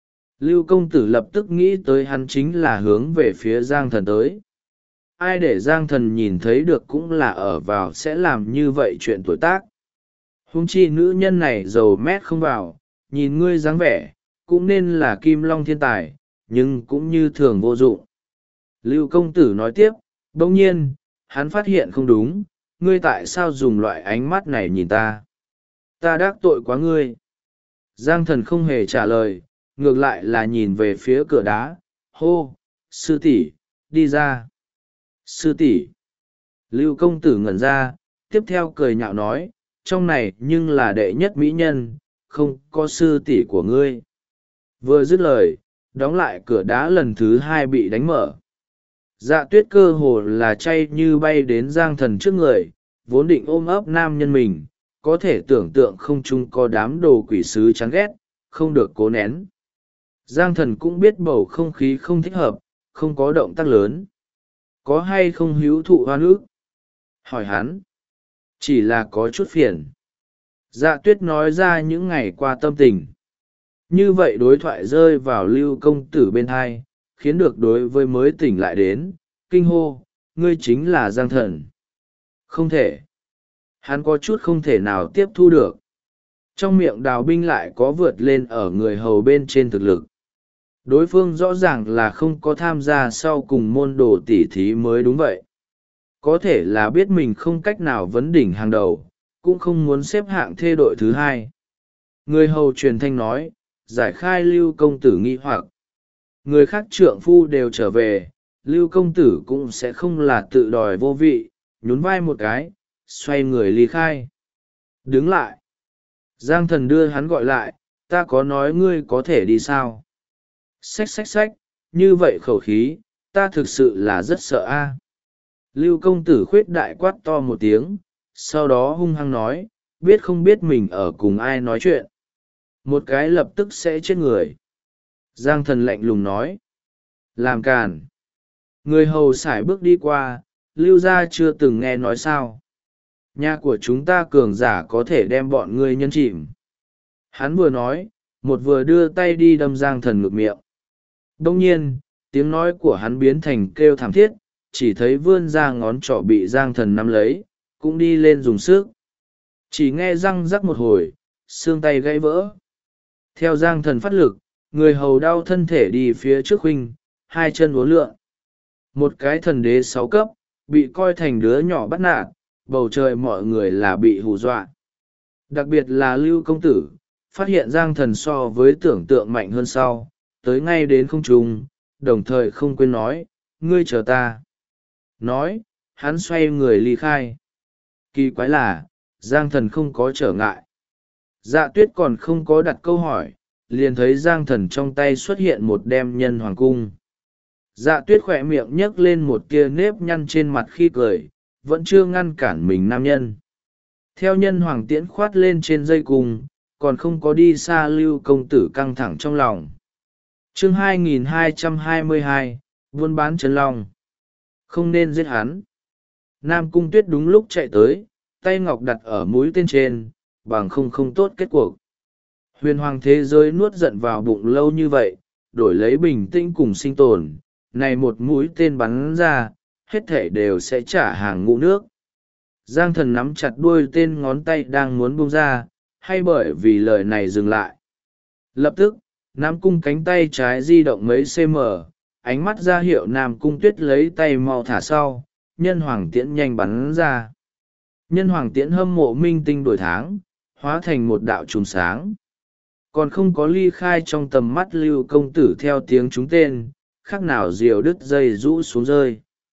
Lưu công tử lập tức nghĩ tới hắn chính là hướng về phía Giang Thần tới. Ai để Giang Thần nhìn thấy được cũng là ở vào sẽ làm như vậy chuyện tuổi tác. Huống chi nữ nhân này giàu mét không vào, nhìn ngươi dáng vẻ, cũng nên là kim long thiên tài, nhưng cũng như thường vô dụng. Lưu công tử nói tiếp, đồng nhiên, hắn phát hiện không đúng, ngươi tại sao dùng loại ánh mắt này nhìn ta? Ta đắc tội quá ngươi. Giang Thần không hề trả lời, ngược lại là nhìn về phía cửa đá, hô, sư tỷ, đi ra. Sư tỷ. Lưu công tử ngẩn ra, tiếp theo cười nhạo nói, trong này nhưng là đệ nhất mỹ nhân, không có sư tỷ của ngươi. Vừa dứt lời, đóng lại cửa đá lần thứ 2 bị đánh mở. Dạ tuyết cơ hồ là chay như bay đến Giang Thần trước người, vốn định ôm ấp nam nhân mình, có thể tưởng tượng không chung có đám đồ quỷ sứ chán ghét, không được cố nén. Giang Thần cũng biết bầu không khí không thích hợp, không có động tác lớn. Có hay không hữu thụ hoan ức? Hỏi hắn. Chỉ là có chút phiền. Dạ tuyết nói ra những ngày qua tâm tình. Như vậy đối thoại rơi vào Lưu công tử bên hai, khiến được đối với mới tỉnh lại đến, kinh hô, ngươi chính là Giang Thần. Không thể. Hắn có chút không thể nào tiếp thu được. Trong miệng Đào Binh lại có vượt lên ở người hầu bên trên thực lực. Đối phương rõ ràng là không có tham gia sau cùng môn đồ tỉ thí mới đúng vậy. Có thể là biết mình không cách nào vấn đỉnh hàng đầu, cũng không muốn xếp hạng thê đội thứ 2. Người hầu truyền thanh nói, giải khai Lưu công tử nghi hoặc. Người khác trượng phu đều trở về, Lưu công tử cũng sẽ không là tự đòi vô vị, nhún vai một cái, xoay người ly khai. Đứng lại. Giang Thần đưa hắn gọi lại, ta có nói ngươi có thể đi sao? Xách, như vậy khẩu khí, ta thực sự là rất sợ a. Lưu công tử khuyết đại quát to một tiếng, sau đó hung hăng nói, biết không biết mình ở cùng ai nói chuyện. Một cái lập tức sẽ chết người. Giang Thần lạnh lùng nói. Làm càn. Người hầu sải bước đi qua, Lưu gia chưa từng nghe nói sao. Nhà của chúng ta cường giả có thể đem bọn ngươi nhân chìm. Hắn vừa nói, một vừa đưa tay đi đâm Giang Thần ngược miệng. Đông nhiên, tiếng nói của hắn biến thành kêu thảm thiết, chỉ thấy vươn ra ngón trỏ bị Giang Thần nắm lấy, cũng đi lên dùng sức. Chỉ nghe răng rắc một hồi, xương tay gãy vỡ. Theo Giang Thần phát lực, người hầu đau thân thể đi phía trước huynh, 2 chân uốn lượn. Một cái thần đế 6 cấp, bị coi thành đứa nhỏ bắt nạt, bầu trời mọi người là bị hù dọa. Đặc biệt là Lưu công tử, phát hiện Giang Thần so với tưởng tượng mạnh hơn sau, tới ngay đến không trung, đồng thời không quên nói, ngươi chờ ta. Nói, hắn xoay người ly khai. Kỳ quái là, Giang Thần không có trở ngại. Dạ Tuyết còn không có đặt câu hỏi, liền thấy Giang Thần trong tay xuất hiện một đem nhân hoàng cung. Dạ Tuyết khỏe miệng nhấc lên một tia nếp nhăn trên mặt khi cười, vẫn chưa ngăn cản mình nam nhân. Theo nhân hoàng tiễn khoát lên trên dây cung, còn không có đi xa Lưu công tử căng thẳng trong lòng. Chương 2222, buôn bán chân long. Không nên giết hắn. Nam Cung Tuyết đúng lúc chạy tới, tay ngọc đặt ở mũi tên trên, bằng không tốt kết cuộc. Huyền hoàng thế giới nuốt giận vào bụng lâu như vậy, đổi lấy bình tĩnh cùng sinh tồn, này một mũi tên bắn ra, hết thể đều sẽ trả hàng ngũ nước. Giang Thần nắm chặt đuôi tên, ngón tay đang muốn buông ra, hay bởi vì lời này dừng lại. Lập tức, Nam Cung cánh tay trái di động mấy cm, ánh mắt ra hiệu Nam Cung Tuyết lấy tay mau thả sau, nhân hoàng tiễn nhanh bắn ra. Nhân hoàng tiễn hâm mộ minh tinh đổi tháng, hóa thành một đạo trùm sáng. Còn không có ly khai trong tầm mắt Lưu công tử theo tiếng trúng tên, khác nào diều đứt dây rũ xuống rơi.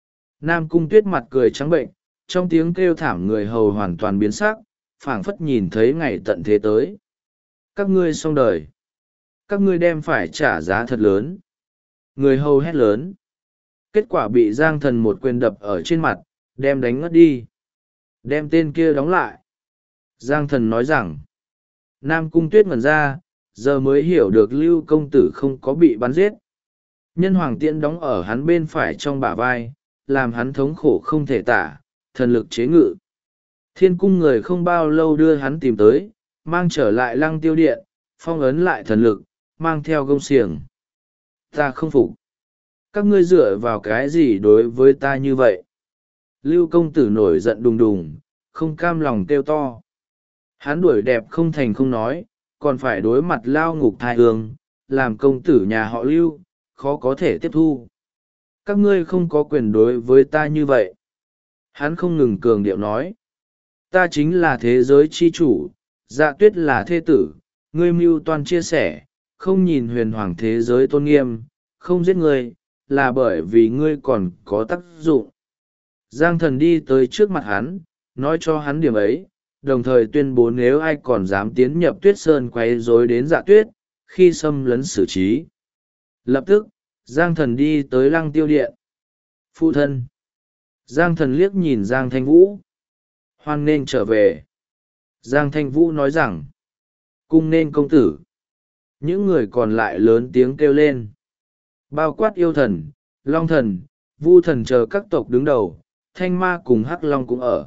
Nam Cung Tuyết mặt cười trắng bệnh, trong tiếng kêu thảm người hầu hoàn toàn biến sắc, phảng phất nhìn thấy ngày tận thế tới. Các ngươi xong đời. Các ngươi đem phải trả giá thật lớn. Người hầu hét lớn. Kết quả bị Giang Thần một quyền đập ở trên mặt, đem đánh ngất đi. Đem tên kia đóng lại. Giang Thần nói rằng, Nam Cung Tuyết ngẩn ra, giờ mới hiểu được Lưu công tử không có bị bắn giết. Nhân hoàng tiễn đóng ở hắn bên phải trong bả vai, làm hắn thống khổ không thể tả, thần lực chế ngự. Thiên cung người không bao lâu đưa hắn tìm tới, mang trở lại Lăng Tiêu Điện, phong ấn lại thần lực, mang theo gông xiềng. Ta không phục. Các ngươi dựa vào cái gì đối với ta như vậy? Lưu công tử nổi giận đùng đùng, không cam lòng kêu to. Hắn đuổi đẹp không thành không nói, còn phải đối mặt lao ngục thai hương, làm công tử nhà họ Lưu, khó có thể tiếp thu. Các ngươi không có quyền đối với ta như vậy. Hắn không ngừng cường điệu nói. Ta chính là thế giới chi chủ, Dạ Tuyết là thê tử, ngươi mưu toan chia sẻ, không nhìn huyền hoàng thế giới tôn nghiêm, không giết ngươi, là bởi vì ngươi còn có tác dụng. Giang Thần đi tới trước mặt hắn, nói cho hắn điểm ấy, đồng thời tuyên bố nếu ai còn dám tiến nhập Tuyết Sơn quấy rối đến Dạ Tuyết, khi xâm lấn xử trí. Lập tức, Giang Thần đi tới Lăng Tiêu Điện. Phụ thân. Giang Thần liếc nhìn Giang Thanh Vũ. Hoan nên trở về. Giang Thanh Vũ nói rằng, cung nên công tử. Những người còn lại lớn tiếng kêu lên. Bao quát yêu thần, long thần, vu thần chờ các tộc đứng đầu, thanh ma cùng hắc long cũng ở.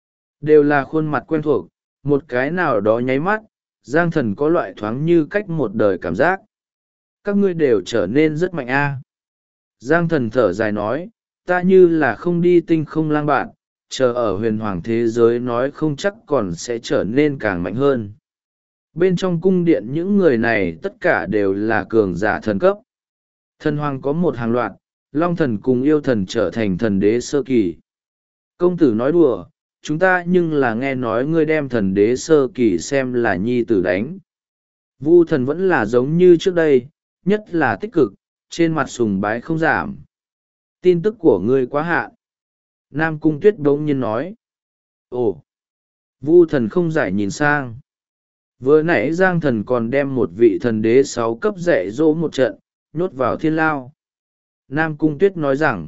Đều là khuôn mặt quen thuộc, một cái nào đó nháy mắt, Giang Thần có loại thoáng như cách một đời cảm giác. Các ngươi đều trở nên rất mạnh a. Giang Thần thở dài nói, ta như là không đi tinh không lang bạn, chờ ở huyền hoàng thế giới nói không chắc còn sẽ trở nên càng mạnh hơn. Bên trong cung điện những người này tất cả đều là cường giả thần cấp. Thần hoàng có một hàng loạt, long thần cùng yêu thần trở thành thần đế sơ kỳ. Công tử nói đùa, chúng ta nhưng là nghe nói ngươi đem thần đế sơ kỳ xem là nhi tử đánh. Vu thần vẫn là giống như trước đây, nhất là tích cực, trên mặt sùng bái không giảm. Tin tức của ngươi quá hạn. Nam Cung Tuyết bỗng nhiên nói. Ồ! Vu thần không giải nhìn sang. Vừa nãy Giang Thần còn đem một vị thần đế 6 cấp dạy dỗ một trận, nhốt vào thiên lao. Nam Cung Tuyết nói rằng,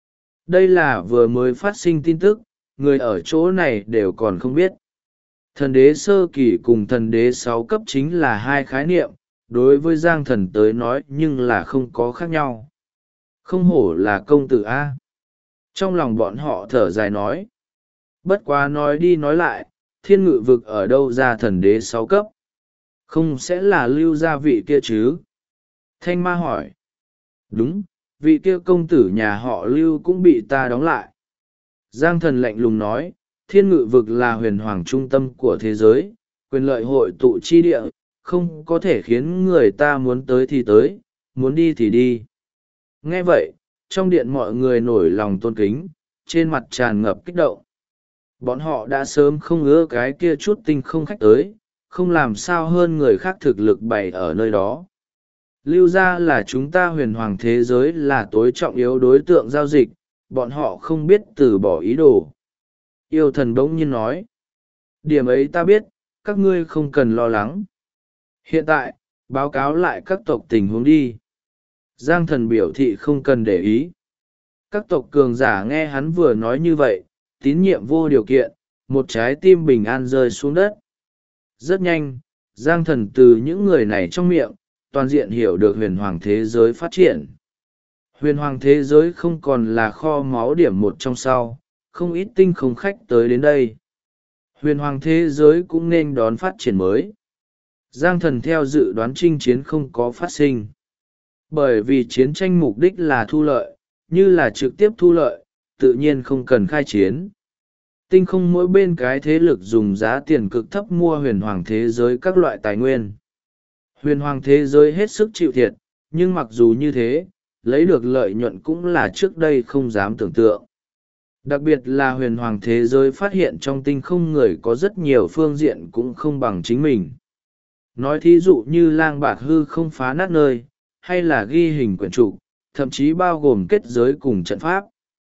đây là vừa mới phát sinh tin tức, người ở chỗ này đều còn không biết. Thần đế sơ kỳ cùng thần đế 6 cấp chính là hai khái niệm, đối với Giang Thần tới nói nhưng là không có khác nhau. Không hổ là công tử A. Trong lòng bọn họ thở dài nói. Bất quá nói đi nói lại, thiên ngự vực ở đâu ra thần đế 6 cấp? Không sẽ là Lưu gia vị kia chứ? Thanh ma hỏi. Đúng, vị kia công tử nhà họ Lưu cũng bị ta đóng lại. Giang Thần lạnh lùng nói, thiên ngự vực là huyền hoàng trung tâm của thế giới, quyền lợi hội tụ chi địa, không có thể khiến người ta muốn tới thì tới, muốn đi thì đi. Nghe vậy, trong điện mọi người nổi lòng tôn kính, trên mặt tràn ngập kích động. Bọn họ đã sớm không ưa cái kia chút tinh không khách tới, không làm sao hơn người khác thực lực bày ở nơi đó. Lưu ra là chúng ta huyền hoàng thế giới là tối trọng yếu đối tượng giao dịch, bọn họ không biết từ bỏ ý đồ. Yêu thần bỗng nhiên nói. Điểm ấy ta biết, các ngươi không cần lo lắng. Hiện tại, báo cáo lại các tộc tình huống đi. Giang thần biểu thị không cần để ý. Các tộc cường giả nghe hắn vừa nói như vậy, tín nhiệm vô điều kiện, một trái tim bình an rơi xuống đất. Rất nhanh, Giang thần từ những người này trong miệng, toàn diện hiểu được huyền hoàng thế giới phát triển. Huyền hoàng thế giới không còn là kho máu điểm một trong sau, không ít tinh không khách tới đến đây. Huyền hoàng thế giới cũng nên đón phát triển mới. Giang thần theo dự đoán chinh chiến không có phát sinh. Bởi vì chiến tranh mục đích là thu lợi, như là trực tiếp thu lợi, tự nhiên không cần khai chiến. Tinh không mỗi bên cái thế lực dùng giá tiền cực thấp mua huyền hoàng thế giới các loại tài nguyên. Huyền hoàng thế giới hết sức chịu thiệt, nhưng mặc dù như thế, lấy được lợi nhuận cũng là trước đây không dám tưởng tượng. Đặc biệt là huyền hoàng thế giới phát hiện trong tinh không người có rất nhiều phương diện cũng không bằng chính mình. Nói thí dụ như lang bạt hư không phá nát nơi, hay là ghi hình quyển trục, thậm chí bao gồm kết giới cùng trận pháp.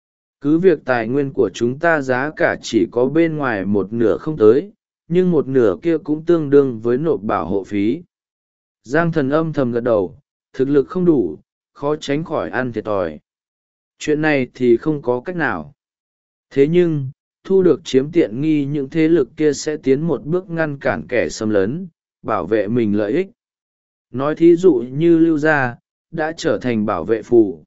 Cứ việc tài nguyên của chúng ta giá cả chỉ có bên ngoài một nửa không tới, nhưng một nửa kia cũng tương đương với nộp bảo hộ phí. Giang thần âm thầm gật đầu, thực lực không đủ, khó tránh khỏi ăn thiệt thòi. Chuyện này thì không có cách nào. Thế nhưng, thu được chiếm tiện nghi những thế lực kia sẽ tiến một bước ngăn cản kẻ xâm lấn, bảo vệ mình lợi ích. Nói thí dụ như Lưu Gia, đã trở thành bảo vệ phù.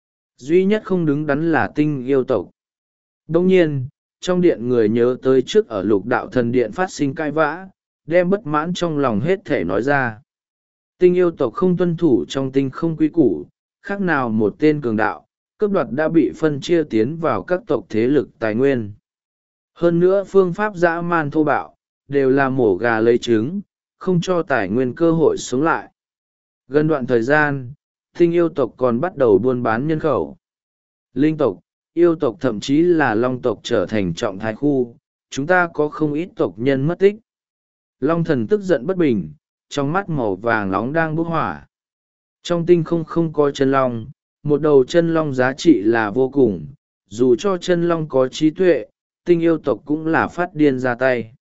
Duy nhất không đứng đắn là Tinh yêu tộc. Đồng nhiên, trong điện người nhớ tới trước ở Lục Đạo Thần Điện phát sinh cãi vã, đem bất mãn trong lòng hết thể nói ra. Tinh yêu tộc không tuân thủ trong tinh không quy củ, khác nào một tên cường đạo, cướp đoạt đã bị phân chia tiến vào các tộc thế lực tài nguyên. Hơn nữa phương pháp dã man thô bạo, đều là mổ gà lấy trứng, không cho tài nguyên cơ hội sống lại. Gần đoạn thời gian, Tinh yêu tộc còn bắt đầu buôn bán nhân khẩu. Linh tộc, yêu tộc thậm chí là long tộc trở thành trọng thái khu, chúng ta có không ít tộc nhân mất tích. Long thần tức giận bất bình, trong mắt màu vàng nóng đang bốc hỏa. Trong tinh không không có chân long, một đầu chân long giá trị là vô cùng, dù cho chân long có trí tuệ, Tinh yêu tộc cũng là phát điên ra tay.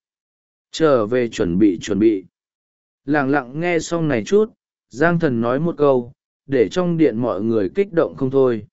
Trở về chuẩn bị. Lặng lặng nghe xong này chút, Giang thần nói một câu, để trong điện mọi người kích động không thôi.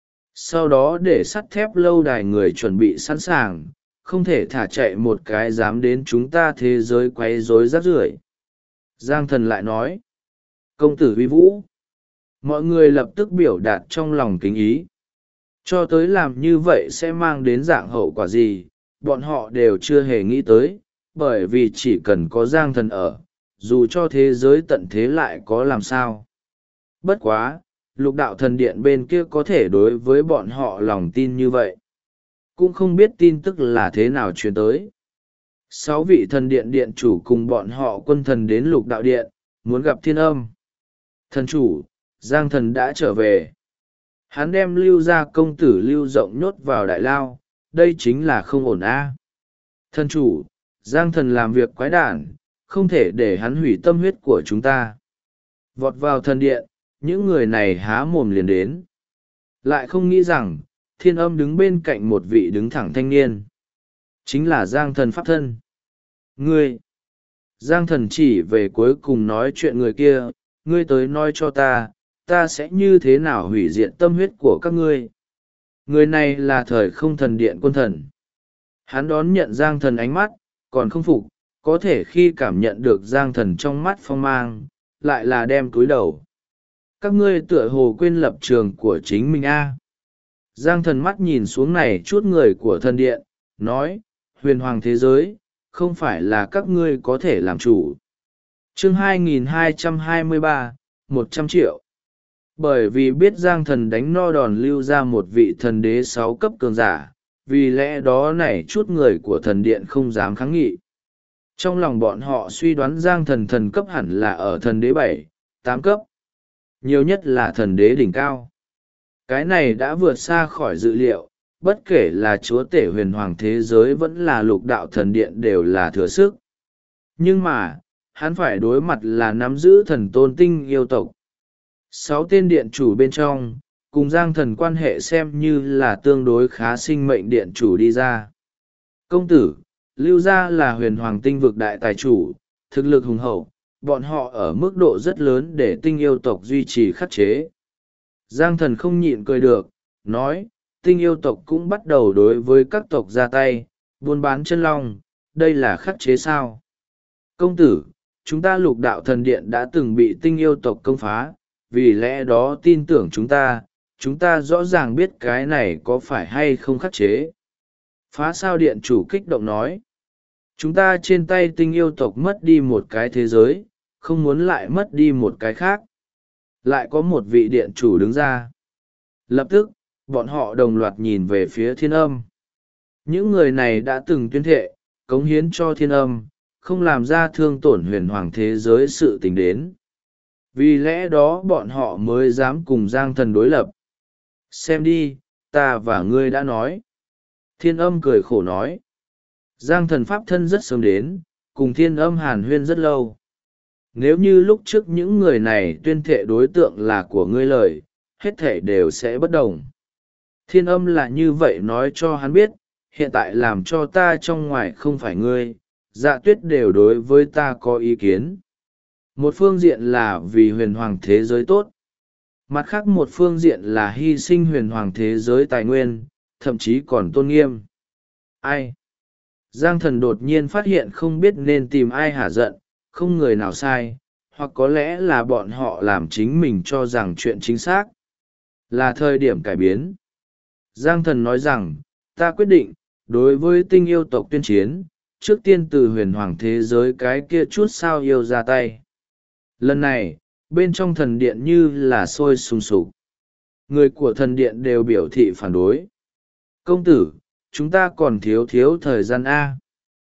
Sau đó để sắt thép lâu đài người chuẩn bị sẵn sàng, không thể thả chạy một cái dám đến chúng ta thế giới quấy rối rác rưởi. Giang thần lại nói, công tử uy vũ. Mọi người lập tức biểu đạt trong lòng kính ý. Cho tới làm như vậy sẽ mang đến dạng hậu quả gì, bọn họ đều chưa hề nghĩ tới, bởi vì chỉ cần có Giang thần ở, dù cho thế giới tận thế lại có làm sao. Bất quá, Lục Đạo Thần Điện bên kia có thể đối với bọn họ lòng tin như vậy. Cũng không biết tin tức là thế nào truyền tới. 6 vị thần điện điện chủ cùng bọn họ quân thần đến Lục Đạo Điện, muốn gặp Thiên Âm. Thần chủ, Giang thần đã trở về. Hắn đem Lưu gia công tử Lưu Rộng nhốt vào đại lao, đây chính là không ổn a. Thần chủ, Giang thần làm việc quái đản, không thể để hắn hủy tâm huyết của chúng ta. Vọt vào thần điện, những người này há mồm liền đến. Lại không nghĩ rằng, Thiên Âm đứng bên cạnh một vị đứng thẳng thanh niên. Chính là Giang thần pháp thân. Ngươi! Giang thần chỉ về cuối cùng nói chuyện người kia, ngươi tới nói cho ta sẽ như thế nào hủy diệt tâm huyết của các ngươi. Người này là thời không thần điện quân thần. Hắn đón nhận Giang thần ánh mắt, còn không phục, có thể khi cảm nhận được Giang thần trong mắt phong mang, lại là đem cúi đầu. Các ngươi tựa hồ quên lập trường của chính mình a. Giang thần mắt nhìn xuống này chút người của thần điện, nói, huyền hoàng thế giới, không phải là các ngươi có thể làm chủ. Chương 2223, 100 triệu. Bởi vì biết Giang thần đánh no đòn Lưu ra một vị thần đế 6 cấp cường giả, vì lẽ đó này chút người của thần điện không dám kháng nghị. Trong lòng bọn họ suy đoán Giang thần thần cấp hẳn là ở thần đế 7, 8 cấp. Nhiều nhất là thần đế đỉnh cao. Cái này đã vượt xa khỏi dự liệu, bất kể là chúa tể huyền hoàng thế giới vẫn là Lục Đạo Thần Điện đều là thừa sức. Nhưng mà, hắn phải đối mặt là nắm giữ thần tôn Tinh yêu tộc. 6 tên điện chủ bên trong cùng Giang Thần quan hệ xem như là tương đối khá. Sinh mệnh điện chủ đi ra. Công tử, Lưu gia là huyền hoàng tinh vực đại tài chủ, thực lực hùng hậu, bọn họ ở mức độ rất lớn để tinh yêu tộc duy trì khắc chế. Giang Thần không nhịn cười được, nói, tinh yêu tộc cũng bắt đầu đối với các tộc ra tay, buôn bán chân long, đây là khắc chế sao? Công tử, chúng ta Lục Đạo Thần Điện đã từng bị tinh yêu tộc công phá, vì lẽ đó tin tưởng chúng ta rõ ràng biết cái này có phải hay không khắc chế. Phá sao điện chủ kích động nói, chúng ta trên tay tinh yêu tộc mất đi một cái thế giới, không muốn lại mất đi một cái khác. Lại có một vị điện chủ đứng ra. Lập tức, bọn họ đồng loạt nhìn về phía Thiên Âm. Những người này đã từng tuyên thệ, cống hiến cho Thiên Âm, không làm ra thương tổn huyền hoàng thế giới sự tình đến. Vì lẽ đó bọn họ mới dám cùng Giang Thần đối lập. Xem đi, ta và ngươi đã nói. Thiên Âm cười khổ nói. Giang Thần pháp thân rất sớm đến, cùng Thiên Âm hàn huyên rất lâu. Nếu như lúc trước những người này tuyên thệ đối tượng là của ngươi lời, hết thể đều sẽ bất đồng. Thiên Âm là như vậy nói cho hắn biết, hiện tại làm cho ta trong ngoài không phải ngươi, Dạ Tuyết đều đối với ta có ý kiến. Một phương diện là vì huyền hoàng thế giới tốt. Mặt khác một phương diện là hy sinh huyền hoàng thế giới tài nguyên, thậm chí còn tôn nghiêm. Ai? Giang Thần đột nhiên phát hiện không biết nên tìm ai hả giận, không người nào sai, hoặc có lẽ là bọn họ làm chính mình cho rằng chuyện chính xác. Là thời điểm cải biến. Giang Thần nói rằng, ta quyết định, đối với tinh yêu tộc tuyên chiến, trước tiên từ huyền hoàng thế giới cái kia chút sao yêu ra tay. Lần này, bên trong thần điện như là sôi sùng sục. Người của thần điện đều biểu thị phản đối. Công tử, chúng ta còn thiếu thời gian A.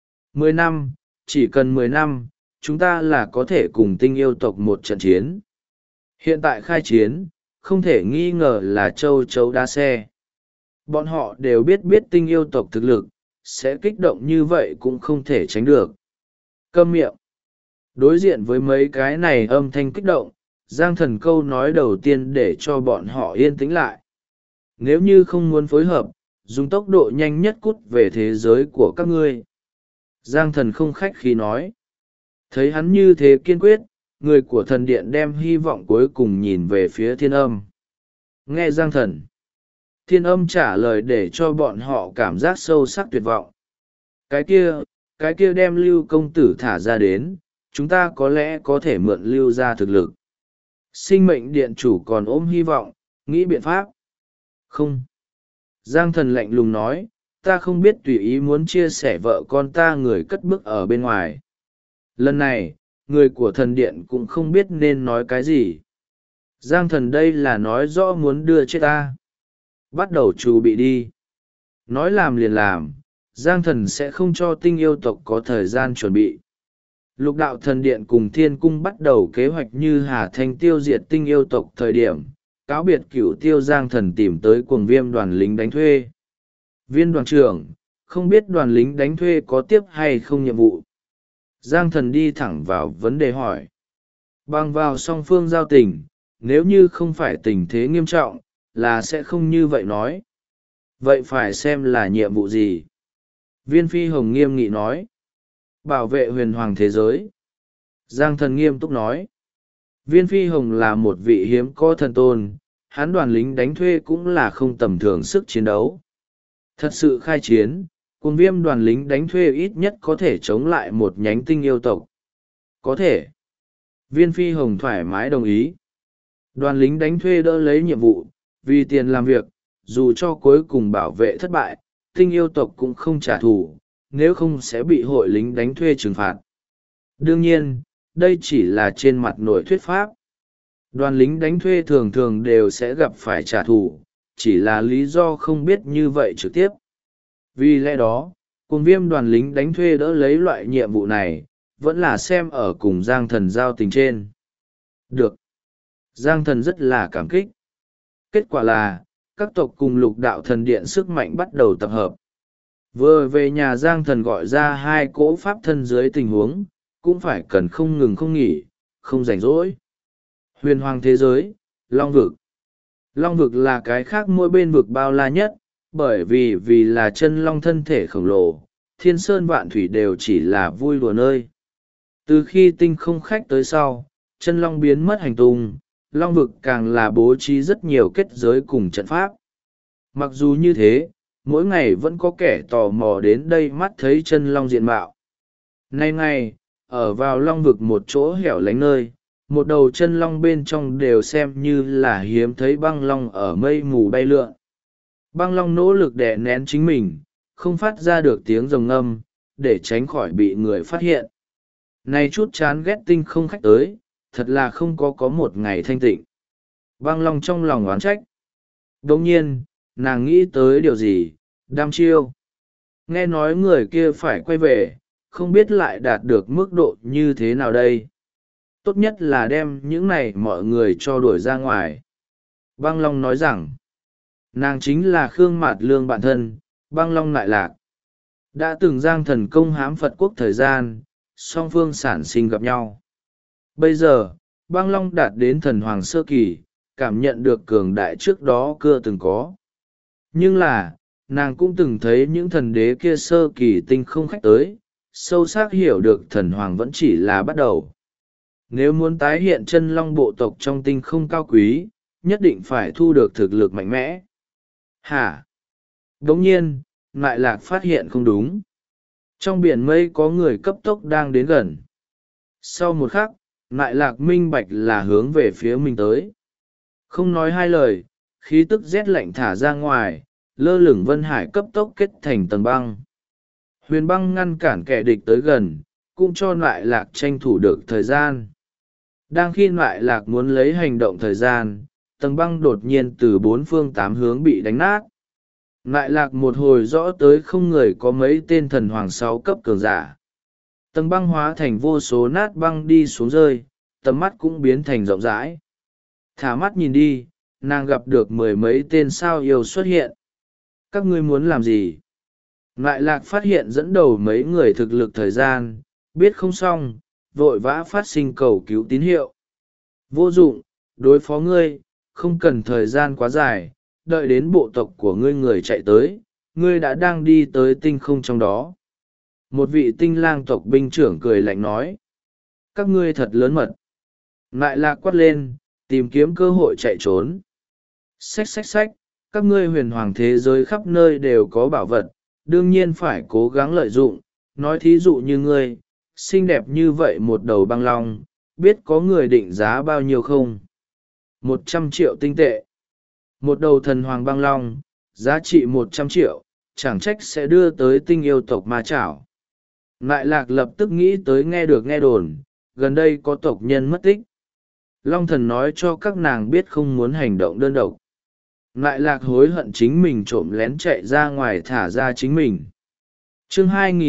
10 năm, chỉ cần 10 năm, chúng ta là có thể cùng tinh yêu tộc một trận chiến. Hiện tại khai chiến, không thể nghi ngờ là châu chấu đá xe. Bọn họ đều biết tinh yêu tộc thực lực, sẽ kích động như vậy cũng không thể tránh được. Câm miệng. Đối diện với mấy cái này âm thanh kích động, Giang Thần câu nói đầu tiên để cho bọn họ yên tĩnh lại. Nếu như không muốn phối hợp, dùng tốc độ nhanh nhất cút về thế giới của các ngươi. Giang Thần không khách khí nói. Thấy hắn như thế kiên quyết, người của thần điện đem hy vọng cuối cùng nhìn về phía Thiên Âm. Nghe Giang Thần. Thiên Âm trả lời để cho bọn họ cảm giác sâu sắc tuyệt vọng. Cái kia đem Lưu công tử thả ra đến, chúng ta có lẽ có thể mượn Lưu ra thực lực. Sinh mệnh điện chủ còn ôm hy vọng, nghĩ biện pháp. Không. Giang Thần lạnh lùng nói, ta không biết tùy ý muốn chia sẻ vợ con ta người cất bước ở bên ngoài. Lần này, người của thần điện cũng không biết nên nói cái gì. Giang Thần đây là nói rõ muốn đưa chết ta. Bắt đầu chuẩn bị đi. Nói làm liền làm, Giang Thần sẽ không cho tinh yêu tộc có thời gian chuẩn bị. Lục Đạo Thần Điện cùng Thiên Cung bắt đầu kế hoạch như Hà Thanh tiêu diệt tinh yêu tộc thời điểm, cáo biệt cửu tiêu. Giang Thần tìm tới Cuồng Viêm đoàn lính đánh thuê. Viên đoàn trưởng, không biết đoàn lính đánh thuê có tiếp hay không nhiệm vụ. Giang Thần đi thẳng vào vấn đề hỏi. Bằng vào song phương giao tình, nếu như không phải tình thế nghiêm trọng, là sẽ không như vậy nói. Vậy phải xem là nhiệm vụ gì? Viên Phi Hồng nghiêm nghị nói. Bảo vệ huyền hoàng thế giới. Giang Thần nghiêm túc nói. Viên Phi Hồng là một vị hiếm có thần tôn, hắn đoàn lính đánh thuê cũng là không tầm thường sức chiến đấu. Thật sự khai chiến, Cuồng Viêm đoàn lính đánh thuê ít nhất có thể chống lại một nhánh tinh yêu tộc. Có thể. Viên Phi Hồng thoải mái đồng ý. Đoàn lính đánh thuê đỡ lấy nhiệm vụ, vì tiền làm việc, dù cho cuối cùng bảo vệ thất bại, tinh yêu tộc cũng không trả thù, nếu không sẽ bị hội lính đánh thuê trừng phạt. Đương nhiên, đây chỉ là trên mặt nội thuyết pháp. Đoàn lính đánh thuê thường thường đều sẽ gặp phải trả thù, chỉ là lý do không biết như vậy trực tiếp. Vì lẽ đó, Cuồng Viêm đoàn lính đánh thuê đỡ lấy loại nhiệm vụ này, vẫn là xem ở cùng Giang Thần giao tình trên. Được. Giang Thần rất là cảm kích. Kết quả là, các tộc cùng Lục Đạo Thần Điện sức mạnh bắt đầu tập hợp. Vừa về nhà Giang Thần gọi ra 2 cỗ pháp thân dưới tình huống, cũng phải cần không ngừng không nghỉ, không rảnh rỗi. Huyền hoàng thế giới, Long vực. Long vực là cái khác mỗi bên vực bao la nhất, bởi vì là chân long thân thể khổng lồ, thiên sơn vạn thủy đều chỉ là vui đùa nơi. Từ khi tinh không khách tới sau, chân long biến mất hành tung, long vực càng là bố trí rất nhiều kết giới cùng trận pháp. Mặc dù như thế, mỗi ngày vẫn có kẻ tò mò đến đây mắt thấy chân long diện mạo. Nay ngày, ở vào long vực một chỗ hẻo lánh nơi, một đầu chân long bên trong đều xem như là hiếm thấy băng long ở mây mù bay lượn. Băng long nỗ lực đè nén chính mình, không phát ra được tiếng rồng ngâm, để tránh khỏi bị người phát hiện. Này chút chán ghét tinh không khách tới, thật là không có một ngày thanh tịnh. Băng long trong lòng oán trách. Đồng nhiên, nàng nghĩ tới điều gì, đăm chiêu. Nghe nói người kia phải quay về, không biết lại đạt được mức độ như thế nào đây. Tốt nhất là đem những này mọi người cho đuổi ra ngoài. Băng long nói rằng, nàng chính là Khương Mạt Lương bạn thân, băng long lại lạc. Đã từng giang thần công hãm Phật quốc thời gian, song phương sản sinh gặp nhau. Bây giờ, băng long đạt đến thần hoàng sơ kỳ, cảm nhận được cường đại trước đó chưa từng có. Nhưng là, nàng cũng từng thấy những thần đế kia sơ kỳ tinh không khách tới, sâu sắc hiểu được thần hoàng vẫn chỉ là bắt đầu. Nếu muốn tái hiện chân long bộ tộc trong tinh không cao quý, nhất định phải thu được thực lực mạnh mẽ. Hả? Đồng nhiên, Ngại Lạc phát hiện không đúng. Trong biển mây có người cấp tốc đang đến gần. Sau một khắc, Ngại Lạc minh bạch là hướng về phía mình tới. Không nói hai lời, khí tức rét lạnh thả ra ngoài, lơ lửng vân hải cấp tốc kết thành tầng băng. Huyền băng ngăn cản kẻ địch tới gần, cũng cho Ngại Lạc tranh thủ được thời gian. Đang khi Ngại Lạc muốn lấy hành động thời gian, tầng băng đột nhiên từ bốn phương tám hướng bị đánh nát. Ngại Lạc một hồi rõ tới không người có mấy tên thần hoàng 6 cấp cường giả. Tầng băng hóa thành vô số nát băng đi xuống rơi, tầm mắt cũng biến thành rộng rãi. Thả mắt nhìn đi, nàng gặp được 10 mấy tên sao yêu xuất hiện. Các ngươi muốn làm gì? Ngại Lạc phát hiện dẫn đầu mấy người thực lực thời gian, biết không xong, vội vã phát sinh cầu cứu tín hiệu. Vô dụng, đối phó ngươi, không cần thời gian quá dài, đợi đến bộ tộc của ngươi người chạy tới, ngươi đã đang đi tới tinh không trong đó. Một vị tinh lang tộc binh trưởng cười lạnh nói. Các ngươi thật lớn mật. Ngại Lạc quát lên, tìm kiếm cơ hội chạy trốn. Xách xách xách, các ngươi huyền hoàng thế giới khắp nơi đều có bảo vật, đương nhiên phải cố gắng lợi dụng. Nói thí dụ như ngươi, xinh đẹp như vậy một đầu băng long, biết có người định giá bao nhiêu không? 100 triệu tinh tệ. Một đầu thần hoàng băng long, giá trị 100 triệu, chẳng trách sẽ đưa tới tinh yêu tộc ma chảo. Ngại Lạc lập tức nghĩ tới nghe đồn, gần đây có tộc nhân mất tích. Long thần nói cho các nàng biết không muốn hành động đơn độc. Ngại Lạc hối hận chính mình trộm lén chạy ra ngoài thả ra chính mình. Chương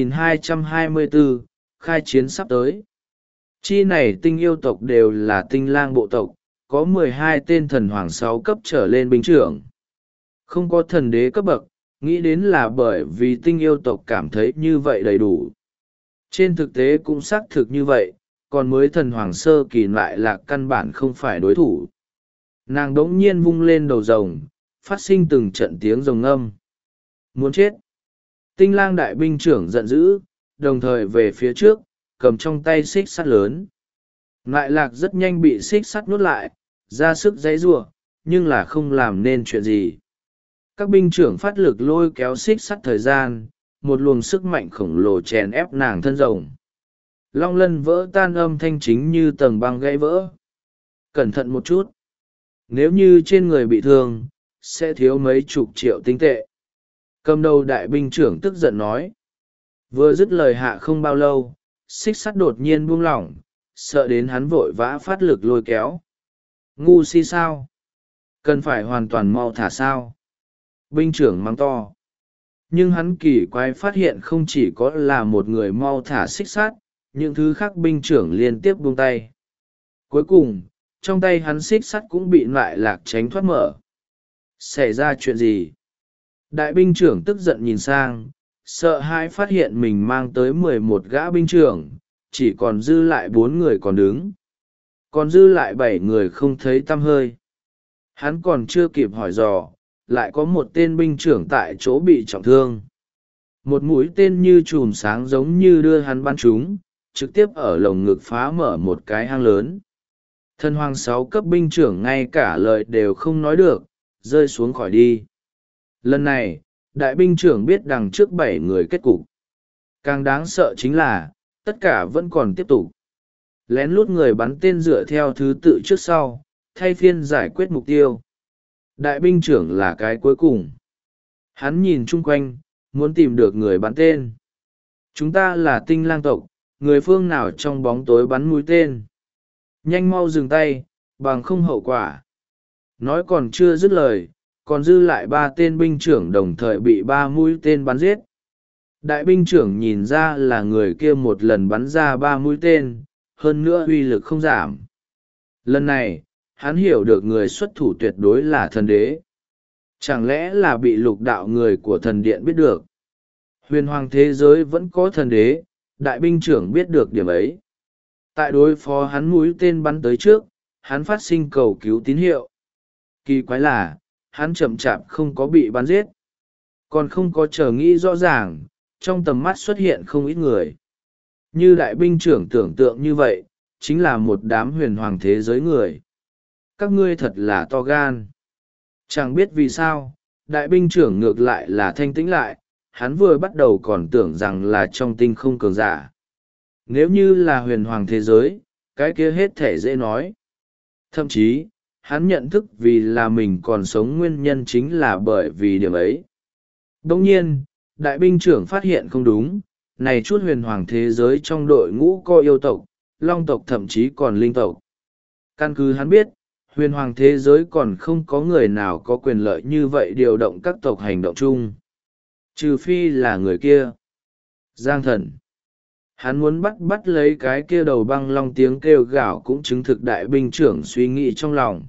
2224, khai chiến sắp tới. Chi này tinh yêu tộc đều là tinh lang bộ tộc, có 12 tên thần hoàng 6 cấp trở lên binh trưởng. Không có thần đế cấp bậc, nghĩ đến là bởi vì tinh yêu tộc cảm thấy như vậy đầy đủ. Trên thực tế cũng xác thực như vậy, còn mới thần hoàng sơ kỳ lại là căn bản không phải đối thủ. Nàng đống nhiên vung lên đầu rồng, phát sinh từng trận tiếng rồng ngâm. Muốn chết! Tinh lang đại binh trưởng giận dữ, đồng thời về phía trước, cầm trong tay xích sắt lớn. Ngại Lạc rất nhanh bị xích sắt nuốt lại, ra sức giãy giụa, nhưng là không làm nên chuyện gì. Các binh trưởng phát lực lôi kéo xích sắt thời gian, một luồng sức mạnh khổng lồ chèn ép nàng thân rồng. Long lân vỡ tan âm thanh chính như tầng băng gãy vỡ. Cẩn thận một chút. Nếu như trên người bị thương, sẽ thiếu mấy chục triệu tinh tệ. Cầm đầu đại binh trưởng tức giận nói. Vừa dứt lời hạ không bao lâu, xích sắt đột nhiên buông lỏng, sợ đến hắn vội vã phát lực lôi kéo. Ngu si sao? Cần phải hoàn toàn mau thả sao? Binh trưởng mắng to. Nhưng hắn kỳ quái phát hiện không chỉ có là một người mau thả xích sắt, những thứ khác binh trưởng liên tiếp buông tay. Cuối cùng, trong tay hắn xích sắt cũng bị Ngại Lạc tránh thoát mở. Xảy ra chuyện gì? Đại binh trưởng tức giận nhìn sang, sợ hãi phát hiện mình mang tới 11 gã binh trưởng, chỉ còn dư lại 4 người còn đứng. Còn dư lại 7 người không thấy tăm hơi. Hắn còn chưa kịp hỏi dò, lại có một tên binh trưởng tại chỗ bị trọng thương. Một mũi tên như chùm sáng giống như đưa hắn bắn trúng, trực tiếp ở lồng ngực phá mở một cái hang lớn. Thần hoàng 6 cấp binh trưởng ngay cả lời đều không nói được, rơi xuống khỏi đi. Lần này, đại binh trưởng biết đằng trước 7 người kết cục. Càng đáng sợ chính là, tất cả vẫn còn tiếp tục. Lén lút người bắn tên dựa theo thứ tự trước sau, thay phiên giải quyết mục tiêu. Đại binh trưởng là cái cuối cùng. Hắn nhìn chung quanh, muốn tìm được người bắn tên. Chúng ta là tinh lang tộc, người phương nào trong bóng tối bắn mũi tên. Nhanh mau dừng tay, bằng không hậu quả. Nói còn chưa dứt lời, còn dư lại 3 tên binh trưởng đồng thời bị 3 mũi tên bắn giết. Đại binh trưởng nhìn ra là người kia một lần bắn ra 3 mũi tên, hơn nữa uy lực không giảm. Lần này, hắn hiểu được người xuất thủ tuyệt đối là thần đế. Chẳng lẽ là bị lục đạo người của thần điện biết được? Huyền hoàng thế giới vẫn có thần đế, đại binh trưởng biết được điểm ấy. Tại đối phó hắn mũi tên bắn tới trước, hắn phát sinh cầu cứu tín hiệu. Kỳ quái là, hắn chậm chạp không có bị bắn giết. Còn không có chờ nghĩ rõ ràng, trong tầm mắt xuất hiện không ít người. Như đại binh trưởng tưởng tượng như vậy, chính là một đám huyền hoàng thế giới người. Các ngươi thật là to gan. Chẳng biết vì sao, đại binh trưởng ngược lại là thanh tĩnh lại, hắn vừa bắt đầu còn tưởng rằng là trong tinh không cường giả. Nếu như là huyền hoàng thế giới, cái kia hết thể dễ nói. Thậm chí, hắn nhận thức vì là mình còn sống nguyên nhân chính là bởi vì điểm ấy. Đồng nhiên, đại binh trưởng phát hiện không đúng, này chút huyền hoàng thế giới trong đội ngũ có yêu tộc, long tộc thậm chí còn linh tộc. Căn cứ hắn biết, huyền hoàng thế giới còn không có người nào có quyền lợi như vậy điều động các tộc hành động chung. Trừ phi là người kia. Giang thần. Hắn muốn bắt lấy cái kia đầu băng long, tiếng kêu gào cũng chứng thực đại binh trưởng suy nghĩ trong lòng.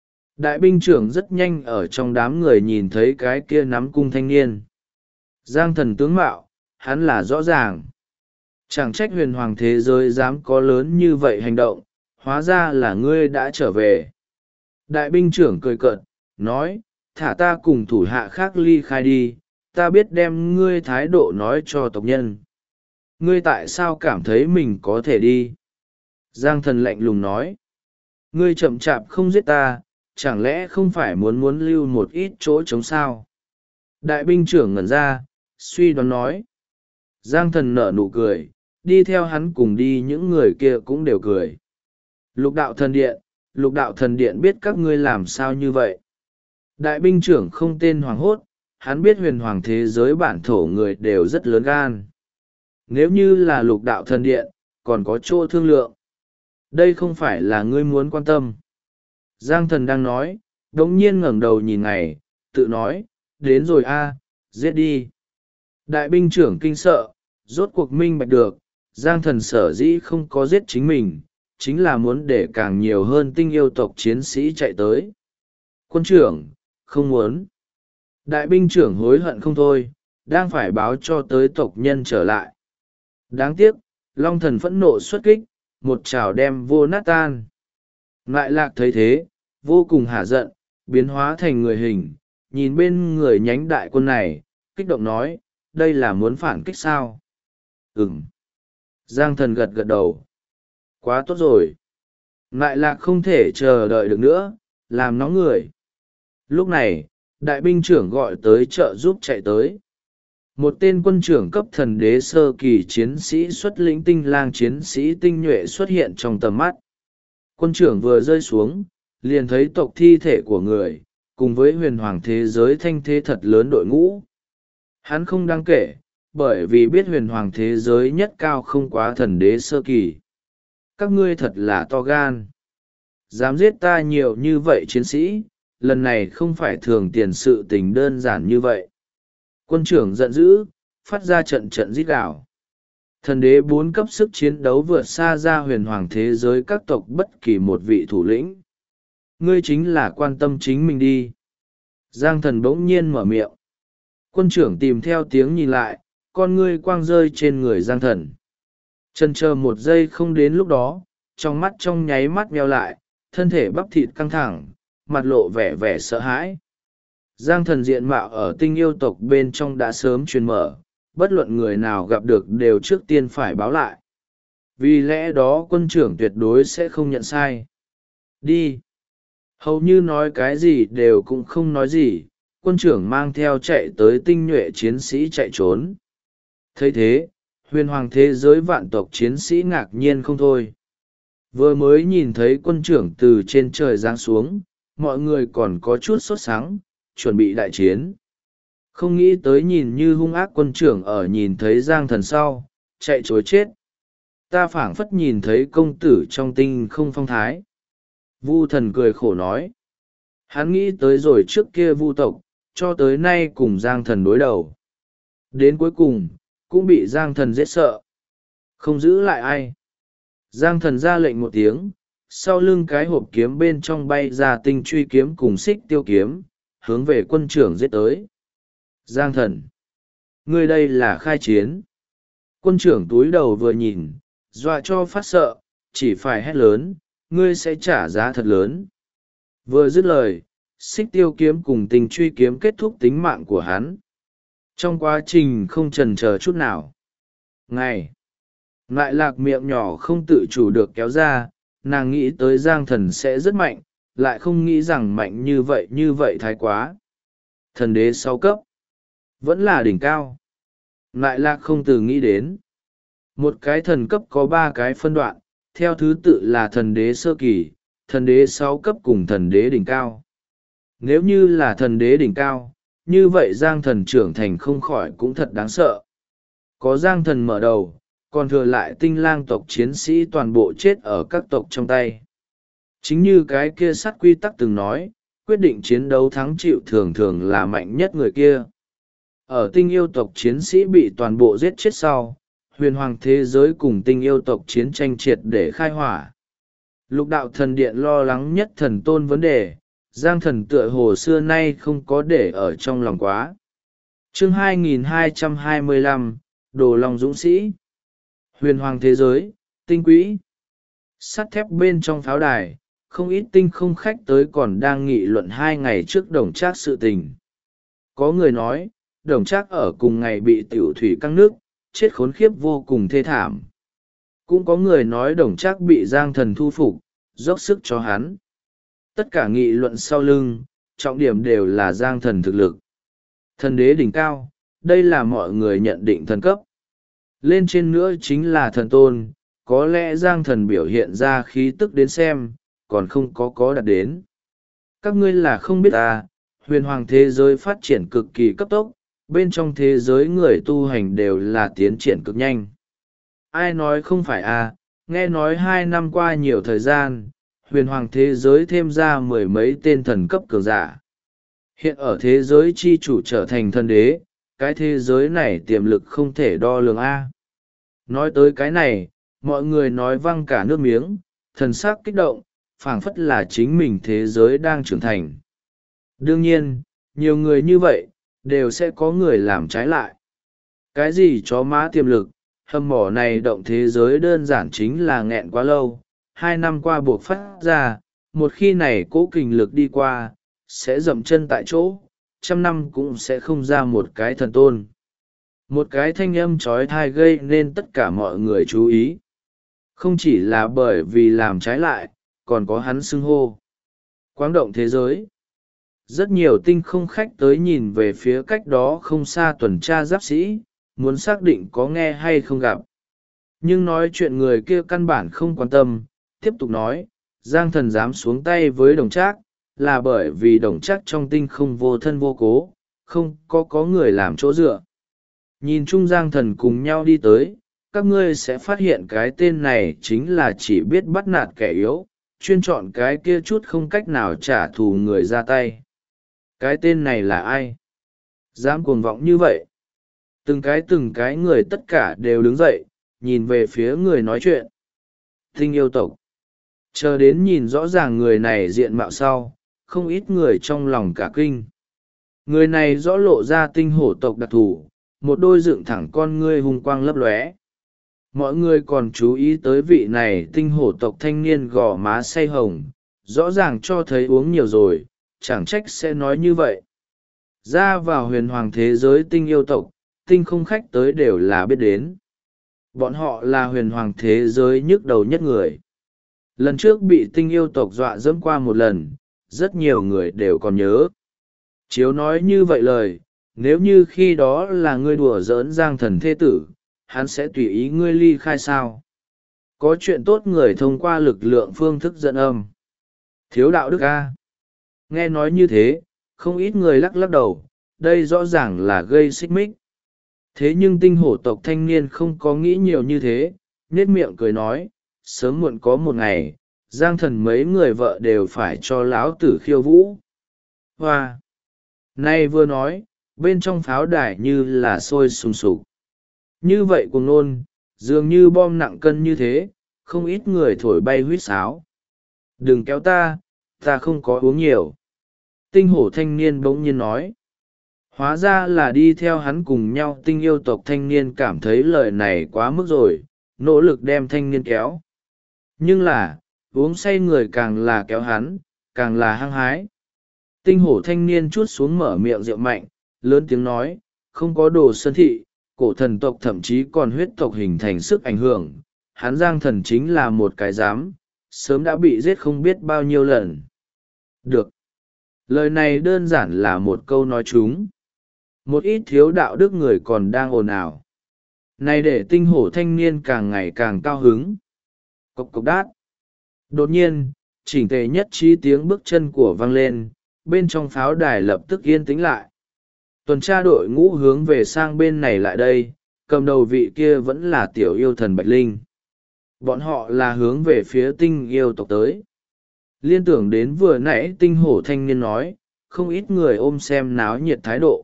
Đại binh trưởng rất nhanh ở trong đám người nhìn thấy cái kia nắm cung thanh niên. Giang thần tướng mạo, hắn là rõ ràng. Chẳng trách huyền hoàng thế giới dám có lớn như vậy hành động, hóa ra là ngươi đã trở về. Đại binh trưởng cười cợt, nói, thả ta cùng thủ hạ khác ly khai đi, ta biết đem ngươi thái độ nói cho tộc nhân. Ngươi tại sao cảm thấy mình có thể đi? Giang thần lạnh lùng nói, ngươi chậm chạp không giết ta, chẳng lẽ không phải muốn lưu một ít chỗ trống sao? Đại binh trưởng ngẩn ra, suy đoán nói. Giang thần nở nụ cười, đi theo hắn cùng đi, những người kia cũng đều cười. Lục đạo thần điện biết các ngươi làm sao như vậy. Đại binh trưởng không tên hoảng hốt, hắn biết huyền hoàng thế giới bản thổ người đều rất lớn gan. Nếu như là lục đạo thần điện, còn có chỗ thương lượng. Đây không phải là ngươi muốn quan tâm. Giang thần đang nói, đống nhiên ngẩng đầu nhìn ngày, tự nói, đến rồi a, giết đi. Đại binh trưởng kinh sợ, rốt cuộc minh bạch được, Giang thần sở dĩ không có giết chính mình, chính là muốn để càng nhiều hơn tinh yêu tộc chiến sĩ chạy tới. Quân trưởng, không muốn. Đại binh trưởng hối hận không thôi, đang phải báo cho tới tộc nhân trở lại. Đáng tiếc, Long thần phẫn nộ xuất kích, một chảo đem vô nát tan. Ngại lạc thấy thế, vô cùng hả giận, biến hóa thành người hình, nhìn bên người nhánh đại quân này, kích động nói, đây là muốn phản kích sao? Ừm. Giang thần gật gật đầu. Quá tốt rồi. Ngại lạc không thể chờ đợi được nữa, làm nóng người. Lúc này, đại binh trưởng gọi tới trợ giúp chạy tới. Một tên quân trưởng cấp thần đế sơ kỳ chiến sĩ xuất lĩnh tinh lang chiến sĩ tinh nhuệ xuất hiện trong tầm mắt. Quân trưởng vừa rơi xuống, liền thấy tộc thi thể của người, cùng với huyền hoàng thế giới thanh thế thật lớn đội ngũ. Hắn không đáng kể, bởi vì biết huyền hoàng thế giới nhất cao không quá thần đế sơ kỳ. Các ngươi thật là to gan. Dám giết ta nhiều như vậy chiến sĩ, lần này không phải thường tiền sự tình đơn giản như vậy. Quân trưởng giận dữ, phát ra trận trận rít gào. Thần đế 4 cấp sức chiến đấu vượt xa ra huyền hoàng thế giới các tộc bất kỳ một vị thủ lĩnh. Ngươi chính là quan tâm chính mình đi. Giang thần bỗng nhiên mở miệng. Quân trưởng tìm theo tiếng nhìn lại, con ngươi quang rơi trên người Giang thần. Chần chờ một giây không đến lúc đó, trong mắt trong nháy mắt meo lại, thân thể bắp thịt căng thẳng, mặt lộ vẻ vẻ sợ hãi. Giang thần diện mạo ở tinh yêu tộc bên trong đã sớm truyền mở, bất luận người nào gặp được đều trước tiên phải báo lại. Vì lẽ đó quân trưởng tuyệt đối sẽ không nhận sai. Đi. Hầu như nói cái gì đều cũng không nói gì, quân trưởng mang theo chạy tới tinh nhuệ chiến sĩ chạy trốn. Thấy thế, huyền hoàng thế giới vạn tộc chiến sĩ ngạc nhiên không thôi. Vừa mới nhìn thấy quân trưởng từ trên trời giáng xuống, mọi người còn có chút sốt sắng, chuẩn bị đại chiến. Không nghĩ tới nhìn như hung ác quân trưởng ở nhìn thấy Giang thần sau, chạy chối chết. Ta phảng phất nhìn thấy công tử trong tinh không phong thái. Vu thần cười khổ nói. Hắn nghĩ tới rồi trước kia Vu tộc, cho tới nay cùng Giang thần đối đầu. Đến cuối cùng, cũng bị Giang thần giết sợ. Không giữ lại ai. Giang thần ra lệnh một tiếng, sau lưng cái hộp kiếm bên trong bay ra tinh truy kiếm cùng xích tiêu kiếm, hướng về quân trưởng giết tới. Giang thần. Ngươi đây là khai chiến. Quân trưởng túi đầu vừa nhìn, dọa cho phát sợ, chỉ phải hét lớn, ngươi sẽ trả giá thật lớn. Vừa dứt lời, xích tiêu kiếm cùng tinh truy kiếm kết thúc tính mạng của hắn. Trong quá trình không chần chờ chút nào. Ngày. Lại lạc miệng nhỏ không tự chủ được kéo ra, nàng nghĩ tới Giang thần sẽ rất mạnh, lại không nghĩ rằng mạnh như vậy thái quá. Thần đế 6 cấp. Vẫn là đỉnh cao. Lại lạc không từ nghĩ đến. Một cái thần cấp có 3 cái phân đoạn, theo thứ tự là thần đế sơ kỳ, thần đế 6 cấp cùng thần đế đỉnh cao. Nếu như là thần đế đỉnh cao, như vậy Giang thần trưởng thành không khỏi cũng thật đáng sợ. Có Giang thần mở đầu, còn thừa lại tinh lang tộc chiến sĩ toàn bộ chết ở các tộc trong tay. Chính như cái kia sắt quy tắc từng nói, quyết định chiến đấu thắng chịu thường thường là mạnh nhất người kia. Ở tinh yêu tộc chiến sĩ bị toàn bộ giết chết sau, huyền hoàng thế giới cùng tinh yêu tộc chiến tranh triệt để khai hỏa. Lục đạo thần điện lo lắng nhất thần tôn vấn đề, Giang thần tựa hồ xưa nay không có để ở trong lòng quá. Chương 2225, Đồ Long Dũng Sĩ. Huyền hoàng thế giới, tinh quỹ. Sắt thép bên trong pháo đài, không ít tinh không khách tới còn đang nghị luận 2 ngày trước Đồng Trác sự tình. Có người nói, Đồng Trác ở cùng ngày bị tiểu thủy căng nước, chết khốn khiếp vô cùng thê thảm. Cũng có người nói Đồng Trác bị Giang thần thu phục, dốc sức cho hắn. Tất cả nghị luận sau lưng, trọng điểm đều là Giang thần thực lực. Thần đế đỉnh cao, đây là mọi người nhận định thần cấp. Lên trên nữa chính là thần tôn, có lẽ Giang thần biểu hiện ra khí tức đến xem, còn không có đạt đến. Các ngươi là không biết huyền hoàng thế giới phát triển cực kỳ cấp tốc, bên trong thế giới người tu hành đều là tiến triển cực nhanh. Ai nói không phải nghe nói 2 năm qua nhiều thời gian, huyền hoàng thế giới thêm ra 10 mấy tên thần cấp cường giả. Hiện ở thế giới chi chủ trở thành thần đế, cái thế giới này tiềm lực không thể đo lường Nói tới cái này, mọi người nói văng cả nước miếng, thần sắc kích động, phảng phất là chính mình thế giới đang trưởng thành. Đương nhiên, nhiều người như vậy, đều sẽ có người làm trái lại. Cái gì chó má tiềm lực, hầm mỏ này động thế giới đơn giản chính là nghẹn quá lâu, 2 năm qua buộc phát ra, một khi này cố kình lực đi qua, sẽ dậm chân tại chỗ, 100 năm cũng sẽ không ra một cái thần tôn. Một cái thanh âm trói thai gây nên tất cả mọi người chú ý. Không chỉ là bởi vì làm trái lại, còn có hắn xưng hô. Quáng động thế giới. Rất nhiều tinh không khách tới nhìn về phía cách đó không xa tuần tra giáp sĩ, muốn xác định có nghe hay không gặp. Nhưng nói chuyện người kia căn bản không quan tâm, tiếp tục nói, Giang thần dám xuống tay với Đồng Trác, là bởi vì Đồng Trác trong tinh không vô thân vô cố, không có người làm chỗ dựa. Nhìn chung Giang thần cùng nhau đi tới, các ngươi sẽ phát hiện cái tên này chính là chỉ biết bắt nạt kẻ yếu, chuyên chọn cái kia chút không cách nào trả thù người ra tay. Cái tên này là ai? Dám cuồng vọng như vậy? Từng cái người tất cả đều đứng dậy, nhìn về phía người nói chuyện. Tinh yêu tộc. Chờ đến nhìn rõ ràng người này diện mạo sau, không ít người trong lòng cả kinh. Người này rõ lộ ra tinh hổ tộc đặc thù, một đôi dựng thẳng con ngươi hung quang lấp lóe. Mọi người còn chú ý tới vị này tinh hổ tộc thanh niên gò má say hồng, rõ ràng cho thấy uống nhiều rồi, chẳng trách sẽ nói như vậy. Ra vào huyền hoàng thế giới tinh yêu tộc, tinh không khách tới đều là biết đến. Bọn họ là huyền hoàng thế giới nhức đầu nhất người. Lần trước bị tinh yêu tộc dọa dẫm qua một lần, rất nhiều người đều còn nhớ. Chiếu nói như vậy lời, nếu như khi đó là ngươi đùa giỡn Giang Thần thế tử, hắn sẽ tùy ý ngươi ly khai sao? Có chuyện tốt người thông qua lực lượng phương thức dẫn âm. Thiếu đạo đức a. Nghe nói như thế, không ít người lắc lắc đầu, đây rõ ràng là gây xích mích. Thế nhưng tinh hổ tộc thanh niên không có nghĩ nhiều như thế, nhếch miệng cười nói, sớm muộn có một ngày, Giang Thần mấy người vợ đều phải cho lão tử khiêu vũ. Hoa! Nay vừa nói, bên trong pháo đài như là sôi sùng sục. Như vậy cuồng nôn, dường như bom nặng cân như thế, không ít người thổi bay huýt sáo. Đừng kéo ta không có uống nhiều. Tinh hổ thanh niên bỗng nhiên nói. Hóa ra là đi theo hắn cùng nhau tinh yêu tộc thanh niên cảm thấy lời này quá mức rồi, nỗ lực đem thanh niên kéo. Nhưng là, uống say người càng là kéo hắn, càng là hăng hái. Tinh hổ thanh niên chuốt xuống mở miệng rượu mạnh, lớn tiếng nói, không có đồ sơn thị, cổ thần tộc thậm chí còn huyết tộc hình thành sức ảnh hưởng. Hắn Giang Thần chính là một cái dám, sớm đã bị giết không biết bao nhiêu lần. Được. Lời này đơn giản là một câu nói trúng. Một ít thiếu đạo đức người còn đang ồn ào. Này để tinh hổ thanh niên càng ngày càng cao hứng. Cộc cộc đát. Đột nhiên, chỉnh tề nhất trí tiếng bước chân của vang lên, bên trong pháo đài lập tức yên tĩnh lại. Tuần tra đội ngũ hướng về sang bên này lại đây, cầm đầu vị kia vẫn là tiểu yêu thần Bạch Linh. Bọn họ là hướng về phía tinh yêu tộc tới. Liên tưởng đến vừa nãy tinh hổ thanh niên nói, không ít người ôm xem náo nhiệt thái độ.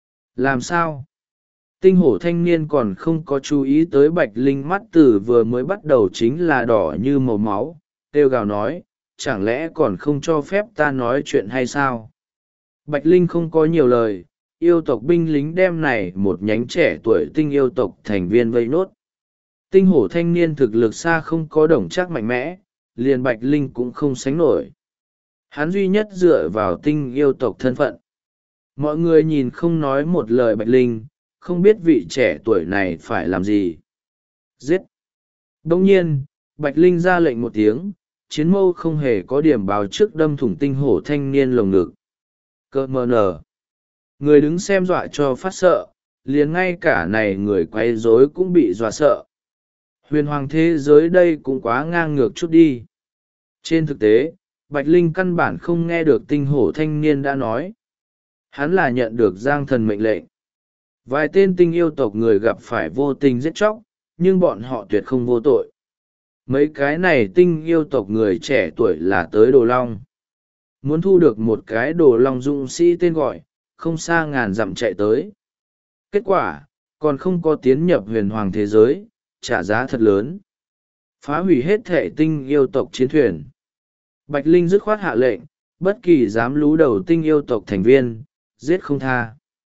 Làm sao? Tinh hổ thanh niên còn không có chú ý tới Bạch Linh mắt từ vừa mới bắt đầu chính là đỏ như màu máu, kêu gào nói, chẳng lẽ còn không cho phép ta nói chuyện hay sao? Bạch Linh không có nhiều lời, yêu tộc binh lính đem này một nhánh trẻ tuổi tinh yêu tộc thành viên vây nốt. Tinh hổ thanh niên thực lực xa không có đồng chắc mạnh mẽ, liền Bạch Linh cũng không sánh nổi. Hắn duy nhất dựa vào tinh yêu tộc thân phận. Mọi người nhìn không nói một lời Bạch Linh, không biết vị trẻ tuổi này phải làm gì. Giết! Đồng nhiên, Bạch Linh ra lệnh một tiếng, chiến mâu không hề có điểm báo trước đâm thủng tinh hổ thanh niên lồng ngực. Cơ mờ nở! Người đứng xem dọa cho phát sợ, liền ngay cả này người quay rối cũng bị dọa sợ. Huyền hoàng thế giới đây cũng quá ngang ngược chút đi. Trên thực tế, Bạch Linh căn bản không nghe được tinh hổ thanh niên đã nói. Hắn là nhận được Giang Thần mệnh lệnh. Vài tên tinh yêu tộc người gặp phải vô tình giết chóc, nhưng bọn họ tuyệt không vô tội. Mấy cái này tinh yêu tộc người trẻ tuổi là tới Đồ Long. Muốn thu được một cái Đồ Long dũng sĩ tên gọi, không xa ngàn dặm chạy tới. Kết quả, còn không có tiến nhập huyền hoàng thế giới, trả giá thật lớn. Phá hủy hết thể tinh yêu tộc chiến thuyền. Bạch Linh dứt khoát hạ lệnh, bất kỳ dám lú đầu tinh yêu tộc thành viên, giết không tha.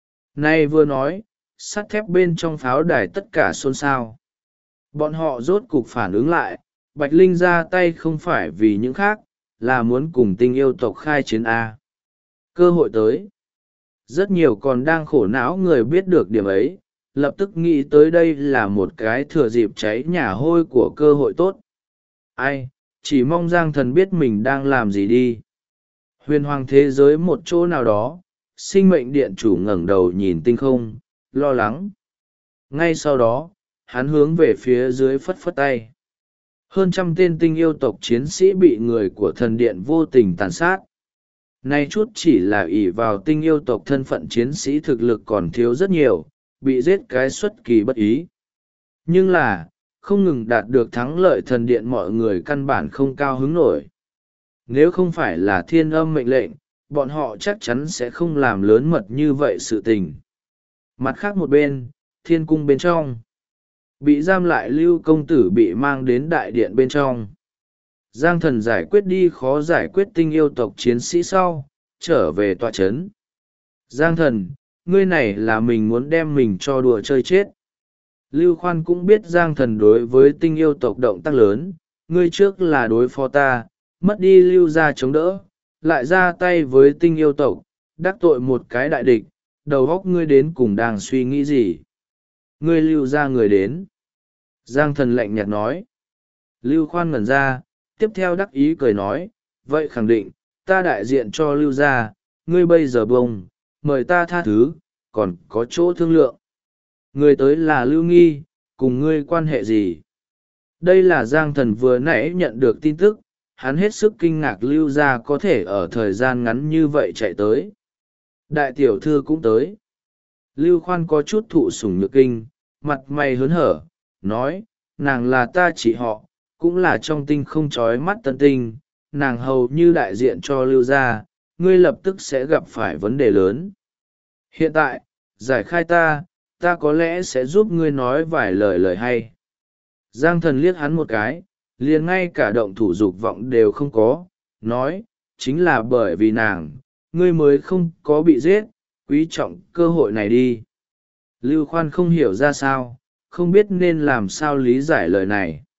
Nay vừa nói, sắt thép bên trong pháo đài tất cả xôn xao. Bọn họ rốt cục phản ứng lại, Bạch Linh ra tay không phải vì những khác, là muốn cùng tinh yêu tộc khai chiến A. Cơ hội tới. Rất nhiều còn đang khổ não người biết được điểm ấy, lập tức nghĩ tới đây là một cái thừa dịp cháy nhà hôi của cơ hội tốt. Ai, chỉ mong Giang Thần biết mình đang làm gì đi. Huyền hoàng thế giới một chỗ nào đó, sinh mệnh điện chủ ngẩng đầu nhìn tinh không, lo lắng. Ngay sau đó, hắn hướng về phía dưới phất phất tay. Hơn trăm tên tinh yêu tộc chiến sĩ bị người của thần điện vô tình tàn sát. Nay chút chỉ là ỷ vào tinh yêu tộc thân phận chiến sĩ thực lực còn thiếu rất nhiều, bị giết cái xuất kỳ bất ý. Nhưng là, không ngừng đạt được thắng lợi thần điện mọi người căn bản không cao hứng nổi. Nếu không phải là thiên âm mệnh lệnh, bọn họ chắc chắn sẽ không làm lớn mật như vậy sự tình. Mặt khác một bên, thiên cung bên trong. Bị giam lại Lưu công tử bị mang đến đại điện bên trong. Giang Thần giải quyết đi khó giải quyết tinh yêu tộc chiến sĩ sau, trở về tọa chấn. Giang Thần, ngươi này là mình muốn đem mình cho đùa chơi chết. Lưu Khoan cũng biết Giang Thần đối với tinh yêu tộc động tác lớn, ngươi trước là đối phó ta, mất đi lưu gia chống đỡ, lại ra tay với Tinh yêu tộc, đắc tội một cái đại địch, đầu óc ngươi đến cùng đang suy nghĩ gì? Ngươi lưu gia người đến. Giang Thần lạnh nhạt nói. Lưu Khoan ngẩn ra, tiếp theo đắc ý cười nói, vậy khẳng định, ta đại diện cho lưu gia, ngươi bây giờ bông, mời ta tha thứ, còn có chỗ thương lượng. Người tới là Lưu Nghi, cùng ngươi quan hệ gì? Đây là Giang Thần vừa nãy nhận được tin tức, hắn hết sức kinh ngạc Lưu gia có thể ở thời gian ngắn như vậy chạy tới. Đại tiểu thư cũng tới. Lưu Khoan có chút thụ sủng nhược kinh, mặt mày hớn hở, nói, nàng là ta chị họ, cũng là trong tinh không trói mắt tân tinh, nàng hầu như đại diện cho Lưu gia, ngươi lập tức sẽ gặp phải vấn đề lớn. Hiện tại, giải khai ta có lẽ sẽ giúp ngươi nói vài lời hay. Giang Thần liếc hắn một cái, liền ngay cả động thủ dục vọng đều không có, nói, chính là bởi vì nàng, ngươi mới không có bị giết, quý trọng cơ hội này đi. Lưu Khoan không hiểu ra sao, không biết nên làm sao lý giải lời này.